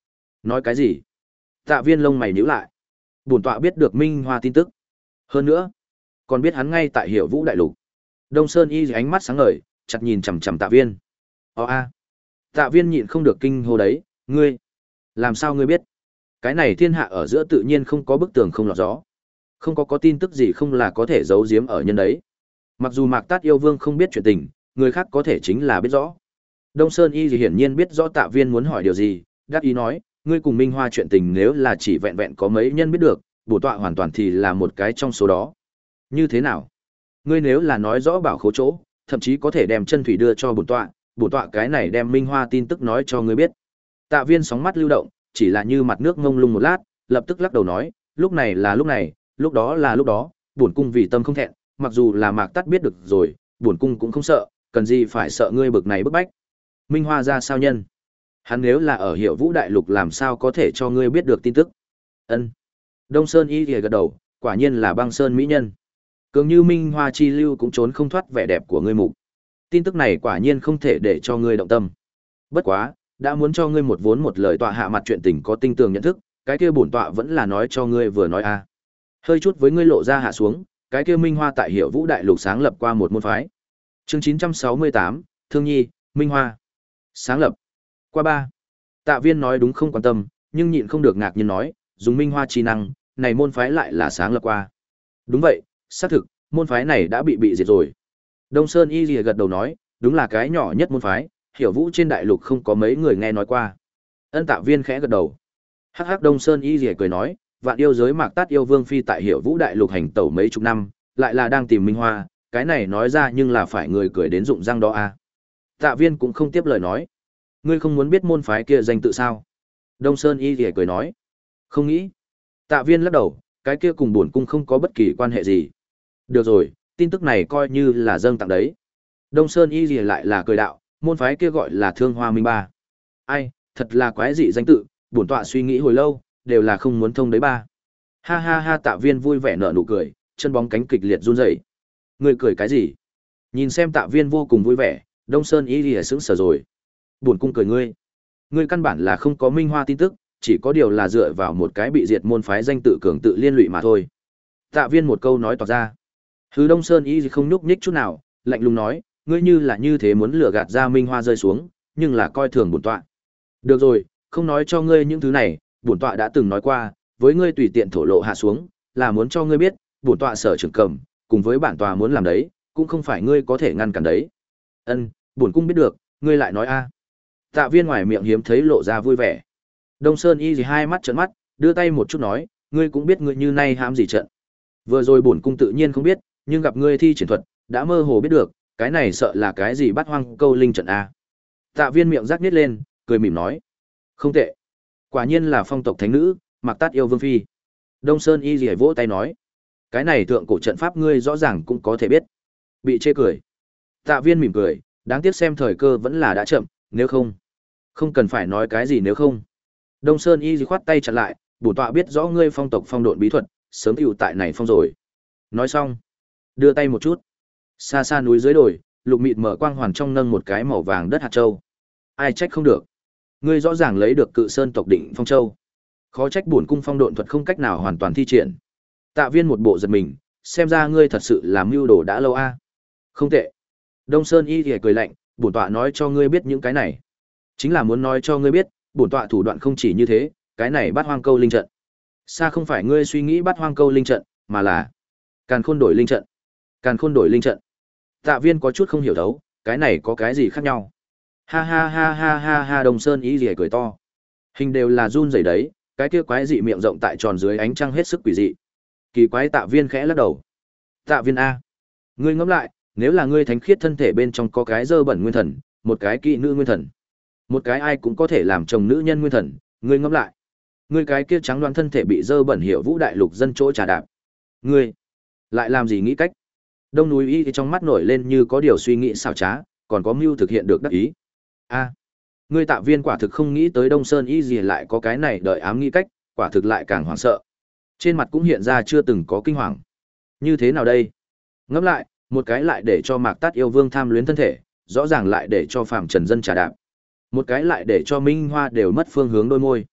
Nói cái gì? Tạ Viên lông mày nhíu lại. Bổn tọa biết được Minh Hoa tin tức. Hơn nữa, còn biết hắn ngay tại Hiểu Vũ đại lục. Đông Sơn Y ánh mắt sáng ngời, chặt nhìn chằm chằm Tạ Viên. Ồ a. Tạ Viên nhịn không được kinh hô đấy, ngươi, làm sao ngươi biết? Cái này thiên hạ ở giữa tự nhiên không có bức tường không lọt gió. Không có có tin tức gì không là có thể giấu giếm ở nhân đấy. Mặc dù Mạc Tát yêu vương không biết chuyện tình, người khác có thể chính là biết rõ. Đông Sơn Y thì hiển nhiên biết rõ Tạ Viên muốn hỏi điều gì, đáp ý nói, ngươi cùng Minh Hoa chuyện tình nếu là chỉ vẹn vẹn có mấy nhân biết được, bổ tọa hoàn toàn thì là một cái trong số đó. Như thế nào? Ngươi nếu là nói rõ bảo khố chỗ, thậm chí có thể đem chân thủy đưa cho bổn tọa, bổn tọa cái này đem Minh Hoa tin tức nói cho ngươi biết. Tạ Viên sóng mắt lưu động, chỉ là như mặt nước ngông lung một lát, lập tức lắc đầu nói, lúc này là lúc này, lúc đó là lúc đó, bổn cung vì tâm không thẹn, mặc dù là Mạc Tát biết được rồi, bổn cung cũng không sợ, cần gì phải sợ ngươi bực này bức bách. Minh Hoa ra sao nhân? Hắn nếu là ở Hiểu Vũ đại lục làm sao có thể cho ngươi biết được tin tức? Ân. Đông Sơn Y gật đầu, quả nhiên là băng sơn mỹ nhân. Cường như Minh Hoa chi lưu cũng trốn không thoát vẻ đẹp của ngươi mục. Tin tức này quả nhiên không thể để cho ngươi động tâm. Bất quá, đã muốn cho ngươi một vốn một lời tọa hạ mặt chuyện tình có tinh tường nhận thức, cái kia bổn tọa vẫn là nói cho ngươi vừa nói a. Hơi chút với ngươi lộ ra hạ xuống, cái kia Minh Hoa tại Hiểu Vũ đại lục sáng lập qua một môn phái. Chương chín trăm sáu mươi tám, Thương Nhi, Minh Hoa. Sáng lập. Qua ba. Tạ Viên nói đúng không quan tâm, nhưng nhịn không được ngạc nhiên nói, dùng Minh Hoa chi năng, này môn phái lại là sáng lập qua. Đúng vậy, xác thực, môn phái này đã bị bị diệt rồi. Đông Sơn Y Lìa gật đầu nói, đúng là cái nhỏ nhất môn phái, Hiểu Vũ trên đại lục không có mấy người nghe nói qua. Ân Tạ Viên khẽ gật đầu. Hắc hắc Đông Sơn Y Lìa cười nói, vạn yêu giới Mạc Tát yêu vương phi tại Hiểu Vũ đại lục hành tẩu mấy chục năm, lại là đang tìm Minh Hoa, cái này nói ra nhưng là phải người cười đến rụng răng đó à. Tạ Viên cũng không tiếp lời nói. Ngươi không muốn biết môn phái kia danh tự sao? Đông Sơn Y Lìa cười nói. Không nghĩ. Tạ Viên lắc đầu, cái kia cùng bổn cung không có bất kỳ quan hệ gì. Được rồi, tin tức này coi như là dâng tặng đấy. Đông Sơn Y Lìa lại là cười đạo, môn phái kia gọi là Thương Hoa Minh Ba. Ai, thật là quái dị danh tự, bổn tọa suy nghĩ hồi lâu, đều là không muốn thông đấy ba. Ha ha ha Tạ Viên vui vẻ nở nụ cười, chân bóng cánh kịch liệt run rẩy. Ngươi cười cái gì? Nhìn xem Tạ Viên vô cùng vui vẻ, Đông Sơn Y Lìa sững sờ rồi. Bổn cung cười ngươi. Ngươi căn bản là không có Minh Hoa tin tức, chỉ có điều là dựa vào một cái bị diệt môn phái danh tự cường tự liên lụy mà thôi. Tạ Viên một câu nói toạc ra. Hứ Đông Sơn Y không nhúc nhích chút nào, lạnh lùng nói, ngươi như là như thế muốn lừa gạt ra Minh Hoa rơi xuống, nhưng là coi thường bổn tọa. Được rồi, không nói cho ngươi những thứ này, bổn tọa đã từng nói qua, với ngươi tùy tiện thổ lộ hạ xuống, là muốn cho ngươi biết, bổn tọa sở trưởng cầm, cùng với bản tọa muốn làm đấy, cũng không phải ngươi có thể ngăn cản đấy. Ân, bổn cung biết được, ngươi lại nói a. Tạ Viên ngoài miệng hiếm thấy lộ ra vui vẻ. Đông Sơn Y gì hai mắt trợn mắt, đưa tay một chút nói, ngươi cũng biết ngươi như nay hãm gì trận. Vừa rồi bổn cung tự nhiên không biết, nhưng gặp ngươi thi triển thuật, đã mơ hồ biết được, cái này sợ là cái gì bắt hoang câu linh trận a. Tạ Viên miệng rắc nít lên, cười mỉm nói, không tệ, quả nhiên là phong tộc thánh nữ, Mạc Tát yêu vương phi. Đông Sơn Y gì vỗ tay nói, cái này thượng cổ trận pháp ngươi rõ ràng cũng có thể biết. Bị chê cười. Tạ Viên mỉm cười, đáng tiếc xem thời cơ vẫn là đã chậm, nếu không, không cần phải nói cái gì nếu không. Đông Sơn Y khoát tay chặn lại, bổn tọa biết rõ ngươi phong tộc phong độn bí thuật, sớm hữu tại này phong rồi. Nói xong, đưa tay một chút. Xa xa núi dưới đồi, lục mịt mở quang hoàn trong nâng một cái màu vàng đất hạt châu. Ai trách không được. Ngươi rõ ràng lấy được Cự Sơn tộc định phong châu. Khó trách bổn cung phong độn thuật không cách nào hoàn toàn thi triển. Tạ Viên một bộ giật mình, xem ra ngươi thật sự làm mưu đồ đã lâu a. Không tệ. Đông Sơn Y thì cười lạnh, bổn tọa nói cho ngươi biết những cái này, chính là muốn nói cho ngươi biết, bổn tọa thủ đoạn không chỉ như thế, cái này bắt hoang câu linh trận. Xa không phải ngươi suy nghĩ bắt hoang câu linh trận, mà là Càn Khôn đổi linh trận. Càn Khôn đổi linh trận. Tạ Viên có chút không hiểu thấu, cái này có cái gì khác nhau? Ha ha ha ha ha ha Đông Sơn Y rìa cười to. Hình đều là run rẩy đấy, cái kia quái dị miệng rộng tại tròn dưới ánh trăng hết sức quỷ dị. Kỳ quái Tạ Viên khẽ lắc đầu. Tạ Viên a, ngươi ngẫm lại, nếu là ngươi thánh khiết thân thể bên trong có cái dơ bẩn nguyên thần, một cái kỵ nữ nguyên thần, một cái ai cũng có thể làm chồng nữ nhân nguyên thần, ngươi ngẫm lại, ngươi cái kia trắng đoán thân thể bị dơ bẩn Hiểu Vũ đại lục dân chỗ trà đạp, ngươi lại làm gì nghĩ cách? Đông núi Y trong mắt nổi lên như có điều suy nghĩ xảo trá, còn có mưu thực hiện được đắc ý. A, ngươi Tạ Viên quả thực không nghĩ tới Đông Sơn Y gì lại có cái này đợi ám nghĩ cách, quả thực lại càng hoảng sợ. Trên mặt cũng hiện ra chưa từng có kinh hoàng. Như thế nào đây? Ngẫm lại, một cái lại để cho Mạc Tát yêu vương tham luyến thân thể, rõ ràng lại để cho phàm trần dân trà đạp. Một cái lại để cho Minh Hoa đều mất phương hướng đôi môi.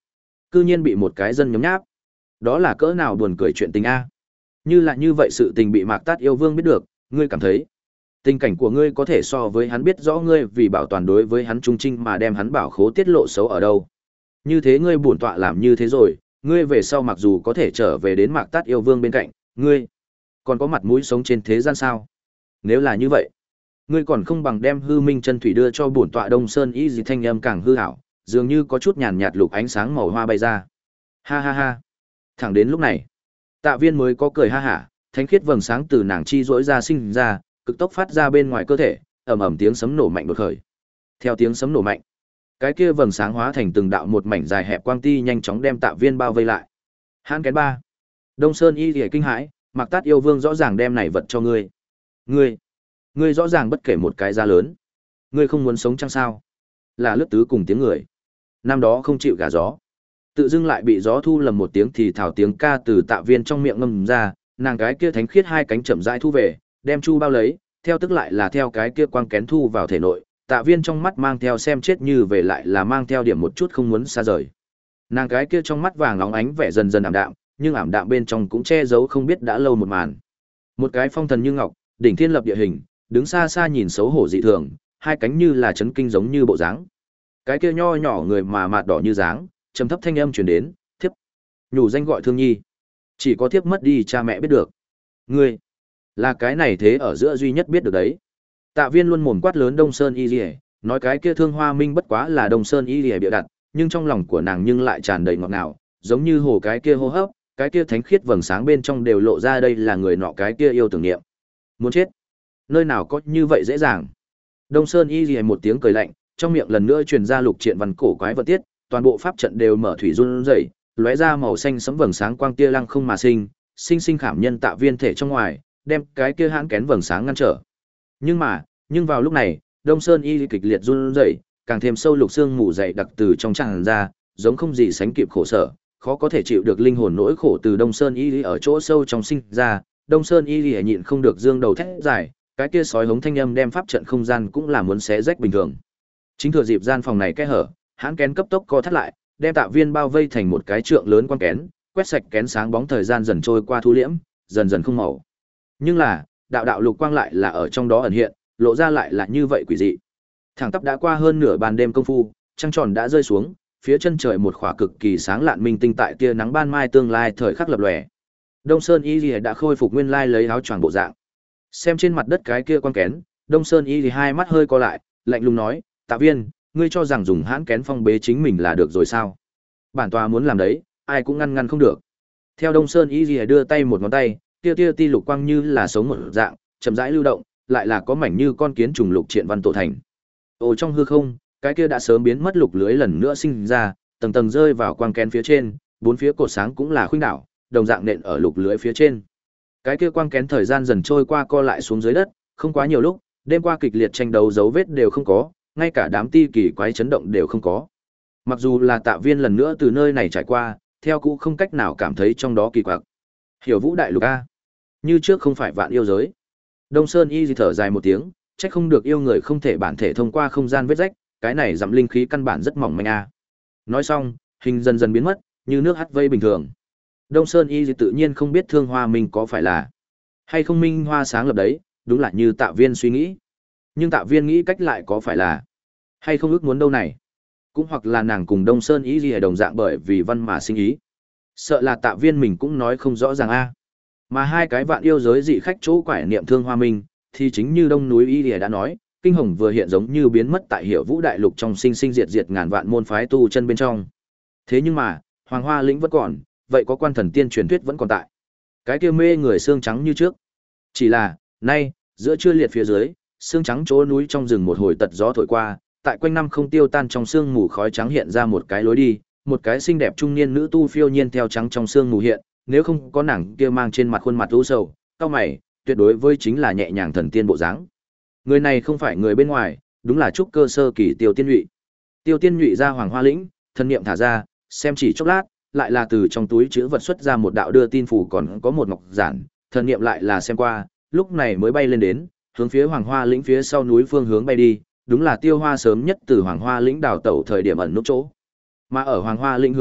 cư nhiên bị một cái dân nhấm nháp. Đó là cỡ nào buồn cười chuyện tình a. Như là như vậy sự tình bị Mạc Tát yêu vương biết được, ngươi cảm thấy tình cảnh của ngươi có thể so với hắn biết rõ ngươi vì bảo toàn đối với hắn trung trinh mà đem hắn bảo khố tiết lộ xấu ở đâu. Như thế ngươi bổn tọa làm như thế rồi, ngươi về sau mặc dù có thể trở về đến Mạc Tát yêu vương bên cạnh, ngươi còn có mặt mũi sống trên thế gian sao? Nếu là như vậy, ngươi còn không bằng đem hư minh chân thủy đưa cho bổn tọa Đông Sơn ý gì thanh âm càng hư hảo, dường như có chút nhàn nhạt lục ánh sáng màu hoa bay ra. Ha ha ha. Thẳng đến lúc này, Tạ Viên mới có cười ha hả, thánh khiết vầng sáng từ nàng chi rỗi ra sinh ra, cực tốc phát ra bên ngoài cơ thể, ầm ầm tiếng sấm nổ mạnh đột khởi. Theo tiếng sấm nổ mạnh, cái kia vầng sáng hóa thành từng đạo một mảnh dài hẹp quang ti nhanh chóng đem Tạ Viên bao vây lại. Hãn kén ba. Đông Sơn y liễu kinh hãi, Mạc Tát yêu vương rõ ràng đem này vật cho ngươi. Ngươi, ngươi rõ ràng bất kể một cái giá lớn. Ngươi không muốn sống chăng sao? Là lướt tứ cùng tiếng người. Năm đó không chịu gả gió. Tự dưng lại bị gió thu lầm một tiếng thì thảo tiếng ca từ Tạ Viên trong miệng ngâm ra, nàng cái kia thánh khiết hai cánh chậm rãi thu về, đem chu bao lấy, theo tức lại là theo cái kia quang kén thu vào thể nội, Tạ Viên trong mắt mang theo xem chết như về lại là mang theo điểm một chút không muốn xa rời. Nàng cái kia trong mắt vàng óng ánh vẻ dần dần ảm đạm, nhưng ảm đạm bên trong cũng che giấu không biết đã lâu một màn. Một cái phong thần như ngọc, đỉnh thiên lập địa hình, đứng xa xa nhìn xấu hổ dị thường, hai cánh như là chấn kinh giống như bộ dáng. Cái kia nho nhỏ người mà mạt đỏ như dáng, trầm thấp thanh âm truyền đến, "Thiếp." Nhủ danh gọi Thương Nhi. Chỉ có thiếp mất đi cha mẹ biết được. Ngươi là cái này thế ở giữa duy nhất biết được đấy. Tạ Viên luôn mồm quát lớn Đông Sơn Y Liễu, nói cái kia Thương Hoa Minh bất quá là Đông Sơn Y Liễu bịa đặt, nhưng trong lòng của nàng nhưng lại tràn đầy ngọt ngào, giống như hồ cái kia hô hấp, cái kia thánh khiết vầng sáng bên trong đều lộ ra đây là người nọ cái kia yêu tưởng niệm. Muốn chết, nơi nào có như vậy dễ dàng. Đông Sơn Y Liễu một tiếng cười lạnh, trong miệng lần nữa truyền ra lục triện văn cổ quái vật tiết, toàn bộ pháp trận đều mở thủy run rẩy, lóe ra màu xanh sẫm vầng sáng quang tia lăng không mà sinh, sinh sinh khảm nhân Tạ Viên thể trong ngoài, đem cái kia hãn kén vầng sáng ngăn trở. Nhưng mà, nhưng vào lúc này, Đông Sơn Y kịch liệt run rẩy, càng thêm sâu lục xương mù dày đặc từ trong tràn ra, giống không gì sánh kịp khổ sở, khó có thể chịu được linh hồn nỗi khổ từ Đông Sơn Y ở chỗ sâu trong sinh ra. Đông Sơn Y nhịn không được dương đầu thét dài, cái kia sói hống thanh âm đem pháp trận không gian cũng là muốn xé rách bình thường. Chính thừa dịp gian phòng này kẽ hở, hãn kén cấp tốc co thắt lại, đem Tạ Viên bao vây thành một cái trượng lớn quang kén, quét sạch kén sáng bóng thời gian dần trôi qua thu liễm, dần dần không màu. Nhưng là, đạo đạo lục quang lại là ở trong đó ẩn hiện, lộ ra lại là như vậy quỷ dị. Thẳng tắp đã qua hơn nửa ban đêm công phu, trăng tròn đã rơi xuống, phía chân trời một khỏa cực kỳ sáng lạn minh tinh tại tia nắng ban mai tương lai thời khắc lập lòe. Đông Sơn Y Lìa đã khôi phục nguyên lai lấy áo choàng bộ dạng. Xem trên mặt đất cái kia quang kén, Đông Sơn Y Lìa hai mắt hơi co lại, lạnh lùng nói, "Tạ Viên, ngươi cho rằng dùng hãn kén phong bế chính mình là được rồi sao? Bản tòa muốn làm đấy, ai cũng ngăn ngăn không được." Theo Đông Sơn Y Lìa đưa tay một ngón tay, tia tia ti lục quang như là sống một dạng, chậm rãi lưu động, lại là có mảnh như con kiến trùng lục triện văn tổ thành. Ồ, trong hư không, cái kia đã sớm biến mất lục lưới lần nữa sinh ra, tầng tầng rơi vào quang kén phía trên, bốn phía cột sáng cũng là khuynh đảo, đồng dạng nện ở lục lưới phía trên. Cái kia quang kén thời gian dần trôi qua co lại xuống dưới đất, không quá nhiều lúc, đêm qua kịch liệt tranh đấu dấu vết đều không có, ngay cả đám ti kỳ quái chấn động đều không có. Mặc dù là Tạ Viên lần nữa từ nơi này trải qua, theo cũng không cách nào cảm thấy trong đó kỳ quặc. Hiểu Vũ đại lục a, như trước không phải vạn yêu giới. Đông Sơn Y thì thở dài một tiếng, trách không được yêu người không thể bản thể thông qua không gian vết rách, cái này dặm linh khí căn bản rất mỏng manh a. Nói xong, hình dần dần biến mất, như nước hắt vây bình thường. Đông Sơn Y thì tự nhiên không biết Thương Hoa Minh có phải là hay không minh hoa sáng lập đấy, đúng là như Tạ Viên suy nghĩ. Nhưng Tạ Viên nghĩ cách lại có phải là hay không ước muốn đâu này, cũng hoặc là nàng cùng Đông Sơn Y gì đồng dạng bởi vì văn mà sinh ý. Sợ là Tạ Viên mình cũng nói không rõ ràng a. Mà hai cái vạn yêu giới dị khách chỗ quải niệm Thương Hoa Minh, thì chính như Đông núi Y Lìa đã nói, kinh hồng vừa hiện giống như biến mất tại Hiểu Vũ đại lục trong sinh sinh diệt diệt ngàn vạn môn phái tu chân bên trong. Thế nhưng mà, Hoàng Hoa lĩnh vẫn còn, vậy có quan thần tiên truyền thuyết vẫn còn tại. Cái kia mê người xương trắng như trước. Chỉ là, nay, giữa trưa liệt phía dưới, xương trắng chỗ núi trong rừng một hồi tật gió thổi qua, tại quanh năm không tiêu tan trong sương mù khói trắng hiện ra một cái lối đi, một cái xinh đẹp trung niên nữ tu phiêu nhiên theo trắng trong sương mù hiện, nếu không có nàng kia mang trên mặt khuôn mặt u sầu, cau mày, tuyệt đối với chính là nhẹ nhàng thần tiên bộ dáng. Người này không phải người bên ngoài, đúng là trúc cơ sơ kỳ Tiêu Tiên Nhụy. Tiêu Tiên Nhụy ra Hoàng Hoa lĩnh, thân niệm thả ra, xem chỉ chốc lát, lại là từ trong túi chứa vật xuất ra một đạo đưa tin phù còn có một ngọc giản, thần niệm lại là xem qua, lúc này mới bay lên đến, hướng phía Hoàng Hoa lĩnh phía sau núi phương hướng bay đi, đúng là Tiêu Hoa sớm nhất từ Hoàng Hoa lĩnh đào tẩu thời điểm ẩn núp chỗ. Mà ở Hoàng Hoa lĩnh hướng khác,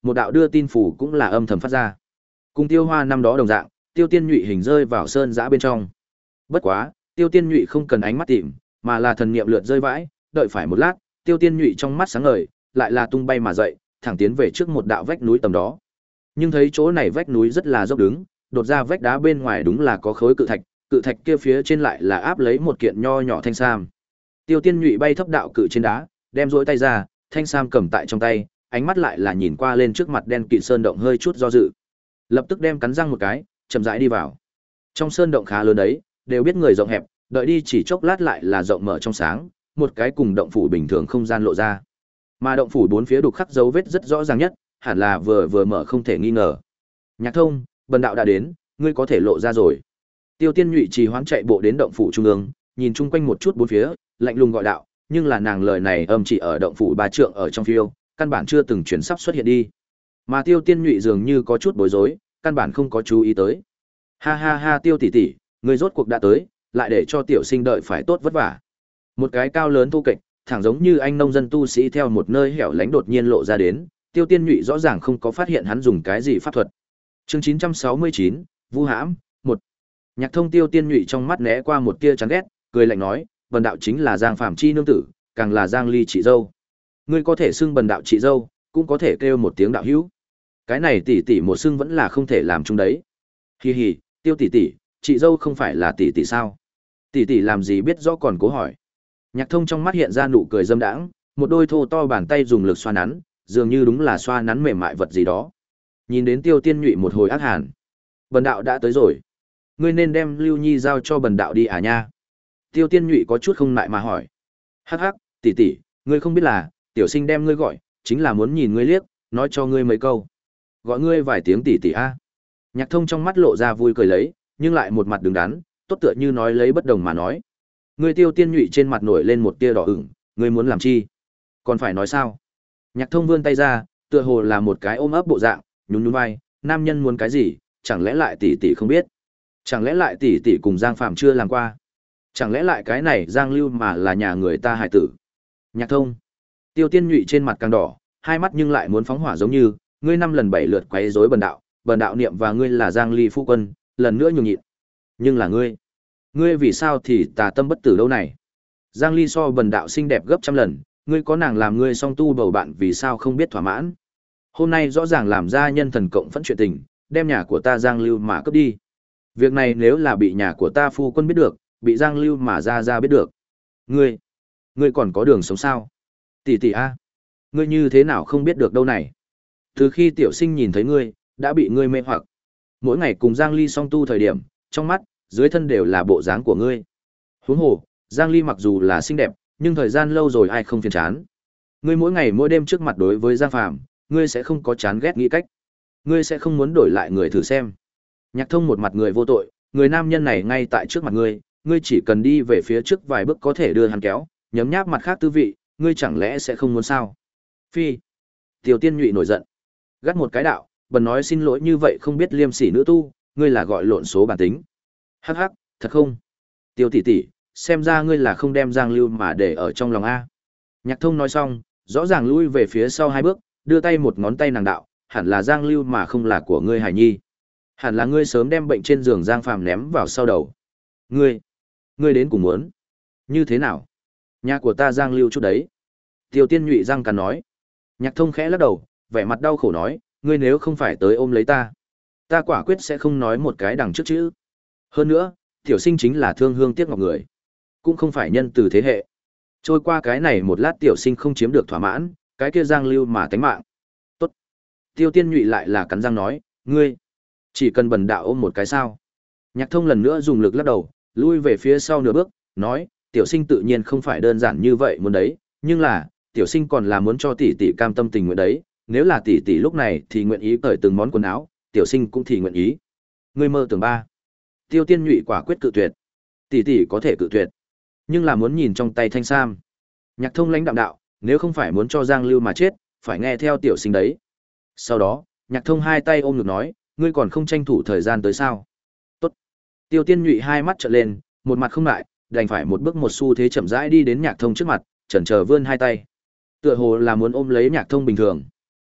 một đạo đưa tin phủ cũng là âm thầm phát ra. Cùng Tiêu Hoa năm đó đồng dạng, Tiêu Tiên Nhụy hình rơi vào sơn giã bên trong. Bất quá, Tiêu Tiên Nhụy không cần ánh mắt tìm, mà là thần niệm lượt rơi vãi, đợi phải một lát, Tiêu Tiên Nhụy trong mắt sáng ngời, lại là tung bay mà dậy, thẳng tiến về trước một đạo vách núi tầm đó. Nhưng thấy chỗ này vách núi rất là dốc đứng, đột ra vách đá bên ngoài đúng là có khối cự thạch, cự thạch kia phía trên lại là áp lấy một kiện nho nhỏ thanh sam. Tiêu Tiên Nhụy bay thấp đạo cự trên đá, đem duỗi tay ra, thanh sam cầm tại trong tay, ánh mắt lại là nhìn qua lên trước mặt đen kịt sơn động hơi chút do dự. Lập tức đem cắn răng một cái, chậm rãi đi vào. Trong sơn động khá lớn đấy, đều biết người rộng hẹp, đợi đi chỉ chốc lát lại là rộng mở trong sáng, một cái cùng động phủ bình thường không gian lộ ra. Mà động phủ bốn phía đục khắc dấu vết rất rõ ràng nhất, hẳn là vừa vừa mở không thể nghi ngờ. Nhạc Thông, bần đạo đã đến, ngươi có thể lộ ra rồi. Tiêu Tiên Nhụy trì hoãn chạy bộ đến động phủ trung ương, nhìn chung quanh một chút bốn phía, lạnh lùng gọi đạo, nhưng là nàng lời này âm chỉ ở động phủ ba trượng ở trong phiêu, căn bản chưa từng chuyển sắp xuất hiện đi. Mà Tiêu Tiên Nhụy dường như có chút bối rối, căn bản không có chú ý tới. Ha ha ha, Tiêu tỷ tỷ, ngươi rốt cuộc đã tới, lại để cho tiểu sinh đợi phải tốt vất vả. Một cái cao lớn thu kịch, thẳng giống như anh nông dân tu sĩ theo một nơi hẻo lánh đột nhiên lộ ra đến, Tiêu Tiên Nhụy rõ ràng không có phát hiện hắn dùng cái gì pháp thuật. Chương chín trăm sáu mươi chín, Vu hãm, một. Nhạc Thông Tiêu Tiên Nhụy trong mắt né qua một tia chán ghét, cười lạnh nói, bần đạo chính là Giang Phàm chi nương tử, càng là Giang Ly chị dâu. Ngươi có thể xưng bần đạo chị dâu, cũng có thể kêu một tiếng đạo hữu. Cái này tỷ tỷ một xưng vẫn là không thể làm chung đấy. Hi hi, Tiêu tỷ tỷ, chị dâu không phải là tỷ tỷ sao? Tỷ tỷ làm gì biết rõ còn cố hỏi. Nhạc Thông trong mắt hiện ra nụ cười dâm đãng, một đôi thô to bàn tay dùng lực xoa nắn, dường như đúng là xoa nắn mềm mại vật gì đó. Nhìn đến Tiêu Tiên Nhụy một hồi ác hàn. Bần đạo đã tới rồi. Ngươi nên đem Lưu Nhi giao cho bần đạo đi à nha. Tiêu Tiên Nhụy có chút không ngại mà hỏi. Hắc hắc, tỷ tỷ, ngươi không biết là, tiểu sinh đem ngươi gọi, chính là muốn nhìn ngươi liếc, nói cho ngươi mấy câu. Gọi ngươi vài tiếng tỷ tỷ a. Nhạc Thông trong mắt lộ ra vui cười lấy, nhưng lại một mặt đứng đắn, tốt tựa như nói lấy bất đồng mà nói. Ngươi Tiêu Tiên Nhụy trên mặt nổi lên một tia đỏ ửng, ngươi muốn làm chi? Còn phải nói sao? Nhạc Thông vươn tay ra, tựa hồ là một cái ôm ấp bộ dạng, nhún nhún vai, nam nhân muốn cái gì, chẳng lẽ lại tỷ tỷ không biết? Chẳng lẽ lại tỷ tỷ cùng Giang Phạm chưa làm qua? Chẳng lẽ lại cái này Giang Lưu mà là nhà người ta hại tử? Nhạc Thông. Tiêu Tiên Nhụy trên mặt càng đỏ, hai mắt nhưng lại muốn phóng hỏa giống như, ngươi năm lần bảy lượt quấy rối bần đạo, bần đạo niệm và ngươi là Giang Ly phu quân, lần nữa nhường nhịn. Nhưng là ngươi, ngươi vì sao thì tà tâm bất tử đâu này? Giang Ly so bần đạo xinh đẹp gấp trăm lần, ngươi có nàng làm ngươi song tu bầu bạn vì sao không biết thỏa mãn? Hôm nay rõ ràng làm ra nhân thần cộng phẫn chuyện tình, đem nhà của ta Giang Lưu mà cướp đi. Việc này nếu là bị nhà của ta phu quân biết được, bị Giang Lưu mà ra ra biết được. Ngươi, ngươi còn có đường sống sao? Tỷ tỷ a, ngươi như thế nào không biết được đâu này? Từ khi tiểu sinh nhìn thấy ngươi, đã bị ngươi mê hoặc. Mỗi ngày cùng Giang Ly song tu thời điểm, trong mắt, dưới thân đều là bộ dáng của ngươi. Huống hồ, Giang Ly mặc dù là xinh đẹp, nhưng thời gian lâu rồi ai không phiền chán. Ngươi mỗi ngày mỗi đêm trước mặt đối với Giang Phàm, ngươi sẽ không có chán ghét nghĩ cách. Ngươi sẽ không muốn đổi lại người thử xem. Nhạc Thông một mặt người vô tội, người nam nhân này ngay tại trước mặt ngươi, ngươi chỉ cần đi về phía trước vài bước có thể đưa hắn kéo, nhấm nháp mặt khác tư vị, ngươi chẳng lẽ sẽ không muốn sao? Phi. Tiểu Tiên Nhụy nổi giận. Gắt một cái đạo, bần nói xin lỗi như vậy không biết liêm sỉ nữ tu, ngươi là gọi lộn số bản tính. Hắc hắc, thật không? Tiêu tỷ tỷ, xem ra ngươi là không đem Giang Lưu mà để ở trong lòng a. Nhạc Thông nói xong, rõ ràng lui về phía sau hai bước, đưa tay một ngón tay nàng đạo, hẳn là Giang Lưu mà không là của ngươi Hải Nhi. Hẳn là ngươi sớm đem bệnh trên giường Giang Phàm ném vào sau đầu. Ngươi, ngươi đến cùng muốn? Như thế nào? Nhà của ta Giang Lưu chút đấy. Tiêu Tiên Nhụy răng cắn nói. Nhạc Thông khẽ lắc đầu, vẻ mặt đau khổ nói, ngươi nếu không phải tới ôm lấy ta, ta quả quyết sẽ không nói một cái đằng trước chữ. Hơn nữa, tiểu sinh chính là thương hương tiếc ngọc người, cũng không phải nhân từ thế hệ. Trôi qua cái này một lát tiểu sinh không chiếm được thỏa mãn, cái kia Giang Lưu mà tánh mạng. Tốt. Tiêu Tiên Nhụy lại là cắn răng nói, ngươi chỉ cần bần đạo ôm một cái sao? Nhạc Thông lần nữa dùng lực lắc đầu, lui về phía sau nửa bước, nói, tiểu sinh tự nhiên không phải đơn giản như vậy muốn đấy, nhưng là, tiểu sinh còn là muốn cho tỷ tỷ cam tâm tình nguyện đấy, nếu là tỷ tỷ lúc này thì nguyện ý cởi từng món quần áo, tiểu sinh cũng thì nguyện ý. Ngươi mơ tưởng ba. Tiêu Tiên Nhụy quả quyết cự tuyệt. Tỷ tỷ có thể cự tuyệt, nhưng là muốn nhìn trong tay thanh sam. Nhạc Thông lãnh đạm đạo, nếu không phải muốn cho Giang Lưu mà chết, phải nghe theo tiểu sinh đấy. Sau đó, Nhạc Thông hai tay ôm ngực nói, ngươi còn không tranh thủ thời gian tới sao? Tốt. Tiêu Tiên Nhụy hai mắt trợn lên, một mặt không lại, đành phải một bước một xu thế chậm rãi đi đến Nhạc Thông trước mặt, chần chờ vươn hai tay, tựa hồ là muốn ôm lấy Nhạc Thông bình thường.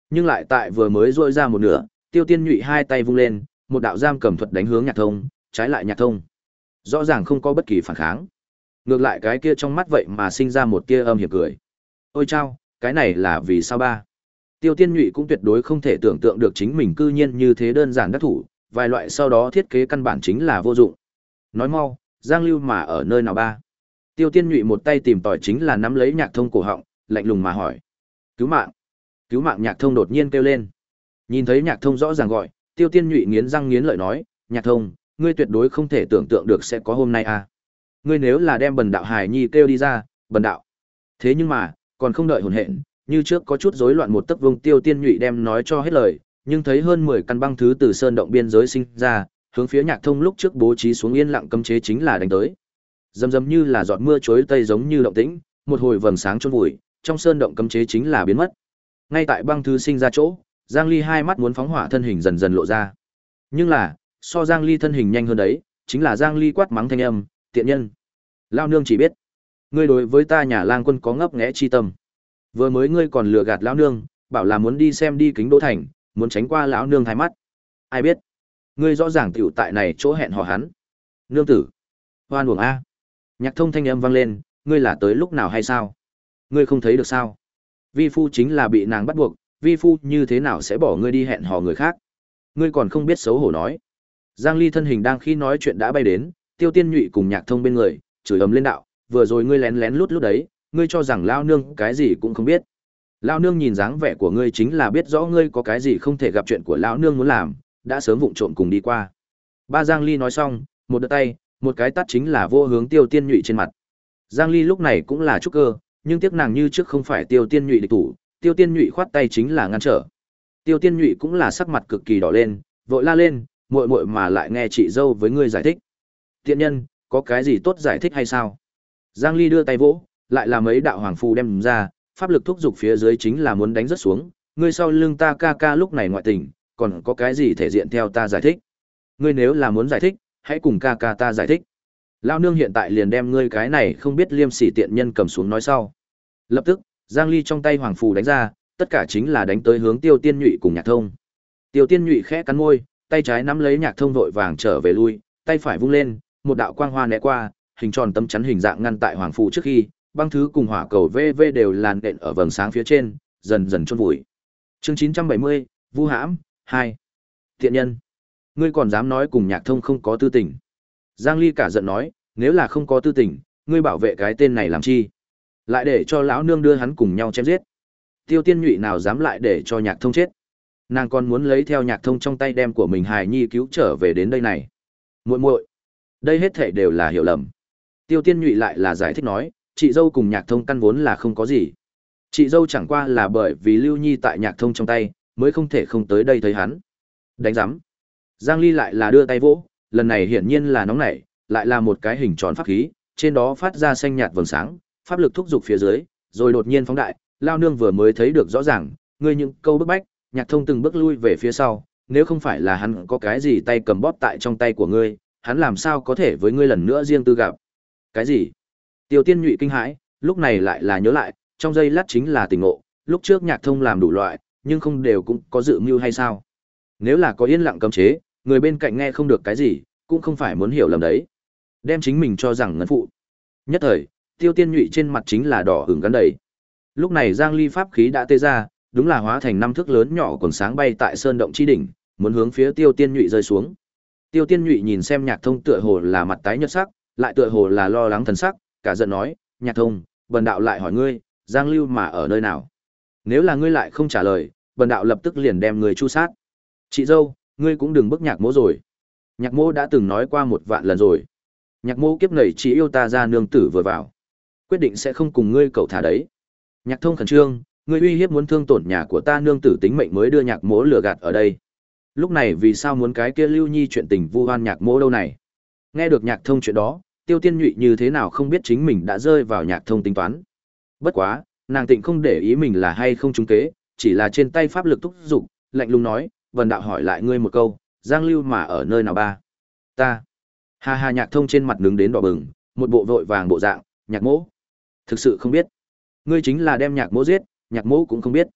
Nhưng lại tại vừa mới rỗi ra một nửa, Tiêu Tiên Nhụy hai tay vung lên, một đạo giam cầm thuật đánh hướng Nhạc Thông, trái lại Nhạc Thông. Rõ ràng không có bất kỳ phản kháng. Ngược lại cái kia trong mắt vậy mà sinh ra một tia âm hiểm cười. Ôi chao, cái này là vì sao ba? Tiêu Tiên Nhụy cũng tuyệt đối không thể tưởng tượng được chính mình cư nhiên như thế đơn giản đắc thủ, vài loại sau đó thiết kế căn bản chính là vô dụng. Nói mau, Giang Lưu mà ở nơi nào ba? Tiêu Tiên Nhụy một tay tìm tòi chính là nắm lấy Nhạc Thông cổ họng, lạnh lùng mà hỏi. Cứu mạng! Cứu mạng! Nhạc Thông đột nhiên kêu lên. Nhìn thấy Nhạc Thông rõ ràng gọi, Tiêu Tiên Nhụy nghiến răng nghiến lợi nói, Nhạc Thông, ngươi tuyệt đối không thể tưởng tượng được sẽ có hôm nay à. Ngươi nếu là đem bần đạo hài nhi kêu đi ra, bần đạo. Thế nhưng mà, còn không đợi hồn hện, như trước có chút rối loạn một tấc vương. Tiêu Tiên Nhụy đem nói cho hết lời, nhưng thấy hơn mười căn băng thứ từ sơn động biên giới sinh ra, hướng phía Nhạc Thông lúc trước bố trí xuống yên lặng cấm chế chính là đánh tới. Dầm dầm như là giọt mưa chối tây giống như động tĩnh, một hồi vầng sáng chôn vùi, trong sơn động cấm chế chính là biến mất. Ngay tại băng thứ sinh ra chỗ, Giang Ly hai mắt muốn phóng hỏa thân hình dần dần lộ ra. Nhưng là, so Giang Ly thân hình nhanh hơn đấy, chính là Giang Ly quát mắng thanh âm, tiện nhân. Lao nương chỉ biết, ngươi đối với ta nhà lang quân có ngấp nghé chi tâm. Vừa mới ngươi còn lừa gạt lão nương, bảo là muốn đi xem đi kính đỗ thành, muốn tránh qua lão nương thái mắt. Ai biết, ngươi rõ ràng tiểu tại này chỗ hẹn hò hắn. Nương tử, hoan uổng a. Nhạc Thông thanh âm vang lên, ngươi là tới lúc nào hay sao? Ngươi không thấy được sao? Vi phu chính là bị nàng bắt buộc, vi phu như thế nào sẽ bỏ ngươi đi hẹn hò người khác? Ngươi còn không biết xấu hổ nói. Giang Ly thân hình đang khi nói chuyện đã bay đến, Tiêu Tiên Nhụy cùng Nhạc Thông bên người, chửi ầm lên đạo, vừa rồi ngươi lén lén lút lút đấy, ngươi cho rằng lão nương cái gì cũng không biết. Lão nương nhìn dáng vẻ của ngươi chính là biết rõ ngươi có cái gì không thể gặp chuyện của lão nương muốn làm, đã sớm vụng trộm cùng đi qua. Ba Giang Ly nói xong, một đợt tay, một cái tát chính là vô hướng Tiêu Tiên Nhụy trên mặt. Giang Ly lúc này cũng là trúc cơ, nhưng tiếc nàng như trước không phải Tiêu Tiên Nhụy địch thủ, Tiêu Tiên Nhụy khoát tay chính là ngăn trở. Tiêu Tiên Nhụy cũng là sắc mặt cực kỳ đỏ lên, vội la lên, muội muội mà lại nghe chị dâu với ngươi giải thích. Tiện nhân, có cái gì tốt giải thích hay sao? Giang Ly đưa tay vỗ, lại là mấy đạo hoàng phù đem ra, pháp lực thúc dục phía dưới chính là muốn đánh rất xuống, ngươi sau lưng ta ca ca lúc này ngoại tình, còn có cái gì thể diện theo ta giải thích? Ngươi nếu là muốn giải thích, hãy cùng ca ca ta giải thích. Lão nương hiện tại liền đem ngươi cái này không biết liêm sỉ tiện nhân cầm xuống nói sau. Lập tức, Giang Ly trong tay hoàng phù đánh ra, tất cả chính là đánh tới hướng Tiêu Tiên Nhụy cùng Nhạc Thông. Tiêu Tiên Nhụy khẽ cắn môi, tay trái nắm lấy Nhạc Thông vội vàng trở về lui, tay phải vung lên, một đạo quang hoa né qua, hình tròn tấm chắn hình dạng ngăn tại hoàng phù trước khi, băng thứ cùng hỏa cầu vê vê đều làn đện ở vầng sáng phía trên, dần dần chôn vùi. Chương chín trăm bảy mươi, Vu hãm hai. Thiện nhân, ngươi còn dám nói cùng Nhạc Thông không có tư tình? Giang Ly cả giận nói, nếu là không có tư tình, ngươi bảo vệ cái tên này làm chi? Lại để cho lão nương đưa hắn cùng nhau chém giết. Tiêu Tiên Nhụy nào dám lại để cho Nhạc Thông chết? Nàng còn muốn lấy theo Nhạc Thông trong tay đem của mình hài nhi cứu trở về đến đây này. Muội muội, đây hết thảy đều là hiểu lầm. Tiêu Tiên Nhụy lại là giải thích nói, chị dâu cùng Nhạc Thông căn vốn là không có gì. Chị dâu chẳng qua là bởi vì Lưu Nhi tại Nhạc Thông trong tay, mới không thể không tới đây thấy hắn. Đánh giám. Giang Ly lại là đưa tay vỗ, lần này hiển nhiên là nóng nảy, lại là một cái hình tròn pháp khí, trên đó phát ra xanh nhạt vầng sáng, pháp lực thúc dục phía dưới, rồi đột nhiên phóng đại, lao nương vừa mới thấy được rõ ràng, ngươi những câu bức bách, Nhạc Thông từng bước lui về phía sau, nếu không phải là hắn có cái gì tay cầm bóp tại trong tay của ngươi, hắn làm sao có thể với ngươi lần nữa riêng tư gặp. Cái gì? Tiêu Tiên Nhụy kinh hãi, lúc này lại là nhớ lại, trong giây lát chính là tỉnh ngộ, lúc trước Nhạc Thông làm đủ loại, nhưng không đều cũng có dự mưu hay sao? Nếu là có yên lặng cấm chế, người bên cạnh nghe không được cái gì, cũng không phải muốn hiểu lầm đấy. Đem chính mình cho rằng ngấn phụ. Nhất thời, Tiêu Tiên Nhụy trên mặt chính là đỏ ửng gắn đầy. Lúc này Giang Ly pháp khí đã tê ra, đúng là hóa thành năm thước lớn nhỏ còn sáng bay tại sơn động chi đỉnh, muốn hướng phía Tiêu Tiên Nhụy rơi xuống. Tiêu Tiên Nhụy nhìn xem Nhạc Thông tựa hồ là mặt tái nhợt sắc, lại tựa hồ là lo lắng thần sắc, cả giận nói, Nhạc Thông, bần đạo lại hỏi ngươi, Giang Lưu mà ở nơi nào? Nếu là ngươi lại không trả lời, bần đạo lập tức liền đem ngươi chu sát. Chị dâu, ngươi cũng đừng bức Nhạc Mỗ rồi. Nhạc Mỗ đã từng nói qua một vạn lần rồi. Nhạc Mỗ kiếp này chỉ yêu ta ra nương tử vừa vào, quyết định sẽ không cùng ngươi cậu thả đấy. Nhạc Thông khẩn trương, ngươi uy hiếp muốn thương tổn nhà của ta nương tử tính mệnh mới đưa Nhạc Mỗ lừa gạt ở đây. Lúc này vì sao muốn cái kia Lưu Nhi chuyện tình vu oan Nhạc Mỗ đâu này? Nghe được Nhạc Thông chuyện đó, Tiêu Tiên Nhụy như thế nào không biết chính mình đã rơi vào Nhạc Thông tính toán. Bất quá, nàng tịnh không để ý mình là hay không trúng kế, chỉ là trên tay pháp lực thúc dục, lạnh lùng nói, "Vân đạo hỏi lại ngươi một câu, Giang Lưu mà ở nơi nào ba?" "Ta." Hà Hà Nhạc Thông trên mặt nướng đến đỏ bừng, một bộ vội vàng bộ dạng, "Nhạc Mỗ, thực sự không biết." "Ngươi chính là đem Nhạc Mỗ giết, Nhạc Mỗ cũng không biết."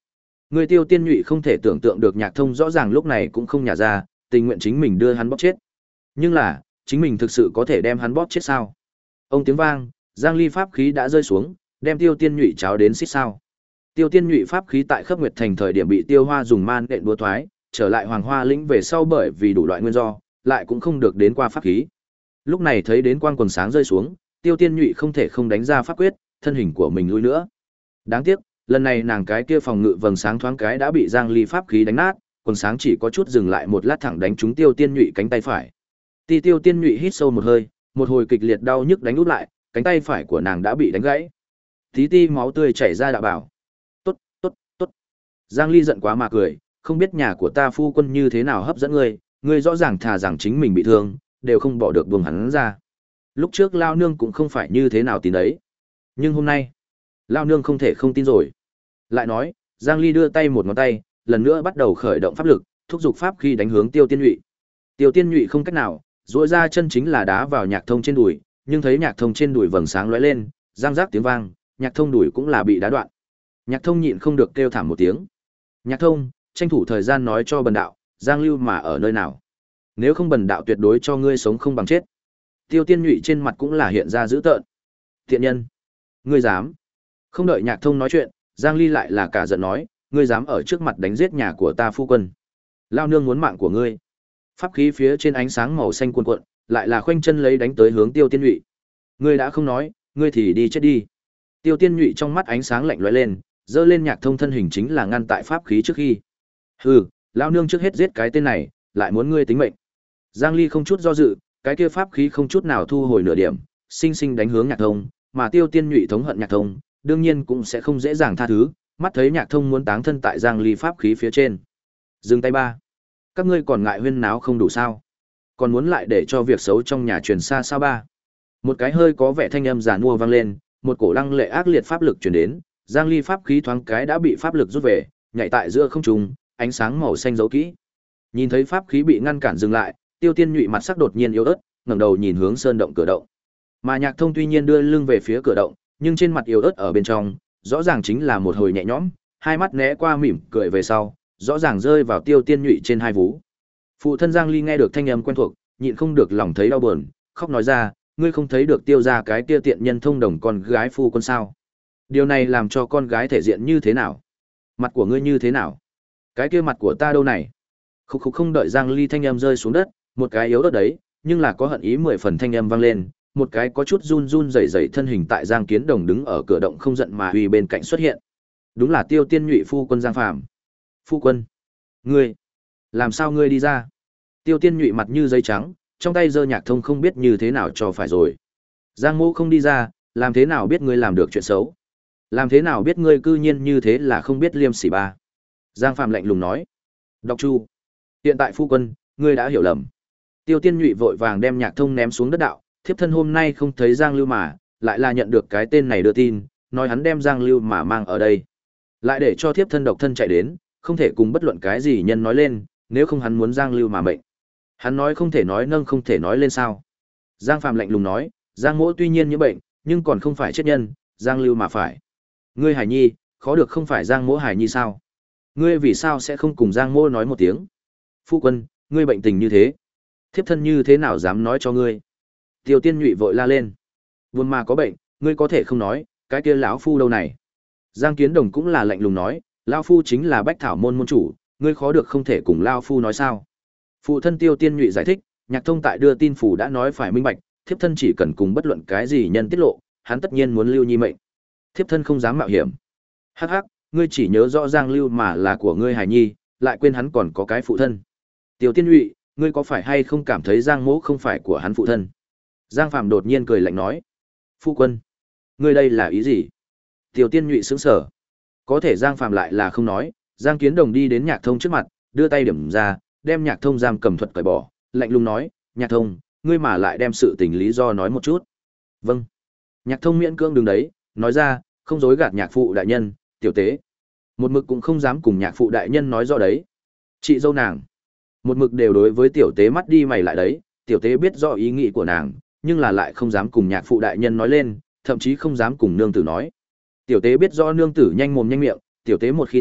Người Tiêu Tiên Nhụy không thể tưởng tượng được Nhạc Thông rõ ràng lúc này cũng không nhả ra, tình nguyện chính mình đưa hắn bóp chết. Nhưng là, chính mình thực sự có thể đem hắn bóp chết sao? Ông tiếng vang, Giang Ly pháp khí đã rơi xuống, đem Tiêu Tiên Nhụy cháo đến xít sao. Tiêu Tiên Nhụy pháp khí tại Khắp Nguyệt Thành thời điểm bị Tiêu Hoa dùng man đện búa thoái, trở lại Hoàng Hoa lĩnh về sau bởi vì đủ loại nguyên do, lại cũng không được đến qua pháp khí. Lúc này thấy đến quang quần sáng rơi xuống, Tiêu Tiên Nhụy không thể không đánh ra pháp quyết, thân hình của mình lui nữa. Đáng tiếc, lần này nàng cái kia phòng ngự vầng sáng thoáng cái đã bị Giang Ly pháp khí đánh nát, quần sáng chỉ có chút dừng lại một lát thẳng đánh trúng Tiêu Tiên Nhụy cánh tay phải. Ti Tiêu Tiên Nhụy hít sâu một hơi, một hồi kịch liệt đau nhức đánh úp lại, cánh tay phải của nàng đã bị đánh gãy. Tí ti máu tươi chảy ra đạo bảo. Tốt, tốt, tốt. Giang Ly giận quá mà cười, không biết nhà của ta phu quân như thế nào hấp dẫn ngươi, ngươi rõ ràng thà rằng chính mình bị thương, đều không bỏ được buông hắn ra. Lúc trước lao nương cũng không phải như thế nào tin đấy. Nhưng hôm nay, lao nương không thể không tin rồi. Lại nói, Giang Ly đưa tay một ngón tay, lần nữa bắt đầu khởi động pháp lực, thúc giục pháp khi đánh hướng Tiêu Tiên Nhụy. Tiêu Tiên Nhụy không cách nào, duỗi ra chân chính là đá vào Nhạc Thông trên đùi, nhưng thấy Nhạc Thông trên đùi vầng sáng lóe lên, răng rác tiếng vang, Nhạc Thông đùi cũng là bị đá đoạn. Nhạc Thông nhịn không được kêu thảm một tiếng. Nhạc Thông, tranh thủ thời gian nói cho bần đạo, Giang Lưu mà ở nơi nào? Nếu không bần đạo tuyệt đối cho ngươi sống không bằng chết. Tiêu Tiên Nhụy trên mặt cũng là hiện ra dữ tợn. Tiện nhân, ngươi dám? Không đợi Nhạc Thông nói chuyện, Giang Ly lại là cả giận nói, ngươi dám ở trước mặt đánh giết nhà của ta phu quân? Lao nương muốn mạng của ngươi. Pháp khí phía trên ánh sáng màu xanh cuồn cuộn, lại là khoanh chân lấy đánh tới hướng Tiêu Tiên Nhụy. Ngươi đã không nói, ngươi thì đi chết đi. Tiêu Tiên Nhụy trong mắt ánh sáng lạnh lóe lên, dơ lên Nhạc Thông thân hình chính là ngăn tại pháp khí trước khi. Hừ, lao nương trước hết giết cái tên này, lại muốn ngươi tính mệnh. Giang Ly không chút do dự, cái kia pháp khí không chút nào thu hồi nửa điểm, sinh sinh đánh hướng Nhạc Thông, mà Tiêu Tiên Nhụy thống hận Nhạc Thông, đương nhiên cũng sẽ không dễ dàng tha thứ, mắt thấy Nhạc Thông muốn táng thân tại Giang Ly pháp khí phía trên. Dừng tay ba. Các ngươi còn ngại huyên náo không đủ sao? Còn muốn lại để cho việc xấu trong nhà truyền xa sao ba? Một cái hơi có vẻ thanh âm giàn mua vang lên, một cổ lăng lệ ác liệt pháp lực truyền đến, Giang Ly pháp khí thoáng cái đã bị pháp lực rút về, nhảy tại giữa không trung, ánh sáng màu xanh giấu kỹ. Nhìn thấy pháp khí bị ngăn cản dừng lại, Tiêu Tiên Nhụy mặt sắc đột nhiên yếu ớt, ngẩng đầu nhìn hướng sơn động cửa động. Mà Nhạc Thông tuy nhiên đưa lưng về phía cửa động, nhưng trên mặt yếu ớt ở bên trong, rõ ràng chính là một hồi nhẹ nhõm, hai mắt né qua mỉm cười về sau, rõ ràng rơi vào Tiêu Tiên Nhụy trên hai vú. Phụ thân Giang Ly nghe được thanh âm quen thuộc, nhịn không được lòng thấy đau buồn, khóc nói ra, ngươi không thấy được Tiêu gia cái kia tiện nhân thông đồng con gái phu quân sao? Điều này làm cho con gái thể diện như thế nào? Mặt của ngươi như thế nào? Cái kia mặt của ta đâu này? Khúc khúc không đợi Giang Ly thanh âm rơi xuống đất, một cái yếu ớt đấy, nhưng là có hận ý mười phần thanh âm vang lên, một cái có chút run run rẩy rẩy thân hình tại Giang Kiến Đồng đứng ở cửa động không giận mà uy bên cạnh xuất hiện. Đúng là Tiêu Tiên Nhụy phu quân Giang Phàm. Phu quân, ngươi, làm sao ngươi đi ra? Tiêu Tiên Nhụy mặt như giấy trắng, trong tay giơ Nhạc Thông không biết như thế nào cho phải rồi. Giang Mỗ không đi ra, làm thế nào biết ngươi làm được chuyện xấu? Làm thế nào biết ngươi cư nhiên như thế là không biết liêm sỉ ba? Giang Phàm lạnh lùng nói. Độc Chu, hiện tại phu quân, ngươi đã hiểu lầm. Tiêu Tiên Nhụy vội vàng đem Nhạc Thông ném xuống đất đạo, thiếp thân hôm nay không thấy Giang Lưu mà, lại là nhận được cái tên này đưa tin, nói hắn đem Giang Lưu mà mang ở đây. Lại để cho thiếp thân độc thân chạy đến, không thể cùng bất luận cái gì nhân nói lên, nếu không hắn muốn Giang Lưu mà mệnh. Hắn nói không thể nói nâng không thể nói lên sao? Giang Phàm lạnh lùng nói, Giang Mỗ tuy nhiên nhiễm bệnh, nhưng còn không phải chết nhân, Giang Lưu mà phải. Ngươi Hải Nhi, khó được không phải Giang Mỗ Hải Nhi sao? Ngươi vì sao sẽ không cùng Giang Mỗ nói một tiếng? Phu quân, ngươi bệnh tình như thế, thiếp thân như thế nào dám nói cho ngươi? Tiêu Tiên Nhụy vội la lên. Vốn mà có bệnh, ngươi có thể không nói, cái kia lão phu đâu này? Giang Kiến Đồng cũng là lạnh lùng nói, lão phu chính là Bách Thảo môn môn chủ, ngươi khó được không thể cùng lão phu nói sao? Phụ thân Tiêu Tiên Nhụy giải thích, Nhạc Thông tại đưa tin phủ đã nói phải minh bạch, thiếp thân chỉ cần cùng bất luận cái gì nhân tiết lộ, hắn tất nhiên muốn Lưu Nhi mệnh. Thiếp thân không dám mạo hiểm. Hắc hắc, ngươi chỉ nhớ rõ Giang Lưu mà là của ngươi Hải Nhi, lại quên hắn còn có cái phụ thân. Tiêu Tiên Nhụy, ngươi có phải hay không cảm thấy Giang Mỗ không phải của hắn phụ thân? Giang Phạm đột nhiên cười lạnh nói, phu quân, ngươi đây là ý gì? Tiêu Tiên Nhụy sững sờ. Có thể Giang Phạm lại là không nói, Giang Kiến Đồng đi đến Nhạc Thông trước mặt, đưa tay điểm ra, đem Nhạc Thông giam cầm thuật cởi bỏ, lạnh lùng nói, Nhạc Thông, ngươi mà lại đem sự tình lý do nói một chút. Vâng. Nhạc Thông miễn cưỡng đứng đấy, nói ra, không dối gạt nhạc phụ đại nhân, tiểu tế. Một mực cũng không dám cùng nhạc phụ đại nhân nói rõ đấy. Chị dâu nàng. Một mực đều đối với tiểu tế mắt đi mày lại đấy, tiểu tế biết rõ ý nghĩ của nàng, nhưng là lại không dám cùng nhạc phụ đại nhân nói lên, thậm chí không dám cùng nương tử nói. Tiểu tế biết rõ nương tử nhanh mồm nhanh miệng, tiểu tế một khi nói,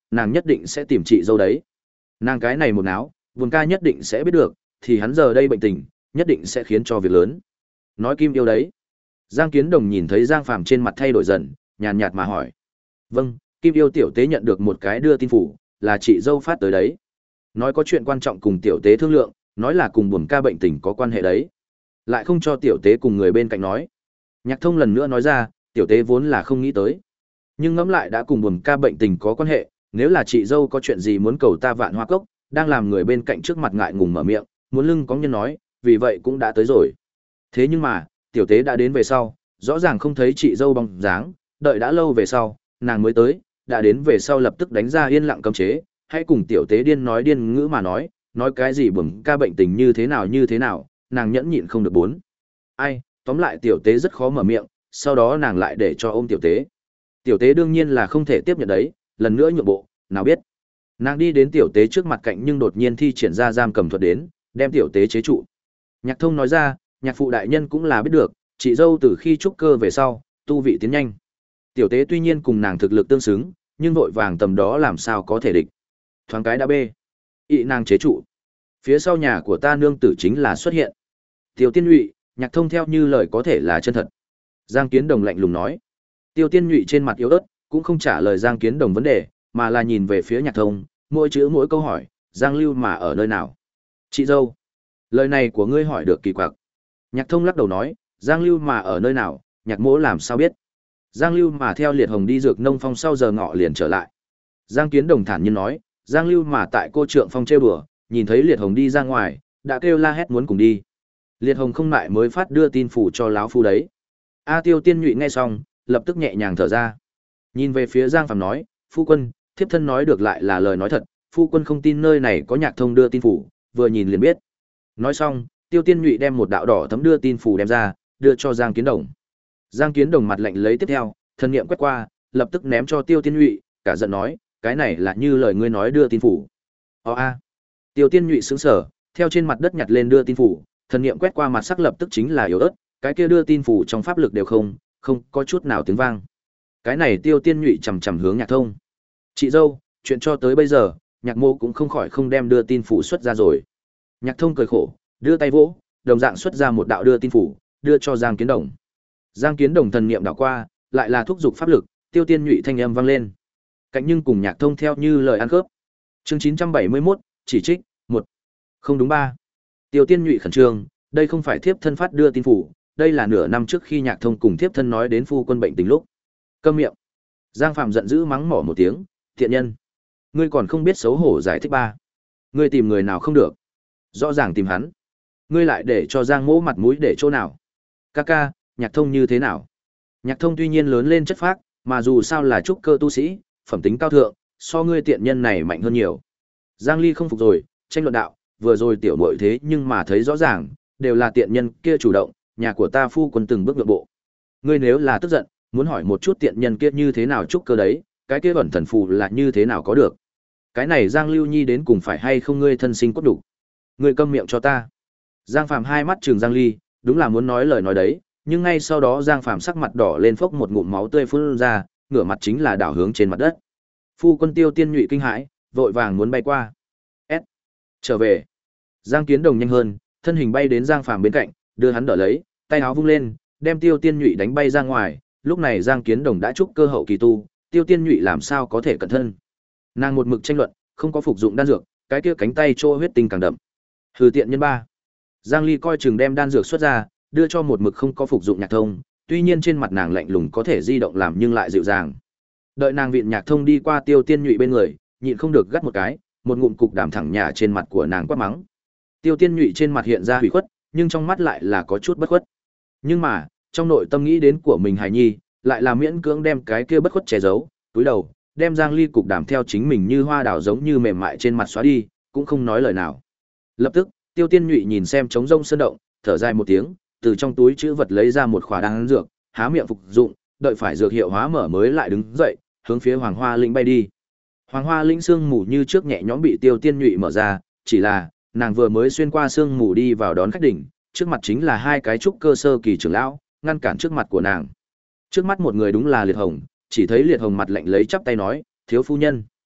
nàng nhất định sẽ tìm chị dâu đấy. Nàng cái này một náo, Buồn ca nhất định sẽ biết được, thì hắn giờ đây bệnh tình, nhất định sẽ khiến cho việc lớn. Nói Kim yêu đấy. Giang Kiến Đồng nhìn thấy Giang Phàm trên mặt thay đổi dần, nhàn nhạt mà hỏi. Vâng, Kim yêu tiểu tế nhận được một cái đưa tin phủ, là chị dâu phát tới đấy. Nói có chuyện quan trọng cùng tiểu tế thương lượng, nói là cùng Buồn ca bệnh tình có quan hệ đấy. Lại không cho tiểu tế cùng người bên cạnh nói. Nhạc Thông lần nữa nói ra, tiểu tế vốn là không nghĩ tới. Nhưng ngẫm lại đã cùng Buồn ca bệnh tình có quan hệ, nếu là chị dâu có chuyện gì muốn cầu ta Vạn Hoa Cốc, đang làm người bên cạnh trước mặt ngại ngùng mở miệng, muốn lưng có nhân nói, vì vậy cũng đã tới rồi. Thế nhưng mà, tiểu tế đã đến về sau, rõ ràng không thấy chị dâu bóng dáng, đợi đã lâu về sau, nàng mới tới, đã đến về sau lập tức đánh ra yên lặng cấm chế, hãy cùng tiểu tế điên nói điên ngữ mà nói, nói cái gì Buồn ca bệnh tình như thế nào như thế nào, nàng nhẫn nhịn không được bốn. Ai, tóm lại tiểu tế rất khó mở miệng, sau đó nàng lại để cho ôm tiểu tế. Tiểu tế đương nhiên là không thể tiếp nhận đấy, lần nữa nhượng bộ, nào biết. Nàng đi đến tiểu tế trước mặt cạnh nhưng đột nhiên thi triển ra giam cầm thuật đến, đem tiểu tế chế trụ. Nhạc Thông nói ra, nhạc phụ đại nhân cũng là biết được, chị dâu từ khi trúc cơ về sau, tu vị tiến nhanh. Tiểu tế tuy nhiên cùng nàng thực lực tương xứng, nhưng vội vàng tầm đó làm sao có thể địch. Thoáng cái đã bê. Ị nàng chế trụ. Phía sau nhà của ta nương tử chính là xuất hiện. Tiêu Tiên Nhụy, Nhạc Thông theo như lời có thể là chân thật. Giang Kiến Đồng lạnh lùng nói. Tiêu Tiên Nhụy trên mặt yếu ớt, cũng không trả lời Giang Kiến Đồng vấn đề, mà là nhìn về phía Nhạc Thông, mỗi chữ mỗi câu hỏi, Giang Lưu mà ở nơi nào? Chị dâu. Lời này của ngươi hỏi được kỳ quặc. Nhạc Thông lắc đầu nói, Giang Lưu mà ở nơi nào, Nhạc Mỗ làm sao biết? Giang Lưu mà theo Liệt Hồng đi dược nông phong sau giờ ngọ liền trở lại. Giang Kiến Đồng thản nhiên nói, Giang Lưu mà tại cô trượng phong trêu đùa, nhìn thấy Liệt Hồng đi ra ngoài, đã kêu la hét muốn cùng đi. Liệt Hồng không ngại mới phát đưa tin phủ cho láo phu đấy. A Tiêu Tiên Nhụy nghe xong, lập tức nhẹ nhàng thở ra. Nhìn về phía Giang Phàm nói, phu quân, thiếp thân nói được lại là lời nói thật, phu quân không tin nơi này có Nhạc Thông đưa tin phủ, vừa nhìn liền biết. Nói xong, Tiêu Tiên Nhụy đem một đạo đỏ thấm đưa tin phủ đem ra, đưa cho Giang Kiến Đồng. Giang Kiến Đồng mặt lạnh lấy tiếp theo, thân niệm quét qua, lập tức ném cho Tiêu Tiên Nhụy, cả giận nói, cái này là như lời ngươi nói đưa tin phủ. Ồ a. Tiêu Tiên Nhụy sững sờ, theo trên mặt đất nhặt lên đưa tin phủ, thân niệm quét qua mặt sắc lập tức chính là yếu ớt, cái kia đưa tin phủ trong pháp lực đều không, không có chút nào tiếng vang. Cái này Tiêu Tiên Nhụy chằm chằm hướng Nhạc Thông. Chị dâu, chuyện cho tới bây giờ, Nhạc Mô cũng không khỏi không đem đưa tin phủ xuất ra rồi. Nhạc Thông cười khổ, đưa tay vỗ, đồng dạng xuất ra một đạo đưa tin phủ, đưa cho Giang Kiến Đồng. Giang Kiến Đồng thần niệm đảo qua, lại là thúc giục pháp lực, Tiêu Tiên Nhụy thanh âm vang lên. Cạnh nhưng cùng Nhạc Thông theo như lời ăn khớp. Chương chín trăm bảy mươi mốt, chỉ trích, một. Không đúng ba. Tiêu Tiên Nhụy khẩn trương, đây không phải thiếp thân phát đưa tin phủ, đây là nửa năm trước khi Nhạc Thông cùng thiếp thân nói đến phu quân bệnh tình lúc. Câm miệng. Giang Phạm giận dữ mắng mỏ một tiếng, thiện nhân. Ngươi còn không biết xấu hổ giải thích ba. Ngươi tìm người nào không được. Rõ ràng tìm hắn. Ngươi lại để cho Giang Mỗ mặt mũi để chỗ nào. Ca ca, Nhạc Thông như thế nào? Nhạc Thông tuy nhiên lớn lên chất phác, mà dù sao là trúc cơ tu sĩ, phẩm tính cao thượng, so ngươi tiện nhân này mạnh hơn nhiều. Giang Ly không phục rồi, tranh luận đạo, vừa rồi tiểu muội thế nhưng mà thấy rõ ràng, đều là tiện nhân kia chủ động, nhà của ta phu quân từng bước nhượng bộ. Ngươi nếu là tức giận, muốn hỏi một chút tiện nhân kia như thế nào trúc cơ đấy, cái kia ẩn thần phù là như thế nào có được. Cái này Giang Lưu Nhi đến cùng phải hay không ngươi thân sinh cốt đủ. Ngươi câm miệng cho ta. Giang Phàm hai mắt trừng Giang Ly, đúng là muốn nói lời nói đấy, nhưng ngay sau đó Giang Phàm sắc mặt đỏ lên phốc một ngụm máu tươi phun ra, ngửa mặt chính là đảo hướng trên mặt đất. Phu quân Tiêu Tiên Nhụy kinh hãi, vội vàng muốn bay qua. S. Trở về. Giang Kiến Đồng nhanh hơn, thân hình bay đến Giang Phàm bên cạnh, đưa hắn đỡ lấy, tay áo vung lên, đem Tiêu Tiên Nhụy đánh bay ra ngoài. Lúc này Giang Kiến Đồng đã trúc cơ hậu kỳ tu, Tiêu Tiên Nhụy làm sao có thể cẩn thân. Nàng một mực tranh luận, không có phục dụng đan dược, cái kia cánh tay trô huyết tinh càng đậm. Hừ tiện nhân ba. Giang Ly coi chừng đem đan dược xuất ra, đưa cho một mực không có phục dụng Nhạc Thông, tuy nhiên trên mặt nàng lạnh lùng có thể di động làm nhưng lại dịu dàng. Đợi nàng viện Nhạc Thông đi qua Tiêu Tiên Nhụy bên người, nhịn không được gắt một cái, một ngụm cục đàm thẳng nhả trên mặt của nàng quát mắng. Tiêu Tiên Nhụy trên mặt hiện ra hủy khuất, nhưng trong mắt lại là có chút bất khuất. Nhưng mà, trong nội tâm nghĩ đến của mình hài nhi, lại là miễn cưỡng đem cái kia bất khuất che giấu, túi đầu, đem Giang Ly cục đàm theo chính mình như hoa đào giống như mềm mại trên mặt xóa đi, cũng không nói lời nào. Lập tức, Tiêu Tiên Nhụy nhìn xem trống rông sơn động, thở dài một tiếng, từ trong túi trữ vật lấy ra một khỏa đan dược, há miệng phục dụng, đợi phải dược hiệu hóa mở mới lại đứng dậy, hướng phía Hoàng Hoa Linh bay đi. Hoàng Hoa Linh sương mù như trước nhẹ nhõm bị Tiêu Tiên Nhụy mở ra, chỉ là, nàng vừa mới xuyên qua sương mù đi vào đón khách đỉnh, trước mặt chính là hai cái trúc cơ sơ kỳ trưởng lão, ngăn cản trước mặt của nàng. Trước mắt một người đúng là Liệt Hồng, chỉ thấy Liệt Hồng mặt lạnh lấy chắp tay nói, thiếu phu nhân.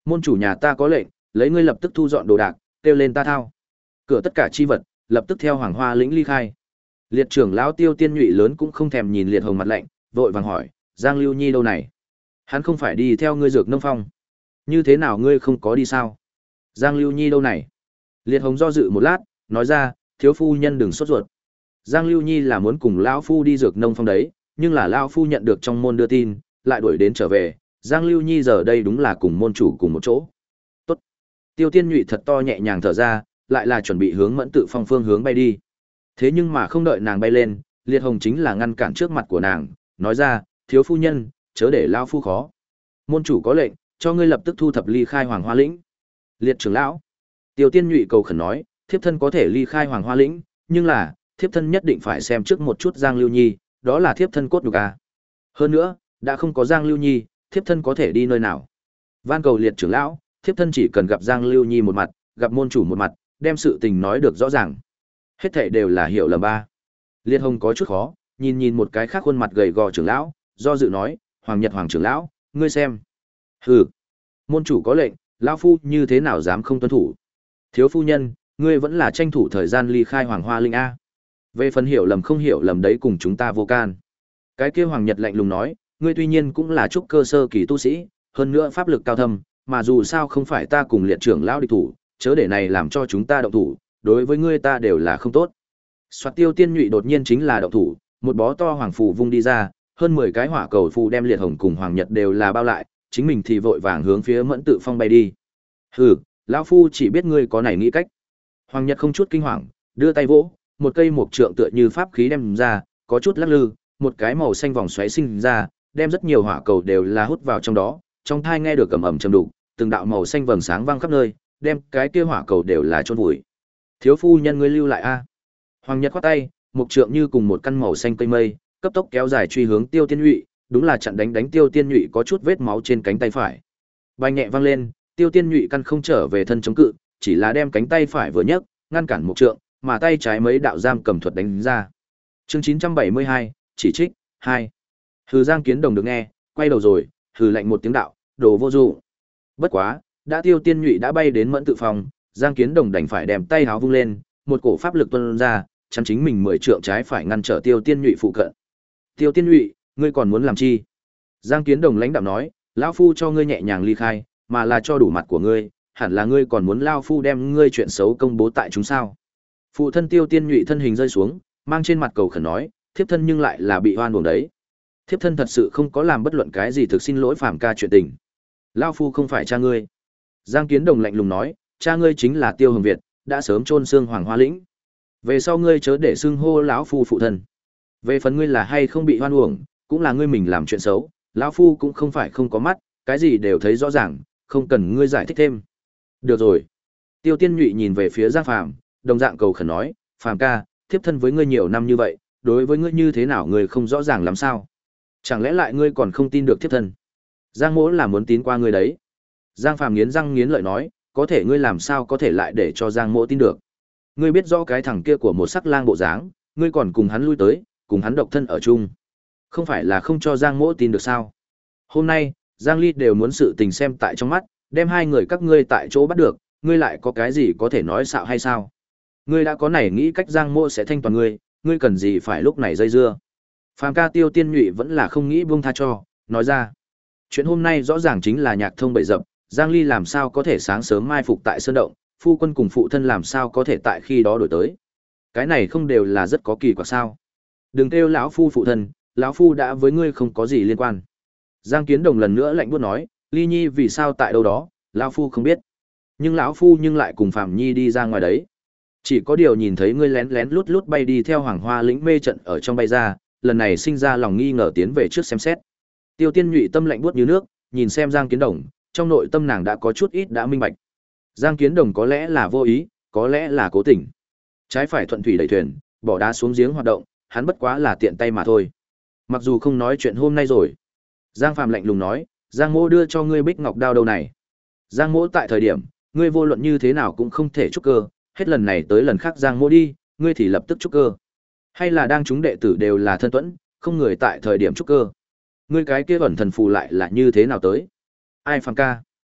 Môn chủ nhà ta có lệnh, lấy ngươi lập tức thu dọn đồ đạc, kêu lên ta thao. Cửa tất cả chi vật, lập tức theo Hoàng Hoa lĩnh ly khai. Liệt trưởng lão Tiêu Tiên Nhụy lớn cũng không thèm nhìn Liệt Hồng mặt lạnh, vội vàng hỏi, Giang Lưu Nhi đâu này? Hắn không phải đi theo ngươi Dược Nông Phong. Như thế nào ngươi không có đi sao? Giang Lưu Nhi đâu này? Liệt Hồng do dự một lát, nói ra, thiếu phu nhân đừng sốt ruột. Giang Lưu Nhi là muốn cùng lão phu đi Dược Nông Phong đấy, nhưng là lão phu nhận được trong môn đưa tin, lại đuổi đến trở về, Giang Lưu Nhi giờ đây đúng là cùng môn chủ cùng một chỗ. Tốt. Tiêu Tiên Nhụy thật to nhẹ nhàng thở ra, lại là chuẩn bị hướng Mẫn Tự Phong phương hướng bay đi. Thế nhưng mà không đợi nàng bay lên, Liệt Hồng chính là ngăn cản trước mặt của nàng, nói ra, thiếu phu nhân, chớ để lão phu khó. Môn chủ có lệnh, cho ngươi lập tức thu thập ly khai Hoàng Hoa lĩnh. Liệt trưởng lão. Tiêu Tiên Nhụy cầu khẩn nói, thiếp thân có thể ly khai Hoàng Hoa lĩnh, nhưng là, thiếp thân nhất định phải xem trước một chút Giang Lưu Nhi, đó là thiếp thân cốt nhục à. Hơn nữa, đã không có Giang Lưu Nhi, thiếp thân có thể đi nơi nào? Van cầu Liệt trưởng lão, thiếp thân chỉ cần gặp Giang Lưu Nhi một mặt, gặp môn chủ một mặt, đem sự tình nói được rõ ràng. Hết thảy đều là hiểu lầm ba. Liệt Hồng có chút khó, nhìn nhìn một cái khác khuôn mặt gầy gò trưởng lão, do dự nói, Hoàng Nhật Hoàng trưởng lão, ngươi xem. Hừ, môn chủ có lệnh, lão phu như thế nào dám không tuân thủ? Thiếu phu nhân, ngươi vẫn là tranh thủ thời gian ly khai Hoàng Hoa linh a. Về phần hiểu lầm không hiểu lầm đấy cùng chúng ta vô can. Cái kia Hoàng Nhật lạnh lùng nói, ngươi tuy nhiên cũng là trúc cơ sơ kỳ tu sĩ, hơn nữa pháp lực cao thâm, mà dù sao không phải ta cùng Liệt trưởng lão địch thủ, chớ để này làm cho chúng ta động thủ, đối với ngươi ta đều là không tốt. Soạt Tiêu Tiên Nhụy đột nhiên chính là động thủ, một bó to hoàng phù vung đi ra, hơn mười cái hỏa cầu phù đem Liệt Hồng cùng Hoàng Nhật đều là bao lại, chính mình thì vội vàng hướng phía Mẫn Tự Phong bay đi. Hừ, lão phu chỉ biết ngươi có này nghĩ cách. Hoàng Nhật không chút kinh hoàng, đưa tay vỗ, một cây mộc trượng tựa như pháp khí đem ra, có chút lắc lư, một cái màu xanh vòng xoáy sinh ra, đem rất nhiều hỏa cầu đều là hút vào trong đó, trong thai nghe được ầm ầm trầm đục, từng đạo màu xanh vầng sáng vang khắp nơi, đem cái kia hỏa cầu đều là chôn vùi. Thiếu phu nhân ngươi lưu lại a. Hoàng Nhật khoát tay, mộc trượng như cùng một căn màu xanh cây mây, cấp tốc kéo dài truy hướng Tiêu Tiên Nhụy, đúng là chặn đánh đánh Tiêu Tiên Nhụy có chút vết máu trên cánh tay phải. Bay nhẹ vang lên, Tiêu Tiên Nhụy căn không trở về thân chống cự, chỉ là đem cánh tay phải vừa nhấc, ngăn cản mộc trượng, mà tay trái mấy đạo giam cầm thuật đánh ra. Chương chín trăm bảy mươi hai, chỉ trích hai. Hừ Giang Kiến Đồng được nghe, quay đầu rồi, hừ lạnh một tiếng đạo, đồ vô dụng. Bất quá, đã Tiêu Tiên Nhụy đã bay đến Mẫn Tự Phong, Giang Kiến Đồng đành phải đem tay háo vung lên, một cổ pháp lực tuôn ra, chắn chính mình mười trượng trái phải ngăn trở Tiêu Tiên Nhụy phụ cận. Tiêu Tiên Nhụy, ngươi còn muốn làm chi? Giang Kiến Đồng lãnh đạm nói, lão phu cho ngươi nhẹ nhàng ly khai, mà là cho đủ mặt của ngươi, hẳn là ngươi còn muốn lão phu đem ngươi chuyện xấu công bố tại chúng sao? Phụ thân Tiêu Tiên Nhụy thân hình rơi xuống, mang trên mặt cầu khẩn nói, thiếp thân nhưng lại là bị oan uổng đấy. Thiếp thân thật sự không có làm bất luận cái gì thực xin lỗi phàm ca chuyện tình. Lão phu không phải cha ngươi. Giang Kiến Đồng lạnh lùng nói, cha ngươi chính là Tiêu Hồng Việt, đã sớm chôn xương Hoàng Hoa lĩnh. Về sau ngươi chớ để xưng hô lão phu phụ thân. Về phần ngươi là hay không bị oan uổng, cũng là ngươi mình làm chuyện xấu, lão phu cũng không phải không có mắt, cái gì đều thấy rõ ràng, không cần ngươi giải thích thêm. Được rồi. Tiêu Tiên Nhụy nhìn về phía Giang Phàm, đồng dạng cầu khẩn nói, Phàm ca, thiếp thân với ngươi nhiều năm như vậy, đối với ngươi như thế nào ngươi không rõ ràng lắm sao? Chẳng lẽ lại ngươi còn không tin được thiếp thân? Giang Mỗ là muốn tín qua ngươi đấy. Giang Phàm nghiến răng nghiến lợi nói, có thể ngươi làm sao có thể lại để cho Giang Mỗ tin được? Ngươi biết rõ cái thằng kia của một sắc lang bộ dáng, ngươi còn cùng hắn lui tới, cùng hắn độc thân ở chung. Không phải là không cho Giang Mỗ tin được sao? Hôm nay, Giang Ly đều muốn sự tình xem tại trong mắt, đem hai người các ngươi tại chỗ bắt được, ngươi lại có cái gì có thể nói xạo hay sao? Ngươi đã có này nghĩ cách Giang Mỗ sẽ thanh toàn ngươi, ngươi cần gì phải lúc này dây dưa? Phàm ca Tiêu Tiên Nhụy vẫn là không nghĩ buông tha cho, nói ra. Chuyện hôm nay rõ ràng chính là nhạc thông bậy dập, Giang Ly làm sao có thể sáng sớm mai phục tại sơn động, phu quân cùng phụ thân làm sao có thể tại khi đó đổi tới. Cái này không đều là rất có kỳ quặc sao? Đừng kêu lão phu phụ thân, lão phu đã với ngươi không có gì liên quan. Giang Kiến Đồng lần nữa lạnh buốt nói, Ly Nhi vì sao tại đâu đó, lão phu không biết. Nhưng lão phu nhưng lại cùng Phạm Nhi đi ra ngoài đấy. Chỉ có điều nhìn thấy ngươi lén lén lút lút bay đi theo Hoàng Hoa lĩnh mê trận ở trong bay ra, lần này sinh ra lòng nghi ngờ tiến về trước xem xét. Tiêu Tiên Nhụy tâm lạnh buốt như nước, nhìn xem Giang Kiến Đồng, trong nội tâm nàng đã có chút ít đã minh bạch. Giang Kiến Đồng có lẽ là vô ý, có lẽ là cố tình. Trái phải thuận thủy đẩy thuyền, bỏ đá xuống giếng hoạt động, hắn bất quá là tiện tay mà thôi. Mặc dù không nói chuyện hôm nay rồi. Giang Phàm lạnh lùng nói, Giang Mỗ đưa cho ngươi bích ngọc đao đâu này. Giang Mỗ tại thời điểm, ngươi vô luận như thế nào cũng không thể trúc cơ, hết lần này tới lần khác Giang Mỗ đi, ngươi thì lập tức trúc cơ. Hay là đang chúng đệ tử đều là thân tuẫn, không người tại thời điểm trúc cơ. Ngươi cái kia ẩn thần phù lại là như thế nào tới? Ai Phàm ca?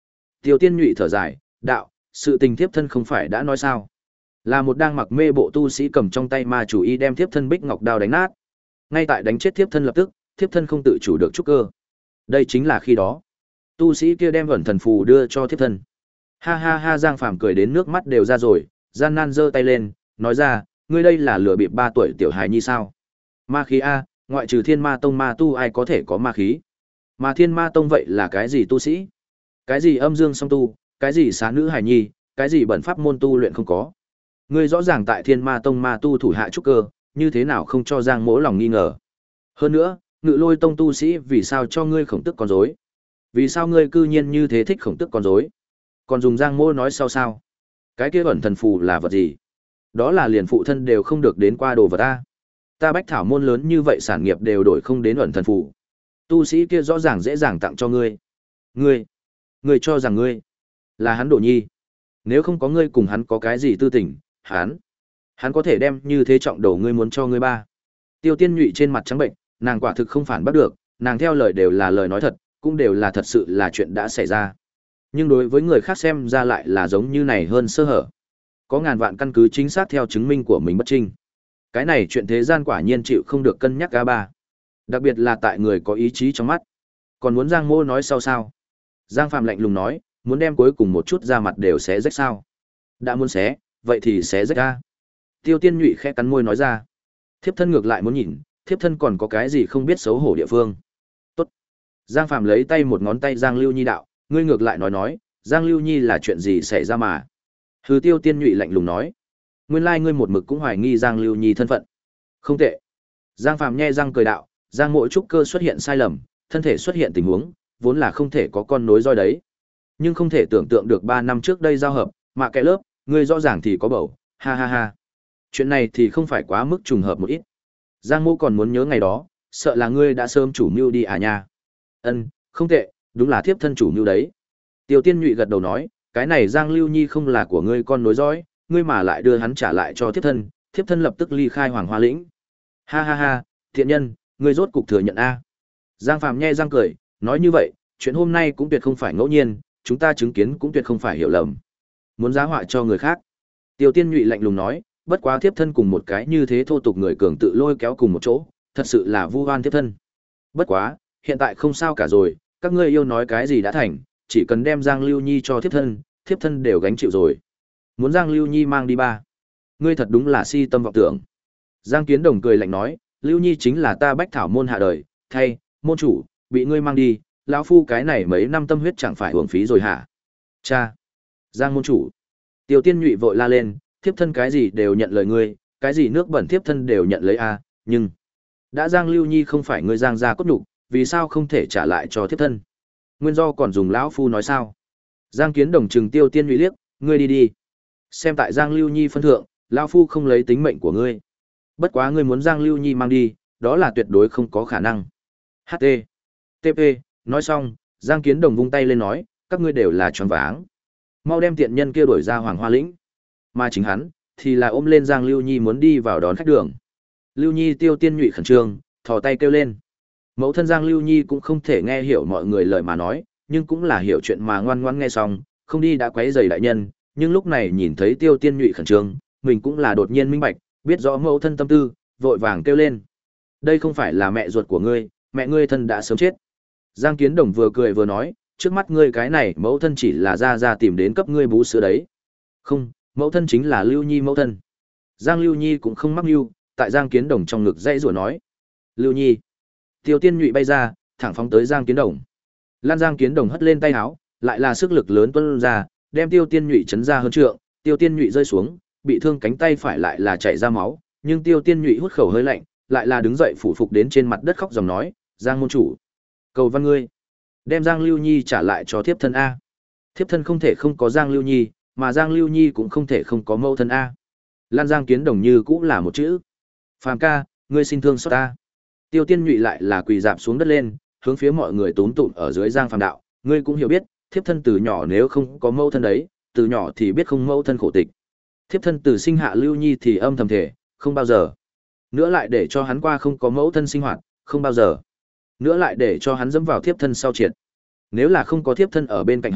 Tiêu Tiên Nhụy thở dài, đạo, sự tình thiếp thân không phải đã nói sao? Là một đang mặc mê bộ tu sĩ cầm trong tay ma chủ y đem thiếp thân bích ngọc đao đánh nát. Ngay tại đánh chết thiếp thân lập tức, thiếp thân không tự chủ được trúc cơ. Đây chính là khi đó, tu sĩ kia đem ẩn thần phù đưa cho thiếp thân. Ha ha ha, Giang Phàm cười đến nước mắt đều ra rồi, gian nan giơ tay lên, nói ra, ngươi đây là lừa bịp ba tuổi tiểu hài nhi sao? Ma khí a, ngoại trừ Thiên Ma Tông ma tu ai có thể có ma khí? Mà Thiên Ma Tông vậy là cái gì tu sĩ? Cái gì âm dương song tu, cái gì xá nữ hài nhi, cái gì bẩn pháp môn tu luyện không có? Ngươi rõ ràng tại Thiên Ma Tông ma tu thủ hạ trúc cơ, như thế nào không cho Giang Mỗ lòng nghi ngờ? Hơn nữa, Ngự Lôi Tông tu sĩ vì sao cho ngươi khổng tức con rối? Vì sao ngươi cư nhiên như thế thích khổng tức con rối? Còn dùng Giang Mỗ nói sao sao? Cái kia ẩn thần phù là vật gì? Đó là liền phụ thân đều không được đến qua đồ vật ta. Ta Bách Thảo môn lớn như vậy sản nghiệp đều đổi không đến ẩn thần phù. Tu sĩ kia rõ ràng dễ dàng tặng cho ngươi. Ngươi, ngươi cho rằng ngươi là hắn Đồ Nhi. Nếu không có ngươi cùng hắn có cái gì tư tình, hắn, hắn có thể đem như thế trọng đầu ngươi muốn cho ngươi ba. Tiêu Tiên Nhụy trên mặt trắng bệnh, nàng quả thực không phản bắt được, nàng theo lời đều là lời nói thật, cũng đều là thật sự là chuyện đã xảy ra. Nhưng đối với người khác xem ra lại là giống như này hơn sơ hở. Có ngàn vạn căn cứ chính xác theo chứng minh của mình bất trinh. Cái này chuyện thế gian quả nhiên chịu không được cân nhắc ga ba. Đặc biệt là tại người có ý chí trong mắt. Còn muốn Giang Mô nói sao sao? Giang Phạm lạnh lùng nói, muốn đem cuối cùng một chút ra mặt đều xé rách sao? Đã muốn xé, vậy thì xé rách ra. Tiêu Tiên Nhụy khẽ cắn môi nói ra. Thiếp thân ngược lại muốn nhìn, thiếp thân còn có cái gì không biết xấu hổ địa phương. Tốt. Giang Phạm lấy tay một ngón tay Giang Lưu Nhi đạo, ngươi ngược lại nói nói, Giang Lưu Nhi là chuyện gì xảy ra mà? Hừ, Tiêu Tiên Nhụy lạnh lùng nói, nguyên lai ngươi một mực cũng hoài nghi Giang Lưu Nhi thân phận. Không tệ. Giang Phạm nhe răng cười đạo, Giang Mộ trúc cơ xuất hiện sai lầm, thân thể xuất hiện tình huống, vốn là không thể có con nối roi đấy. Nhưng không thể tưởng tượng được ba năm trước đây giao hợp, mà cái lớp, ngươi rõ ràng thì có bầu, ha ha ha. Chuyện này thì không phải quá mức trùng hợp một ít. Giang Mộ còn muốn nhớ ngày đó, sợ là ngươi đã sớm chủ mưu đi à nha. Ân, không tệ, đúng là thiếp thân chủ mưu đấy. Tiêu Tiên Nhụy gật đầu nói, cái này Giang Lưu Nhi không là của ngươi con nối dõi, ngươi mà lại đưa hắn trả lại cho thiếp thân, thiếp thân lập tức ly khai Hoàng Hoa lĩnh. Ha ha ha, thiện nhân, ngươi rốt cục thừa nhận a. Giang Phàm nhe răng cười, nói như vậy, chuyện hôm nay cũng tuyệt không phải ngẫu nhiên, chúng ta chứng kiến cũng tuyệt không phải hiểu lầm. Muốn giá họa cho người khác. Tiêu Tiên Nhụy lạnh lùng nói, bất quá thiếp thân cùng một cái như thế thô tục người cường tự lôi kéo cùng một chỗ, thật sự là vu oan thiếp thân. Bất quá, hiện tại không sao cả rồi, các ngươi yêu nói cái gì đã thành, chỉ cần đem Giang Lưu Nhi cho thiếp thân, thiếp thân đều gánh chịu rồi. Muốn Giang Lưu Nhi mang đi ba. Ngươi thật đúng là si tâm vọng tưởng. Giang Kiến Đồng cười lạnh nói, Lưu Nhi chính là ta Bách Thảo môn hạ đời, thay, môn chủ, bị ngươi mang đi, lão phu cái này mấy năm tâm huyết chẳng phải uổng phí rồi hả? Cha! Giang môn chủ! Tiêu Tiên Nhụy vội la lên, thiếp thân cái gì đều nhận lời ngươi, cái gì nước bẩn thiếp thân đều nhận lấy a, nhưng đã Giang Lưu Nhi không phải ngươi Giang gia cốt nhục, vì sao không thể trả lại cho thiếp thân? Nguyên do còn dùng lão phu nói sao? Giang Kiến Đồng trừng Tiêu Tiên Nhụy liếc, ngươi đi đi. Xem tại Giang Lưu Nhi phân thượng, lão phu không lấy tính mệnh của ngươi. Bất quá ngươi muốn Giang Lưu Nhi mang đi, đó là tuyệt đối không có khả năng. hát tê tê pê, nói xong, Giang Kiến Đồng vung tay lên nói, các ngươi đều là tròn váng. Mau đem tiện nhân kia đuổi ra Hoàng Hoa lĩnh. Mà chính hắn, thì là ôm lên Giang Lưu Nhi muốn đi vào đón khách đường. Lưu Nhi Tiêu Tiên Nhụy khẩn trương, thò tay kêu lên. Mẫu thân Giang Lưu Nhi cũng không thể nghe hiểu mọi người lời mà nói, nhưng cũng là hiểu chuyện mà ngoan ngoãn nghe xong, không đi đã quấy rầy đại nhân, nhưng lúc này nhìn thấy Tiêu Tiên Nhụy khẩn trương, mình cũng là đột nhiên minh bạch, biết rõ mẫu thân tâm tư, vội vàng kêu lên. Đây không phải là mẹ ruột của ngươi, mẹ ngươi thân đã sớm chết. Giang Kiến Đồng vừa cười vừa nói, trước mắt ngươi cái này mẫu thân chỉ là ra ra tìm đến cấp ngươi bú sữa đấy. Không, mẫu thân chính là Lưu Nhi mẫu thân. Giang Lưu Nhi cũng không mắc mưu, tại Giang Kiến Đồng trong ngực dãy rủa nói. Lưu Nhi. Tiêu Tiên Nhụy bay ra, thẳng phóng tới Giang Kiến Đồng. Lan Giang Kiến Đồng hất lên tay áo, lại là sức lực lớn tuôn ra, đem Tiêu Tiên Nhụy chấn ra hơn trượng, Tiêu Tiên Nhụy rơi xuống, bị thương cánh tay phải lại là chảy ra máu, nhưng Tiêu Tiên Nhụy hút khẩu hơi lạnh, lại là đứng dậy phủ phục đến trên mặt đất khóc dòng nói, Giang môn chủ, cầu văn ngươi, đem Giang Lưu Nhi trả lại cho thiếp thân a. Thiếp thân không thể không có Giang Lưu Nhi, mà Giang Lưu Nhi cũng không thể không có mẫu thân a. Lan Giang Kiến Đồng như cũng là một chữ. Phàm ca, ngươi xin thương xót ta. Tiêu Tiên Nhụy lại là quỳ dạp xuống đất lên, hướng phía mọi người túm tụm ở dưới Giang Phàm đạo, ngươi cũng hiểu biết, thiếp thân từ nhỏ nếu không có mẫu thân đấy, từ nhỏ thì biết không mẫu thân khổ tịch. Thiếp thân từ sinh hạ Lưu Nhi thì âm thầm thể, không bao giờ nữa lại để cho hắn qua không có mẫu thân sinh hoạt, không bao giờ nữa lại để cho hắn dẫm vào thiếp thân sau triệt. Nếu là không có thiếp thân ở bên cạnh hắn,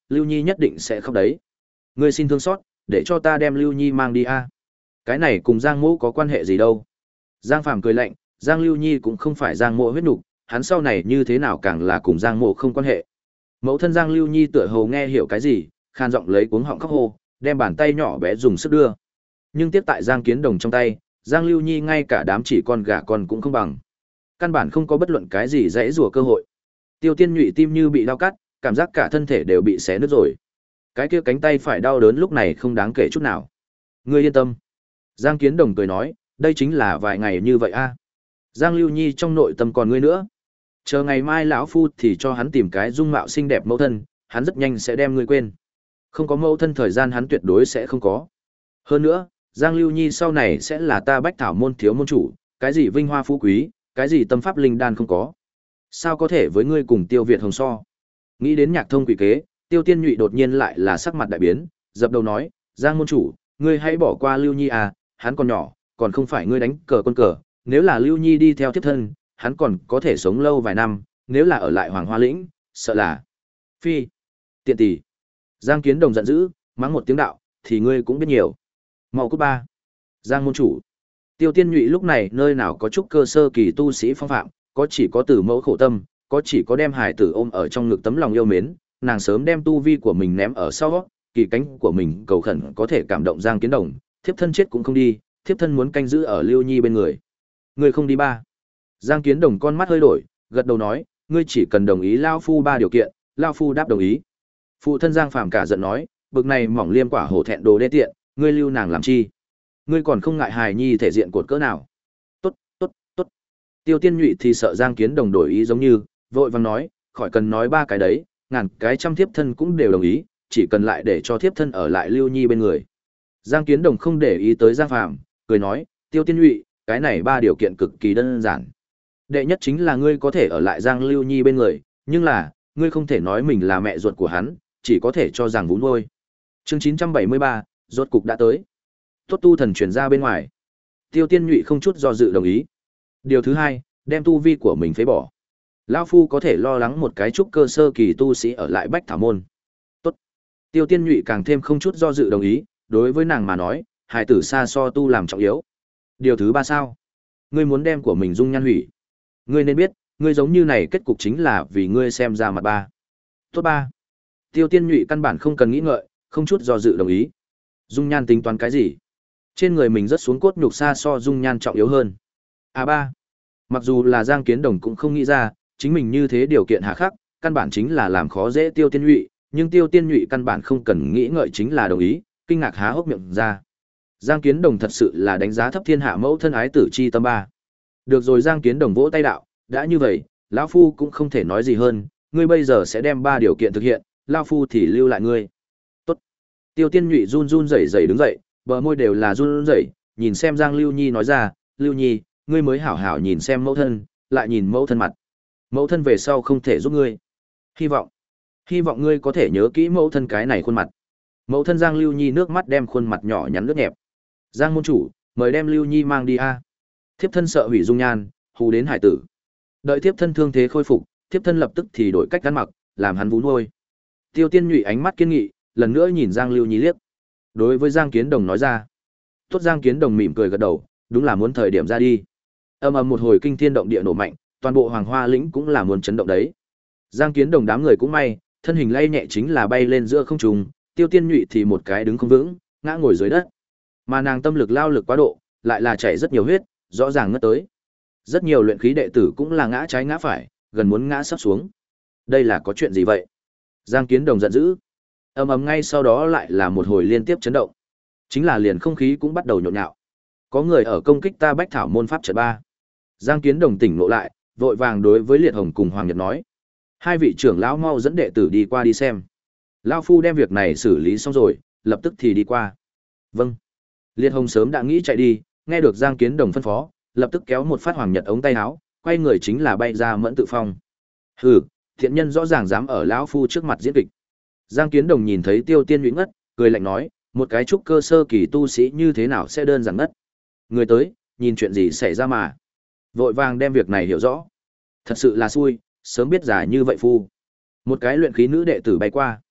Lưu Nhi nhất định sẽ khóc đấy. Ngươi xin thương xót, để cho ta đem Lưu Nhi mang đi a. Cái này cùng Giang Mỗ có quan hệ gì đâu. Giang Phàm cười lạnh, Giang Lưu Nhi cũng không phải Giang Mỗ huyết nục, hắn sau này như thế nào càng là cùng Giang Mỗ không quan hệ. Mẫu thân Giang Lưu Nhi tựa hồ nghe hiểu cái gì, khan giọng lấy cuống họng khóc hô, đem bàn tay nhỏ bé dùng sức đưa. Nhưng tiếp tại Giang Kiến Đồng trong tay, Giang Lưu Nhi ngay cả đám chỉ con gà con cũng không bằng. Căn bản không có bất luận cái gì dãy rủa cơ hội. Tiêu Tiên Nhụy tim như bị đau cắt, cảm giác cả thân thể đều bị xé nứt rồi. Cái kia cánh tay phải đau đớn lúc này không đáng kể chút nào. Ngươi yên tâm. Giang Kiến Đồng cười nói, đây chính là vài ngày như vậy a. Giang Lưu Nhi trong nội tâm còn ngươi nữa. Chờ ngày mai lão phu thì cho hắn tìm cái dung mạo xinh đẹp mẫu thân, hắn rất nhanh sẽ đem ngươi quên. Không có mẫu thân thời gian hắn tuyệt đối sẽ không có. Hơn nữa, Giang Lưu Nhi sau này sẽ là ta Bách Thảo môn thiếu môn chủ, cái gì vinh hoa phú quý, cái gì tâm pháp linh đan không có. Sao có thể với ngươi cùng Tiêu Việt Hồng so? Nghĩ đến Nhạc Thông quỷ kế, Tiêu Tiên Nhụy đột nhiên lại là sắc mặt đại biến, dập đầu nói, Giang môn chủ, ngươi hãy bỏ qua Lưu Nhi à, hắn còn nhỏ, còn không phải ngươi đánh cờ con cờ, nếu là Lưu Nhi đi theo tiếp thân, hắn còn có thể sống lâu vài năm, nếu là ở lại Hoàng Hoa Lĩnh, sợ là phi tiện tỷ. Giang Kiến Đồng giận dữ, mắng một tiếng đạo, thì ngươi cũng biết nhiều. Mau cút ba. Giang môn chủ. Tiêu Tiên Nhụy lúc này nơi nào có chút cơ sơ kỳ tu sĩ phong phạm, có chỉ có tử mẫu khổ tâm, có chỉ có đem hải tử ôm ở trong ngực tấm lòng yêu mến, nàng sớm đem tu vi của mình ném ở sau, kỳ cánh của mình cầu khẩn có thể cảm động Giang Kiến Đồng, thiếp thân chết cũng không đi, thiếp thân muốn canh giữ ở Lưu Nhi bên người. Ngươi không đi ba. Giang Kiến Đồng con mắt hơi đổi, gật đầu nói, ngươi chỉ cần đồng ý lao phu ba điều kiện, lao phu đáp đồng ý. Phụ thân Giang Phàm cả giận nói, bực này mỏng liêm quả hổ thẹn đồ đê tiện, ngươi lưu nàng làm chi? Ngươi còn không ngại hài nhi thể diện cột cỡ nào? Tốt, tốt, tốt. Tiêu Tiên Nhụy thì sợ Giang Kiến Đồng đổi ý giống như, vội vàng nói, khỏi cần nói ba cái đấy, ngàn cái trăm thiếp thân cũng đều đồng ý, chỉ cần lại để cho thiếp thân ở lại Lưu Nhi bên người. Giang Kiến Đồng không để ý tới Giang Phàm, cười nói, Tiêu Tiên Nhụy, cái này ba điều kiện cực kỳ đơn giản. Đệ nhất chính là ngươi có thể ở lại Giang Lưu Nhi bên người, nhưng là, ngươi không thể nói mình là mẹ ruột của hắn, chỉ có thể cho rằng vú nuôi. Chương chín trăm bảy mươi ba, rốt cục đã tới. Tốt tu thần truyền ra bên ngoài. Tiêu Tiên Nhụy không chút do dự đồng ý. Điều thứ hai, đem tu vi của mình phế bỏ. Lão phu có thể lo lắng một cái trúc cơ sơ kỳ tu sĩ ở lại Bách Thảo môn. Tốt. Tiêu Tiên Nhụy càng thêm không chút do dự đồng ý, đối với nàng mà nói, hài tử xa so tu làm trọng yếu. Điều thứ ba sao? Ngươi muốn đem của mình dung nhan hủy. Ngươi nên biết, ngươi giống như này kết cục chính là vì ngươi xem ra mặt ba. Tốt ba. Tiêu Tiên Nhụy căn bản không cần nghĩ ngợi, không chút do dự đồng ý. Dung nhan tính toán cái gì? Trên người mình rất xuống cốt nhục xa so dung nhan trọng yếu hơn. A ba. Mặc dù là Giang Kiến Đồng cũng không nghĩ ra, chính mình như thế điều kiện hà khắc, căn bản chính là làm khó dễ Tiêu Tiên Nhụy, nhưng Tiêu Tiên Nhụy căn bản không cần nghĩ ngợi chính là đồng ý, kinh ngạc há hốc miệng ra. Giang Kiến Đồng thật sự là đánh giá thấp thiên hạ mẫu thân ái tử chi tâm ba. Được rồi, Giang Kiến Đồng vỗ tay đạo, đã như vậy, lão phu cũng không thể nói gì hơn, ngươi bây giờ sẽ đem ba điều kiện thực hiện, lão phu thì lưu lại ngươi. Tốt. Tiêu Tiên Nhụy run run rẩy rẩy đứng dậy, bờ môi đều là run rẩy, nhìn xem Giang Lưu Nhi nói ra, Lưu Nhi, ngươi mới hảo hảo nhìn xem mẫu thân, lại nhìn mẫu thân mặt. Mẫu thân về sau không thể giúp ngươi. Hy vọng, hy vọng ngươi có thể nhớ kỹ mẫu thân cái này khuôn mặt. Mẫu thân Giang Lưu Nhi nước mắt đem khuôn mặt nhỏ nhắn nước nhẹp. Giang môn chủ, mời đem Lưu Nhi mang đi a. Thiếp thân sợ hủy dung nhan, hù đến hải tử. Đợi thiếp thân thương thế khôi phục, thiếp thân lập tức thì đổi cách ăn mặc, làm hắn vú nuôi. Tiêu Tiên Nhụy ánh mắt kiên nghị, lần nữa nhìn Giang Lưu Nhi liếc. Đối với Giang Kiến Đồng nói ra. Tốt, Giang Kiến Đồng mỉm cười gật đầu, đúng là muốn thời điểm ra đi. Ầm ầm một hồi kinh thiên động địa nổ mạnh, toàn bộ Hoàng Hoa lĩnh cũng là muốn chấn động đấy. Giang Kiến Đồng đám người cũng may, thân hình lay nhẹ chính là bay lên giữa không trung, Tiêu Tiên Nhụy thì một cái đứng không vững, ngã ngồi dưới đất. Mà nàng tâm lực lao lực quá độ, lại là chảy rất nhiều huyết, rõ ràng ngất tới. Rất nhiều luyện khí đệ tử cũng là ngã trái ngã phải, gần muốn ngã sắp xuống. Đây là có chuyện gì vậy? Giang Kiến Đồng giận dữ. Ầm ầm ngay sau đó lại là một hồi liên tiếp chấn động. Chính là liền không khí cũng bắt đầu nhộn nhạo. Có người ở công kích ta Bách Thảo môn pháp trận ba. Giang Kiến Đồng tỉnh ngộ lại, vội vàng đối với Liệt Hồng cùng Hoàng Nhật nói: "Hai vị trưởng lão mau dẫn đệ tử đi qua đi xem." Lão phu đem việc này xử lý xong rồi, lập tức thì đi qua. Vâng. Liệt Hồng sớm đã nghĩ chạy đi, nghe được Giang Kiến Đồng phân phó, lập tức kéo một phát Hoàng Nhật ống tay áo, quay người chính là bay ra Mẫn Tự Phong. Hừ, thiện nhân rõ ràng dám ở lão phu trước mặt diễn kịch. Giang Kiến Đồng nhìn thấy Tiêu Tiên Nhụy ngất, cười lạnh nói, một cái trúc cơ sơ kỳ tu sĩ như thế nào sẽ đơn giản ngất. Người tới, nhìn chuyện gì xảy ra mà. Vội vàng đem việc này hiểu rõ. Thật sự là xui, sớm biết giả như vậy phu. Một cái luyện khí nữ đệ tử bay qua.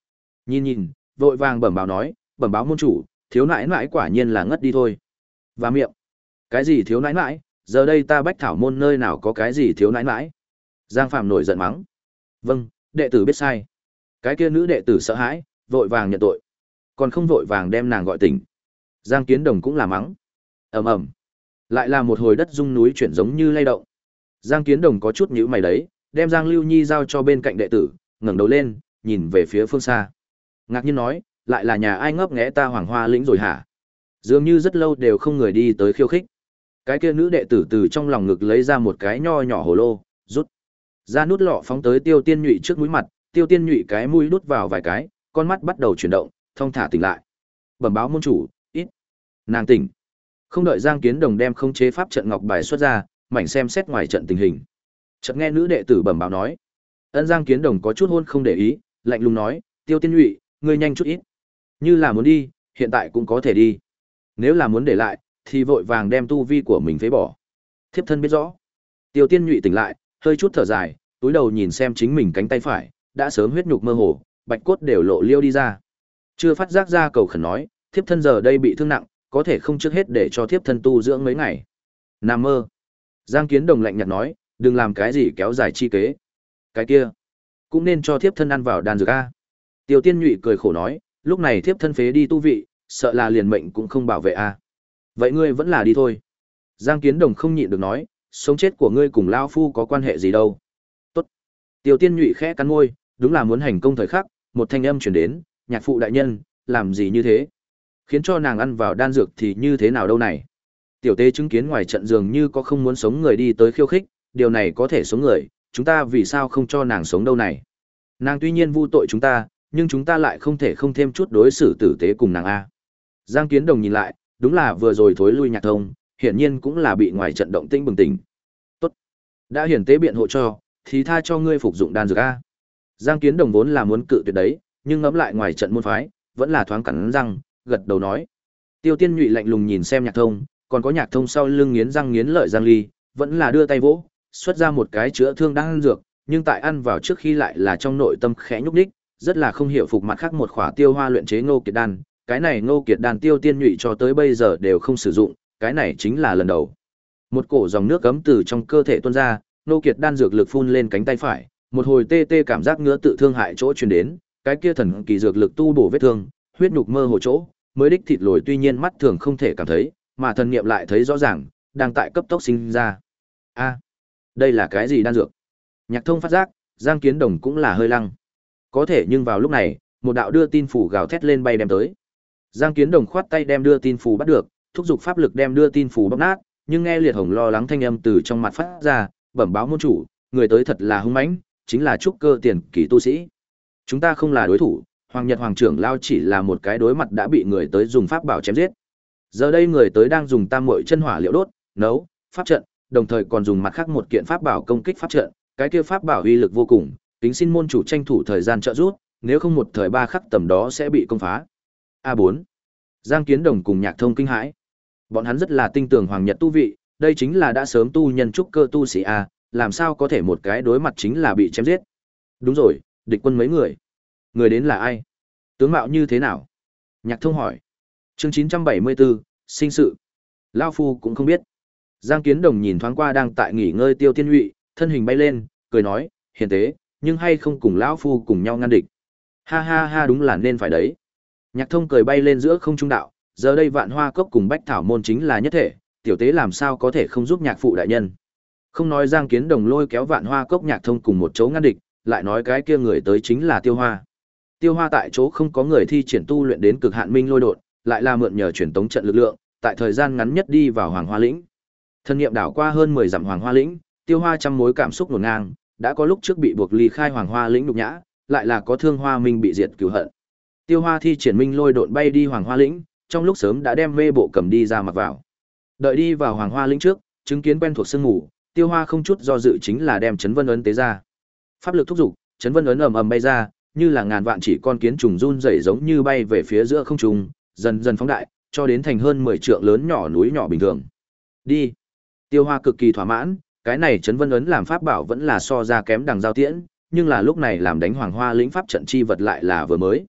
Nhìn nhìn, vội vàng bẩm báo nói, bẩm báo môn chủ, thiếu nãi nãi quả nhiên là ngất đi thôi. Và miệng, cái gì thiếu nãi nãi, giờ đây ta bách thảo môn nơi nào có cái gì thiếu nãi nãi. Giang Phạm nổi giận mắng. Vâng, đệ tử biết sai. Cái kia nữ đệ tử sợ hãi, vội vàng nhận tội. Còn không vội vàng đem nàng gọi tỉnh. Giang Kiến Đồng cũng là mắng. Ầm ầm. Lại là một hồi đất rung núi chuyển giống như lay động. Giang Kiến Đồng có chút nhíu mày đấy, đem Giang Lưu Nhi giao cho bên cạnh đệ tử, ngẩng đầu lên, nhìn về phía phương xa. Ngạc nhiên nói, lại là nhà ai ngấp nghé ta Hoàng Hoa lĩnh rồi hả? Dường như rất lâu đều không người đi tới khiêu khích. Cái kia nữ đệ tử từ trong lòng ngực lấy ra một cái nho nhỏ hồ lô, rút ra nút lọ phóng tới Tiêu Tiên Nhụy trước mũi mặt, Tiêu Tiên Nhụy cái mũi đút vào vài cái, con mắt bắt đầu chuyển động, thong thả tỉnh lại. Bẩm báo môn chủ, ít. Nàng tỉnh. Không đợi Giang Kiến Đồng đem khống chế pháp trận ngọc bài xuất ra, mảnh xem xét ngoài trận tình hình. Chợt nghe nữ đệ tử bẩm báo nói, ân Giang Kiến Đồng có chút hôn không để ý, lạnh lùng nói, Tiêu Tiên Nhụy, ngươi nhanh chút ít. Như là muốn đi, hiện tại cũng có thể đi. Nếu là muốn để lại, thì vội vàng đem tu vi của mình phế bỏ. Thiếp thân biết rõ. Tiêu Tiên Nhụy tỉnh lại, hơi chút thở dài, túi đầu nhìn xem chính mình cánh tay phải, đã sớm huyết nhục mơ hồ, bạch cốt đều lộ liêu đi ra. Chưa phát giác ra cầu khẩn nói, thiếp thân giờ đây bị thương nặng, có thể không trước hết để cho thiếp thân tu dưỡng mấy ngày. Nam mơ. Giang Kiến Đồng lạnh nhạt nói, đừng làm cái gì kéo dài chi kế. Cái kia, cũng nên cho thiếp thân ăn vào đan dược a. Tiêu Tiên Nhụy cười khổ nói, lúc này thiếp thân phế đi tu vị, sợ là liền mệnh cũng không bảo vệ a. Vậy ngươi vẫn là đi thôi. Giang Kiến Đồng không nhịn được nói, sống chết của ngươi cùng lão phu có quan hệ gì đâu. Tốt. Tiêu Tiên Nhụy khẽ cắn môi, đúng là muốn hành công thời khắc, một thanh âm truyền đến, nhạc phụ đại nhân, làm gì như thế? Khiến cho nàng ăn vào đan dược thì như thế nào đâu này? Tiểu Tế chứng kiến ngoài trận dường như có không muốn sống người đi tới khiêu khích, điều này có thể sống người, chúng ta vì sao không cho nàng sống đâu này? Nàng tuy nhiên vu tội chúng ta, nhưng chúng ta lại không thể không thêm chút đối xử tử tế cùng nàng a. Giang Kiến Đồng nhìn lại, đúng là vừa rồi thối lui Nhạc Thông, hiển nhiên cũng là bị ngoài trận động tĩnh bừng tỉnh. Tốt, đã hiển tế biện hộ cho, thì tha cho ngươi phục dụng đan dược a. Giang Kiến Đồng vốn là muốn cự tuyệt đấy, nhưng ngẫm lại ngoài trận môn phái, vẫn là thoáng cắn răng, gật đầu nói. Tiêu Tiên Nhụy lạnh lùng nhìn xem Nhạc Thông, còn có Nhạc Thông sau lưng nghiến răng nghiến lợi Giang Ly, vẫn là đưa tay vỗ, xuất ra một cái chữa thương đan dược, nhưng tại ăn vào trước khi lại là trong nội tâm khẽ nhúc nhích, rất là không hiểu phục mặt khác một khỏa tiêu hoa luyện chế Ngô Kiệt đan, cái này Ngô Kiệt đan Tiêu Tiên Nhụy cho tới bây giờ đều không sử dụng, cái này chính là lần đầu. Một cổ dòng nước cấm từ trong cơ thể tuôn ra, Ngô Kiệt đan dược lực phun lên cánh tay phải, một hồi tê tê cảm giác ngứa tự thương hại chỗ truyền đến, cái kia thần kỳ dược lực tu bổ vết thương, huyết nhục mơ hồ chỗ, mới đích thịt lồi tuy nhiên mắt thường không thể cảm thấy, mà thần niệm lại thấy rõ ràng, đang tại cấp tốc sinh ra. A, đây là cái gì đan dược? Nhạc Thông phát giác, Giang Kiến Đồng cũng là hơi lăng. Có thể nhưng vào lúc này, một đạo đưa tin phủ gào thét lên bay đem tới. Giang Kiến Đồng khoát tay đem đưa tin phủ bắt được, thúc giục pháp lực đem đưa tin phủ bóp nát, nhưng nghe Liệt Hồng lo lắng thanh âm từ trong mặt phát ra, bẩm báo môn chủ, người tới thật là hung mãnh, chính là trúc cơ tiền kỳ tu sĩ. Chúng ta không là đối thủ, Hoàng Nhật Hoàng trưởng lao chỉ là một cái đối mặt đã bị người tới dùng pháp bảo chém giết. Giờ đây người tới đang dùng tam muội chân hỏa liệu đốt, nấu, pháp trận, đồng thời còn dùng mặt khác một kiện pháp bảo công kích pháp trận, cái kia pháp bảo uy lực vô cùng, kính xin môn chủ tranh thủ thời gian trợ giúp, nếu không một thời ba khắc tầm đó sẽ bị công phá. A bốn. Giang Kiến Đồng cùng Nhạc Thông kinh hãi. Bọn hắn rất là tin tưởng Hoàng Nhật tu vị, đây chính là đã sớm tu nhân trúc cơ tu sĩ a, làm sao có thể một cái đối mặt chính là bị chém giết. Đúng rồi, địch quân mấy người? Người đến là ai? Tướng mạo như thế nào? Nhạc Thông hỏi. Chương chín trăm bảy mươi tư, sinh sự. Lão phu cũng không biết. Giang Kiến Đồng nhìn thoáng qua đang tại nghỉ ngơi Tiêu Tiên Nhụy, thân hình bay lên, cười nói, hiền tế, nhưng hay không cùng lão phu cùng nhau ngăn địch. Ha ha ha, đúng là nên phải đấy. Nhạc Thông cười bay lên giữa không trung đạo, giờ đây Vạn Hoa Cốc cùng Bách Thảo môn chính là nhất thể, tiểu tế làm sao có thể không giúp nhạc phụ đại nhân. Không nói Giang Kiến Đồng lôi kéo Vạn Hoa Cốc Nhạc Thông cùng một chỗ ngăn địch, lại nói cái kia người tới chính là Tiêu Hoa. Tiêu Hoa tại chỗ không có người thi triển tu luyện đến cực hạn minh lôi đột, lại là mượn nhờ truyền tống trận lực lượng, tại thời gian ngắn nhất đi vào Hoàng Hoa lĩnh. Thân niệm đảo qua hơn mười dặm Hoàng Hoa lĩnh, Tiêu Hoa trăm mối cảm xúc hỗn ngang, đã có lúc trước bị buộc ly khai Hoàng Hoa lĩnh nhục nhã, lại là có thương Hoa Minh bị diệt cửu hận. Tiêu Hoa thi triển minh lôi độn bay đi Hoàng Hoa lĩnh, trong lúc sớm đã đem mê bộ cầm đi ra mặc vào. Đợi đi vào Hoàng Hoa lĩnh trước, chứng kiến quen thuộc sương mù, Tiêu Hoa không chút do dự chính là đem Chấn Vân ấn tế ra. Pháp lực thúc giục, Chấn Vân ấn ầm ầm bay ra, như là ngàn vạn chỉ con kiến trùng run rẩy giống như bay về phía giữa không trung, dần dần phóng đại, cho đến thành hơn mười trượng lớn nhỏ núi nhỏ bình thường. Đi. Tiêu Hoa cực kỳ thỏa mãn, cái này Chấn Vân ấn làm pháp bảo vẫn là so ra kém đằng giao tiễn, nhưng là lúc này làm đánh Hoàng Hoa lĩnh pháp trận chi vật lại là vừa mới.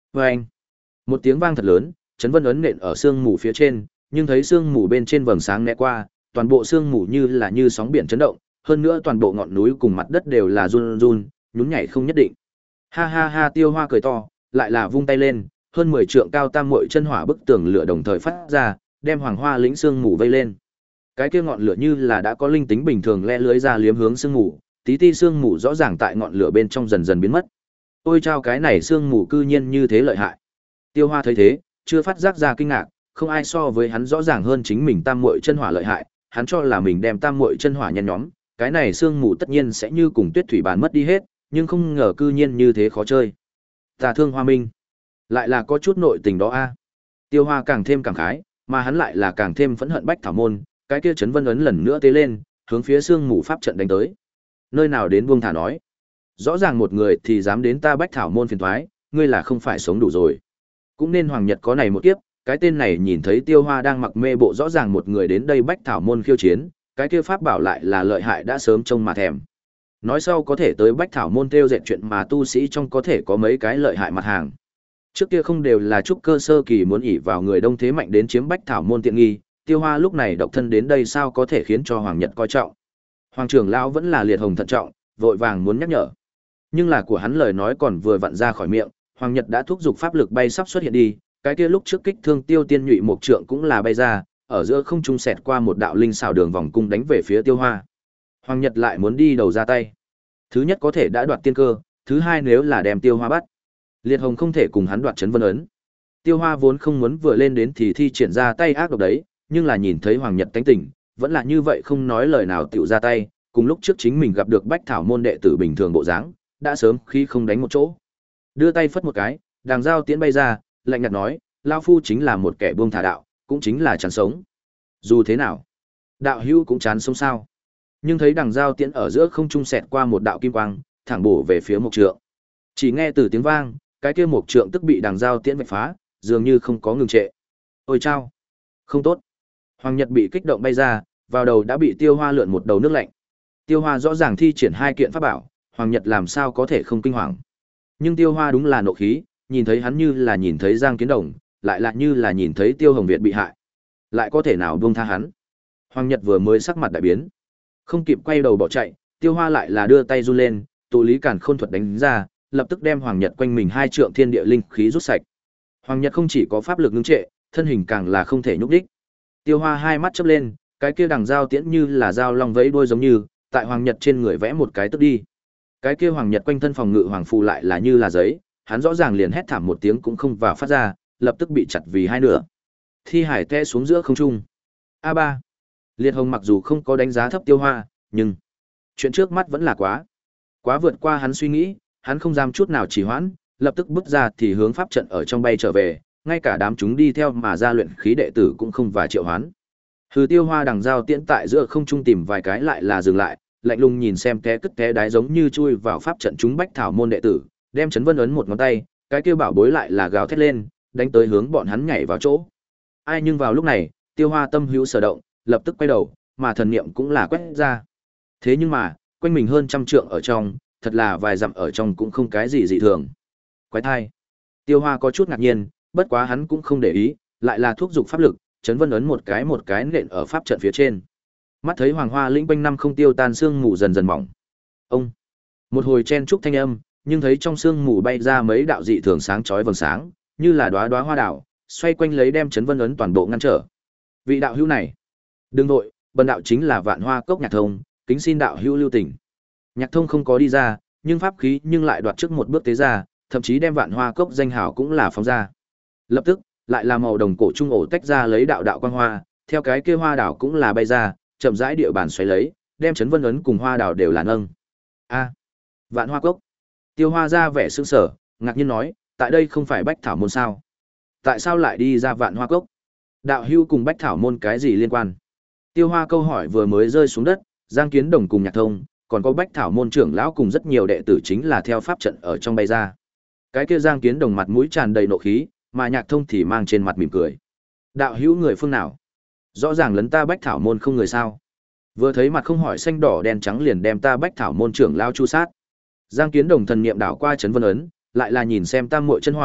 Và anh, một tiếng vang thật lớn, chấn vân ấn nện ở sương mù phía trên, nhưng thấy sương mù bên trên vầng sáng né qua, toàn bộ sương mù như là như sóng biển chấn động, hơn nữa toàn bộ ngọn núi cùng mặt đất đều là run run, nhún nhảy không nhất định. Ha ha ha, Tiêu Hoa cười to, lại là vung tay lên, hơn mười trượng cao tam muội chân hỏa bức tường lửa đồng thời phát ra, đem Hoàng Hoa lĩnh sương mù vây lên. Cái kia ngọn lửa như là đã có linh tính bình thường le lưới ra liếm hướng sương mù, tí ti sương mù rõ ràng tại ngọn lửa bên trong dần dần biến mất. Ôi chao, cái này sương mù cư nhiên như thế lợi hại. Tiêu Hoa thấy thế, chưa phát giác ra kinh ngạc, không ai so với hắn rõ ràng hơn chính mình tam muội chân hỏa lợi hại, hắn cho là mình đem tam muội chân hỏa nhen nhóm, cái này sương mù tất nhiên sẽ như cùng tuyết thủy bàn mất đi hết, nhưng không ngờ cư nhiên như thế khó chơi. Tà Thương Hoa Minh, lại là có chút nội tình đó a. Tiêu Hoa càng thêm cảm khái, mà hắn lại là càng thêm phẫn hận Bách Thảo môn, cái kia chấn vân ấn lần nữa tế lên, hướng phía sương mù pháp trận đánh tới. Nơi nào đến buông thả nói, rõ ràng một người thì dám đến ta Bách Thảo môn phiền toái, ngươi là không phải sống đủ rồi. Cũng nên Hoàng Nhật có này một kiếp, cái tên này nhìn thấy Tiêu Hoa đang mặc mê bộ rõ ràng một người đến đây Bách Thảo môn khiêu chiến, cái kia pháp bảo lại là lợi hại đã sớm trông mà thèm. Nói sau có thể tới Bách Thảo môn theo dệt chuyện mà tu sĩ trong có thể có mấy cái lợi hại mặt hàng. Trước kia không đều là trúc cơ sơ kỳ muốn ỷ vào người đông thế mạnh đến chiếm Bách Thảo môn tiện nghi, Tiêu Hoa lúc này độc thân đến đây sao có thể khiến cho Hoàng Nhật coi trọng. Hoàng trưởng lão vẫn là liệt hồng thận trọng, vội vàng muốn nhắc nhở. Nhưng là của hắn lời nói còn vừa vặn ra khỏi miệng, Hoàng Nhật đã thúc giục pháp lực bay sắp xuất hiện đi, cái kia lúc trước kích thương Tiêu Tiên Nhụy một trượng cũng là bay ra, ở giữa không trung xẹt qua một đạo linh xảo đường vòng cung đánh về phía Tiêu Hoa. Hoàng Nhật lại muốn đi đầu ra tay. Thứ nhất có thể đã đoạt tiên cơ, thứ hai nếu là đem Tiêu Hoa bắt, liệt hồng không thể cùng hắn đoạt chấn vân ấn. Tiêu Hoa vốn không muốn vừa lên đến thì thi triển ra tay ác độc đấy, nhưng là nhìn thấy Hoàng Nhật tánh tỉnh, vẫn là như vậy không nói lời nào tiểu ra tay, cùng lúc trước chính mình gặp được Bách Thảo môn đệ tử bình thường bộ dáng, đã sớm khi không đánh một chỗ. Đưa tay phất một cái, đàng dao tiễn bay ra, lạnh nhạt nói, lão phu chính là một kẻ buông thả đạo, cũng chính là chán sống. Dù thế nào, đạo hữu cũng chán sống sao? Nhưng thấy đằng dao tiễn ở giữa không trung xẹt qua một đạo kim quang, thẳng bổ về phía mục trượng. Chỉ nghe từ tiếng vang, cái kia mục trượng tức bị đằng dao tiễn vạch phá, dường như không có ngừng trệ. Ôi chao, không tốt. Hoàng Nhật bị kích động bay ra, vào đầu đã bị Tiêu Hoa lượn một đầu nước lạnh. Tiêu Hoa rõ ràng thi triển hai kiện pháp bảo, Hoàng Nhật làm sao có thể không kinh hoàng. Nhưng Tiêu Hoa đúng là nộ khí, nhìn thấy hắn như là nhìn thấy Giang Kiến Đồng, lại lại như là nhìn thấy Tiêu Hồng Việt bị hại. Lại có thể nào buông tha hắn? Hoàng Nhật vừa mới sắc mặt đại biến, không kịp quay đầu bỏ chạy, Tiêu Hoa lại là đưa tay run lên, tụ lý càn khôn thuật đánh ra, lập tức đem Hoàng Nhật quanh mình hai trượng thiên địa linh khí rút sạch. Hoàng Nhật không chỉ có pháp lực ngưng trệ, thân hình càng là không thể nhúc đích. Tiêu Hoa hai mắt chớp lên, cái kia đằng dao tiễn như là dao long vẫy đuôi giống như, tại Hoàng Nhật trên người vẽ một cái tức đi. Cái kia Hoàng Nhật quanh thân phòng ngự hoàng phù lại là như là giấy, hắn rõ ràng liền hét thảm một tiếng cũng không và phát ra, lập tức bị chặt vì hai nửa. Thi hải té xuống giữa không trung. A ba. Liệt Hồng mặc dù không có đánh giá thấp Tiêu Hoa, nhưng chuyện trước mắt vẫn là quá quá vượt qua hắn suy nghĩ, hắn không dám chút nào trì hoãn, lập tức bước ra thì hướng pháp trận ở trong bay trở về, ngay cả đám chúng đi theo mà ra luyện khí đệ tử cũng không và triệu hoán. Hừ, Tiêu Hoa đằng dao tiễn tại giữa không trung tìm vài cái lại là dừng lại, lạnh lùng nhìn xem té cất té đái giống như chui vào pháp trận chúng Bách Thảo môn đệ tử, đem chấn vân ấn một ngón tay, cái kia bảo bối lại là gào thét lên, đánh tới hướng bọn hắn nhảy vào chỗ. Ai nhưng vào lúc này, Tiêu Hoa tâm hữu sở động, lập tức quay đầu, mà thần niệm cũng là quét ra. Thế nhưng mà, quanh mình hơn trăm trượng ở trong, thật là vài dặm ở trong cũng không cái gì dị thường. Quái thai. Tiêu Hoa có chút ngạc nhiên, bất quá hắn cũng không để ý, lại là thúc dục pháp lực, chấn vân ấn một cái một cái nện ở pháp trận phía trên. Mắt thấy Hoàng Hoa lĩnh quanh năm không tiêu tan sương mù dần dần mỏng. Ông. Một hồi chen trúc thanh âm, nhưng thấy trong sương mù bay ra mấy đạo dị thường sáng chói vầng sáng, như là đóa đóa hoa đào, xoay quanh lấy đem chấn vân ấn toàn bộ ngăn trở. Vị đạo hữu này, đừng nội, bần đạo chính là Vạn Hoa Cốc Nhạc Thông, kính xin đạo hữu lưu tình. Nhạc Thông không có đi ra, nhưng pháp khí nhưng lại đoạt trước một bước tế ra, thậm chí đem Vạn Hoa Cốc danh hào cũng là phóng ra. Lập tức, lại là màu đồng cổ trung ổ tách ra lấy đạo đạo quang hoa, theo cái kia hoa đảo cũng là bay ra, chậm rãi địa bàn xoáy lấy, đem chấn vân ấn cùng hoa đảo đều là nâng. A, Vạn Hoa Cốc. Tiêu Hoa ra vẻ sững sờ, ngạc nhiên nói, tại đây không phải Bách Thảo môn sao? Tại sao lại đi ra Vạn Hoa Cốc? Đạo hữu cùng Bách Thảo môn cái gì liên quan? Tiêu Hoa câu hỏi vừa mới rơi xuống đất, Giang Kiến Đồng cùng Nhạc Thông, còn có Bách Thảo môn trưởng lão cùng rất nhiều đệ tử chính là theo pháp trận ở trong bay ra. Cái kia Giang Kiến Đồng mặt mũi tràn đầy nộ khí, mà Nhạc Thông thì mang trên mặt mỉm cười. Đạo hữu người phương nào? Rõ ràng lấn ta Bách Thảo môn không người sao? Vừa thấy mặt không hỏi xanh đỏ đen trắng liền đem ta Bách Thảo môn trưởng lão chu sát. Giang Kiến Đồng thần niệm đảo qua chấn vân ấn, lại là nhìn xem tam muội chân hỏa,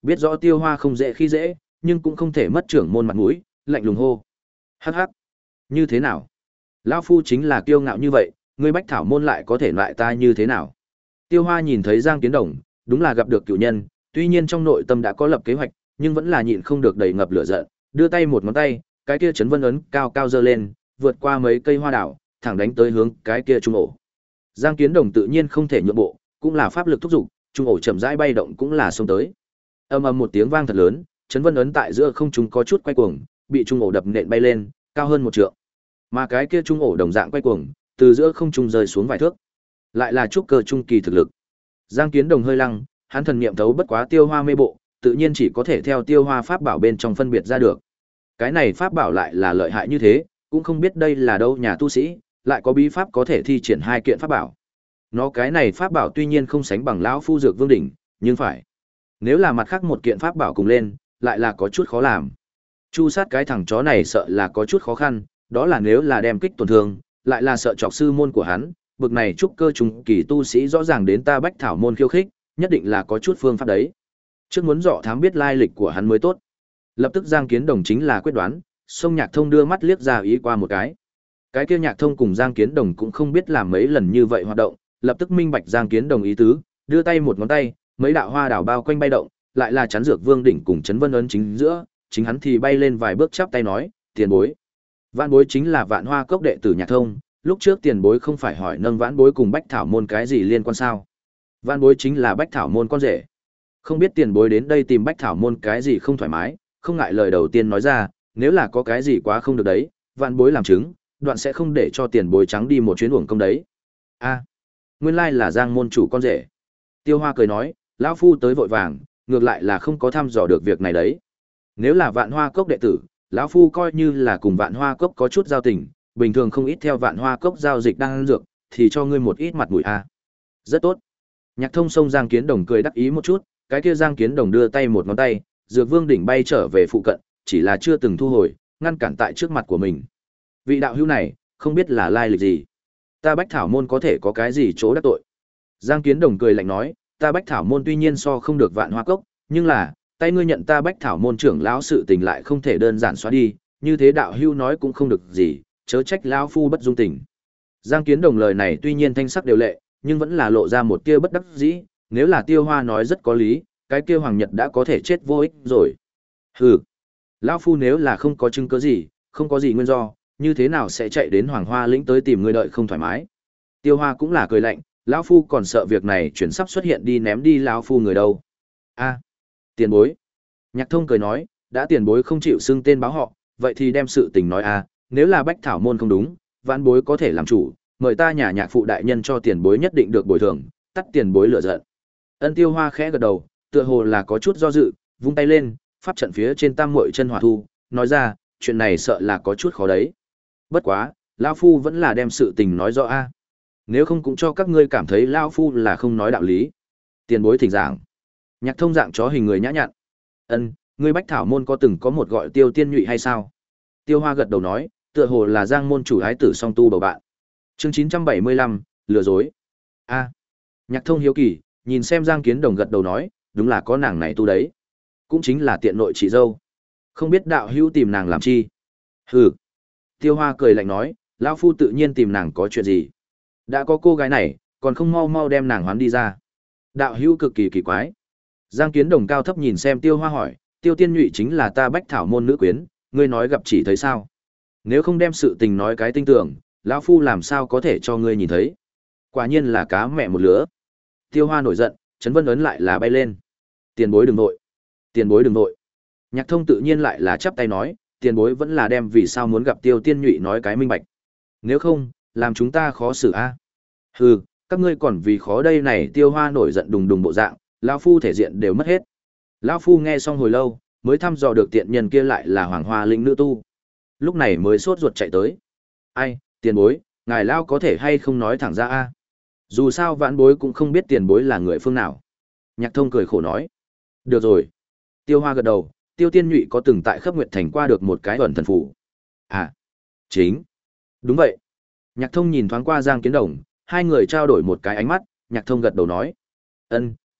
biết rõ Tiêu Hoa không dễ khi dễ, nhưng cũng không thể mất trưởng môn mặt mũi, lạnh lùng hô. Hắc hắc, như thế nào? Lão phu chính là kiêu ngạo như vậy, ngươi Bách Thảo môn lại có thể loại ta như thế nào? Tiêu Hoa nhìn thấy Giang Kiến Đồng, đúng là gặp được cựu nhân, tuy nhiên trong nội tâm đã có lập kế hoạch, nhưng vẫn là nhịn không được đầy ngập lửa giận, đưa tay một ngón tay, cái kia chấn vân ấn cao cao giơ lên, vượt qua mấy cây hoa đảo, thẳng đánh tới hướng cái kia trung ổ. Giang Kiến Đồng tự nhiên không thể nhượng bộ, cũng là pháp lực thúc giục, trung ổ chậm rãi bay động cũng là xông tới. Ầm ầm một tiếng vang thật lớn, chấn vân ấn tại giữa không trung có chút quay cuồng, bị trung ổ đập nện bay lên, cao hơn một trượng. Mà cái kia trung ổ đồng dạng quay cuồng, từ giữa không trung rơi xuống vài thước. Lại là trúc cơ trung kỳ thực lực. Giang Kiến Đồng hơi lăng, hắn thần niệm thấu bất quá Tiêu Hoa mê bộ, tự nhiên chỉ có thể theo Tiêu Hoa pháp bảo bên trong phân biệt ra được. Cái này pháp bảo lại là lợi hại như thế, cũng không biết đây là đâu nhà tu sĩ, lại có bí pháp có thể thi triển hai kiện pháp bảo. Nó cái này pháp bảo tuy nhiên không sánh bằng lão phu dược vương đỉnh, nhưng phải. Nếu là mặt khác một kiện pháp bảo cùng lên, lại là có chút khó làm. Chu sát cái thằng chó này sợ là có chút khó khăn, đó là nếu là đem kích tổn thương, lại là sợ chọc sư môn của hắn, bực này trúc cơ trùng kỳ tu sĩ rõ ràng đến ta Bách Thảo môn khiêu khích, nhất định là có chút phương pháp đấy. Trước muốn dọ thám biết lai lịch của hắn mới tốt. Lập tức Giang Kiến Đồng chính là quyết đoán, Sông Nhạc Thông đưa mắt liếc ra ý qua một cái. Cái kia Nhạc Thông cùng Giang Kiến Đồng cũng không biết làm mấy lần như vậy hoạt động, lập tức minh bạch Giang Kiến Đồng ý tứ, đưa tay một ngón tay, mấy đạo hoa đảo bao quanh bay động, lại là chắn dược vương đỉnh cùng chấn vân ấn chính giữa, chính hắn thì bay lên vài bước chắp tay nói, tiền bối. Vạn bối chính là Vạn Hoa cốc đệ tử Nhạc Thông, lúc trước tiền bối không phải hỏi nâng vãn bối cùng Bách Thảo môn cái gì liên quan sao? Vãn bối chính là Bách Thảo môn con rể. Không biết tiền bối đến đây tìm Bách Thảo môn cái gì không thoải mái, không ngại lời đầu tiên nói ra, nếu là có cái gì quá không được đấy, vãn bối làm chứng, đoạn sẽ không để cho tiền bối trắng đi một chuyến uổng công đấy. A, nguyên lai là Giang môn chủ con rể. Tiêu Hoa cười nói, lão phu tới vội vàng, ngược lại là không có thăm dò được việc này đấy. Nếu là Vạn Hoa cốc đệ tử, lão phu coi như là cùng Vạn Hoa cốc có chút giao tình, bình thường không ít theo Vạn Hoa cốc giao dịch đang ăn dược, thì cho ngươi một ít mặt mũi a. Rất tốt. Nhạc Thông xông Giang Kiến Đồng cười đắc ý một chút, cái kia Giang Kiến Đồng đưa tay một ngón tay, dược vương đỉnh bay trở về phụ cận, chỉ là chưa từng thu hồi, ngăn cản tại trước mặt của mình. Vị đạo hữu này, không biết là lai lịch gì. Ta Bách Thảo môn có thể có cái gì chỗ đắc tội. Giang Kiến Đồng cười lạnh nói, ta Bách Thảo môn tuy nhiên so không được Vạn Hoa cốc, nhưng là, tay ngươi nhận ta Bách Thảo môn trưởng lão sự tình lại không thể đơn giản xóa đi, như thế đạo hữu nói cũng không được gì, chớ trách lão phu bất dung tình. Giang Kiến Đồng lời này tuy nhiên thanh sắc đều lệ, nhưng vẫn là lộ ra một tia bất đắc dĩ, nếu là Tiêu Hoa nói rất có lý, cái kia Hoàng Nhật đã có thể chết vô ích rồi. Hừ, lão phu nếu là không có chứng cứ gì, không có gì nguyên do, như thế nào sẽ chạy đến Hoàng Hoa lĩnh tới tìm ngươi đợi không thoải mái. Tiêu Hoa cũng là cười lạnh, lão phu còn sợ việc này chuyển sắp xuất hiện đi ném đi lão phu người đâu. A, tiền bối. Nhạc Thông cười nói, đã tiền bối không chịu xưng tên báo họ, vậy thì đem sự tình nói a, nếu là Bách Thảo môn không đúng, vãn bối có thể làm chủ, mời ta nhà nhạc phụ đại nhân cho tiền bối nhất định được bồi thường, tắt tiền bối lửa giận. Ân Tiêu Hoa khẽ gật đầu, tựa hồ là có chút do dự, vung tay lên, pháp trận phía trên tam muội chân hỏa thu, nói ra, chuyện này sợ là có chút khó đấy. Bất quá, lão phu vẫn là đem sự tình nói rõ a. Nếu không cũng cho các ngươi cảm thấy lão phu là không nói đạo lý. Tiền bối thỉnh giảng. Nhạc Thông dạng chó hình người nhã nhặn. Ân, ngươi Bách Thảo môn có từng có một gọi Tiêu Tiên Nhụy hay sao? Tiêu Hoa gật đầu nói, tựa hồ là Giang môn chủ ái tử song tu bầu bạn. Chương chín trăm bảy mươi lăm, lừa dối. A. Nhạc Thông hiếu kỳ, nhìn xem Giang Kiến Đồng gật đầu nói, đúng là có nàng này tu đấy. Cũng chính là tiện nội chị dâu. Không biết đạo hữu tìm nàng làm chi? Hừ. Tiêu Hoa cười lạnh nói, lão phu tự nhiên tìm nàng có chuyện gì? Đã có cô gái này, còn không mau mau đem nàng hoán đi ra. Đạo hữu cực kỳ kỳ quái. Giang Kiến Đồng cao thấp nhìn xem Tiêu Hoa hỏi, Tiêu Tiên Nhụy chính là ta Bách Thảo môn nữ quyến, ngươi nói gặp chỉ thấy sao? Nếu không đem sự tình nói cái tinh tưởng, lão phu làm sao có thể cho ngươi nhìn thấy? Quả nhiên là cá mẹ một lứa. Tiêu Hoa nổi giận, chấn vân ấn lại là bay lên. Tiền bối đừng nội, tiền bối đừng nội. Nhạc Thông tự nhiên lại là chắp tay nói, tiền bối vẫn là đem vì sao muốn gặp Tiêu Tiên Nhụy nói cái minh bạch. Nếu không, làm chúng ta khó xử a. Hừ, các ngươi còn vì khó đây này. Tiêu Hoa nổi giận đùng đùng bộ dạng, lão phu thể diện đều mất hết. Lão phu nghe xong hồi lâu, mới thăm dò được tiện nhân kia lại là Hoàng Hoa lĩnh nữ tu. Lúc này mới sốt ruột chạy tới. Ai, tiền bối, ngài lão có thể hay không nói thẳng ra a? Dù sao vãn bối cũng không biết tiền bối là người phương nào. Nhạc Thông cười khổ nói. Được rồi. Tiêu Hoa gật đầu, Tiêu Tiên Nhụy có từng tại Khắp Nguyệt Thành qua được một cái ẩn thần phủ. À, chính. Đúng vậy. Nhạc Thông nhìn thoáng qua Giang Kiến Đồng, hai người trao đổi một cái ánh mắt, Nhạc Thông gật đầu nói. Ân,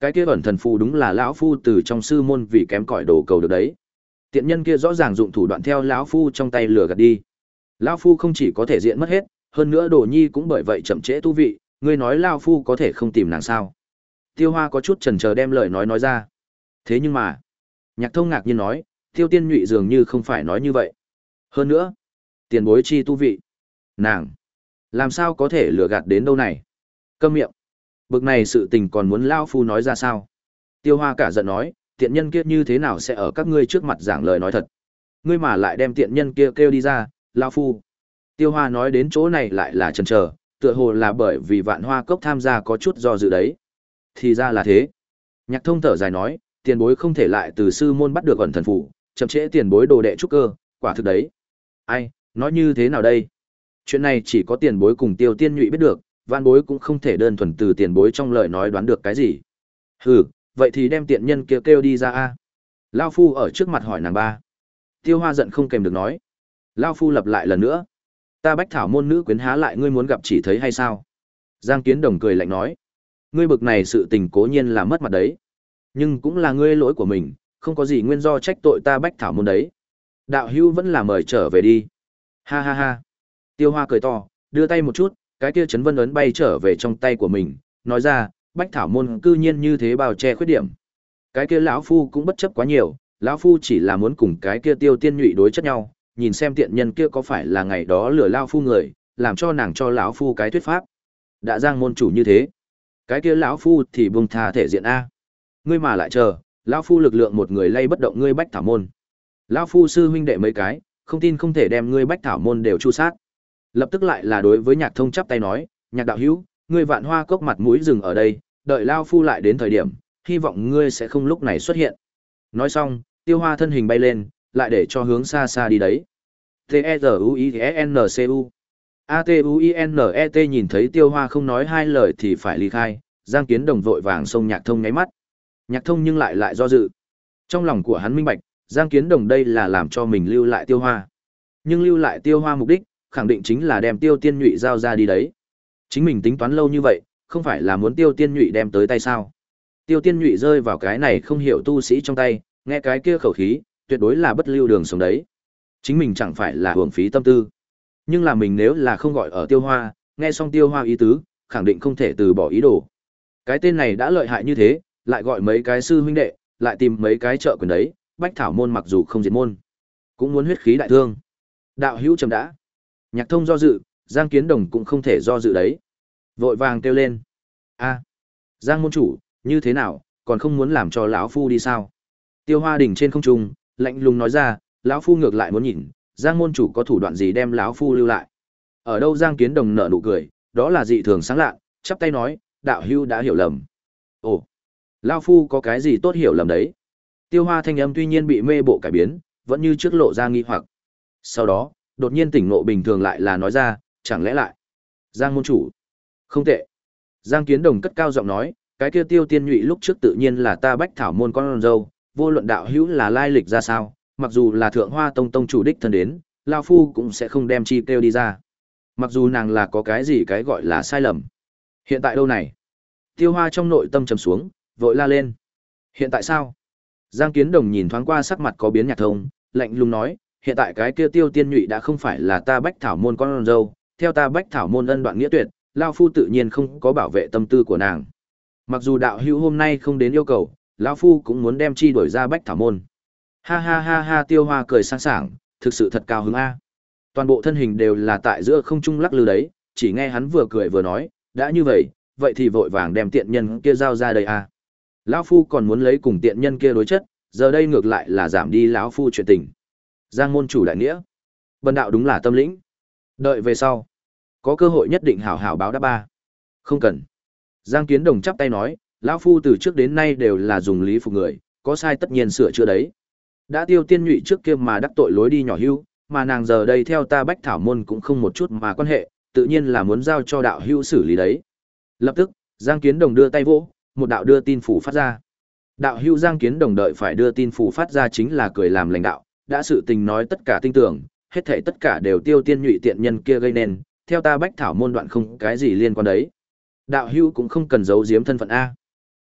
Cái kia ẩn thần phù đúng là lão phu từ trong sư môn vì kém cỏi đồ cầu được đấy. Tiện nhân kia rõ ràng dụng thủ đoạn theo lão phu trong tay lừa gạt đi. Lão phu không chỉ có thể diện mất hết, hơn nữa Đồ Nhi cũng bởi vậy chậm trễ tu vị, ngươi nói lão phu có thể không tìm nàng sao? Tiêu Hoa có chút chần chờ đem lời nói nói ra. Thế nhưng mà, Nhạc Thông ngạc nhiên nói, Tiêu Tiên Nhụy dường như không phải nói như vậy. Hơn nữa, tiền bối chi tu vị, nàng làm sao có thể lừa gạt đến đâu này? Câm miệng. Bực này sự tình còn muốn lão phu nói ra sao? Tiêu Hoa cả giận nói, tiện nhân kia như thế nào sẽ ở các ngươi trước mặt giảng lời nói thật? Ngươi mà lại đem tiện nhân kia kêu đi ra, lão phu. Tiêu Hoa nói đến chỗ này lại là chần chờ, tựa hồ là bởi vì Vạn Hoa Cốc tham gia có chút do dự đấy. Thì ra là thế. Nhạc Thông thở dài nói, tiền bối không thể lại từ sư môn bắt được ẩn thần phủ, chậm trễ tiền bối đồ đệ trúc cơ, quả thực đấy. Ai, nói như thế nào đây? Chuyện này chỉ có tiền bối cùng Tiêu Tiên Nhụy biết được, vạn bối cũng không thể đơn thuần từ tiền bối trong lời nói đoán được cái gì. Hừ, vậy thì đem tiện nhân kia kêu, kêu đi ra a. Lão phu ở trước mặt hỏi nàng ba. Tiêu Hoa giận không kèm được nói. Lão phu lặp lại lần nữa. Ta Bách Thảo môn nữ quyến há lại ngươi muốn gặp chỉ thấy hay sao? Giang Kiến Đồng cười lạnh nói. Ngươi bực này sự tình cố nhiên là mất mặt đấy. Nhưng cũng là ngươi lỗi của mình, không có gì nguyên do trách tội ta Bách Thảo môn đấy. Đạo hữu vẫn là mời trở về đi. Ha ha ha. Tiêu Hoa cười to, đưa tay một chút, cái kia chấn vân ấn bay trở về trong tay của mình, nói ra, Bách Thảo môn cư nhiên như thế bao che khuyết điểm. Cái kia lão phu cũng bất chấp quá nhiều, lão phu chỉ là muốn cùng cái kia Tiêu Tiên Nhụy đối chất nhau, nhìn xem tiện nhân kia có phải là ngày đó lừa lão phu người, làm cho nàng cho lão phu cái thuyết pháp. Đã Giang môn chủ như thế, cái kia lão phu thì buông tha thể diện a. Ngươi mà lại chờ, lão phu lực lượng một người lay bất động ngươi Bách Thảo môn. Lão phu sư huynh đệ mấy cái, không tin không thể đem ngươi Bách Thảo môn đều chu sát. Lập tức lại là đối với Nhạc Thông chắp tay nói, Nhạc đạo hữu, ngươi Vạn Hoa Cốc mặt mũi dừng ở đây, đợi lão phu lại đến thời điểm, hy vọng ngươi sẽ không lúc này xuất hiện. Nói xong, Tiêu Hoa thân hình bay lên, lại để cho hướng xa xa đi đấy. T E Z U I N C U A T U I N E T nhìn thấy Tiêu Hoa không nói hai lời thì phải ly khai, Giang Kiến Đồng vội vàng xông Nhạc Thông nháy mắt. Nhạc Thông nhưng lại lại do dự. Trong lòng của hắn minh bạch, Giang Kiến Đồng đây là làm cho mình lưu lại Tiêu Hoa. Nhưng lưu lại Tiêu Hoa mục đích, khẳng định chính là đem Tiêu Tiên Nhụy giao ra đi đấy. Chính mình tính toán lâu như vậy, không phải là muốn Tiêu Tiên Nhụy đem tới tay sao? Tiêu Tiên Nhụy rơi vào cái này không hiểu tu sĩ trong tay, nghe cái kia khẩu khí, tuyệt đối là bất lưu đường sống đấy. Chính mình chẳng phải là hưởng phí tâm tư. Nhưng là mình nếu là không gọi ở Tiêu Hoa, nghe xong Tiêu Hoa ý tứ, khẳng định không thể từ bỏ ý đồ. Cái tên này đã lợi hại như thế, lại gọi mấy cái sư huynh đệ, lại tìm mấy cái trợ quyền đấy, Bách Thảo môn mặc dù không diệt môn, cũng muốn huyết khí đại thương. Đạo hữu trầm đã. Nhạc Thông do dự, Giang Kiến Đồng cũng không thể do dự đấy. Vội vàng kêu lên. A, Giang môn chủ, như thế nào, còn không muốn làm cho lão phu đi sao? Tiêu Hoa đỉnh trên không trung, lạnh lùng nói ra, lão phu ngược lại muốn nhìn, Giang môn chủ có thủ đoạn gì đem lão phu lưu lại. Ở đâu Giang Kiến Đồng nở nụ cười, đó là dị thường sáng lạ, chắp tay nói, đạo hữu đã hiểu lầm. Ồ, lão phu có cái gì tốt hiểu lầm đấy? Tiêu Hoa thanh âm tuy nhiên bị mê bộ cải biến, vẫn như trước lộ ra nghi hoặc. Sau đó, đột nhiên tỉnh ngộ bình thường lại là nói ra, chẳng lẽ lại Giang môn chủ? Không tệ. Giang Kiến Đồng cất cao giọng nói, cái kia Tiêu Tiên Nhụy lúc trước tự nhiên là ta Bách Thảo môn con dâu, vô luận đạo hữu là lai lịch ra sao, mặc dù là Thượng Hoa Tông tông chủ đích thân đến, lão phu cũng sẽ không đem chi kêu đi ra. Mặc dù nàng là có cái gì cái gọi là sai lầm. Hiện tại đâu này? Tiêu Hoa trong nội tâm trầm xuống, vội la lên. Hiện tại sao? Giang Kiến Đồng nhìn thoáng qua sắc mặt có biến Nhạc Thông, lạnh lùng nói, hiện tại cái kia Tiêu Tiên Nhụy đã không phải là ta Bách Thảo môn con dâu, theo ta Bách Thảo môn ân đoạn nghĩa tuyệt, lão phu tự nhiên không có bảo vệ tâm tư của nàng. Mặc dù đạo hữu hôm nay không đến yêu cầu, lão phu cũng muốn đem chi đuổi ra Bách Thảo môn. Ha ha ha ha, Tiêu Hoa cười sang sảng, thực sự thật cao hứng a. Toàn bộ thân hình đều là tại giữa không trung lắc lư đấy, chỉ nghe hắn vừa cười vừa nói, đã như vậy, vậy thì vội vàng đem tiện nhân kia giao ra đây a. Lão phu còn muốn lấy cùng tiện nhân kia đối chất, giờ đây ngược lại là giảm đi lão phu chuyện tình. Giang môn chủ đại nghĩa, bần đạo đúng là tâm lĩnh. Đợi về sau, có cơ hội nhất định hảo hảo báo đáp ba. Không cần. Giang Kiến Đồng chắp tay nói, lão phu từ trước đến nay đều là dùng lý phục người, có sai tất nhiên sửa chữa đấy. Đã Tiêu Tiên Nhụy trước kia mà đắc tội lối đi nhỏ hưu, mà nàng giờ đây theo ta Bách Thảo môn cũng không một chút mà quan hệ, tự nhiên là muốn giao cho đạo hưu xử lý đấy. Lập tức, Giang Kiến Đồng đưa tay vỗ, một đạo đưa tin phủ phát ra. Đạo hưu Giang Kiến Đồng đợi phải đưa tin phủ phát ra chính là cười làm lãnh đạo, đã sự tình nói tất cả tin tưởng, hết thảy tất cả đều Tiêu Tiên Nhụy tiện nhân kia gây nên, theo ta Bách Thảo môn đoạn không cái gì liên quan đấy. Đạo hưu cũng không cần giấu giếm thân phận a.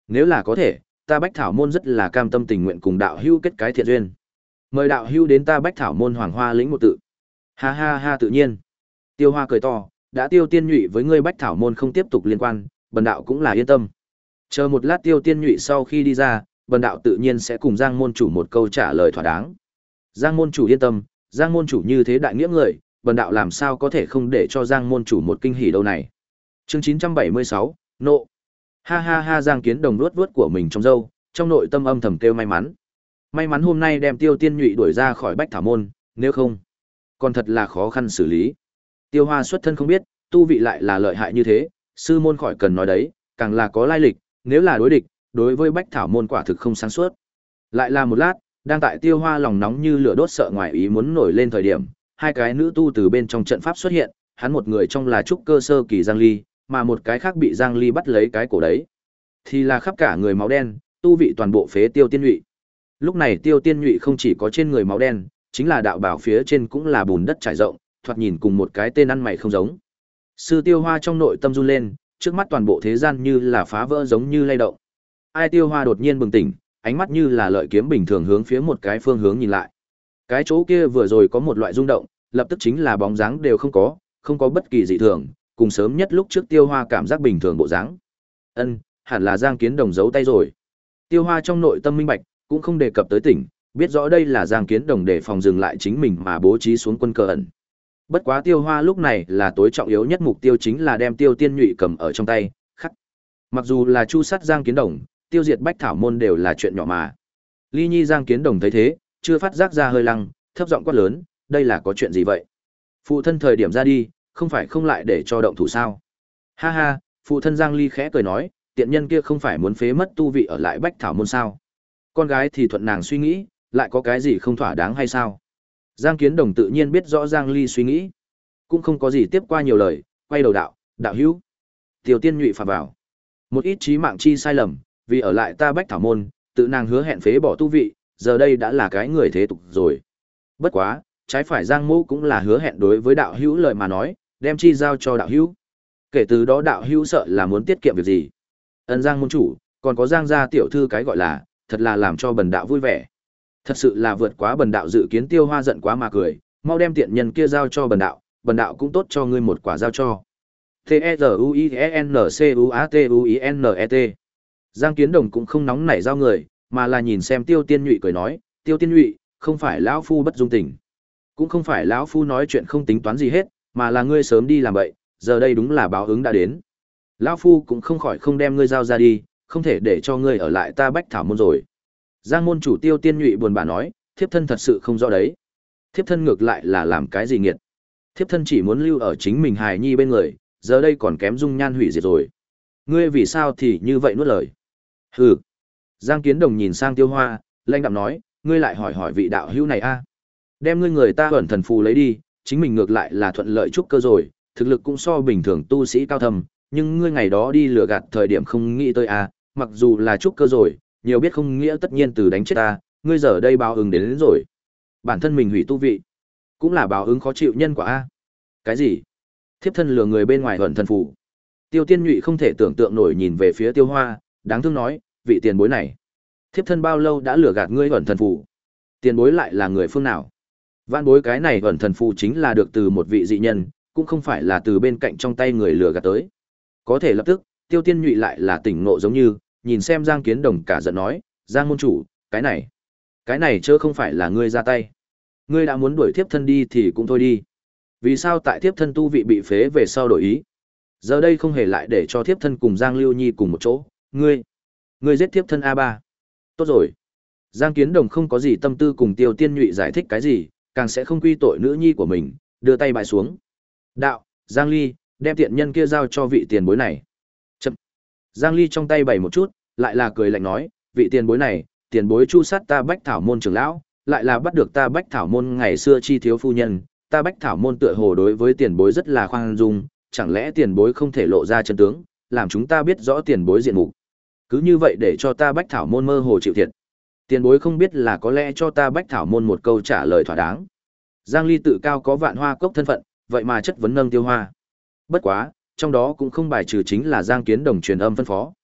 Nếu là có thể, ta Bách Thảo môn rất là cam tâm tình nguyện cùng đạo hữu kết cái thiện duyên. Mời đạo hữu đến ta Bách Thảo môn Hoàng Hoa lĩnh một tự. Ha ha ha, tự nhiên. Tiêu Hoa cười to, đã Tiêu Tiên Nhụy với ngươi Bách Thảo môn không tiếp tục liên quan, bần đạo cũng là yên tâm. Chờ một lát Tiêu Tiên Nhụy sau khi đi ra, bần đạo tự nhiên sẽ cùng Giang môn chủ một câu trả lời thỏa đáng. Giang môn chủ yên tâm, Giang môn chủ như thế đại nghĩa người, bần đạo làm sao có thể không để cho Giang môn chủ một kinh hỉ đâu này. Chương chín trăm bảy mươi sáu, nộ. Ha ha ha, Giang Kiến Đồng nuốt vuốt của mình trong râu, trong nội tâm âm thầm kêu may mắn. May mắn hôm nay đem Tiêu Tiên Nhụy đuổi ra khỏi Bách Thảo môn, nếu không, còn thật là khó khăn xử lý. Tiêu Hoa xuất thân không biết, tu vị lại là lợi hại như thế, sư môn khỏi cần nói đấy, càng là có lai lịch, nếu là đối địch, đối với Bách Thảo môn quả thực không sáng suốt. Lại là một lát, đang tại Tiêu Hoa lòng nóng như lửa đốt sợ ngoài ý muốn nổi lên thời điểm, hai cái nữ tu từ bên trong trận pháp xuất hiện, hắn một người trong là trúc cơ sơ kỳ Giang Ly, mà một cái khác bị Giang Ly bắt lấy cái cổ đấy, thì là khắp cả người máu đen, tu vị toàn bộ phế Tiêu Tiên Nhụy. Lúc này Tiêu Tiên Nhụy không chỉ có trên người máu đen, chính là đạo bảo phía trên cũng là bùn đất trải rộng, thoạt nhìn cùng một cái tên ăn mày không giống. Sư Tiêu Hoa trong nội tâm run lên, trước mắt toàn bộ thế gian như là phá vỡ giống như lay động. Ai Tiêu Hoa đột nhiên bừng tỉnh, ánh mắt như là lợi kiếm bình thường hướng phía một cái phương hướng nhìn lại. Cái chỗ kia vừa rồi có một loại rung động, lập tức chính là bóng dáng đều không có, không có bất kỳ dị thường, cùng sớm nhất lúc trước Tiêu Hoa cảm giác bình thường bộ dáng. Ân, hẳn là Giang Kiến Đồng giấu tay rồi. Tiêu Hoa trong nội tâm minh bạch, cũng không đề cập tới tỉnh, biết rõ đây là Giang Kiến Đồng để phòng dừng lại chính mình mà bố trí xuống quân cờ ẩn. Bất quá Tiêu Hoa lúc này là tối trọng yếu nhất mục tiêu chính là đem Tiêu Tiên Nhụy cầm ở trong tay, khắc. Mặc dù là chu sát Giang Kiến Đồng, tiêu diệt Bách Thảo môn đều là chuyện nhỏ mà. Ly Nhi Giang Kiến Đồng thấy thế, chưa phát giác ra hơi lăng, thấp giọng quát lớn, đây là có chuyện gì vậy? Phụ thân thời điểm ra đi, không phải không lại để cho động thủ sao? Ha ha, phụ thân Giang Ly khẽ cười nói, tiện nhân kia không phải muốn phế mất tu vị ở lại Bách Thảo môn sao? Con gái thì thuận nàng suy nghĩ, lại có cái gì không thỏa đáng hay sao? Giang Kiến Đồng tự nhiên biết rõ Giang Ly suy nghĩ, cũng không có gì tiếp qua nhiều lời, quay đầu đạo, đạo hữu. Tiểu Tiên Nhụy phạt vào. Một ít trí mạng chi sai lầm, vì ở lại ta Bách Thảo môn, tự nàng hứa hẹn phế bỏ tu vị, giờ đây đã là cái người thế tục rồi. Bất quá, trái phải Giang Mỗ cũng là hứa hẹn đối với đạo hữu lời mà nói, đem chi giao cho đạo hữu. Kể từ đó đạo hữu sợ là muốn tiết kiệm việc gì. Ân Giang môn chủ, còn có Giang gia tiểu thư cái gọi là, thật là làm cho bần đạo vui vẻ. Thật sự là vượt quá bần đạo dự kiến. Tiêu Hoa giận quá mà cười, mau đem tiện nhân kia giao cho bần đạo, bần đạo cũng tốt cho ngươi một quả giao cho. T E R U I E N C U A T U I N E T. Giang Kiến Đồng cũng không nóng nảy giao người, mà là nhìn xem Tiêu Tiên Nhụy cười nói, Tiêu Tiên Nhụy, không phải lão phu bất dung tình, cũng không phải lão phu nói chuyện không tính toán gì hết, mà là ngươi sớm đi làm vậy, giờ đây đúng là báo ứng đã đến. Lão phu cũng không khỏi không đem ngươi giao ra đi, không thể để cho ngươi ở lại ta Bách Thảo môn rồi. Giang môn chủ Tiêu Tiên Nhụy buồn bã nói, thiếp thân thật sự không rõ đấy. Thiếp thân ngược lại là làm cái gì nghiệt? Thiếp thân chỉ muốn lưu ở chính mình hài nhi bên người, giờ đây còn kém dung nhan hủy diệt rồi. Ngươi vì sao thì như vậy nuốt lời? Hừ. Giang Kiến Đồng nhìn sang Tiêu Hoa, lanh đạm nói, ngươi lại hỏi hỏi vị đạo hữu này a? Đem ngươi người ta ẩn thần phù lấy đi, chính mình ngược lại là thuận lợi trúc cơ rồi, thực lực cũng so bình thường tu sĩ cao thâm, nhưng ngươi ngày đó đi lừa gạt thời điểm không nghĩ tới a, mặc dù là trúc cơ rồi, nhiều biết không nghĩa tất nhiên từ đánh chết ta, ngươi giờ đây báo ứng đến, đến rồi. Bản thân mình hủy tu vị, cũng là báo ứng khó chịu nhân quả a. Cái gì? Thiếp thân lừa người bên ngoài ẩn thần phù? Tiêu Tiên Nhụy không thể tưởng tượng nổi nhìn về phía Tiêu Hoa, đáng thương nói, vị tiền bối này, thiếp thân bao lâu đã lừa gạt ngươi ẩn thần phù? Tiền bối lại là người phương nào? Vạn bối cái này ẩn thần phù chính là được từ một vị dị nhân, cũng không phải là từ bên cạnh trong tay người lừa gạt tới. Có thể lập tức, Tiêu Tiên Nhụy lại là tỉnh ngộ giống như, nhìn xem Giang Kiến Đồng cả giận nói, Giang môn chủ, cái này, cái này chớ không phải là ngươi ra tay. Ngươi đã muốn đuổi thiếp thân đi thì cũng thôi đi. Vì sao tại thiếp thân tu vị bị phế về sau đổi ý? Giờ đây không hề lại để cho thiếp thân cùng Giang Lưu Nhi cùng một chỗ, ngươi, ngươi giết thiếp thân a ba. Tốt rồi. Giang Kiến Đồng không có gì tâm tư cùng Tiêu Tiên Nhụy giải thích cái gì, càng sẽ không quy tội nữ nhi của mình, đưa tay bại xuống. Đạo, Giang Ly, đem tiện nhân kia giao cho vị tiền bối này. Chậm. Giang Ly trong tay bày một chút, lại là cười lạnh nói, vị tiền bối này, tiền bối chu sát ta Bách Thảo môn trưởng lão, lại là bắt được ta Bách Thảo môn ngày xưa chi thiếu phu nhân, ta Bách Thảo môn tựa hồ đối với tiền bối rất là khoan dung, chẳng lẽ tiền bối không thể lộ ra chân tướng, làm chúng ta biết rõ tiền bối diện mục. Cứ như vậy để cho ta Bách Thảo môn mơ hồ chịu thiệt. Tiền bối không biết là có lẽ cho ta Bách Thảo môn một câu trả lời thỏa đáng. Giang Ly tự cao có Vạn Hoa cốc thân phận, vậy mà chất vấn nâng Tiêu Hoa. Bất quá, trong đó cũng không bài trừ chính là Giang Kiến Đồng truyền âm phân phó.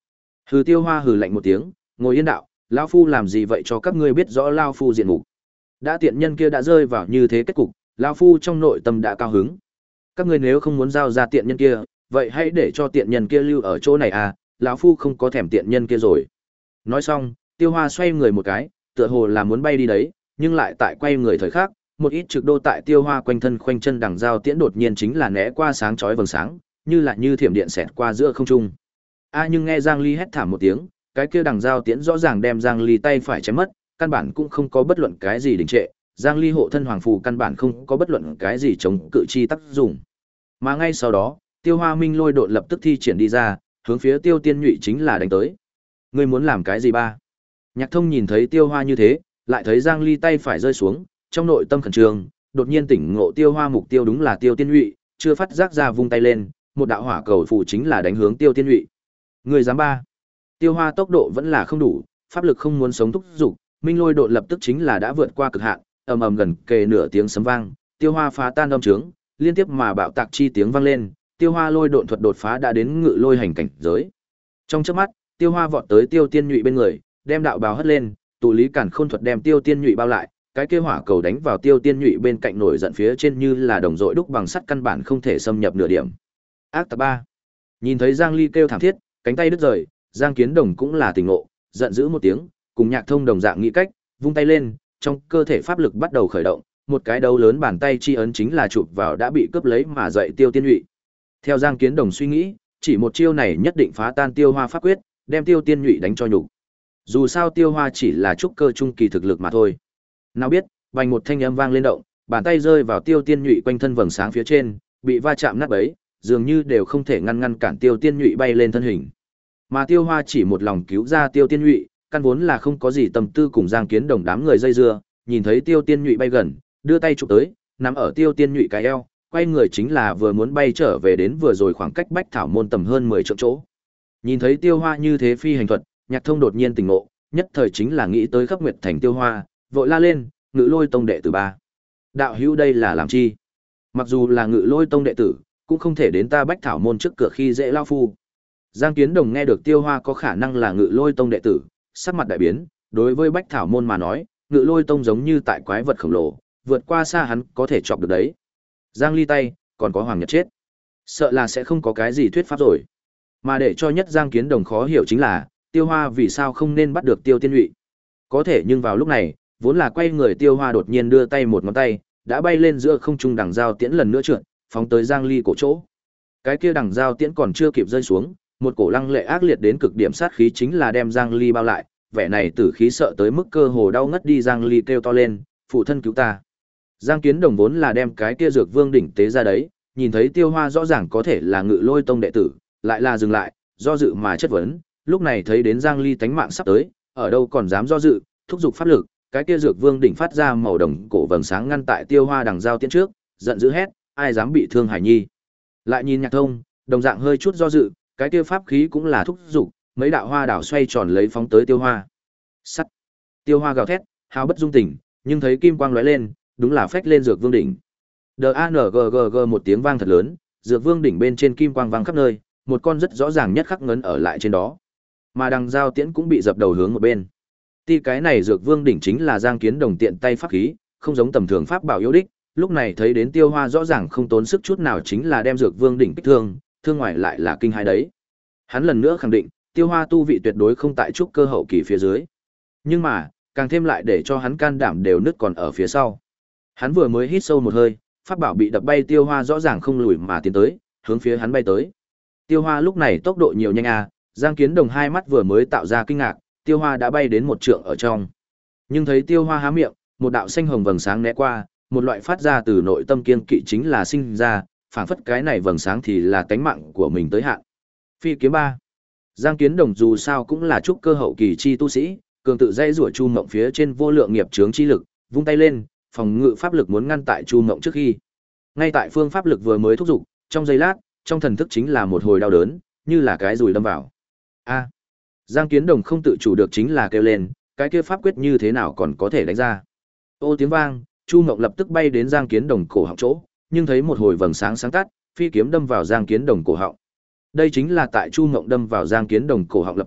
Hừ Tiêu Hoa hừ lạnh một tiếng, ngồi yên đạo, lão phu làm gì vậy cho các ngươi biết rõ lão phu diện mục. Đã tiện nhân kia đã rơi vào như thế kết cục, lão phu trong nội tâm đã cao hứng. Các ngươi nếu không muốn giao ra tiện nhân kia, vậy hãy để cho tiện nhân kia lưu ở chỗ này à, lão phu không có thèm tiện nhân kia rồi. Nói xong, Tiêu Hoa xoay người một cái, tựa hồ là muốn bay đi đấy, nhưng lại tại quay người thời khắc, một ít trực đô tại Tiêu Hoa quanh thân khoanh chân đằng dao tiễn đột nhiên chính là né qua sáng chói vầng sáng, như là như thiểm điện xẹt qua giữa không trung. A nhưng nghe Giang Ly hét thảm một tiếng, cái kia đằng dao tiễn rõ ràng đem Giang Ly tay phải chém mất, căn bản cũng không có bất luận cái gì đình trệ, Giang Ly hộ thân hoàng phù căn bản không có bất luận cái gì chống cự chi tác dụng. Mà ngay sau đó, Tiêu Hoa Minh lôi độn lập tức thi triển đi ra, hướng phía Tiêu Tiên Nhụy chính là đánh tới. Ngươi muốn làm cái gì ba? Nhạc Thông nhìn thấy Tiêu Hoa như thế, lại thấy Giang Ly tay phải rơi xuống, trong nội tâm khẩn trương, đột nhiên tỉnh ngộ Tiêu Hoa mục tiêu đúng là Tiêu Tiên Nhụy, chưa phát giác ra vung tay lên, một đạo hỏa cầu phù chính là đánh hướng Tiêu Tiên Nhụy. Người dám ba? Tiêu Hoa tốc độ vẫn là không đủ, pháp lực không muốn sống thúc dục, Minh lôi độn lập tức chính là đã vượt qua cực hạn, ầm ầm gần kề nửa tiếng sấm vang, Tiêu Hoa phá tan âm trướng, liên tiếp mà bạo tạc chi tiếng vang lên, Tiêu Hoa lôi độn thuật đột phá đã đến ngự lôi hành cảnh giới. Trong chớp mắt, Tiêu Hoa vọt tới Tiêu Tiên Nhụy bên người, đem đạo bào hất lên, tụ lý cản khôn thuật đem Tiêu Tiên Nhụy bao lại, cái kia hỏa cầu đánh vào Tiêu Tiên Nhụy bên cạnh nổi giận phía trên như là đồng dội đúc bằng sắt căn bản không thể xâm nhập nửa điểm. Ác tập ba. Nhìn thấy Giang Ly kêu thảm thiết, cánh tay đứt rời, Giang Kiến Đồng cũng là tỉnh ngộ, giận dữ một tiếng, cùng Nhạc Thông đồng dạng nghĩ cách, vung tay lên, trong cơ thể pháp lực bắt đầu khởi động, một cái đấu lớn bàn tay chi ấn chính là chụp vào đã bị cướp lấy mà dậy Tiêu Tiên Nhụy. Theo Giang Kiến Đồng suy nghĩ, chỉ một chiêu này nhất định phá tan Tiêu Hoa pháp quyết, đem Tiêu Tiên Nhụy đánh cho nhục. Dù sao Tiêu Hoa chỉ là trúc cơ trung kỳ thực lực mà thôi. Nào biết, vành một thanh âm vang lên động, bàn tay rơi vào Tiêu Tiên Nhụy quanh thân vầng sáng phía trên, bị va chạm nát bấy, dường như đều không thể ngăn ngăn cản Tiêu Tiên Nhụy bay lên thân hình. Mà Tiêu Hoa chỉ một lòng cứu ra Tiêu Tiên Nhụy, căn vốn là không có gì tâm tư cùng Giang Kiến Đồng đám người dây dưa, nhìn thấy Tiêu Tiên Nhụy bay gần, đưa tay chụp tới, nắm ở Tiêu Tiên Nhụy cái eo, quay người chính là vừa muốn bay trở về đến vừa rồi khoảng cách Bách Thảo môn tầm hơn mười trượng chỗ. Nhìn thấy Tiêu Hoa như thế phi hành thuật, Nhạc Thông đột nhiên tỉnh ngộ, nhất thời chính là nghĩ tới Khắp Nguyệt Thành Tiêu Hoa, vội la lên, Ngự Lôi Tông đệ tử ba. Đạo hữu đây là làm chi? Mặc dù là Ngự Lôi Tông đệ tử, cũng không thể đến ta Bách Thảo môn trước cửa khi dễ lao phu. Giang Kiến Đồng nghe được Tiêu Hoa có khả năng là Ngự Lôi Tông đệ tử, sắc mặt đại biến, đối với Bách Thảo môn mà nói, Ngự Lôi Tông giống như tại quái vật khổng lồ, vượt qua xa hắn có thể chọc được đấy. Giang Ly tay, còn có Hoàng Nhật chết. Sợ là sẽ không có cái gì thuyết pháp rồi. Mà để cho nhất Giang Kiến Đồng khó hiểu chính là, Tiêu Hoa vì sao không nên bắt được Tiêu Tiên Nhụy. Có thể nhưng vào lúc này, vốn là quay người Tiêu Hoa đột nhiên đưa tay một ngón tay, đã bay lên giữa không trung đằng dao tiễn lần nữa trượt, phóng tới Giang Ly cổ chỗ. Cái kia đằng dao tiễn còn chưa kịp rơi xuống, một cổ lăng lệ ác liệt đến cực điểm sát khí chính là đem Giang Ly bao lại, vẻ này tử khí sợ tới mức cơ hồ đau ngất đi. Giang Ly kêu to lên, phụ thân cứu ta. Giang Kiến Đồng vốn là đem cái kia dược vương đỉnh tế ra đấy, nhìn thấy Tiêu Hoa rõ ràng có thể là Ngự Lôi Tông đệ tử, lại là dừng lại, do dự mà chất vấn, lúc này thấy đến Giang Ly tánh mạng sắp tới, ở đâu còn dám do dự, thúc giục pháp lực, cái kia dược vương đỉnh phát ra màu đồng cổ vầng sáng ngăn tại Tiêu Hoa đằng dao tiễn trước, giận dữ hét, ai dám bị thương Hải Nhi. Lại nhìn Nhạc Thông, đồng dạng hơi chút do dự, cái kia pháp khí cũng là thúc giục, mấy đạo hoa đảo xoay tròn lấy phóng tới Tiêu Hoa. Sắt. Tiêu Hoa gào thét, hào bất dung tình, nhưng thấy kim quang lóe lên, đúng là phách lên dược vương đỉnh. D A N G G G một tiếng vang thật lớn, dược vương đỉnh bên trên kim quang vang khắp nơi, một con rất rõ ràng nhất khắc ngấn ở lại trên đó. Mà đằng dao tiễn cũng bị dập đầu hướng một bên. Ti cái này dược vương đỉnh chính là Giang Kiến Đồng tiện tay pháp khí, không giống tầm thường pháp bảo yếu đích, lúc này thấy đến Tiêu Hoa rõ ràng không tốn sức chút nào chính là đem dược vương đỉnh kích thương, thương ngoài lại là kinh hai đấy. Hắn lần nữa khẳng định, Tiêu Hoa tu vị tuyệt đối không tại trúc cơ hậu kỳ phía dưới. Nhưng mà, càng thêm lại để cho hắn can đảm đều nứt còn ở phía sau. Hắn vừa mới hít sâu một hơi, pháp bảo bị đập bay Tiêu Hoa rõ ràng không lùi mà tiến tới, hướng phía hắn bay tới. Tiêu Hoa lúc này tốc độ nhiều nhanh à, Giang Kiến Đồng hai mắt vừa mới tạo ra kinh ngạc, Tiêu Hoa đã bay đến một trượng ở trong. Nhưng thấy Tiêu Hoa há miệng, một đạo xanh hồng vầng sáng né qua, một loại phát ra từ nội tâm kiên kỵ chính là sinh ra, phảng phất cái này vầng sáng thì là tánh mạng của mình tới hạn. Phi kiếm ba. Giang Kiến Đồng dù sao cũng là trúc cơ hậu kỳ chi tu sĩ, cường tự dây rủa Chu Mộng phía trên vô lượng nghiệp chướng chi lực, vung tay lên, phòng ngự pháp lực muốn ngăn tại Chu Mộng trước khi. Ngay tại phương pháp lực vừa mới thúc dục, trong giây lát, trong thần thức chính là một hồi đau đớn, như là cái dùi đâm vào. A. Giang Kiến Đồng không tự chủ được chính là kêu lên, cái kia pháp quyết như thế nào còn có thể đánh ra. Ô tiếng vang, Chu Mộng lập tức bay đến Giang Kiến Đồng cổ họng chỗ, nhưng thấy một hồi vầng sáng sáng tắt, phi kiếm đâm vào Giang Kiến Đồng cổ họng. Đây chính là tại Chu Mộng đâm vào Giang Kiến Đồng cổ họng lập tức,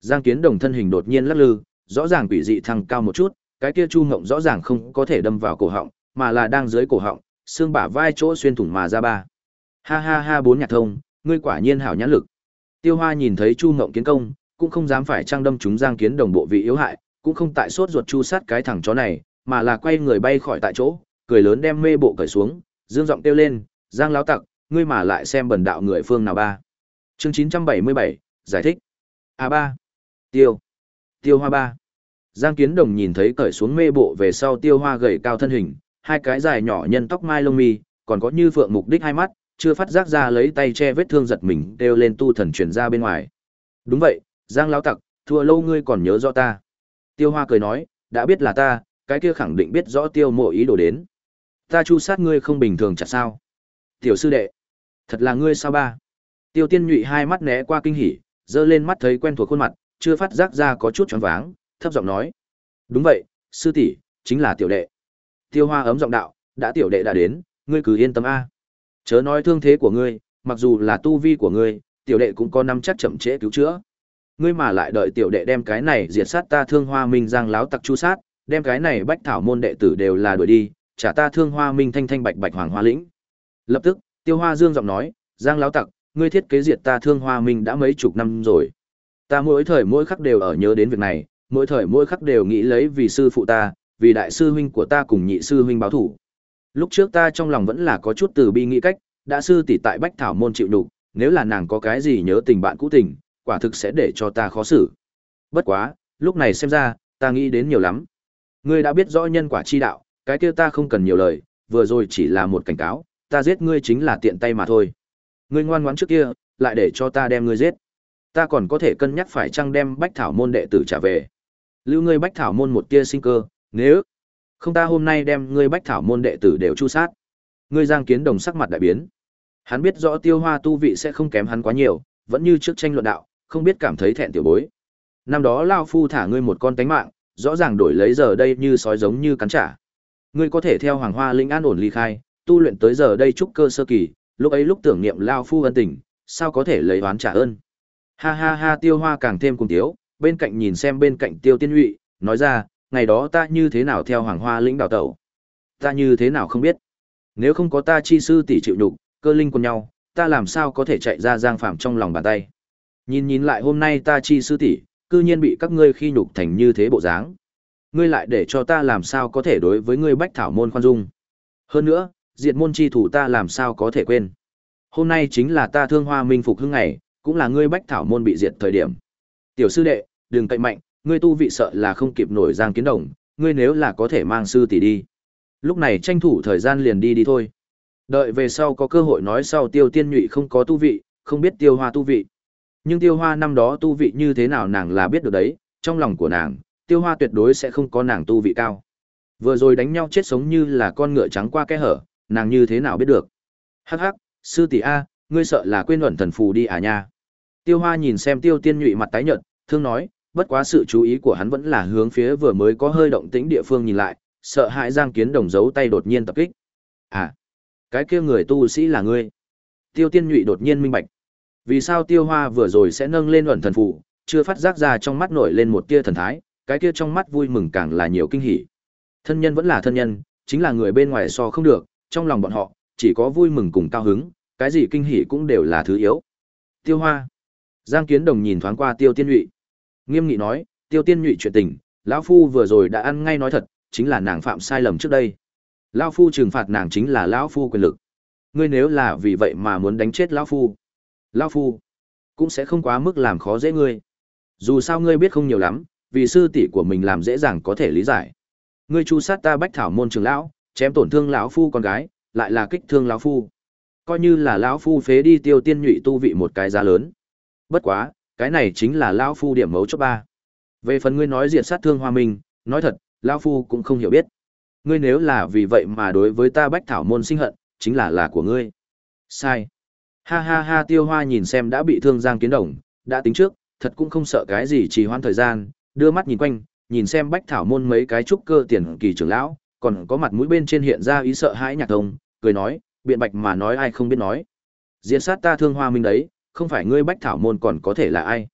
Giang Kiến Đồng thân hình đột nhiên lắc lư, rõ ràng quỷ dị thăng cao một chút, cái kia Chu Ngộng rõ ràng không có thể đâm vào cổ họng, mà là đang dưới cổ họng, xương bả vai chỗ xuyên thủng mà ra ba. Ha ha ha, bốn nhạc thông, ngươi quả nhiên hảo nhãn lực. Tiêu Hoa nhìn thấy Chu Ngộng kiến công, cũng không dám phải trang đâm chúng Giang Kiến Đồng bộ vị yếu hại, cũng không tại sốt ruột chu sát cái thằng chó này, mà là quay người bay khỏi tại chỗ, cười lớn đem mê bộ cởi xuống, dương giọng kêu lên, "Giang lão tặc, ngươi mà lại xem bần đạo người phương nào ba." Chương chín trăm bảy mươi bảy, giải thích. A ba. Tiêu. Tiêu Hoa ba. Giang Kiến Đồng nhìn thấy cởi xuống mê bộ về sau Tiêu Hoa gầy cao thân hình, hai cái dài nhỏ nhân tóc mai lông mi, còn có như phượng mục đích hai mắt, chưa phát giác ra lấy tay che vết thương giật mình kêu lên tu thần truyền ra bên ngoài. Đúng vậy, Giang lão tặc, thua lâu ngươi còn nhớ rõ ta. Tiêu Hoa cười nói, đã biết là ta, cái kia khẳng định biết rõ Tiêu Mộ ý đồ đến. Ta chu sát ngươi không bình thường chả sao? Tiểu sư đệ, thật là ngươi sao ba? Tiêu Tiên Nhụy hai mắt né qua kinh hỉ, giơ lên mắt thấy quen thuộc khuôn mặt, chưa phát giác ra có chút choáng váng, thấp giọng nói, đúng vậy, sư tỷ, chính là tiểu đệ. Tiêu Hoa ấm giọng đạo, đã tiểu đệ đã đến, ngươi cứ yên tâm a. Chớ nói thương thế của ngươi, mặc dù là tu vi của ngươi, tiểu đệ cũng có năm chắc chậm trễ cứu chữa. Ngươi mà lại đợi tiểu đệ đem cái này diệt sát ta Thương Hoa Minh Giang láo tặc chu sát, đem cái này bách thảo môn đệ tử đều là đuổi đi, trả ta Thương Hoa Minh thanh thanh bạch bạch hoàng hoa lĩnh. Lập tức, Tiêu Hoa dương giọng nói, Giang láo tặc, ngươi thiết kế diệt ta Thương Hoa Minh đã mấy chục năm rồi. Ta mỗi thời mỗi khắc đều ở nhớ đến việc này, mỗi thời mỗi khắc đều nghĩ lấy vì sư phụ ta, vì đại sư huynh của ta cùng nhị sư huynh báo thủ. Lúc trước ta trong lòng vẫn là có chút từ bi nghĩ cách, đã sư tỷ tại Bách Thảo môn chịu nhục, nếu là nàng có cái gì nhớ tình bạn cũ tình, quả thực sẽ để cho ta khó xử. Bất quá, lúc này xem ra, ta nghĩ đến nhiều lắm. Ngươi đã biết rõ nhân quả chi đạo, cái kia ta không cần nhiều lời, vừa rồi chỉ là một cảnh cáo, ta giết ngươi chính là tiện tay mà thôi. Ngươi ngoan ngoãn trước kia, lại để cho ta đem ngươi giết. Ta còn có thể cân nhắc phải chăng đem Bách Thảo môn đệ tử trả về. Lưu ngươi Bách Thảo môn một tia sinh cơ, nếu không ta hôm nay đem ngươi Bách Thảo môn đệ tử đều chu sát. Ngươi Giang Kiến Đồng sắc mặt đại biến. Hắn biết rõ Tiêu Hoa tu vị sẽ không kém hắn quá nhiều, vẫn như trước tranh luận đạo, không biết cảm thấy thẹn tiểu bối. Năm đó lão phu thả ngươi một con tánh mạng, rõ ràng đổi lấy giờ đây như sói giống như cắn trả. Ngươi có thể theo Hoàng Hoa Linh an ổn ly khai, tu luyện tới giờ đây trúc cơ sơ kỳ, lúc ấy lúc tưởng niệm lão phu ân tình, sao có thể lấy oán trả ơn. Ha ha ha, Tiêu Hoa càng thêm cùng tiếu, bên cạnh nhìn xem bên cạnh Tiêu Tiên Nhụy, nói ra, ngày đó ta như thế nào theo Hoàng Hoa Lĩnh đào tẩu, ta như thế nào không biết. Nếu không có ta chi sư tỷ chịu nhục, cơ linh cùng nhau, ta làm sao có thể chạy ra Giang Phạm trong lòng bàn tay. Nhìn nhìn lại hôm nay ta chi sư tỷ, cư nhiên bị các ngươi khi nhục thành như thế bộ dáng. Ngươi lại để cho ta làm sao có thể đối với ngươi Bách Thảo môn khoan dung. Hơn nữa, diệt môn chi thủ ta làm sao có thể quên. Hôm nay chính là ta Thương Hoa Minh phục hưng ngày, cũng là ngươi Bách Thảo môn bị diệt thời điểm. Tiểu sư đệ, đừng cậy mạnh, ngươi tu vị sợ là không kịp nổi Giang Kiến Đồng, ngươi nếu là có thể mang sư tỷ đi. Lúc này tranh thủ thời gian liền đi đi thôi. Đợi về sau có cơ hội nói sau Tiêu Tiên Nhụy không có tu vị, không biết Tiêu Hoa tu vị. Nhưng Tiêu Hoa năm đó tu vị như thế nào nàng là biết được đấy, trong lòng của nàng, Tiêu Hoa tuyệt đối sẽ không có nàng tu vị cao. Vừa rồi đánh nhau chết sống như là con ngựa trắng qua kẽ hở, nàng như thế nào biết được. Hắc hắc, sư tỷ a, ngươi sợ là quên ẩn thần phù đi à nha. Tiêu Hoa nhìn xem Tiêu Tiên Nhụy mặt tái nhợt, thương nói, bất quá sự chú ý của hắn vẫn là hướng phía vừa mới có hơi động tĩnh địa phương nhìn lại, sợ hãi Giang Kiến Đồng giấu tay đột nhiên tập kích. À, cái kia người tu sĩ là ngươi. Tiêu Tiên Nhụy đột nhiên minh bạch. Vì sao Tiêu Hoa vừa rồi sẽ nâng lên ẩn thần phù, chưa phát giác ra trong mắt nổi lên một tia thần thái, cái kia trong mắt vui mừng càng là nhiều kinh hỉ. Thân nhân vẫn là thân nhân, chính là người bên ngoài so không được, trong lòng bọn họ chỉ có vui mừng cùng cao hứng, cái gì kinh hỉ cũng đều là thứ yếu. Tiêu Hoa. Giang Kiến Đồng nhìn thoáng qua Tiêu Tiên Nhụy, nghiêm nghị nói, Tiêu Tiên Nhụy chuyện tình, lão phu vừa rồi đã ăn ngay nói thật, chính là nàng phạm sai lầm trước đây. Lão phu trừng phạt nàng chính là lão phu quyền lực. Ngươi nếu là vì vậy mà muốn đánh chết lão phu, lão phu cũng sẽ không quá mức làm khó dễ ngươi. Dù sao ngươi biết không nhiều lắm, vì sư tỷ của mình làm dễ dàng có thể lý giải. Ngươi chu sát ta Bách Thảo môn trưởng lão, chém tổn thương lão phu con gái, lại là kích thương lão phu. Coi như là lão phu phế đi Tiêu Tiên Nhụy tu vị một cái giá lớn. Bất quá, cái này chính là lão phu điểm mấu chốt ba. Về phần ngươi nói diệt sát Thương Hoa Minh, nói thật, lão phu cũng không hiểu biết. Ngươi nếu là vì vậy mà đối với ta Bách Thảo môn sinh hận, chính là là của ngươi. Sai. Ha ha ha, Tiêu Hoa nhìn xem đã bị thương Giang Kiến Đồng, đã tính trước, thật cũng không sợ cái gì trì hoãn thời gian, đưa mắt nhìn quanh, nhìn xem Bách Thảo môn mấy cái trúc cơ tiền kỳ trưởng lão, còn có mặt mũi bên trên hiện ra ý sợ hãi Nhạc Thông, cười nói, biện bạch mà nói ai không biết nói. Diệt sát ta Thương Hoa Minh đấy, không phải ngươi Bách Thảo môn còn có thể là ai.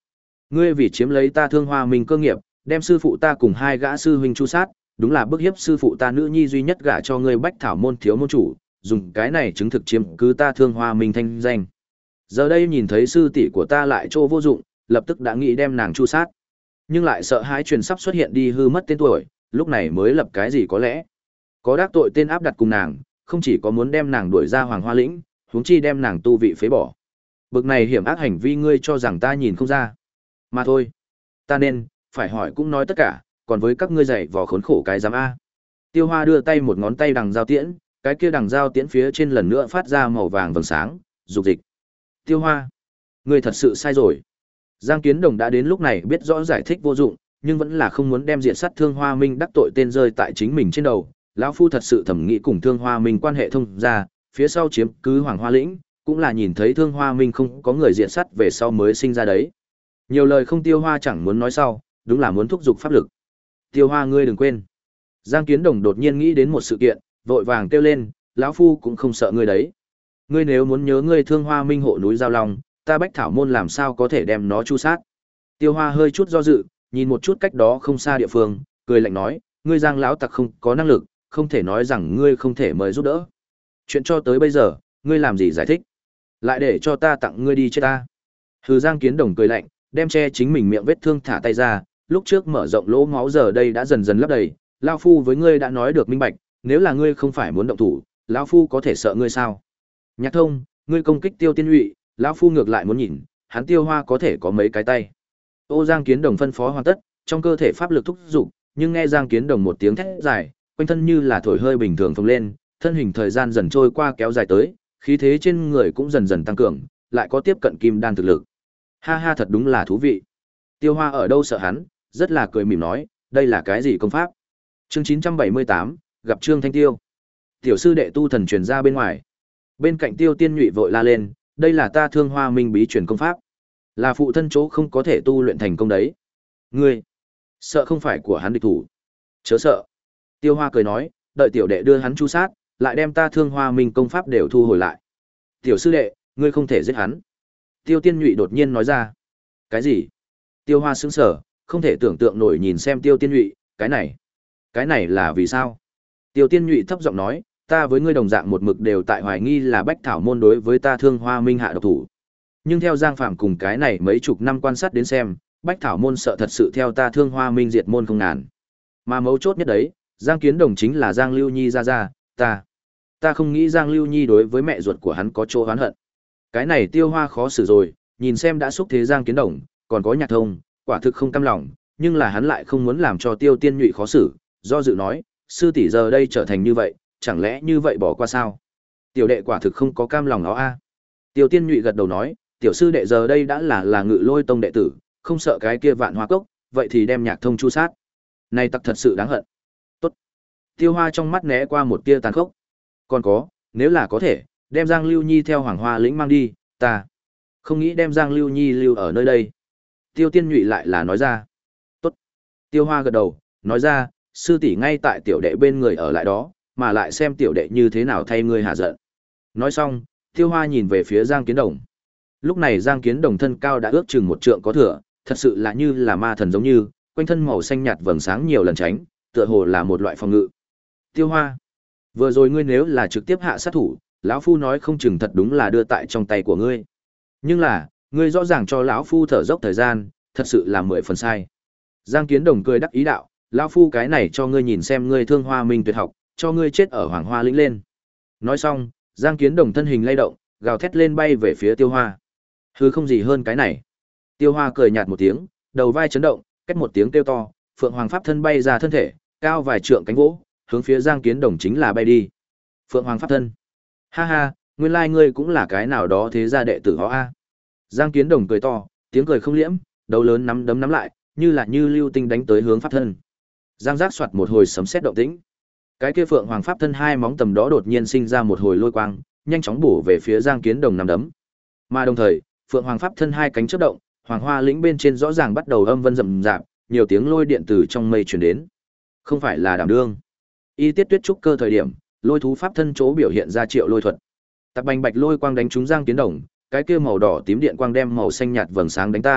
Ngươi vì chiếm lấy ta Thương Hoa Minh cơ nghiệp, đem sư phụ ta cùng hai gã sư huynh chu sát, đúng là bức hiếp sư phụ ta nữ nhi duy nhất gả cho ngươi Bách Thảo môn thiếu môn chủ, dùng cái này chứng thực chiếm cứ ta Thương Hoa Minh thanh danh. Giờ đây nhìn thấy sư tỷ của ta lại trô vô dụng, lập tức đã nghĩ đem nàng chu sát. Nhưng lại sợ hãi truyền sắp xuất hiện đi hư mất tên tuổi, lúc này mới lập cái gì có lẽ. Có đắc tội tên áp đặt cùng nàng, không chỉ có muốn đem nàng đuổi ra Hoàng Hoa lĩnh, huống chi đem nàng tu vị phế bỏ. Bực này hiểm ác hành vi ngươi cho rằng ta nhìn không ra. Mà thôi, ta nên phải hỏi cũng nói tất cả, còn với các ngươi dạy vò khốn khổ cái giám a. Tiêu Hoa đưa tay một ngón tay đằng giao tiễn, cái kia đằng giao tiễn phía trên lần nữa phát ra màu vàng vầng sáng, dục dịch. Tiêu Hoa, ngươi thật sự sai rồi. Giang Kiến Đồng đã đến lúc này biết rõ giải thích vô dụng, nhưng vẫn là không muốn đem diện sát Thương Hoa Minh đắc tội tên rơi tại chính mình trên đầu. Lão phu thật sự thẩm nghĩ cùng Thương Hoa Minh quan hệ thông ra, phía sau chiếm cứ Hoàng Hoa lĩnh, cũng là nhìn thấy Thương Hoa Minh không có người diện sát về sau mới sinh ra đấy. Nhiều lời không Tiêu Hoa chẳng muốn nói sau, đúng là muốn thúc giục pháp lực. Tiêu Hoa ngươi đừng quên. Giang Kiến Đồng đột nhiên nghĩ đến một sự kiện, vội vàng kêu lên, lão phu cũng không sợ ngươi đấy. Ngươi nếu muốn nhớ ngươi Thương Hoa Minh hộ núi Giao Long, ta Bách Thảo môn làm sao có thể đem nó chu sát. Tiêu Hoa hơi chút do dự, nhìn một chút cách đó không xa địa phương, cười lạnh nói, ngươi Giang lão tặc không có năng lực, không thể nói rằng ngươi không thể mời giúp đỡ. Chuyện cho tới bây giờ, ngươi làm gì giải thích? Lại để cho ta tặng ngươi đi chết ta. Hừ. Giang Kiến Đồng cười lạnh, đem che chính mình miệng vết thương thả tay ra, lúc trước mở rộng lỗ máu giờ đây đã dần dần lấp đầy, lão phu với ngươi đã nói được minh bạch, nếu là ngươi không phải muốn động thủ, lão phu có thể sợ ngươi sao? Nhạc Thông, ngươi công kích Tiêu Tiên Nhụy, lão phu ngược lại muốn nhìn, hắn Tiêu Hoa có thể có mấy cái tay. Ô Giang Kiến Đồng phân phó hoàn tất, trong cơ thể pháp lực thúc dục, nhưng nghe Giang Kiến Đồng một tiếng thét dài, quanh thân như là thổi hơi bình thường phồng lên, thân hình thời gian dần trôi qua kéo dài tới, khí thế trên người cũng dần dần tăng cường, lại có tiếp cận kim đan thực lực. Ha ha, thật đúng là thú vị. Tiêu Hoa ở đâu sợ hắn, rất là cười mỉm nói, đây là cái gì công pháp? Chương chín trăm bảy mươi tám, gặp Trương Thanh Tiêu. Tiểu sư đệ tu thần truyền ra bên ngoài. Bên cạnh Tiêu Tiên Nhụy vội la lên, đây là ta Thương Hoa Minh bí truyền công pháp, là phụ thân chỗ không có thể tu luyện thành công đấy. Ngươi sợ không phải của hắn địch thủ? Chớ sợ. Tiêu Hoa cười nói, đợi tiểu đệ đưa hắn chu sát, lại đem ta Thương Hoa Minh công pháp đều thu hồi lại. Tiểu sư đệ, ngươi không thể giết hắn. Tiêu Tiên Nhụy đột nhiên nói ra. Cái gì? Tiêu Hoa sững sờ, không thể tưởng tượng nổi nhìn xem Tiêu Tiên Nhụy, cái này, cái này là vì sao? Tiêu Tiên Nhụy thấp giọng nói, ta với ngươi đồng dạng một mực đều tại hoài nghi là Bách Thảo môn đối với ta Thương Hoa Minh hạ độc thủ. Nhưng theo Giang Phạm cùng cái này mấy chục năm quan sát đến xem, Bách Thảo môn sợ thật sự theo ta Thương Hoa Minh diệt môn không ngàn. Mà mấu chốt nhất đấy, Giang Kiến Đồng chính là Giang Lưu Nhi ra ra, ta, ta không nghĩ Giang Lưu Nhi đối với mẹ ruột của hắn có chỗ oán hận. Cái này Tiêu Hoa khó xử rồi, nhìn xem đã xúc thế Giang Kiến Đồng, còn có Nhạc Thông, quả thực không cam lòng, nhưng là hắn lại không muốn làm cho Tiêu Tiên Nhụy khó xử, do dự nói, sư tỷ giờ đây trở thành như vậy, chẳng lẽ như vậy bỏ qua sao? Tiểu đệ quả thực không có cam lòng nó a. Tiêu Tiên Nhụy gật đầu nói, tiểu sư đệ giờ đây đã là là Ngự Lôi tông đệ tử, không sợ cái kia Vạn Hoa cốc, vậy thì đem Nhạc Thông chu sát. Này tặc thật sự đáng hận. Tốt. Tiêu Hoa trong mắt né qua một tia tàn khốc. Còn có, nếu là có thể, đem Giang Lưu Nhi theo Hoàng Hoa lĩnh mang đi, ta không nghĩ đem Giang Lưu Nhi lưu ở nơi đây. Tiêu Tiên Nhụy lại là nói ra. Tốt. Tiêu Hoa gật đầu, nói ra, sư tỷ ngay tại tiểu đệ bên người ở lại đó, mà lại xem tiểu đệ như thế nào thay ngươi hạ giận. Nói xong, Tiêu Hoa nhìn về phía Giang Kiến Đồng. Lúc này Giang Kiến Đồng thân cao đã ước chừng một trượng có thừa, thật sự là như là ma thần giống như, quanh thân màu xanh nhạt vầng sáng nhiều lần tránh, tựa hồ là một loại phòng ngự. Tiêu Hoa, vừa rồi ngươi nếu là trực tiếp hạ sát thủ, lão phu nói không chừng thật đúng là đưa tại trong tay của ngươi. Nhưng là, ngươi rõ ràng cho lão phu thở dốc thời gian, thật sự là mười phần sai. Giang Kiến Đồng cười đắc ý đạo, lão phu cái này cho ngươi nhìn xem ngươi Thương Hoa Minh tuyệt học, cho ngươi chết ở Hoàng Hoa lĩnh lên. Nói xong, Giang Kiến Đồng thân hình lay động, gào thét lên bay về phía Tiêu Hoa. Hừ, không gì hơn cái này. Tiêu Hoa cười nhạt một tiếng, đầu vai chấn động, cách một tiếng kêu to, Phượng Hoàng pháp thân bay ra thân thể, cao vài trượng cánh vỗ, hướng phía Giang Kiến Đồng chính là bay đi. Phượng Hoàng pháp thân. Ha ha, nguyên lai ngươi cũng là cái nào đó thế gia đệ tử họ a. Giang Kiến Đồng cười to, tiếng cười không liễm, đầu lớn nắm đấm nắm lại, như là như lưu tinh đánh tới hướng pháp thân. Giang giác soạt một hồi sấm sét động tĩnh. Cái kia Phượng Hoàng pháp thân hai móng tầm đó đột nhiên sinh ra một hồi lôi quang, nhanh chóng bổ về phía Giang Kiến Đồng nắm đấm. Mà đồng thời, Phượng Hoàng pháp thân hai cánh chớp động, Hoàng Hoa lĩnh bên trên rõ ràng bắt đầu âm vân rầm rạp, nhiều tiếng lôi điện từ trong mây truyền đến. Không phải là Đảm Đương. Y Tiết Tuyết trúc cơ thời điểm, lôi thú pháp thân chỗ biểu hiện ra triệu lôi thuật. Tạc bành bạch lôi quang đánh trúng Giang Kiến Đồng, cái kia màu đỏ tím điện quang đem màu xanh nhạt vầng sáng đánh tan,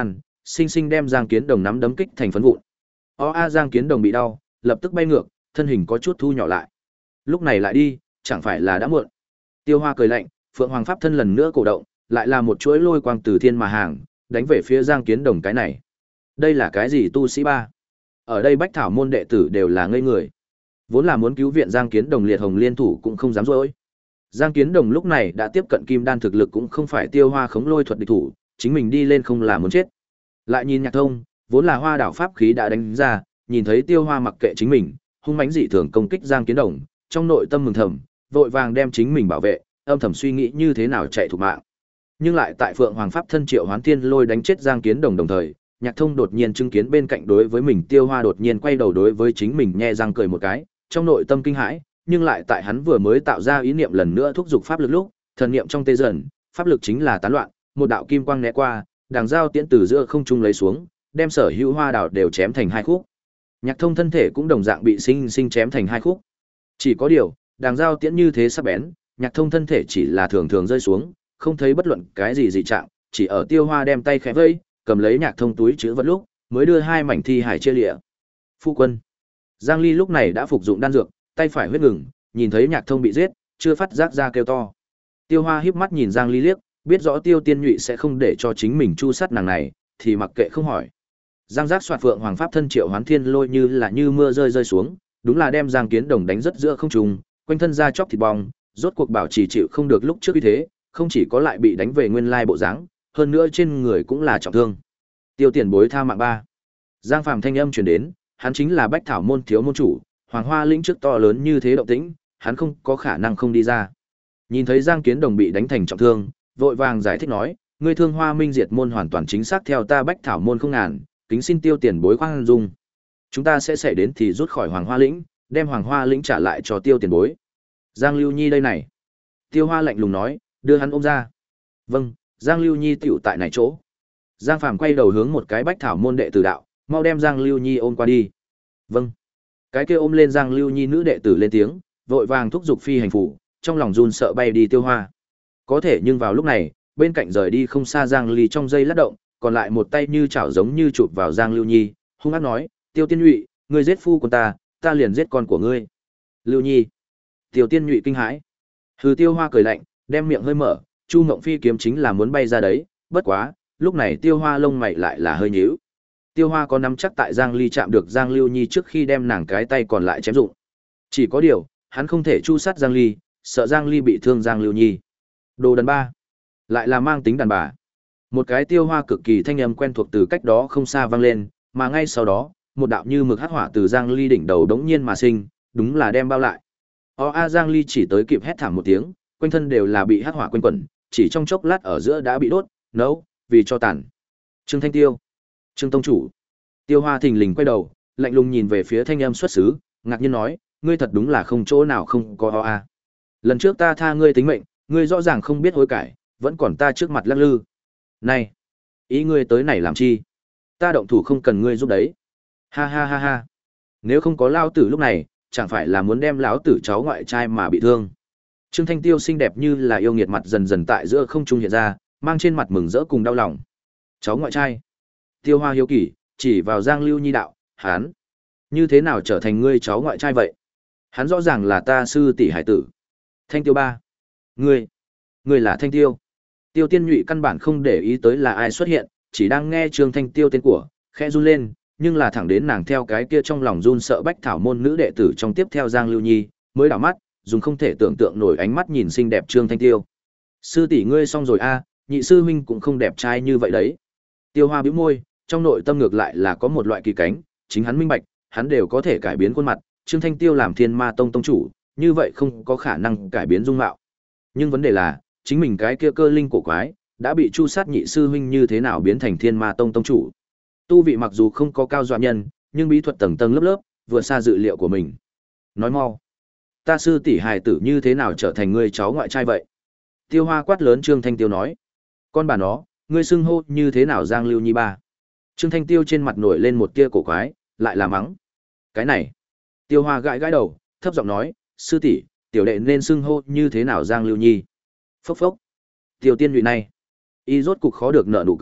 sinh sinh đem Giang Kiến Đồng nắm đấm kích thành phấn vụn. O a Giang Kiến Đồng bị đau, lập tức bay ngược, thân hình có chút thu nhỏ lại. Lúc này lại đi, chẳng phải là đã muộn. Tiêu Hoa cười lạnh, Phượng Hoàng pháp thân lần nữa cổ động, lại là một chuỗi lôi quang từ thiên mà hàng, đánh về phía Giang Kiến Đồng cái này. Đây là cái gì tu sĩ ba? Ở đây Bách Thảo môn đệ tử đều là ngây người. Vốn là muốn cứu viện Giang Kiến Đồng liệt hồng liên thủ cũng không dám dối. Giang Kiến Đồng lúc này đã tiếp cận kim đan thực lực cũng không phải Tiêu Hoa khống lôi thuật địch thủ, chính mình đi lên không là muốn chết. Lại nhìn Nhạc Thông, vốn là Hoa đảo pháp khí đã đánh ra, nhìn thấy Tiêu Hoa mặc kệ chính mình, hung mãnh dị thường công kích Giang Kiến Đồng, trong nội tâm mừng thầm, vội vàng đem chính mình bảo vệ, âm thầm suy nghĩ như thế nào chạy thục mạng. Nhưng lại tại Phượng Hoàng pháp thân Triệu Hoán Thiên Lôi đánh chết Giang Kiến Đồng đồng thời, Nhạc Thông đột nhiên chứng kiến bên cạnh đối với mình Tiêu Hoa đột nhiên quay đầu đối với chính mình nhe răng cười một cái, trong nội tâm kinh hãi, nhưng lại tại hắn vừa mới tạo ra ý niệm lần nữa thúc giục pháp lực lúc, thần niệm trong tê dần, pháp lực chính là tán loạn, một đạo kim quang né qua, đằng dao tiễn từ giữa không trung lấy xuống, đem sở hữu hoa đảo đều chém thành hai khúc. Nhạc Thông thân thể cũng đồng dạng bị sinh sinh chém thành hai khúc. Chỉ có điều, đằng dao tiễn như thế sắc bén, Nhạc Thông thân thể chỉ là thường thường rơi xuống, không thấy bất luận cái gì dị trạng, chỉ ở Tiêu Hoa đem tay khẽ vẫy, cầm lấy Nhạc Thông túi trữ vật lúc, mới đưa hai mảnh thi hải chia lịa. Phu quân. Giang Ly lúc này đã phục dụng đan dược, tay phải huyết ngừng, nhìn thấy Nhạc Thông bị giết, chưa phát giác ra kêu to. Tiêu Hoa híp mắt nhìn Giang Ly liếc, biết rõ Tiêu Tiên Nhụy sẽ không để cho chính mình chu sát nàng này, thì mặc kệ không hỏi. Giang giác xoạt Phượng Hoàng pháp thân Triệu Hoán Thiên Lôi như là như mưa rơi rơi xuống, đúng là đem Giang Kiến Đồng đánh rất giữa không trung, quanh thân da chóc thịt bong, rốt cuộc bảo trì chịu không được lúc trước như thế, không chỉ có lại bị đánh về nguyên lai bộ dáng, hơn nữa trên người cũng là trọng thương. Tiêu Tiền Bối tha mạng ba. Giang Phàm thanh âm truyền đến, hắn chính là Bách Thảo môn thiếu môn chủ, Hoàng Hoa lĩnh trước to lớn như thế động tĩnh, hắn không có khả năng không đi ra. Nhìn thấy Giang Kiến Đồng bị đánh thành trọng thương, vội vàng giải thích nói, ngươi Thương Hoa Minh diệt môn hoàn toàn chính xác theo ta Bách Thảo môn không ngàn, kính xin Tiêu Tiền Bối khoan dung. Chúng ta sẽ xảy đến thì rút khỏi Hoàng Hoa lĩnh, đem Hoàng Hoa lĩnh trả lại cho Tiêu Tiền Bối. Giang Lưu Nhi đây này. Tiêu Hoa lạnh lùng nói, đưa hắn ôm ra. Vâng, Giang Lưu Nhi tiểu tại này chỗ. Giang Phàm quay đầu hướng một cái Bách Thảo môn đệ tử đạo, mau đem Giang Lưu Nhi ôm qua đi. Vâng. Cái kia ôm lên Giang Lưu Nhi nữ đệ tử lên tiếng, vội vàng thúc giục phi hành phủ, trong lòng run sợ bay đi Tiêu Hoa. Có thể nhưng vào lúc này, bên cạnh rời đi không xa Giang Ly trong dây lắc động, còn lại một tay như chảo giống như chụp vào Giang Lưu Nhi, hung ác nói, Tiêu Tiên Nhụy, ngươi giết phu của ta, ta liền giết con của ngươi. Lưu Nhi. Tiêu Tiên Nhụy kinh hãi. Hừ. Tiêu Hoa cười lạnh, đem miệng hơi mở, Chu Mộng Phi kiếm chính là muốn bay ra đấy, bất quá, lúc này Tiêu Hoa lông mày lại là hơi nhíu. Tiêu Hoa có nắm chắc tại Giang Ly chạm được Giang Lưu Nhi trước khi đem nàng cái tay còn lại chém dụng. Chỉ có điều, hắn không thể chu sát Giang Ly, sợ Giang Ly bị thương Giang Lưu Nhi. Đồ đàn ba, lại là mang tính đàn bà. Một cái Tiêu Hoa cực kỳ thanh âm quen thuộc từ cách đó không xa vang lên, mà ngay sau đó, một đạo như mực hắc hỏa từ Giang Ly đỉnh đầu đống nhiên mà sinh, đúng là đem bao lại. O a Giang Ly chỉ tới kịp hét thảm một tiếng, quanh thân đều là bị hắc hỏa quanh quẩn, chỉ trong chốc lát ở giữa đã bị đốt, nấu, vì cho tàn. Trương Thanh Tiêu, Trương tông chủ. Tiêu Hoa thình lình quay đầu, lạnh lùng nhìn về phía thanh âm xuất xứ, ngạc nhiên nói, ngươi thật đúng là không chỗ nào không có o a. Lần trước ta tha ngươi tính mệnh, ngươi rõ ràng không biết hối cải, vẫn còn ta trước mặt lắc lư. Này, ý ngươi tới này làm chi? Ta động thủ không cần ngươi giúp đấy. Ha ha ha ha. Nếu không có lao tử lúc này, chẳng phải là muốn đem lão tử cháu ngoại trai mà bị thương. Trương Thanh Tiêu xinh đẹp như là yêu nghiệt mặt dần dần tại giữa không trung hiện ra, mang trên mặt mừng rỡ cùng đau lòng. Cháu ngoại trai? Tiêu Hoa hiếu kỳ, chỉ vào Giang Lưu Nhi đạo, hắn như thế nào trở thành ngươi cháu ngoại trai vậy? Hắn rõ ràng là ta sư tỷ hải tử. Thanh Tiêu ba, ngươi, ngươi là Thanh Tiêu. Tiêu Tiên Nhụy căn bản không để ý tới là ai xuất hiện, chỉ đang nghe Trương Thanh Tiêu tên của, khẽ run lên, nhưng là thẳng đến nàng theo cái kia trong lòng run sợ Bách Thảo môn nữ đệ tử trong tiếp theo Giang Lưu Nhi, mới đảo mắt, dùng không thể tưởng tượng nổi ánh mắt nhìn xinh đẹp Trương Thanh Tiêu. Sư tỷ ngươi xong rồi a, nhị sư huynh cũng không đẹp trai như vậy đấy. Tiêu Hoa bĩu môi, trong nội tâm ngược lại là có một loại kỳ cánh, chính hắn minh bạch, hắn đều có thể cải biến khuôn mặt, Trương Thanh Tiêu làm Thiên Ma Tông tông chủ, như vậy không có khả năng cải biến dung mạo. Nhưng vấn đề là, chính mình cái kia cơ linh cổ quái, đã bị chu sát nhị sư huynh như thế nào biến thành Thiên Ma Tông tông chủ. Tu vị mặc dù không có cao dọa nhân, nhưng bí thuật tầng tầng lớp lớp, vượt xa dự liệu của mình. Nói mau, ta sư tỷ hài tử như thế nào trở thành ngươi cháu ngoại trai vậy? Tiêu Hoa quát lớn Trương Thanh Tiêu nói. Con bà nó, ngươi xưng hô như thế nào Giang Lưu Nhi ba? Trương Thanh Tiêu trên mặt nổi lên một tia cổ quái, lại là mắng. Cái này. Tiêu Hoa gãi gãi đầu, thấp giọng nói, sư tỷ, tiểu đệ nên xưng hô như thế nào Giang Lưu Nhi? Phốc phốc. Tiêu Tiên Nhụy này, y rốt cục khó được nở nụ cười,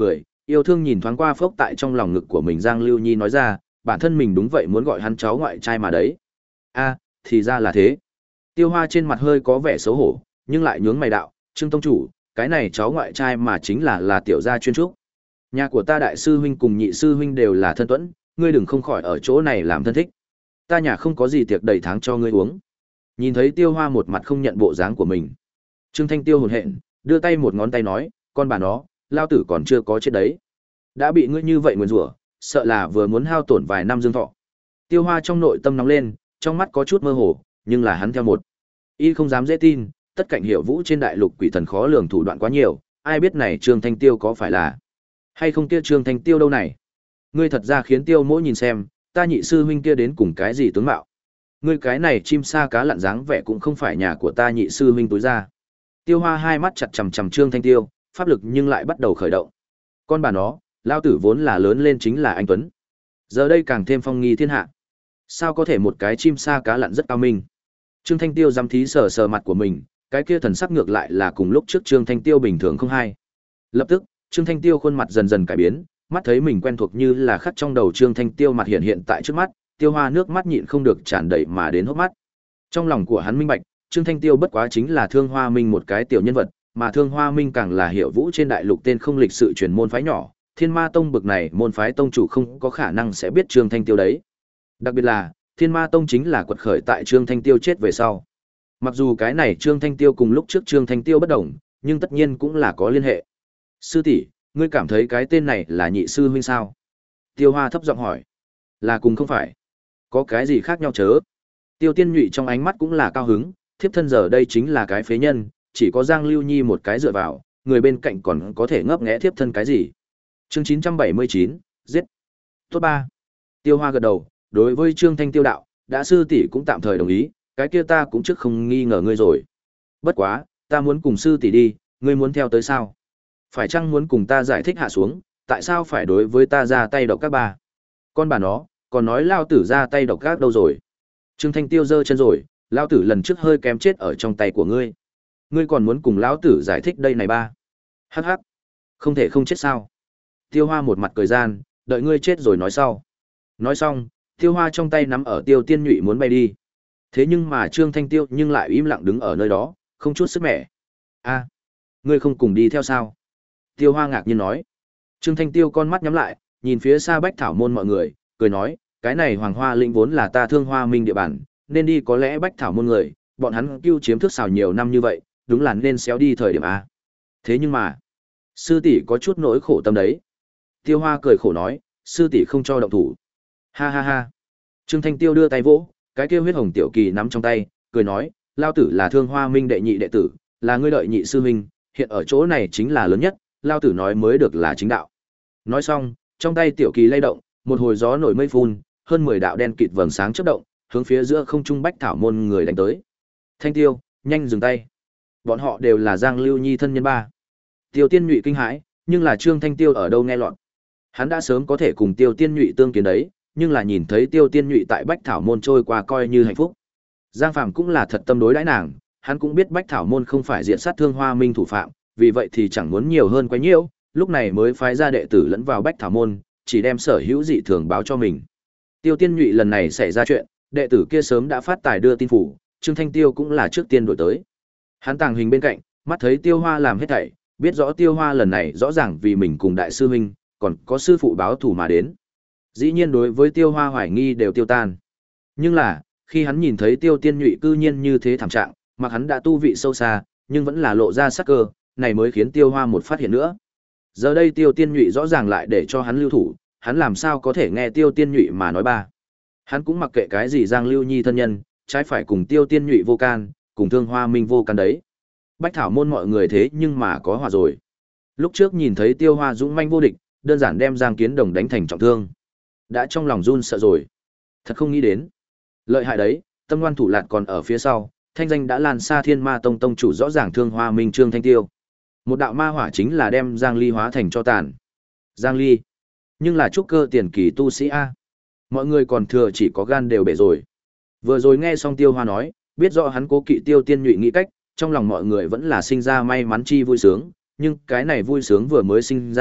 Yêu thương nhìn thoáng qua phốc tại trong lòng ngực của mình Giang Lưu Nhi nói ra, bản thân mình đúng vậy muốn gọi hắn cháu ngoại trai mà đấy. A, thì ra là thế. Tiêu Hoa trên mặt hơi có vẻ xấu hổ, nhưng lại nhướng mày đạo, Trương tông chủ, cái này cháu ngoại trai mà chính là là tiểu gia chuyên trúc. Nhà của ta đại sư huynh cùng nhị sư huynh đều là thân tuẫn, ngươi đừng không khỏi ở chỗ này làm thân thích. Ta nhà không có gì tiệc đầy tháng cho ngươi uống. Nhìn thấy Tiêu Hoa một mặt không nhận bộ dáng của mình, Trương Thanh Tiêu hồn hện, đưa tay một ngón tay nói, con bà nó, lao tử còn chưa có chết đấy. Đã bị ngươi như vậy nguyền rủa, sợ là vừa muốn hao tổn vài năm dương thọ. Tiêu Hoa trong nội tâm nóng lên, trong mắt có chút mơ hồ, nhưng là hắn theo một. Y không dám dễ tin, tất cảnh hiểu vũ trên đại lục quỷ thần khó lường thủ đoạn quá nhiều, ai biết này Trương Thanh Tiêu có phải là hay không kia Trương Thanh Tiêu đâu này. Ngươi thật ra khiến Tiêu Mỗ nhìn xem, ta nhị sư huynh kia đến cùng cái gì tướng mạo. Ngươi cái này chim sa cá lặn dáng vẻ cũng không phải nhà của ta nhị sư huynh tối ra. Tiêu Hoa hai mắt chặt chằm chằm Trương Thanh Tiêu, pháp lực nhưng lại bắt đầu khởi động. Con bà nó, lao tử vốn là lớn lên chính là anh tuấn. Giờ đây càng thêm phong nghi thiên hạ. Sao có thể một cái chim sa cá lặn rất cao minh. Trương Thanh Tiêu giam thí sờ sờ mặt của mình, cái kia thần sắc ngược lại là cùng lúc trước Trương Thanh Tiêu bình thường không hay. Lập tức, Trương Thanh Tiêu khuôn mặt dần dần cải biến, mắt thấy mình quen thuộc như là khắc trong đầu Trương Thanh Tiêu mặt hiện hiện tại trước mắt, Tiêu Hoa nước mắt nhịn không được tràn đầy mà đến hốc mắt. Trong lòng của hắn minh bạch, Trương Thanh Tiêu bất quá chính là Thương Hoa Minh một cái tiểu nhân vật, mà Thương Hoa Minh càng là hiệu vũ trên đại lục tên không lịch sự truyền môn phái nhỏ, Thiên Ma Tông bực này môn phái tông chủ không có khả năng sẽ biết Trương Thanh Tiêu đấy. Đặc biệt là, Thiên Ma Tông chính là quật khởi tại Trương Thanh Tiêu chết về sau. Mặc dù cái này Trương Thanh Tiêu cùng lúc trước Trương Thanh Tiêu bất đồng, nhưng tất nhiên cũng là có liên hệ. Sư tỷ, ngươi cảm thấy cái tên này là nhị sư huynh sao? Tiêu Hoa thấp giọng hỏi. Là cùng không phải? Có cái gì khác nhau chớ? Tiêu Tiên Nhụy trong ánh mắt cũng là cao hứng, thiếp thân giờ đây chính là cái phế nhân, chỉ có Giang Lưu Nhi một cái dựa vào, người bên cạnh còn có thể ngấp nghé thiếp thân cái gì? Chương chín trăm bảy mươi chín, giết. Tốt ba. Tiêu Hoa gật đầu, đối với Trương Thanh Tiêu đạo, đã sư tỷ cũng tạm thời đồng ý, cái kia ta cũng trước không nghi ngờ ngươi rồi. Bất quá, ta muốn cùng sư tỷ đi, ngươi muốn theo tới sao? Phải chăng muốn cùng ta giải thích hạ xuống, tại sao phải đối với ta ra tay độc các bà? Con bà nó, còn nói lao tử ra tay độc các đâu rồi? Trương Thanh Tiêu giơ chân rồi, lao tử lần trước hơi kém chết ở trong tay của ngươi. Ngươi còn muốn cùng lão tử giải thích đây này ba? Hắc hắc, không thể không chết sao? Tiêu Hoa một mặt cười gian, đợi ngươi chết rồi nói sau. Nói xong, Tiêu Hoa trong tay nắm ở Tiêu Tiên Nhụy muốn bay đi. Thế nhưng mà Trương Thanh Tiêu nhưng lại im lặng đứng ở nơi đó, không chút sức mẻ. A, ngươi không cùng đi theo sao? Tiêu Hoa ngạc nhiên nói. Trương Thanh Tiêu con mắt nhắm lại, nhìn phía xa Bách Thảo Môn mọi người, cười nói, cái này Hoàng Hoa Lĩnh vốn là ta Thương Hoa Minh địa bàn, nên đi có lẽ Bách Thảo Môn người, bọn hắn cưu chiếm thước xào nhiều năm như vậy, đúng là nên xéo đi thời điểm A. Thế nhưng mà, sư tỷ có chút nỗi khổ tâm đấy. Tiêu Hoa cười khổ nói, sư tỷ không cho động thủ. Ha ha ha. Trương Thanh Tiêu đưa tay vỗ, cái kia huyết hồng tiểu kỳ nắm trong tay, cười nói, lao tử là Thương Hoa Minh đệ nhị đệ tử, là ngươi đợi nhị sư huynh, hiện ở chỗ này chính là lớn nhất, lao tử nói mới được là chính đạo. Nói xong, trong tay tiểu kỳ lay động, một hồi gió nổi mây phun, hơn mười đạo đen kịt vầng sáng chớp động, hướng phía giữa không trung Bách Thảo Môn người đánh tới. Thanh Tiêu, nhanh dừng tay. Bọn họ đều là Giang Lưu Nhi thân nhân ba. Tiêu Tiên Nhụy kinh hãi, nhưng là Trương Thanh Tiêu ở đâu nghe lọt. Hắn đã sớm có thể cùng Tiêu Tiên Nhụy tương kiến đấy, nhưng là nhìn thấy Tiêu Tiên Nhụy tại Bách Thảo Môn trôi qua coi như hạnh phúc. Giang Phàm cũng là thật tâm đối đãi nàng, hắn cũng biết Bách Thảo Môn không phải diện sát Thương Hoa Minh thủ phạm, vì vậy thì chẳng muốn nhiều hơn quá nhiều, lúc này mới phái ra đệ tử lẫn vào Bách Thảo Môn, chỉ đem sở hữu dị thường báo cho mình. Tiêu Tiên Nhụy lần này xảy ra chuyện, đệ tử kia sớm đã phát tài đưa tin phủ, Trương Thanh Tiêu cũng là trước tiên đổi tới. Hắn tàng hình bên cạnh, mắt thấy Tiêu Hoa làm hết thảy, biết rõ Tiêu Hoa lần này rõ ràng vì mình cùng đại sư huynh, còn có sư phụ báo thù mà đến. Dĩ nhiên đối với Tiêu Hoa hoài nghi đều tiêu tan. Nhưng là, khi hắn nhìn thấy Tiêu Tiên Nhụy cư nhiên như thế thảm trạng, mặc hắn đã tu vị sâu xa, nhưng vẫn là lộ ra sắc cơ, này mới khiến Tiêu Hoa một phát hiện nữa. Giờ đây Tiêu Tiên Nhụy rõ ràng lại để cho hắn lưu thủ, hắn làm sao có thể nghe Tiêu Tiên Nhụy mà nói ba. Hắn cũng mặc kệ cái gì Giang Lưu Nhi thân nhân, trái phải cùng Tiêu Tiên Nhụy vô can, cùng Thương Hoa Minh vô can đấy. Bách Thảo Môn mọi người thế nhưng mà có hòa rồi. Lúc trước nhìn thấy Tiêu Hoa dũng manh vô địch, đơn giản đem Giang Kiến Đồng đánh thành trọng thương. Đã trong lòng run sợ rồi. Thật không nghĩ đến. Lợi hại đấy, tâm ngoan thủ lạt còn ở phía sau, thanh danh đã lan xa Thiên Ma Tông tông chủ rõ ràng Thương Hoa Minh Trương Thanh Tiêu. Một đạo ma hỏa chính là đem Giang Ly hóa thành cho tàn. Giang Ly, nhưng là trúc cơ tiền kỳ tu sĩ a. Mọi người còn thừa chỉ có gan đều bể rồi. Vừa rồi nghe xong Tiêu Hoa nói, biết rõ hắn cố kỵ Tiêu Tiên Nhụy nghĩ cách, trong lòng mọi người vẫn là sinh ra may mắn chi vui sướng, nhưng cái này vui sướng vừa mới sinh ra,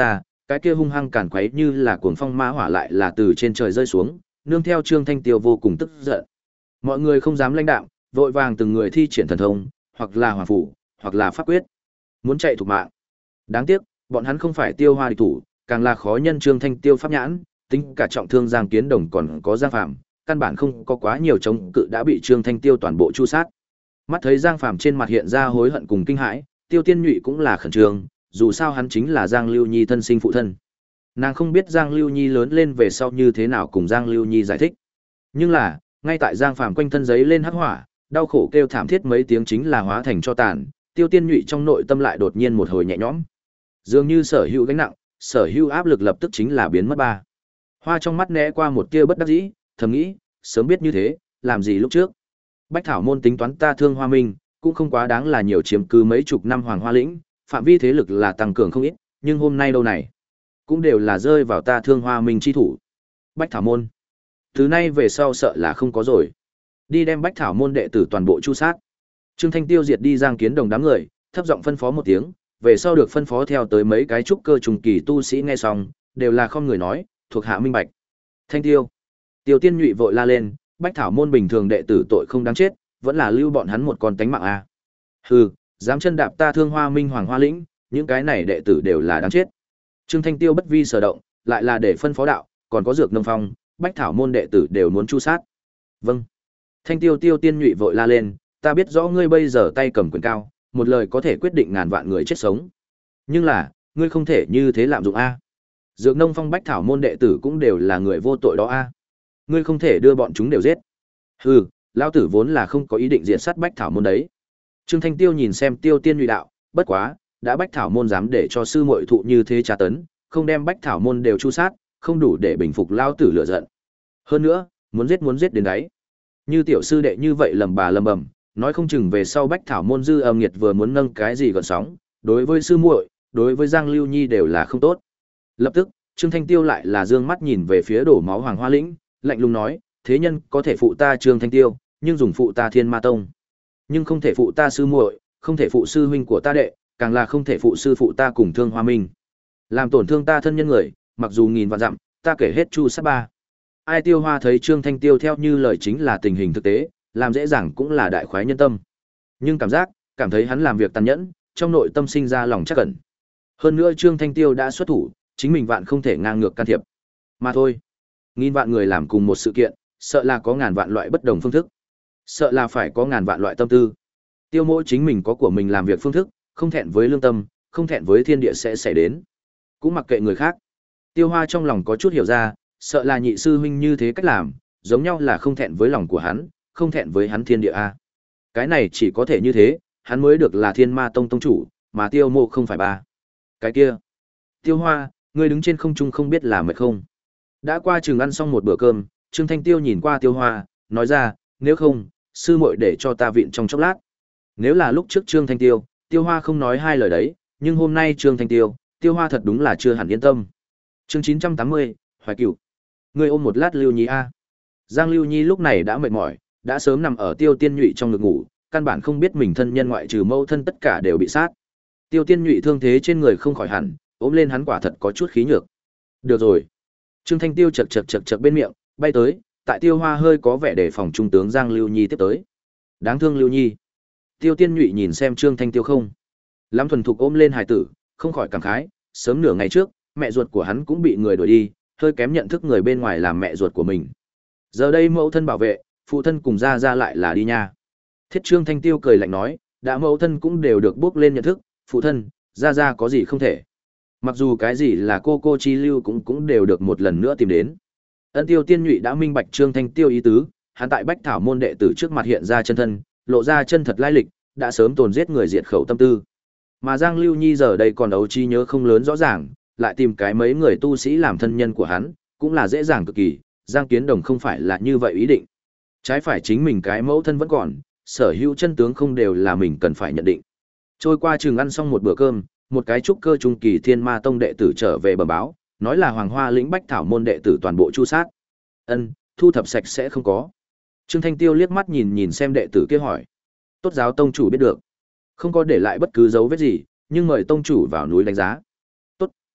cái kia hung hăng càn quấy như là cuồng phong ma hỏa lại là từ trên trời rơi xuống, nương theo Trương Thanh Tiêu vô cùng tức giận. Mọi người không dám lãnh đạm, vội vàng từng người thi triển thần thông, hoặc là hoàng phủ, hoặc là pháp quyết, muốn chạy thục mạng. Đáng tiếc, bọn hắn không phải Tiêu Hoa địch thủ, càng là khó nhân Trương Thanh Tiêu pháp nhãn, tính cả trọng thương Giang Kiến Đồng còn có Giang Phàm, căn bản không có quá nhiều chống cự đã bị Trương Thanh Tiêu toàn bộ chu sát. Mắt thấy Giang Phàm trên mặt hiện ra hối hận cùng kinh hãi, Tiêu Tiên Nhụy cũng là khẩn trương, dù sao hắn chính là Giang Lưu Nhi thân sinh phụ thân. Nàng không biết Giang Lưu Nhi lớn lên về sau như thế nào cùng Giang Lưu Nhi giải thích. Nhưng là, ngay tại Giang Phàm quanh thân giấy lên hắc hỏa, đau khổ kêu thảm thiết mấy tiếng chính là hóa thành cho tàn, Tiêu Tiên Nhụy trong nội tâm lại đột nhiên một hồi nhẹ nhõm. Dường như sở hữu gánh nặng, sở hữu áp lực lập tức chính là biến mất ba. Hoa trong mắt né qua một tia bất đắc dĩ, thầm nghĩ, sớm biết như thế, làm gì lúc trước. Bách Thảo môn tính toán ta Thương Hoa Minh, cũng không quá đáng là nhiều chiếm cứ mấy chục năm Hoàng Hoa lĩnh, phạm vi thế lực là tăng cường không ít, nhưng hôm nay đâu này, cũng đều là rơi vào ta Thương Hoa Minh chi thủ. Bách Thảo môn, từ nay về sau sợ là không có rồi. Đi đem Bách Thảo môn đệ tử toàn bộ chu sát. Trương Thanh tiêu diệt đi Giang Kiến Đồng đám người, thấp giọng phân phó một tiếng, về sau được phân phó theo tới mấy cái trúc cơ trùng kỳ tu sĩ nghe xong, đều là không người nói, thuộc hạ minh bạch. Thanh tiêu, Tiêu Tiên Nhụy vội la lên, Bách Thảo môn bình thường đệ tử tội không đáng chết, vẫn là lưu bọn hắn một con tánh mạng à. Hừ, dám chân đạp ta Thương Hoa Minh Hoàng Hoa lĩnh, những cái này đệ tử đều là đáng chết. Trương Thanh tiêu bất vi sở động, lại là để phân phó đạo, còn có Dược Nông Phong, Bách Thảo môn đệ tử đều muốn chu sát. Vâng. Thanh tiêu Tiêu Tiên Nhụy vội la lên, ta biết rõ ngươi bây giờ tay cầm quyền cao, một lời có thể quyết định ngàn vạn người chết sống. Nhưng là, ngươi không thể như thế lạm dụng a. Dược Nông Phong Bách Thảo môn đệ tử cũng đều là người vô tội đó a. Ngươi không thể đưa bọn chúng đều giết. Hừ, lão tử vốn là không có ý định diệt sát Bách Thảo môn đấy. Trương Thanh Tiêu nhìn xem Tiêu Tiên Nhụy đạo, bất quá, đã Bách Thảo môn dám để cho sư muội thụ như thế tra tấn, không đem Bách Thảo môn đều chu sát, không đủ để bình phục lão tử lửa giận. Hơn nữa, muốn giết muốn giết đến đấy. Như tiểu sư đệ như vậy lầm bà lầm bầm, nói không chừng về sau Bách Thảo môn dư âm nghiệt vừa muốn nâng cái gì gợn sóng, đối với sư muội, đối với Giang Lưu Nhi đều là không tốt. Lập tức, Trương Thanh Tiêu lại là dương mắt nhìn về phía đổ máu Hoàng Hoa lĩnh, lạnh lùng nói, thế nhân có thể phụ ta Trương Thanh Tiêu, nhưng dùng phụ ta Thiên Ma Tông, nhưng không thể phụ ta sư muội, không thể phụ sư huynh của ta đệ, càng là không thể phụ sư phụ ta cùng Thương Hoa Minh. Làm tổn thương ta thân nhân người, mặc dù nghìn vạn dặm, ta kể hết chu sát ba. Ai Tiêu Hoa thấy Trương Thanh Tiêu theo như lời chính là tình hình thực tế, làm dễ dàng cũng là đại khoái nhân tâm. Nhưng cảm giác, cảm thấy hắn làm việc tàn nhẫn, trong nội tâm sinh ra lòng chắc cẩn. Hơn nữa Trương Thanh Tiêu đã xuất thủ, chính mình vạn không thể ngang ngược can thiệp. Mà thôi, nghìn vạn người làm cùng một sự kiện, sợ là có ngàn vạn loại bất đồng phương thức. Sợ là phải có ngàn vạn loại tâm tư. Tiêu Mỗ chính mình có của mình làm việc phương thức, không thẹn với lương tâm, không thẹn với thiên địa sẽ xảy đến. Cũng mặc kệ người khác. Tiêu Hoa trong lòng có chút hiểu ra, sợ là nhị sư huynh như thế cách làm, giống nhau là không thẹn với lòng của hắn, không thẹn với hắn thiên địa a. Cái này chỉ có thể như thế, hắn mới được là Thiên Ma Tông tông chủ, mà Tiêu Mộ không phải ba. Cái kia, Tiêu Hoa, ngươi đứng trên không trung không biết là mệt không? Đã qua chừng ăn xong một bữa cơm, Trương Thanh Tiêu nhìn qua Tiêu Hoa, nói ra, nếu không, sư muội để cho ta viện trong chốc lát. Nếu là lúc trước Trương Thanh Tiêu, Tiêu Hoa không nói hai lời đấy, nhưng hôm nay Trương Thanh Tiêu, Tiêu Hoa thật đúng là chưa hẳn yên tâm. Chương chín trăm tám mươi, Hoài Cửu. Ngươi ôm một lát Lưu Nhi a. Giang Lưu Nhi lúc này đã mệt mỏi, đã sớm nằm ở Tiêu Tiên Nhụy trong ngực ngủ, căn bản không biết mình thân nhân ngoại trừ mẫu thân tất cả đều bị sát. Tiêu Tiên Nhụy thương thế trên người không khỏi hẳn, ôm lên hắn quả thật có chút khí nhược. Được rồi. Trương Thanh Tiêu chậc chậc chậc chậc bên miệng, bay tới, tại Tiêu Hoa hơi có vẻ đề phòng trung tướng Giang Lưu Nhi tiếp tới. Đáng thương Lưu Nhi. Tiêu Tiên Nhụy nhìn xem Trương Thanh Tiêu không, lắm thuần thục ôm lên hài tử, không khỏi cảm khái, sớm nửa ngày trước, mẹ ruột của hắn cũng bị người đuổi đi, hơi kém nhận thức người bên ngoài làm mẹ ruột của mình. Giờ đây mẫu thân bảo vệ, phụ thân cùng ra ra lại là đi nha. Thiết Trương Thanh Tiêu cười lạnh nói, đã mẫu thân cũng đều được bước lên nhận thức, phụ thân, ra ra có gì không thể. Mặc dù cái gì là cô cô chi lưu cũng cũng đều được một lần nữa tìm đến. Ân Tiêu Tiên Nhụy đã minh bạch Trương Thanh Tiêu ý tứ, hắn tại Bách Thảo môn đệ tử trước mặt hiện ra chân thân, lộ ra chân thật lai lịch, đã sớm tồn giết người diệt khẩu tâm tư. Mà Giang Lưu Nhi giờ đây còn đấu trí nhớ không lớn rõ ràng, lại tìm cái mấy người tu sĩ làm thân nhân của hắn, cũng là dễ dàng cực kỳ, Giang Kiến Đồng không phải là như vậy ý định. Trái phải chính mình cái mẫu thân vẫn còn, sở hữu chân tướng không đều là mình cần phải nhận định. Trôi qua chừng ăn xong một bữa cơm, một cái trúc cơ trung kỳ Thiên Ma Tông đệ tử trở về bẩm báo, nói là Hoàng Hoa lĩnh Bách Thảo môn đệ tử toàn bộ chu sát. Ân, thu thập sạch sẽ không có. Trương Thanh Tiêu liếc mắt nhìn nhìn xem đệ tử kia hỏi. Tốt giáo tông chủ biết được. Không có để lại bất cứ dấu vết gì, nhưng mời tông chủ vào núi đánh giá. Tốt,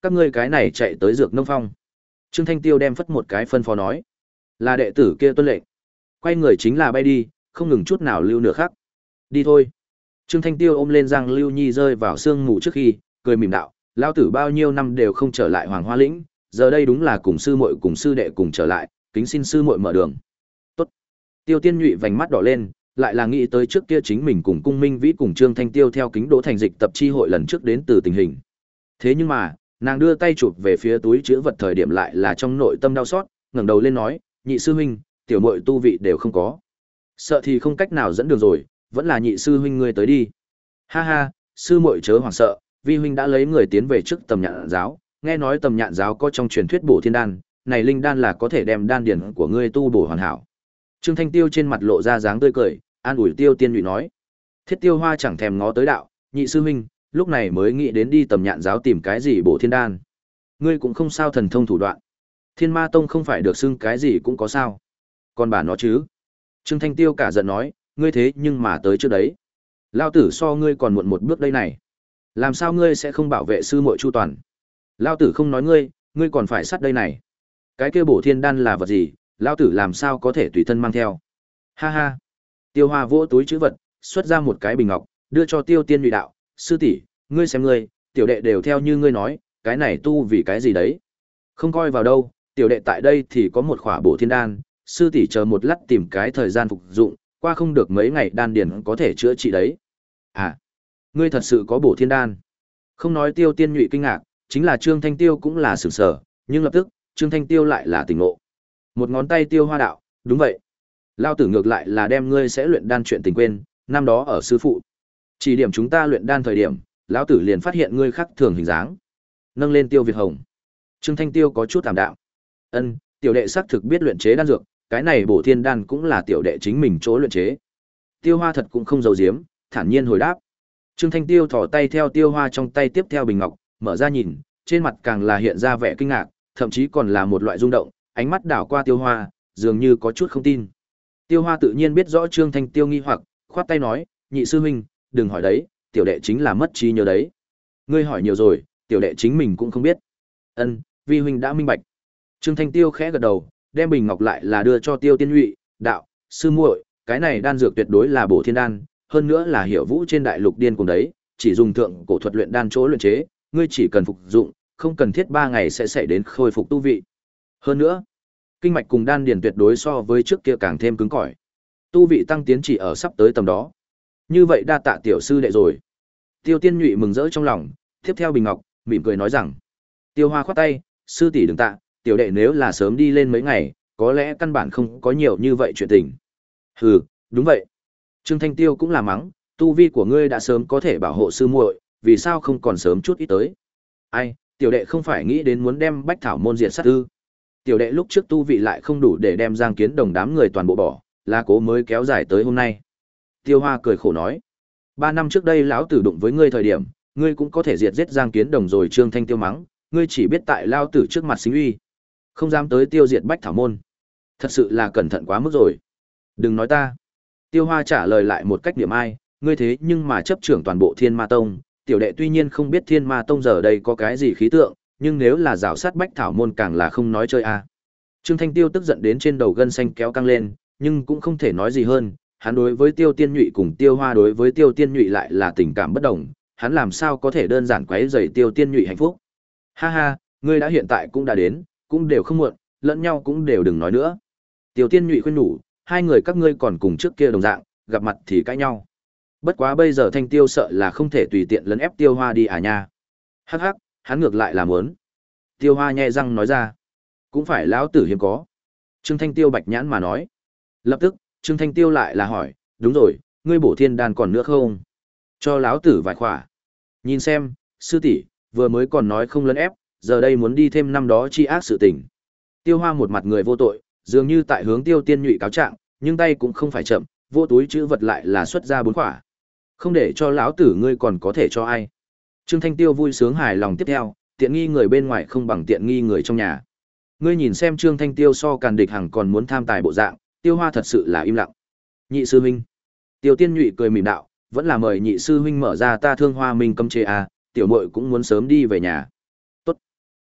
Các ngươi cái này chạy tới dược nông phong. Trương Thanh Tiêu đem phất một cái phân phó nói. Là đệ tử kia tuân lệnh. Quay người chính là bay đi, không ngừng chút nào lưu nửa khắc. Đi thôi. Trương Thanh Tiêu ôm lên Giang Lưu Nhi rơi vào sương mù trước khi, cười mỉm đạo, lao tử bao nhiêu năm đều không trở lại Hoàng Hoa Lĩnh, giờ đây đúng là cùng sư muội cùng sư đệ cùng trở lại, kính xin sư muội mở đường. Tốt. Tiêu Tiên Nhụy vành mắt đỏ lên, lại là nghĩ tới trước kia chính mình cùng Cung Minh Vĩ cùng Trương Thanh Tiêu theo kính đỗ thành dịch tập chi hội lần trước đến từ tình hình. Thế nhưng mà, nàng đưa tay chụp về phía túi chứa vật thời điểm lại là trong nội tâm đau xót, ngẩng đầu lên nói, nhị sư huynh, tiểu muội tu vị đều không có. Sợ thì không cách nào dẫn đường rồi, vẫn là nhị sư huynh ngươi tới đi. Ha ha, sư muội chớ hoảng sợ, vi huynh đã lấy người tiến về trước Tầm Nhạn giáo, nghe nói Tầm Nhạn giáo có trong truyền thuyết bổ thiên đan, này linh đan là có thể đem đan điển của ngươi tu bổ hoàn hảo. Trương Thanh Tiêu trên mặt lộ ra dáng tươi cười, an ủi Tiêu Tiên Nhụy nói. Thiết Tiêu Hoa chẳng thèm ngó tới đạo, nhị sư huynh, lúc này mới nghĩ đến đi Tầm Nhạn giáo tìm cái gì bổ thiên đan. Ngươi cũng không sao thần thông thủ đoạn. Thiên Ma Tông không phải được xưng cái gì cũng có sao. Còn bà nó chứ. Trương Thanh Tiêu cả giận nói, ngươi thế nhưng mà tới trước đấy. Lao tử so ngươi còn muộn một bước đây này. Làm sao ngươi sẽ không bảo vệ sư muội chu toàn? Lao tử không nói ngươi, ngươi còn phải sát đây này. Cái kia bổ thiên đan là vật gì, Lao tử làm sao có thể tùy thân mang theo? Ha ha. Tiêu Hoa vỗ túi trữ vật, xuất ra một cái bình ngọc, đưa cho Tiêu Tiên Nhụy đạo, sư tỷ, ngươi xem ngươi, tiểu đệ đều theo như ngươi nói, cái này tu vì cái gì đấy? Không coi vào đâu, tiểu đệ tại đây thì có một khỏa bổ thiên đan, sư tỷ chờ một lát tìm cái thời gian phục dụng, qua không được mấy ngày đan điền có thể chữa trị đấy. À, ngươi thật sự có bổ thiên đan? Không nói Tiêu Tiên Nhụy kinh ngạc, chính là Trương Thanh Tiêu cũng là sửng sở, nhưng lập tức, Trương Thanh Tiêu lại là tỉnh ngộ. Một ngón tay Tiêu Hoa đạo, đúng vậy. Lao tử ngược lại là đem ngươi sẽ luyện đan chuyện tình quên, năm đó ở sư phụ. Chỉ điểm chúng ta luyện đan thời điểm, lão tử liền phát hiện ngươi khác thường hình dáng. Nâng lên Tiêu Việt Hồng. Trương Thanh Tiêu có chút tạm đạm. Ân, tiểu đệ xác thực biết luyện chế đan dược, cái này bổ thiên đan cũng là tiểu đệ chính mình chỗ luyện chế. Tiêu Hoa thật cũng không giấu giếm, thản nhiên hồi đáp. Trương Thanh Tiêu thò tay theo Tiêu Hoa trong tay tiếp theo bình ngọc, mở ra nhìn, trên mặt càng là hiện ra vẻ kinh ngạc, thậm chí còn là một loại rung động, ánh mắt đảo qua Tiêu Hoa, dường như có chút không tin. Tiêu Hoa tự nhiên biết rõ Trương Thanh Tiêu nghi hoặc, khoát tay nói, nhị sư huynh, đừng hỏi đấy, tiểu đệ chính là mất trí nhớ đấy. Ngươi hỏi nhiều rồi, tiểu đệ chính mình cũng không biết. Ân, vi huynh đã minh bạch. Trương Thanh Tiêu khẽ gật đầu, đem bình ngọc lại là đưa cho Tiêu Tiên Nhụy, đạo, sư muội, cái này đan dược tuyệt đối là bổ thiên đan, hơn nữa là hiểu vũ trên đại lục điên cùng đấy, chỉ dùng thượng cổ thuật luyện đan chỗ luyện chế, ngươi chỉ cần phục dụng, không cần thiết ba ngày sẽ xảy đến khôi phục tu vị. Hơn nữa, kinh mạch cùng đan điền tuyệt đối so với trước kia càng thêm cứng cỏi. Tu vị tăng tiến chỉ ở sắp tới tầm đó. Như vậy đa tạ tiểu sư đệ rồi. Tiêu Tiên Nhụy mừng rỡ trong lòng, tiếp theo bình ngọc, mỉm cười nói rằng: Tiêu Hoa khoát tay, sư tỷ đừng tạ, tiểu đệ nếu là sớm đi lên mấy ngày, có lẽ căn bản không có nhiều như vậy chuyện tình. Hừ, đúng vậy. Trương Thanh Tiêu cũng là mắng, tu vi của ngươi đã sớm có thể bảo hộ sư muội, vì sao không còn sớm chút ít tới? Ai, tiểu đệ không phải nghĩ đến muốn đem Bách Thảo môn diệt sát ư? Tiểu đệ lúc trước tu vị lại không đủ để đem Giang Kiến Đồng đám người toàn bộ bỏ, là cố mới kéo dài tới hôm nay. Tiêu Hoa cười khổ nói, ba năm trước đây lão tử đụng với ngươi thời điểm, ngươi cũng có thể diệt giết Giang Kiến Đồng rồi. Trương Thanh Tiêu mắng, ngươi chỉ biết tại lao tử trước mặt xính uy, không dám tới tiêu diệt Bách Thảo môn. Thật sự là cẩn thận quá mức rồi. Đừng nói ta. Tiêu Hoa trả lời lại một cách niệm ai, ngươi thế nhưng mà chấp trưởng toàn bộ Thiên Ma Tông, tiểu đệ tuy nhiên không biết Thiên Ma Tông giờ đây có cái gì khí tượng, nhưng nếu là rào sát Bách Thảo môn càng là không nói chơi a. À. Trương Thanh Tiêu tức giận đến trên đầu gân xanh kéo căng lên, nhưng cũng không thể nói gì hơn, hắn đối với Tiêu Tiên Nhụy cùng Tiêu Hoa đối với Tiêu Tiên Nhụy lại là tình cảm bất đồng, hắn làm sao có thể đơn giản quấy rầy Tiêu Tiên Nhụy hạnh phúc. Ha ha, ngươi đã hiện tại cũng đã đến, cũng đều không muộn, lẫn nhau cũng đều đừng nói nữa. Tiêu Tiên Nhụy khuyên nhủ, hai người các ngươi còn cùng trước kia đồng dạng, gặp mặt thì cãi nhau. Bất quá bây giờ Thanh Tiêu sợ là không thể tùy tiện lấn ép Tiêu Hoa đi à nha. Hắc hắc, hắn ngược lại là muốn. Tiêu Hoa nhẹ răng nói ra, cũng phải lão tử hiếm có. Trương Thanh Tiêu bạch nhãn mà nói. Lập tức, Trương Thanh Tiêu lại là hỏi, đúng rồi, ngươi bổ thiên đan còn nữa không? Cho lão tử vài khỏa. Nhìn xem, sư tỷ vừa mới còn nói không lấn ép, giờ đây muốn đi thêm năm đó chi ác sự tình. Tiêu Hoa một mặt người vô tội, dường như tại hướng Tiêu Tiên Nhụy cáo trạng, nhưng tay cũng không phải chậm, vô túi chữ vật lại là xuất ra bốn khỏa. Không để cho lão tử ngươi còn có thể cho ai. Trương Thanh Tiêu vui sướng hài lòng tiếp theo, tiện nghi người bên ngoài không bằng tiện nghi người trong nhà. Ngươi nhìn xem Trương Thanh Tiêu so Càn Địch Hằng còn muốn tham tài bộ dạng, Tiêu Hoa thật sự là im lặng. Nhị sư huynh. Tiêu Tiên Nhụy cười mỉm đạo, vẫn là mời nhị sư huynh mở ra ta Thương Hoa Minh cấm chế a, tiểu muội cũng muốn sớm đi về nhà. Tốt.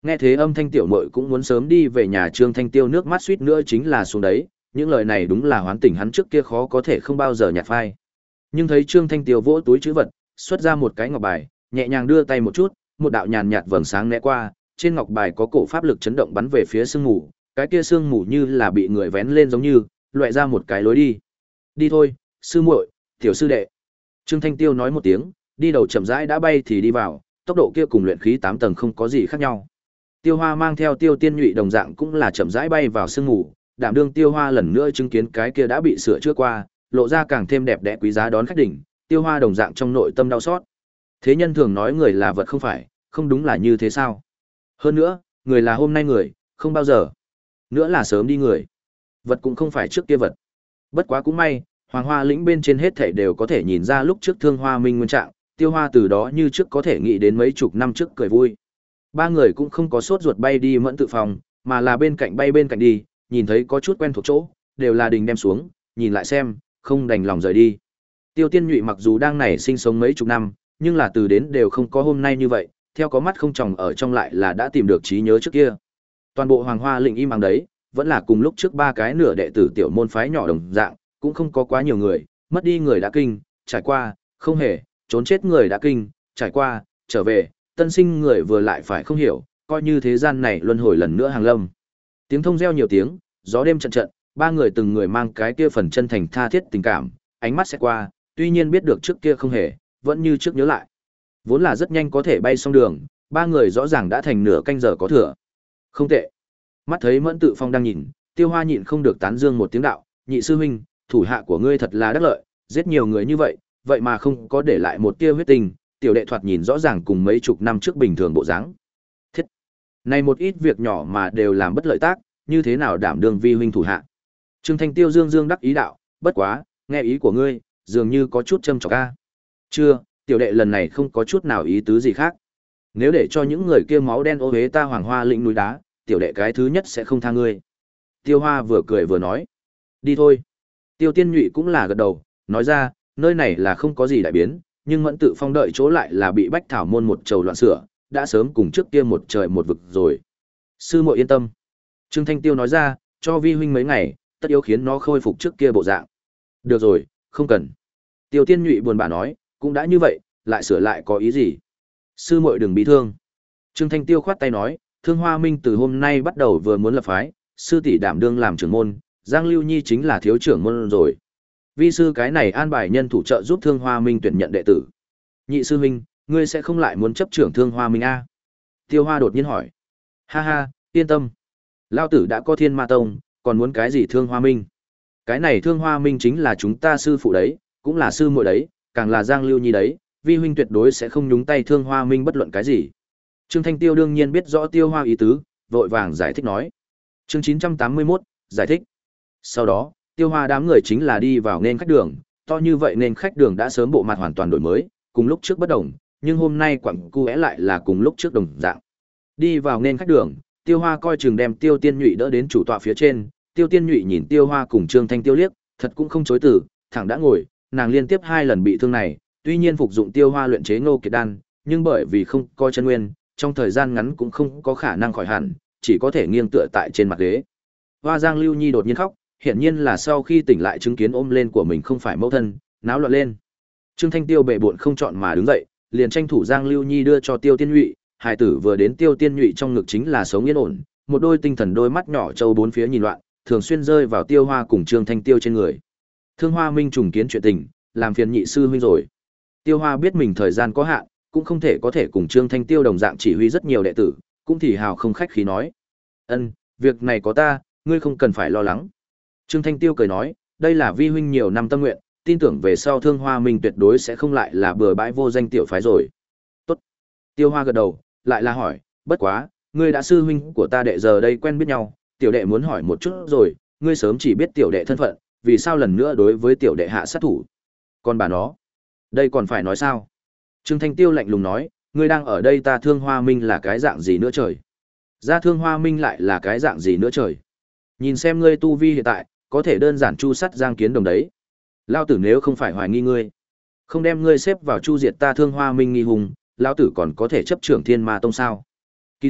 Nghe thế âm thanh tiểu muội cũng muốn sớm đi về nhà, Trương Thanh Tiêu nước mắt suýt nữa chính là xuống đấy, những lời này đúng là hoán tỉnh hắn trước kia khó có thể không bao giờ nhạt phai. Nhưng thấy Trương Thanh Tiêu vỗ túi trữ vật, xuất ra một cái ngọc bài, nhẹ nhàng đưa tay một chút, một đạo nhàn nhạt vầng sáng né qua, trên ngọc bài có cổ pháp lực chấn động bắn về phía sương mù, cái kia sương mù như là bị người vén lên giống như, loại ra một cái lối đi. Đi thôi, sư muội, tiểu sư đệ. Trương Thanh Tiêu nói một tiếng, đi đầu chậm rãi đã bay thì đi vào, tốc độ kia cùng luyện khí tám tầng không có gì khác nhau. Tiêu Hoa mang theo Tiêu Tiên Nhụy đồng dạng cũng là chậm rãi bay vào sương mù, đảm đương Tiêu Hoa lần nữa chứng kiến cái kia đã bị sửa chữa qua, lộ ra càng thêm đẹp đẽ quý giá đón khách đỉnh, Tiêu Hoa đồng dạng trong nội tâm đau xót. Thế nhân thường nói người là vật không phải, không đúng là như thế sao? Hơn nữa, người là hôm nay người, không bao giờ nữa là sớm đi người. Vật cũng không phải trước kia vật. Bất quá cũng may, Hoàng Hoa lĩnh bên trên hết thảy đều có thể nhìn ra lúc trước Thương Hoa Minh nguyên trạng, Tiêu Hoa từ đó như trước có thể nghĩ đến mấy chục năm trước cười vui. Ba người cũng không có sốt ruột bay đi Mẫn Tự phòng, mà là bên cạnh bay bên cạnh đi, nhìn thấy có chút quen thuộc chỗ, đều là đình đem xuống, nhìn lại xem, không đành lòng rời đi. Tiêu Tiên Nhụy mặc dù đang này sinh sống mấy chục năm, nhưng là từ đến đều không có hôm nay như vậy, theo có mắt không tròng ở trong lại là đã tìm được trí nhớ trước kia. Toàn bộ Hoàng Hoa lĩnh im ắng đấy, vẫn là cùng lúc trước ba cái nửa đệ tử tiểu môn phái nhỏ đồng dạng, cũng không có quá nhiều người, mất đi người đã kinh, trải qua, không hề, trốn chết người đã kinh, trải qua, trở về, tân sinh người vừa lại phải không hiểu, coi như thế gian này luân hồi lần nữa hàng lâm. Tiếng thông reo nhiều tiếng, gió đêm trận trận, ba người từng người mang cái kia phần chân thành tha thiết tình cảm, ánh mắt sẽ qua, tuy nhiên biết được trước kia không hề, vẫn như trước nhớ lại. Vốn là rất nhanh có thể bay xong đường, ba người rõ ràng đã thành nửa canh giờ có thừa. Không tệ. Mắt thấy Mẫn Tự Phong đang nhìn, Tiêu Hoa nhịn không được tán dương một tiếng đạo, nhị sư huynh, thủ hạ của ngươi thật là đắc lợi, giết nhiều người như vậy, vậy mà không có để lại một tia huyết tình, tiểu đệ thoạt nhìn rõ ràng cùng mấy chục năm trước bình thường bộ dáng. Thiết. Này một ít việc nhỏ mà đều làm bất lợi tác, như thế nào đảm đương vi huynh thủ hạ. Trương Thanh Tiêu dương dương đắc ý đạo, bất quá, nghe ý của ngươi, dường như có chút châm chọc a. Chưa, tiểu đệ lần này không có chút nào ý tứ gì khác. Nếu để cho những người kia máu đen ô uế ta Hoàng Hoa lĩnh núi đá, tiểu đệ cái thứ nhất sẽ không tha ngươi. Tiêu Hoa vừa cười vừa nói, đi thôi. Tiêu Tiên Nhụy cũng là gật đầu, nói ra, nơi này là không có gì đại biến, nhưng Mẫn Tự Phong đợi chỗ lại là bị Bách Thảo môn một trầu loạn sửa, đã sớm cùng trước kia một trời một vực rồi. Sư muội yên tâm. Trương Thanh Tiêu nói ra, cho vi huynh mấy ngày, tất yếu khiến nó khôi phục trước kia bộ dạng. Được rồi, không cần. Tiêu Tiên Nhụy buồn bã nói, cũng đã như vậy, lại sửa lại có ý gì? Sư muội đừng bị thương. Trương Thanh Tiêu khoát tay nói, Thương Hoa Minh từ hôm nay bắt đầu vừa muốn lập phái, sư tỷ đảm đương làm trưởng môn, Giang Lưu Nhi chính là thiếu trưởng môn rồi. Vi sư cái này an bài nhân thủ trợ giúp Thương Hoa Minh tuyển nhận đệ tử. Nhị sư huynh, ngươi sẽ không lại muốn chấp trưởng Thương Hoa Minh a? Tiêu Hoa đột nhiên hỏi. Ha ha, yên tâm. Lao tử đã có Thiên Ma Tông, còn muốn cái gì Thương Hoa Minh? Cái này Thương Hoa Minh chính là chúng ta sư phụ đấy, cũng là sư muội đấy, càng là Giang Lưu Nhi đấy, vi huynh tuyệt đối sẽ không nhúng tay Thương Hoa Minh bất luận cái gì. Trương Thanh Tiêu đương nhiên biết rõ Tiêu Hoa ý tứ, vội vàng giải thích nói. Chương chín trăm tám mươi mốt, giải thích. Sau đó, Tiêu Hoa đám người chính là đi vào nên khách đường, to như vậy nên khách đường đã sớm bộ mặt hoàn toàn đổi mới, cùng lúc trước bất đồng, nhưng hôm nay quặng cu é lại là cùng lúc trước đồng dạng. Đi vào nên khách đường, Tiêu Hoa coi chừng đem Tiêu Tiên Nhụy đỡ đến chủ tọa phía trên, Tiêu Tiên Nhụy nhìn Tiêu Hoa cùng Trương Thanh Tiêu liếc, thật cũng không chối từ, thẳng đã ngồi, nàng liên tiếp hai lần bị thương này, tuy nhiên phục dụng Tiêu Hoa luyện chế Ngô Kiệt đan, nhưng bởi vì không có chân nguyên, trong thời gian ngắn cũng không có khả năng khỏi hẳn, chỉ có thể nghiêng tựa tại trên mặt ghế. Hoa Giang Lưu Nhi đột nhiên khóc, hiển nhiên là sau khi tỉnh lại chứng kiến ôm lên của mình không phải mẫu thân, náo loạn lên. Trương Thanh Tiêu bệ bội không chọn mà đứng dậy, liền tranh thủ Giang Lưu Nhi đưa cho Tiêu Tiên Nhụy, hài tử vừa đến Tiêu Tiên Nhụy trong ngực chính là sống yên ổn, một đôi tinh thần đôi mắt nhỏ trâu bốn phía nhìn loạn, thường xuyên rơi vào Tiêu Hoa cùng Trương Thanh Tiêu trên người. Thương Hoa Minh trùng kiến chuyện tình, làm phiền nhị sư huynh rồi. Tiêu Hoa biết mình thời gian có hạn, cũng không thể có thể cùng Trương Thanh Tiêu đồng dạng chỉ huy rất nhiều đệ tử, cũng thì hào không khách khí nói. Ân, việc này có ta, ngươi không cần phải lo lắng. Trương Thanh Tiêu cười nói, đây là vi huynh nhiều năm tâm nguyện, tin tưởng về sau Thương Hoa Minh tuyệt đối sẽ không lại là bừa bãi vô danh tiểu phái rồi. Tốt. Tiêu Hoa gật đầu, lại là hỏi, bất quá, ngươi đã sư huynh của ta đệ giờ đây quen biết nhau, tiểu đệ muốn hỏi một chút rồi, ngươi sớm chỉ biết tiểu đệ thân phận, vì sao lần nữa đối với tiểu đệ hạ sát thủ? Còn bà nó, đây còn phải nói sao? Trương Thanh Tiêu lạnh lùng nói, ngươi đang ở đây ta Thương Hoa Minh là cái dạng gì nữa trời? Ra Thương Hoa Minh lại là cái dạng gì nữa trời? Nhìn xem ngươi tu vi hiện tại, có thể đơn giản chu sắt Giang Kiến Đồng đấy. Lao tử nếu không phải hoài nghi ngươi, không đem ngươi xếp vào chu diệt ta Thương Hoa Minh nghi hùng, lão tử còn có thể chấp trưởng Thiên Ma Tông sao? Kỳ thật,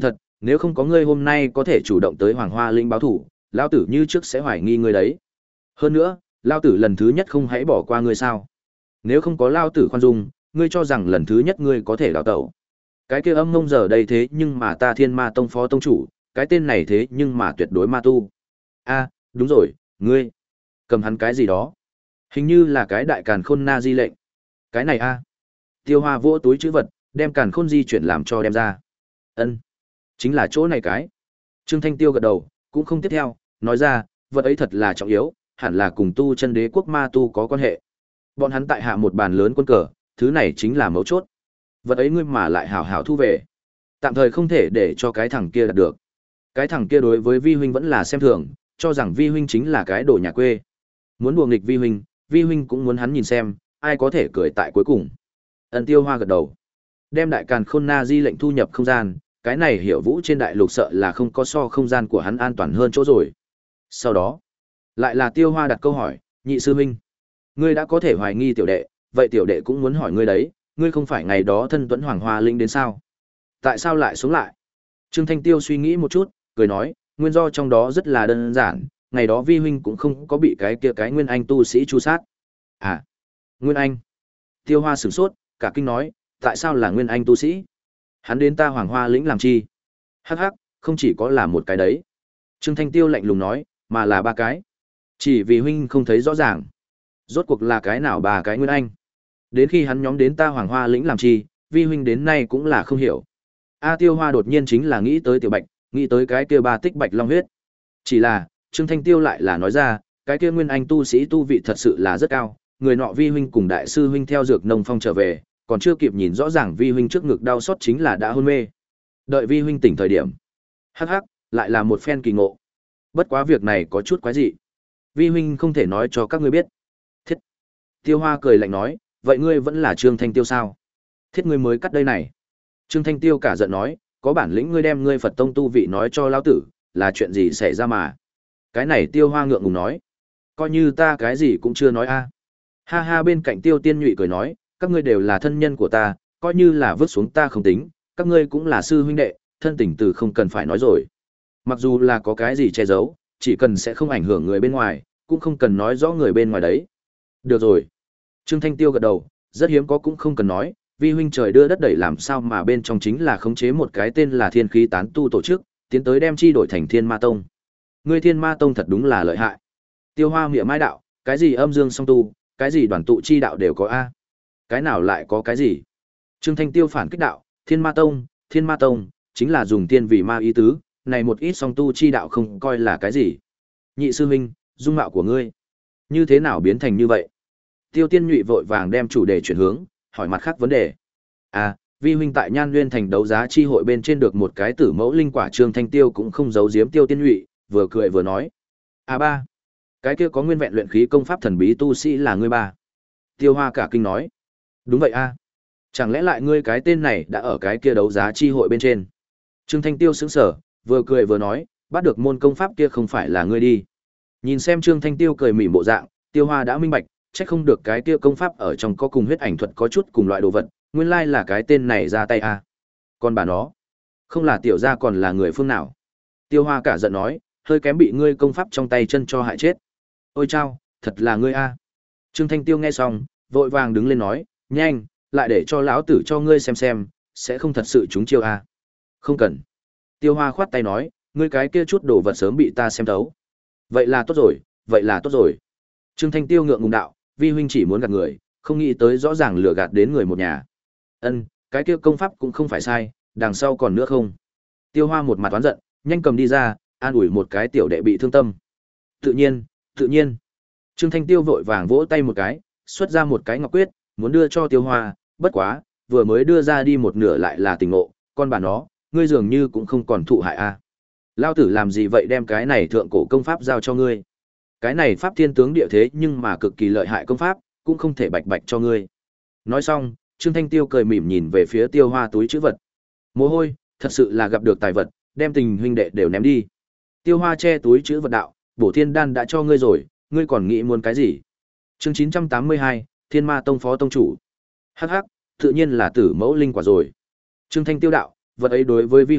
Nếu không có ngươi hôm nay có thể chủ động tới Hoàng Hoa Linh báo thủ, lão tử như trước sẽ hoài nghi ngươi đấy. Hơn nữa, lão tử lần thứ nhất không hãy bỏ qua ngươi sao? Nếu không có lão tử khoan dung, ngươi cho rằng lần thứ nhất ngươi có thể đào tẩu. Cái kia âm mông giờ đây thế nhưng mà ta Thiên Ma Tông phó tông chủ, cái tên này thế nhưng mà tuyệt đối ma tu. A, đúng rồi, ngươi cầm hắn cái gì đó? Hình như là cái đại càn khôn na di lệnh. Cái này a. Tiêu Hoa vỗ túi trữ vật, đem càn khôn di chuyển làm cho đem ra. Ân, chính là chỗ này cái. Trương Thanh Tiêu gật đầu, cũng không tiếp theo, nói ra, vật ấy thật là trọng yếu, hẳn là cùng tu chân đế quốc ma tu có quan hệ. Bọn hắn tại hạ một bàn lớn quân cờ, thứ này chính là mấu chốt. Vật ấy ngươi mà lại hảo hảo thu về. Tạm thời không thể để cho cái thằng kia đạt được. Cái thằng kia đối với Vi huynh vẫn là xem thường, cho rằng Vi huynh chính là cái đồ nhà quê. Muốn đùa nghịch Vi huynh, Vi huynh cũng muốn hắn nhìn xem, ai có thể cười tại cuối cùng. Ân Tiêu Hoa gật đầu. Đem đại càn khôn na di lệnh thu nhập không gian, cái này Hiểu Vũ trên đại lục sợ là không có so không gian của hắn an toàn hơn chỗ rồi. Sau đó, lại là Tiêu Hoa đặt câu hỏi, nhị sư huynh, ngươi đã có thể hoài nghi tiểu đệ, vậy tiểu đệ cũng muốn hỏi ngươi đấy, ngươi không phải ngày đó thân tuẫn Hoàng Hoa Linh đến sao? Tại sao lại sống lại? Trương Thanh Tiêu suy nghĩ một chút, cười nói, nguyên do trong đó rất là đơn giản, ngày đó Vi huynh cũng không có bị cái kia cái Nguyên Anh tu sĩ chu sát. À, Nguyên Anh. Tiêu Hoa sửng sốt, cả kinh nói, tại sao là Nguyên Anh tu sĩ? Hắn đến ta Hoàng Hoa lĩnh làm chi? Hắc hắc, không chỉ có là một cái đấy. Trương Thanh Tiêu lạnh lùng nói, mà là ba cái. Chỉ vì huynh không thấy rõ ràng. Rốt cuộc là cái nào ba cái Nguyên Anh? Đến khi hắn nhóm đến ta Hoàng Hoa lĩnh làm chi, Vi huynh đến nay cũng là không hiểu. A Tiêu Hoa đột nhiên chính là nghĩ tới Tiểu Bạch, nghĩ tới cái kia ba tích bạch long huyết. Chỉ là, Trương Thanh Tiêu lại là nói ra, cái kia Nguyên Anh tu sĩ tu vị thật sự là rất cao, người nọ Vi huynh cùng đại sư huynh theo dược nông phong trở về, còn chưa kịp nhìn rõ ràng Vi huynh trước ngực đau xót chính là đã hôn mê. Đợi Vi huynh tỉnh thời điểm, hắc hắc, lại là một phen kỳ ngộ. Bất quá việc này có chút quái dị. Vi huynh không thể nói cho các ngươi biết. Thiết. Tiêu Hoa cười lạnh nói, vậy ngươi vẫn là Trương Thanh Tiêu sao? Thiết ngươi mới cắt đây này. Trương Thanh Tiêu cả giận nói, có bản lĩnh ngươi đem ngươi Phật tông tu vị nói cho lão tử, là chuyện gì xảy ra mà? Cái này Tiêu Hoa ngượng ngùng nói, coi như ta cái gì cũng chưa nói a. Ha ha, bên cạnh Tiêu Tiên Nhụy cười nói, các ngươi đều là thân nhân của ta, coi như là vứt xuống ta không tính, các ngươi cũng là sư huynh đệ, thân tình từ không cần phải nói rồi. Mặc dù là có cái gì che giấu, chỉ cần sẽ không ảnh hưởng người bên ngoài, cũng không cần nói rõ người bên ngoài đấy. Được rồi. Trương Thanh Tiêu gật đầu, rất hiếm có cũng không cần nói, Vi huynh trời đưa đất đẩy làm sao mà bên trong chính là khống chế một cái tên là Thiên Khí Tán Tu tổ chức, tiến tới đem chi đổi thành Thiên Ma Tông. Ngươi Thiên Ma Tông thật đúng là lợi hại. Tiêu Hoa miệng mai đạo, cái gì âm dương song tu, cái gì đoàn tụ chi đạo đều có a. Cái nào lại có cái gì? Trương Thanh Tiêu phản kích đạo, Thiên Ma Tông, Thiên Ma Tông, chính là dùng tiên vì ma ý tứ, này một ít song tu chi đạo không coi là cái gì. Nhị sư huynh, dung mạo của ngươi, như thế nào biến thành như vậy? Tiêu Tiên Nhụy vội vàng đem chủ đề chuyển hướng, hỏi mặt khác vấn đề. À, Vi huynh tại Nhan Nguyên thành đấu giá chi hội bên trên được một cái tử mẫu linh quả, Trương Thanh Tiêu cũng không giấu giếm Tiêu Tiên Nhụy, vừa cười vừa nói. À ba, cái kia có nguyên vẹn luyện khí công pháp thần bí tu sĩ là ngươi ba. Tiêu Hoa cả kinh nói. Đúng vậy a. Chẳng lẽ lại ngươi cái tên này đã ở cái kia đấu giá chi hội bên trên? Trương Thanh Tiêu sững sờ, vừa cười vừa nói, bắt được môn công pháp kia không phải là ngươi đi. Nhìn xem Trương Thanh Tiêu cười mỉm bộ dạng, Tiêu Hoa đã minh bạch, chắc không được cái kia công pháp ở trong có cùng huyết ảnh thuật có chút cùng loại đồ vật, nguyên lai là cái tên này ra tay a. Còn bà nó, không là tiểu gia còn là người phương nào? Tiêu Hoa cả giận nói, hơi kém bị ngươi công pháp trong tay chân cho hại chết. Ôi chao, thật là ngươi a. Trương Thanh Tiêu nghe xong, vội vàng đứng lên nói, nhanh, lại để cho lão tử cho ngươi xem xem, sẽ không thật sự trúng chiêu a. Không cần. Tiêu Hoa khoát tay nói, ngươi cái kia chút đồ vật sớm bị ta xem thấu. Vậy là tốt rồi, vậy là tốt rồi. Trương Thanh Tiêu ngượng ngùng đạo, Vi huynh chỉ muốn gạt người, không nghĩ tới rõ ràng lừa gạt đến người một nhà. Ân, cái kia công pháp cũng không phải sai, đằng sau còn nữa không? Tiêu Hoa một mặt oán giận, nhanh cầm đi ra, an ủi một cái tiểu đệ bị thương tâm. Tự nhiên, tự nhiên. Trương Thanh Tiêu vội vàng vỗ tay một cái, xuất ra một cái ngọc quyết, muốn đưa cho Tiêu Hoa, bất quá, vừa mới đưa ra đi một nửa lại là tình ngộ, con bà nó, ngươi dường như cũng không còn thụ hại a. À. Lao tử làm gì vậy đem cái này thượng cổ công pháp giao cho ngươi? Cái này pháp thiên tướng địa thế nhưng mà cực kỳ lợi hại công pháp, cũng không thể bạch bạch cho ngươi. Nói xong, Trương Thanh Tiêu cười mỉm nhìn về phía Tiêu Hoa túi trữ vật. Mồ hôi, thật sự là gặp được tài vật, đem tình huynh đệ đều ném đi. Tiêu Hoa che túi trữ vật đạo, bổ thiên đan đã cho ngươi rồi, ngươi còn nghĩ muốn cái gì? Chương chín trăm tám mươi hai, Thiên Ma Tông phó tông chủ. Hắc hắc, tự nhiên là tử mẫu linh quả rồi. Trương Thanh Tiêu đạo, vật ấy đối với Vi huynh,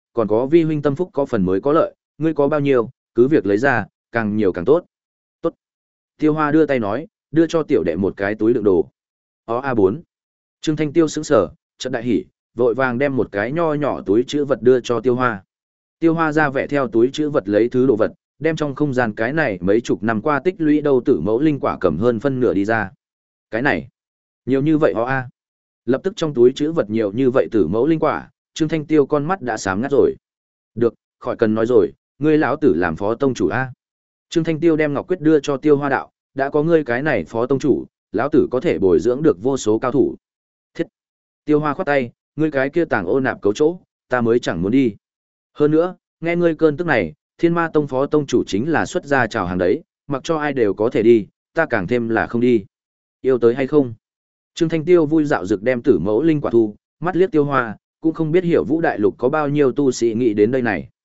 còn có vi huynh tâm phúc có phần mới có lợi, ngươi có bao nhiêu, cứ việc lấy ra, càng nhiều càng tốt. Tốt. Tiêu Hoa đưa tay nói, đưa cho tiểu đệ một cái túi đựng đồ. Ó a bốn. Trương Thanh Tiêu sững sờ, chợt đại hỉ, vội vàng đem một cái nho nhỏ túi chữ vật đưa cho Tiêu Hoa. Tiêu Hoa ra vẻ theo túi chữ vật lấy thứ đồ vật, đem trong không gian cái này mấy chục năm qua tích lũy đâu tử mẫu linh quả cầm hơn phân nửa đi ra. Cái này, nhiều như vậy ó a. Lập tức trong túi chữ vật nhiều như vậy tử mẫu linh quả, Trương Thanh Tiêu con mắt đã sáng ngắt rồi. Được, khỏi cần nói rồi, ngươi lão tử làm phó tông chủ a. Trương Thanh Tiêu đem ngọc quyết đưa cho Tiêu Hoa đạo, đã có ngươi cái này phó tông chủ, lão tử có thể bồi dưỡng được vô số cao thủ. Thiết. Tiêu Hoa khoát tay, ngươi cái kia tàng ô nạp cấu chỗ, ta mới chẳng muốn đi. Hơn nữa, nghe ngươi cơn tức này, Thiên Ma Tông phó tông chủ chính là xuất gia chào hàng đấy, mặc cho ai đều có thể đi, ta càng thêm là không đi. Yêu tới hay không? Trương Thanh Tiêu vui dạo dực đem tử mẫu linh quả thu, mắt liếc Tiêu Hoa, cũng không biết hiểu Vũ Đại Lục có bao nhiêu tu sĩ nghĩ đến đây này.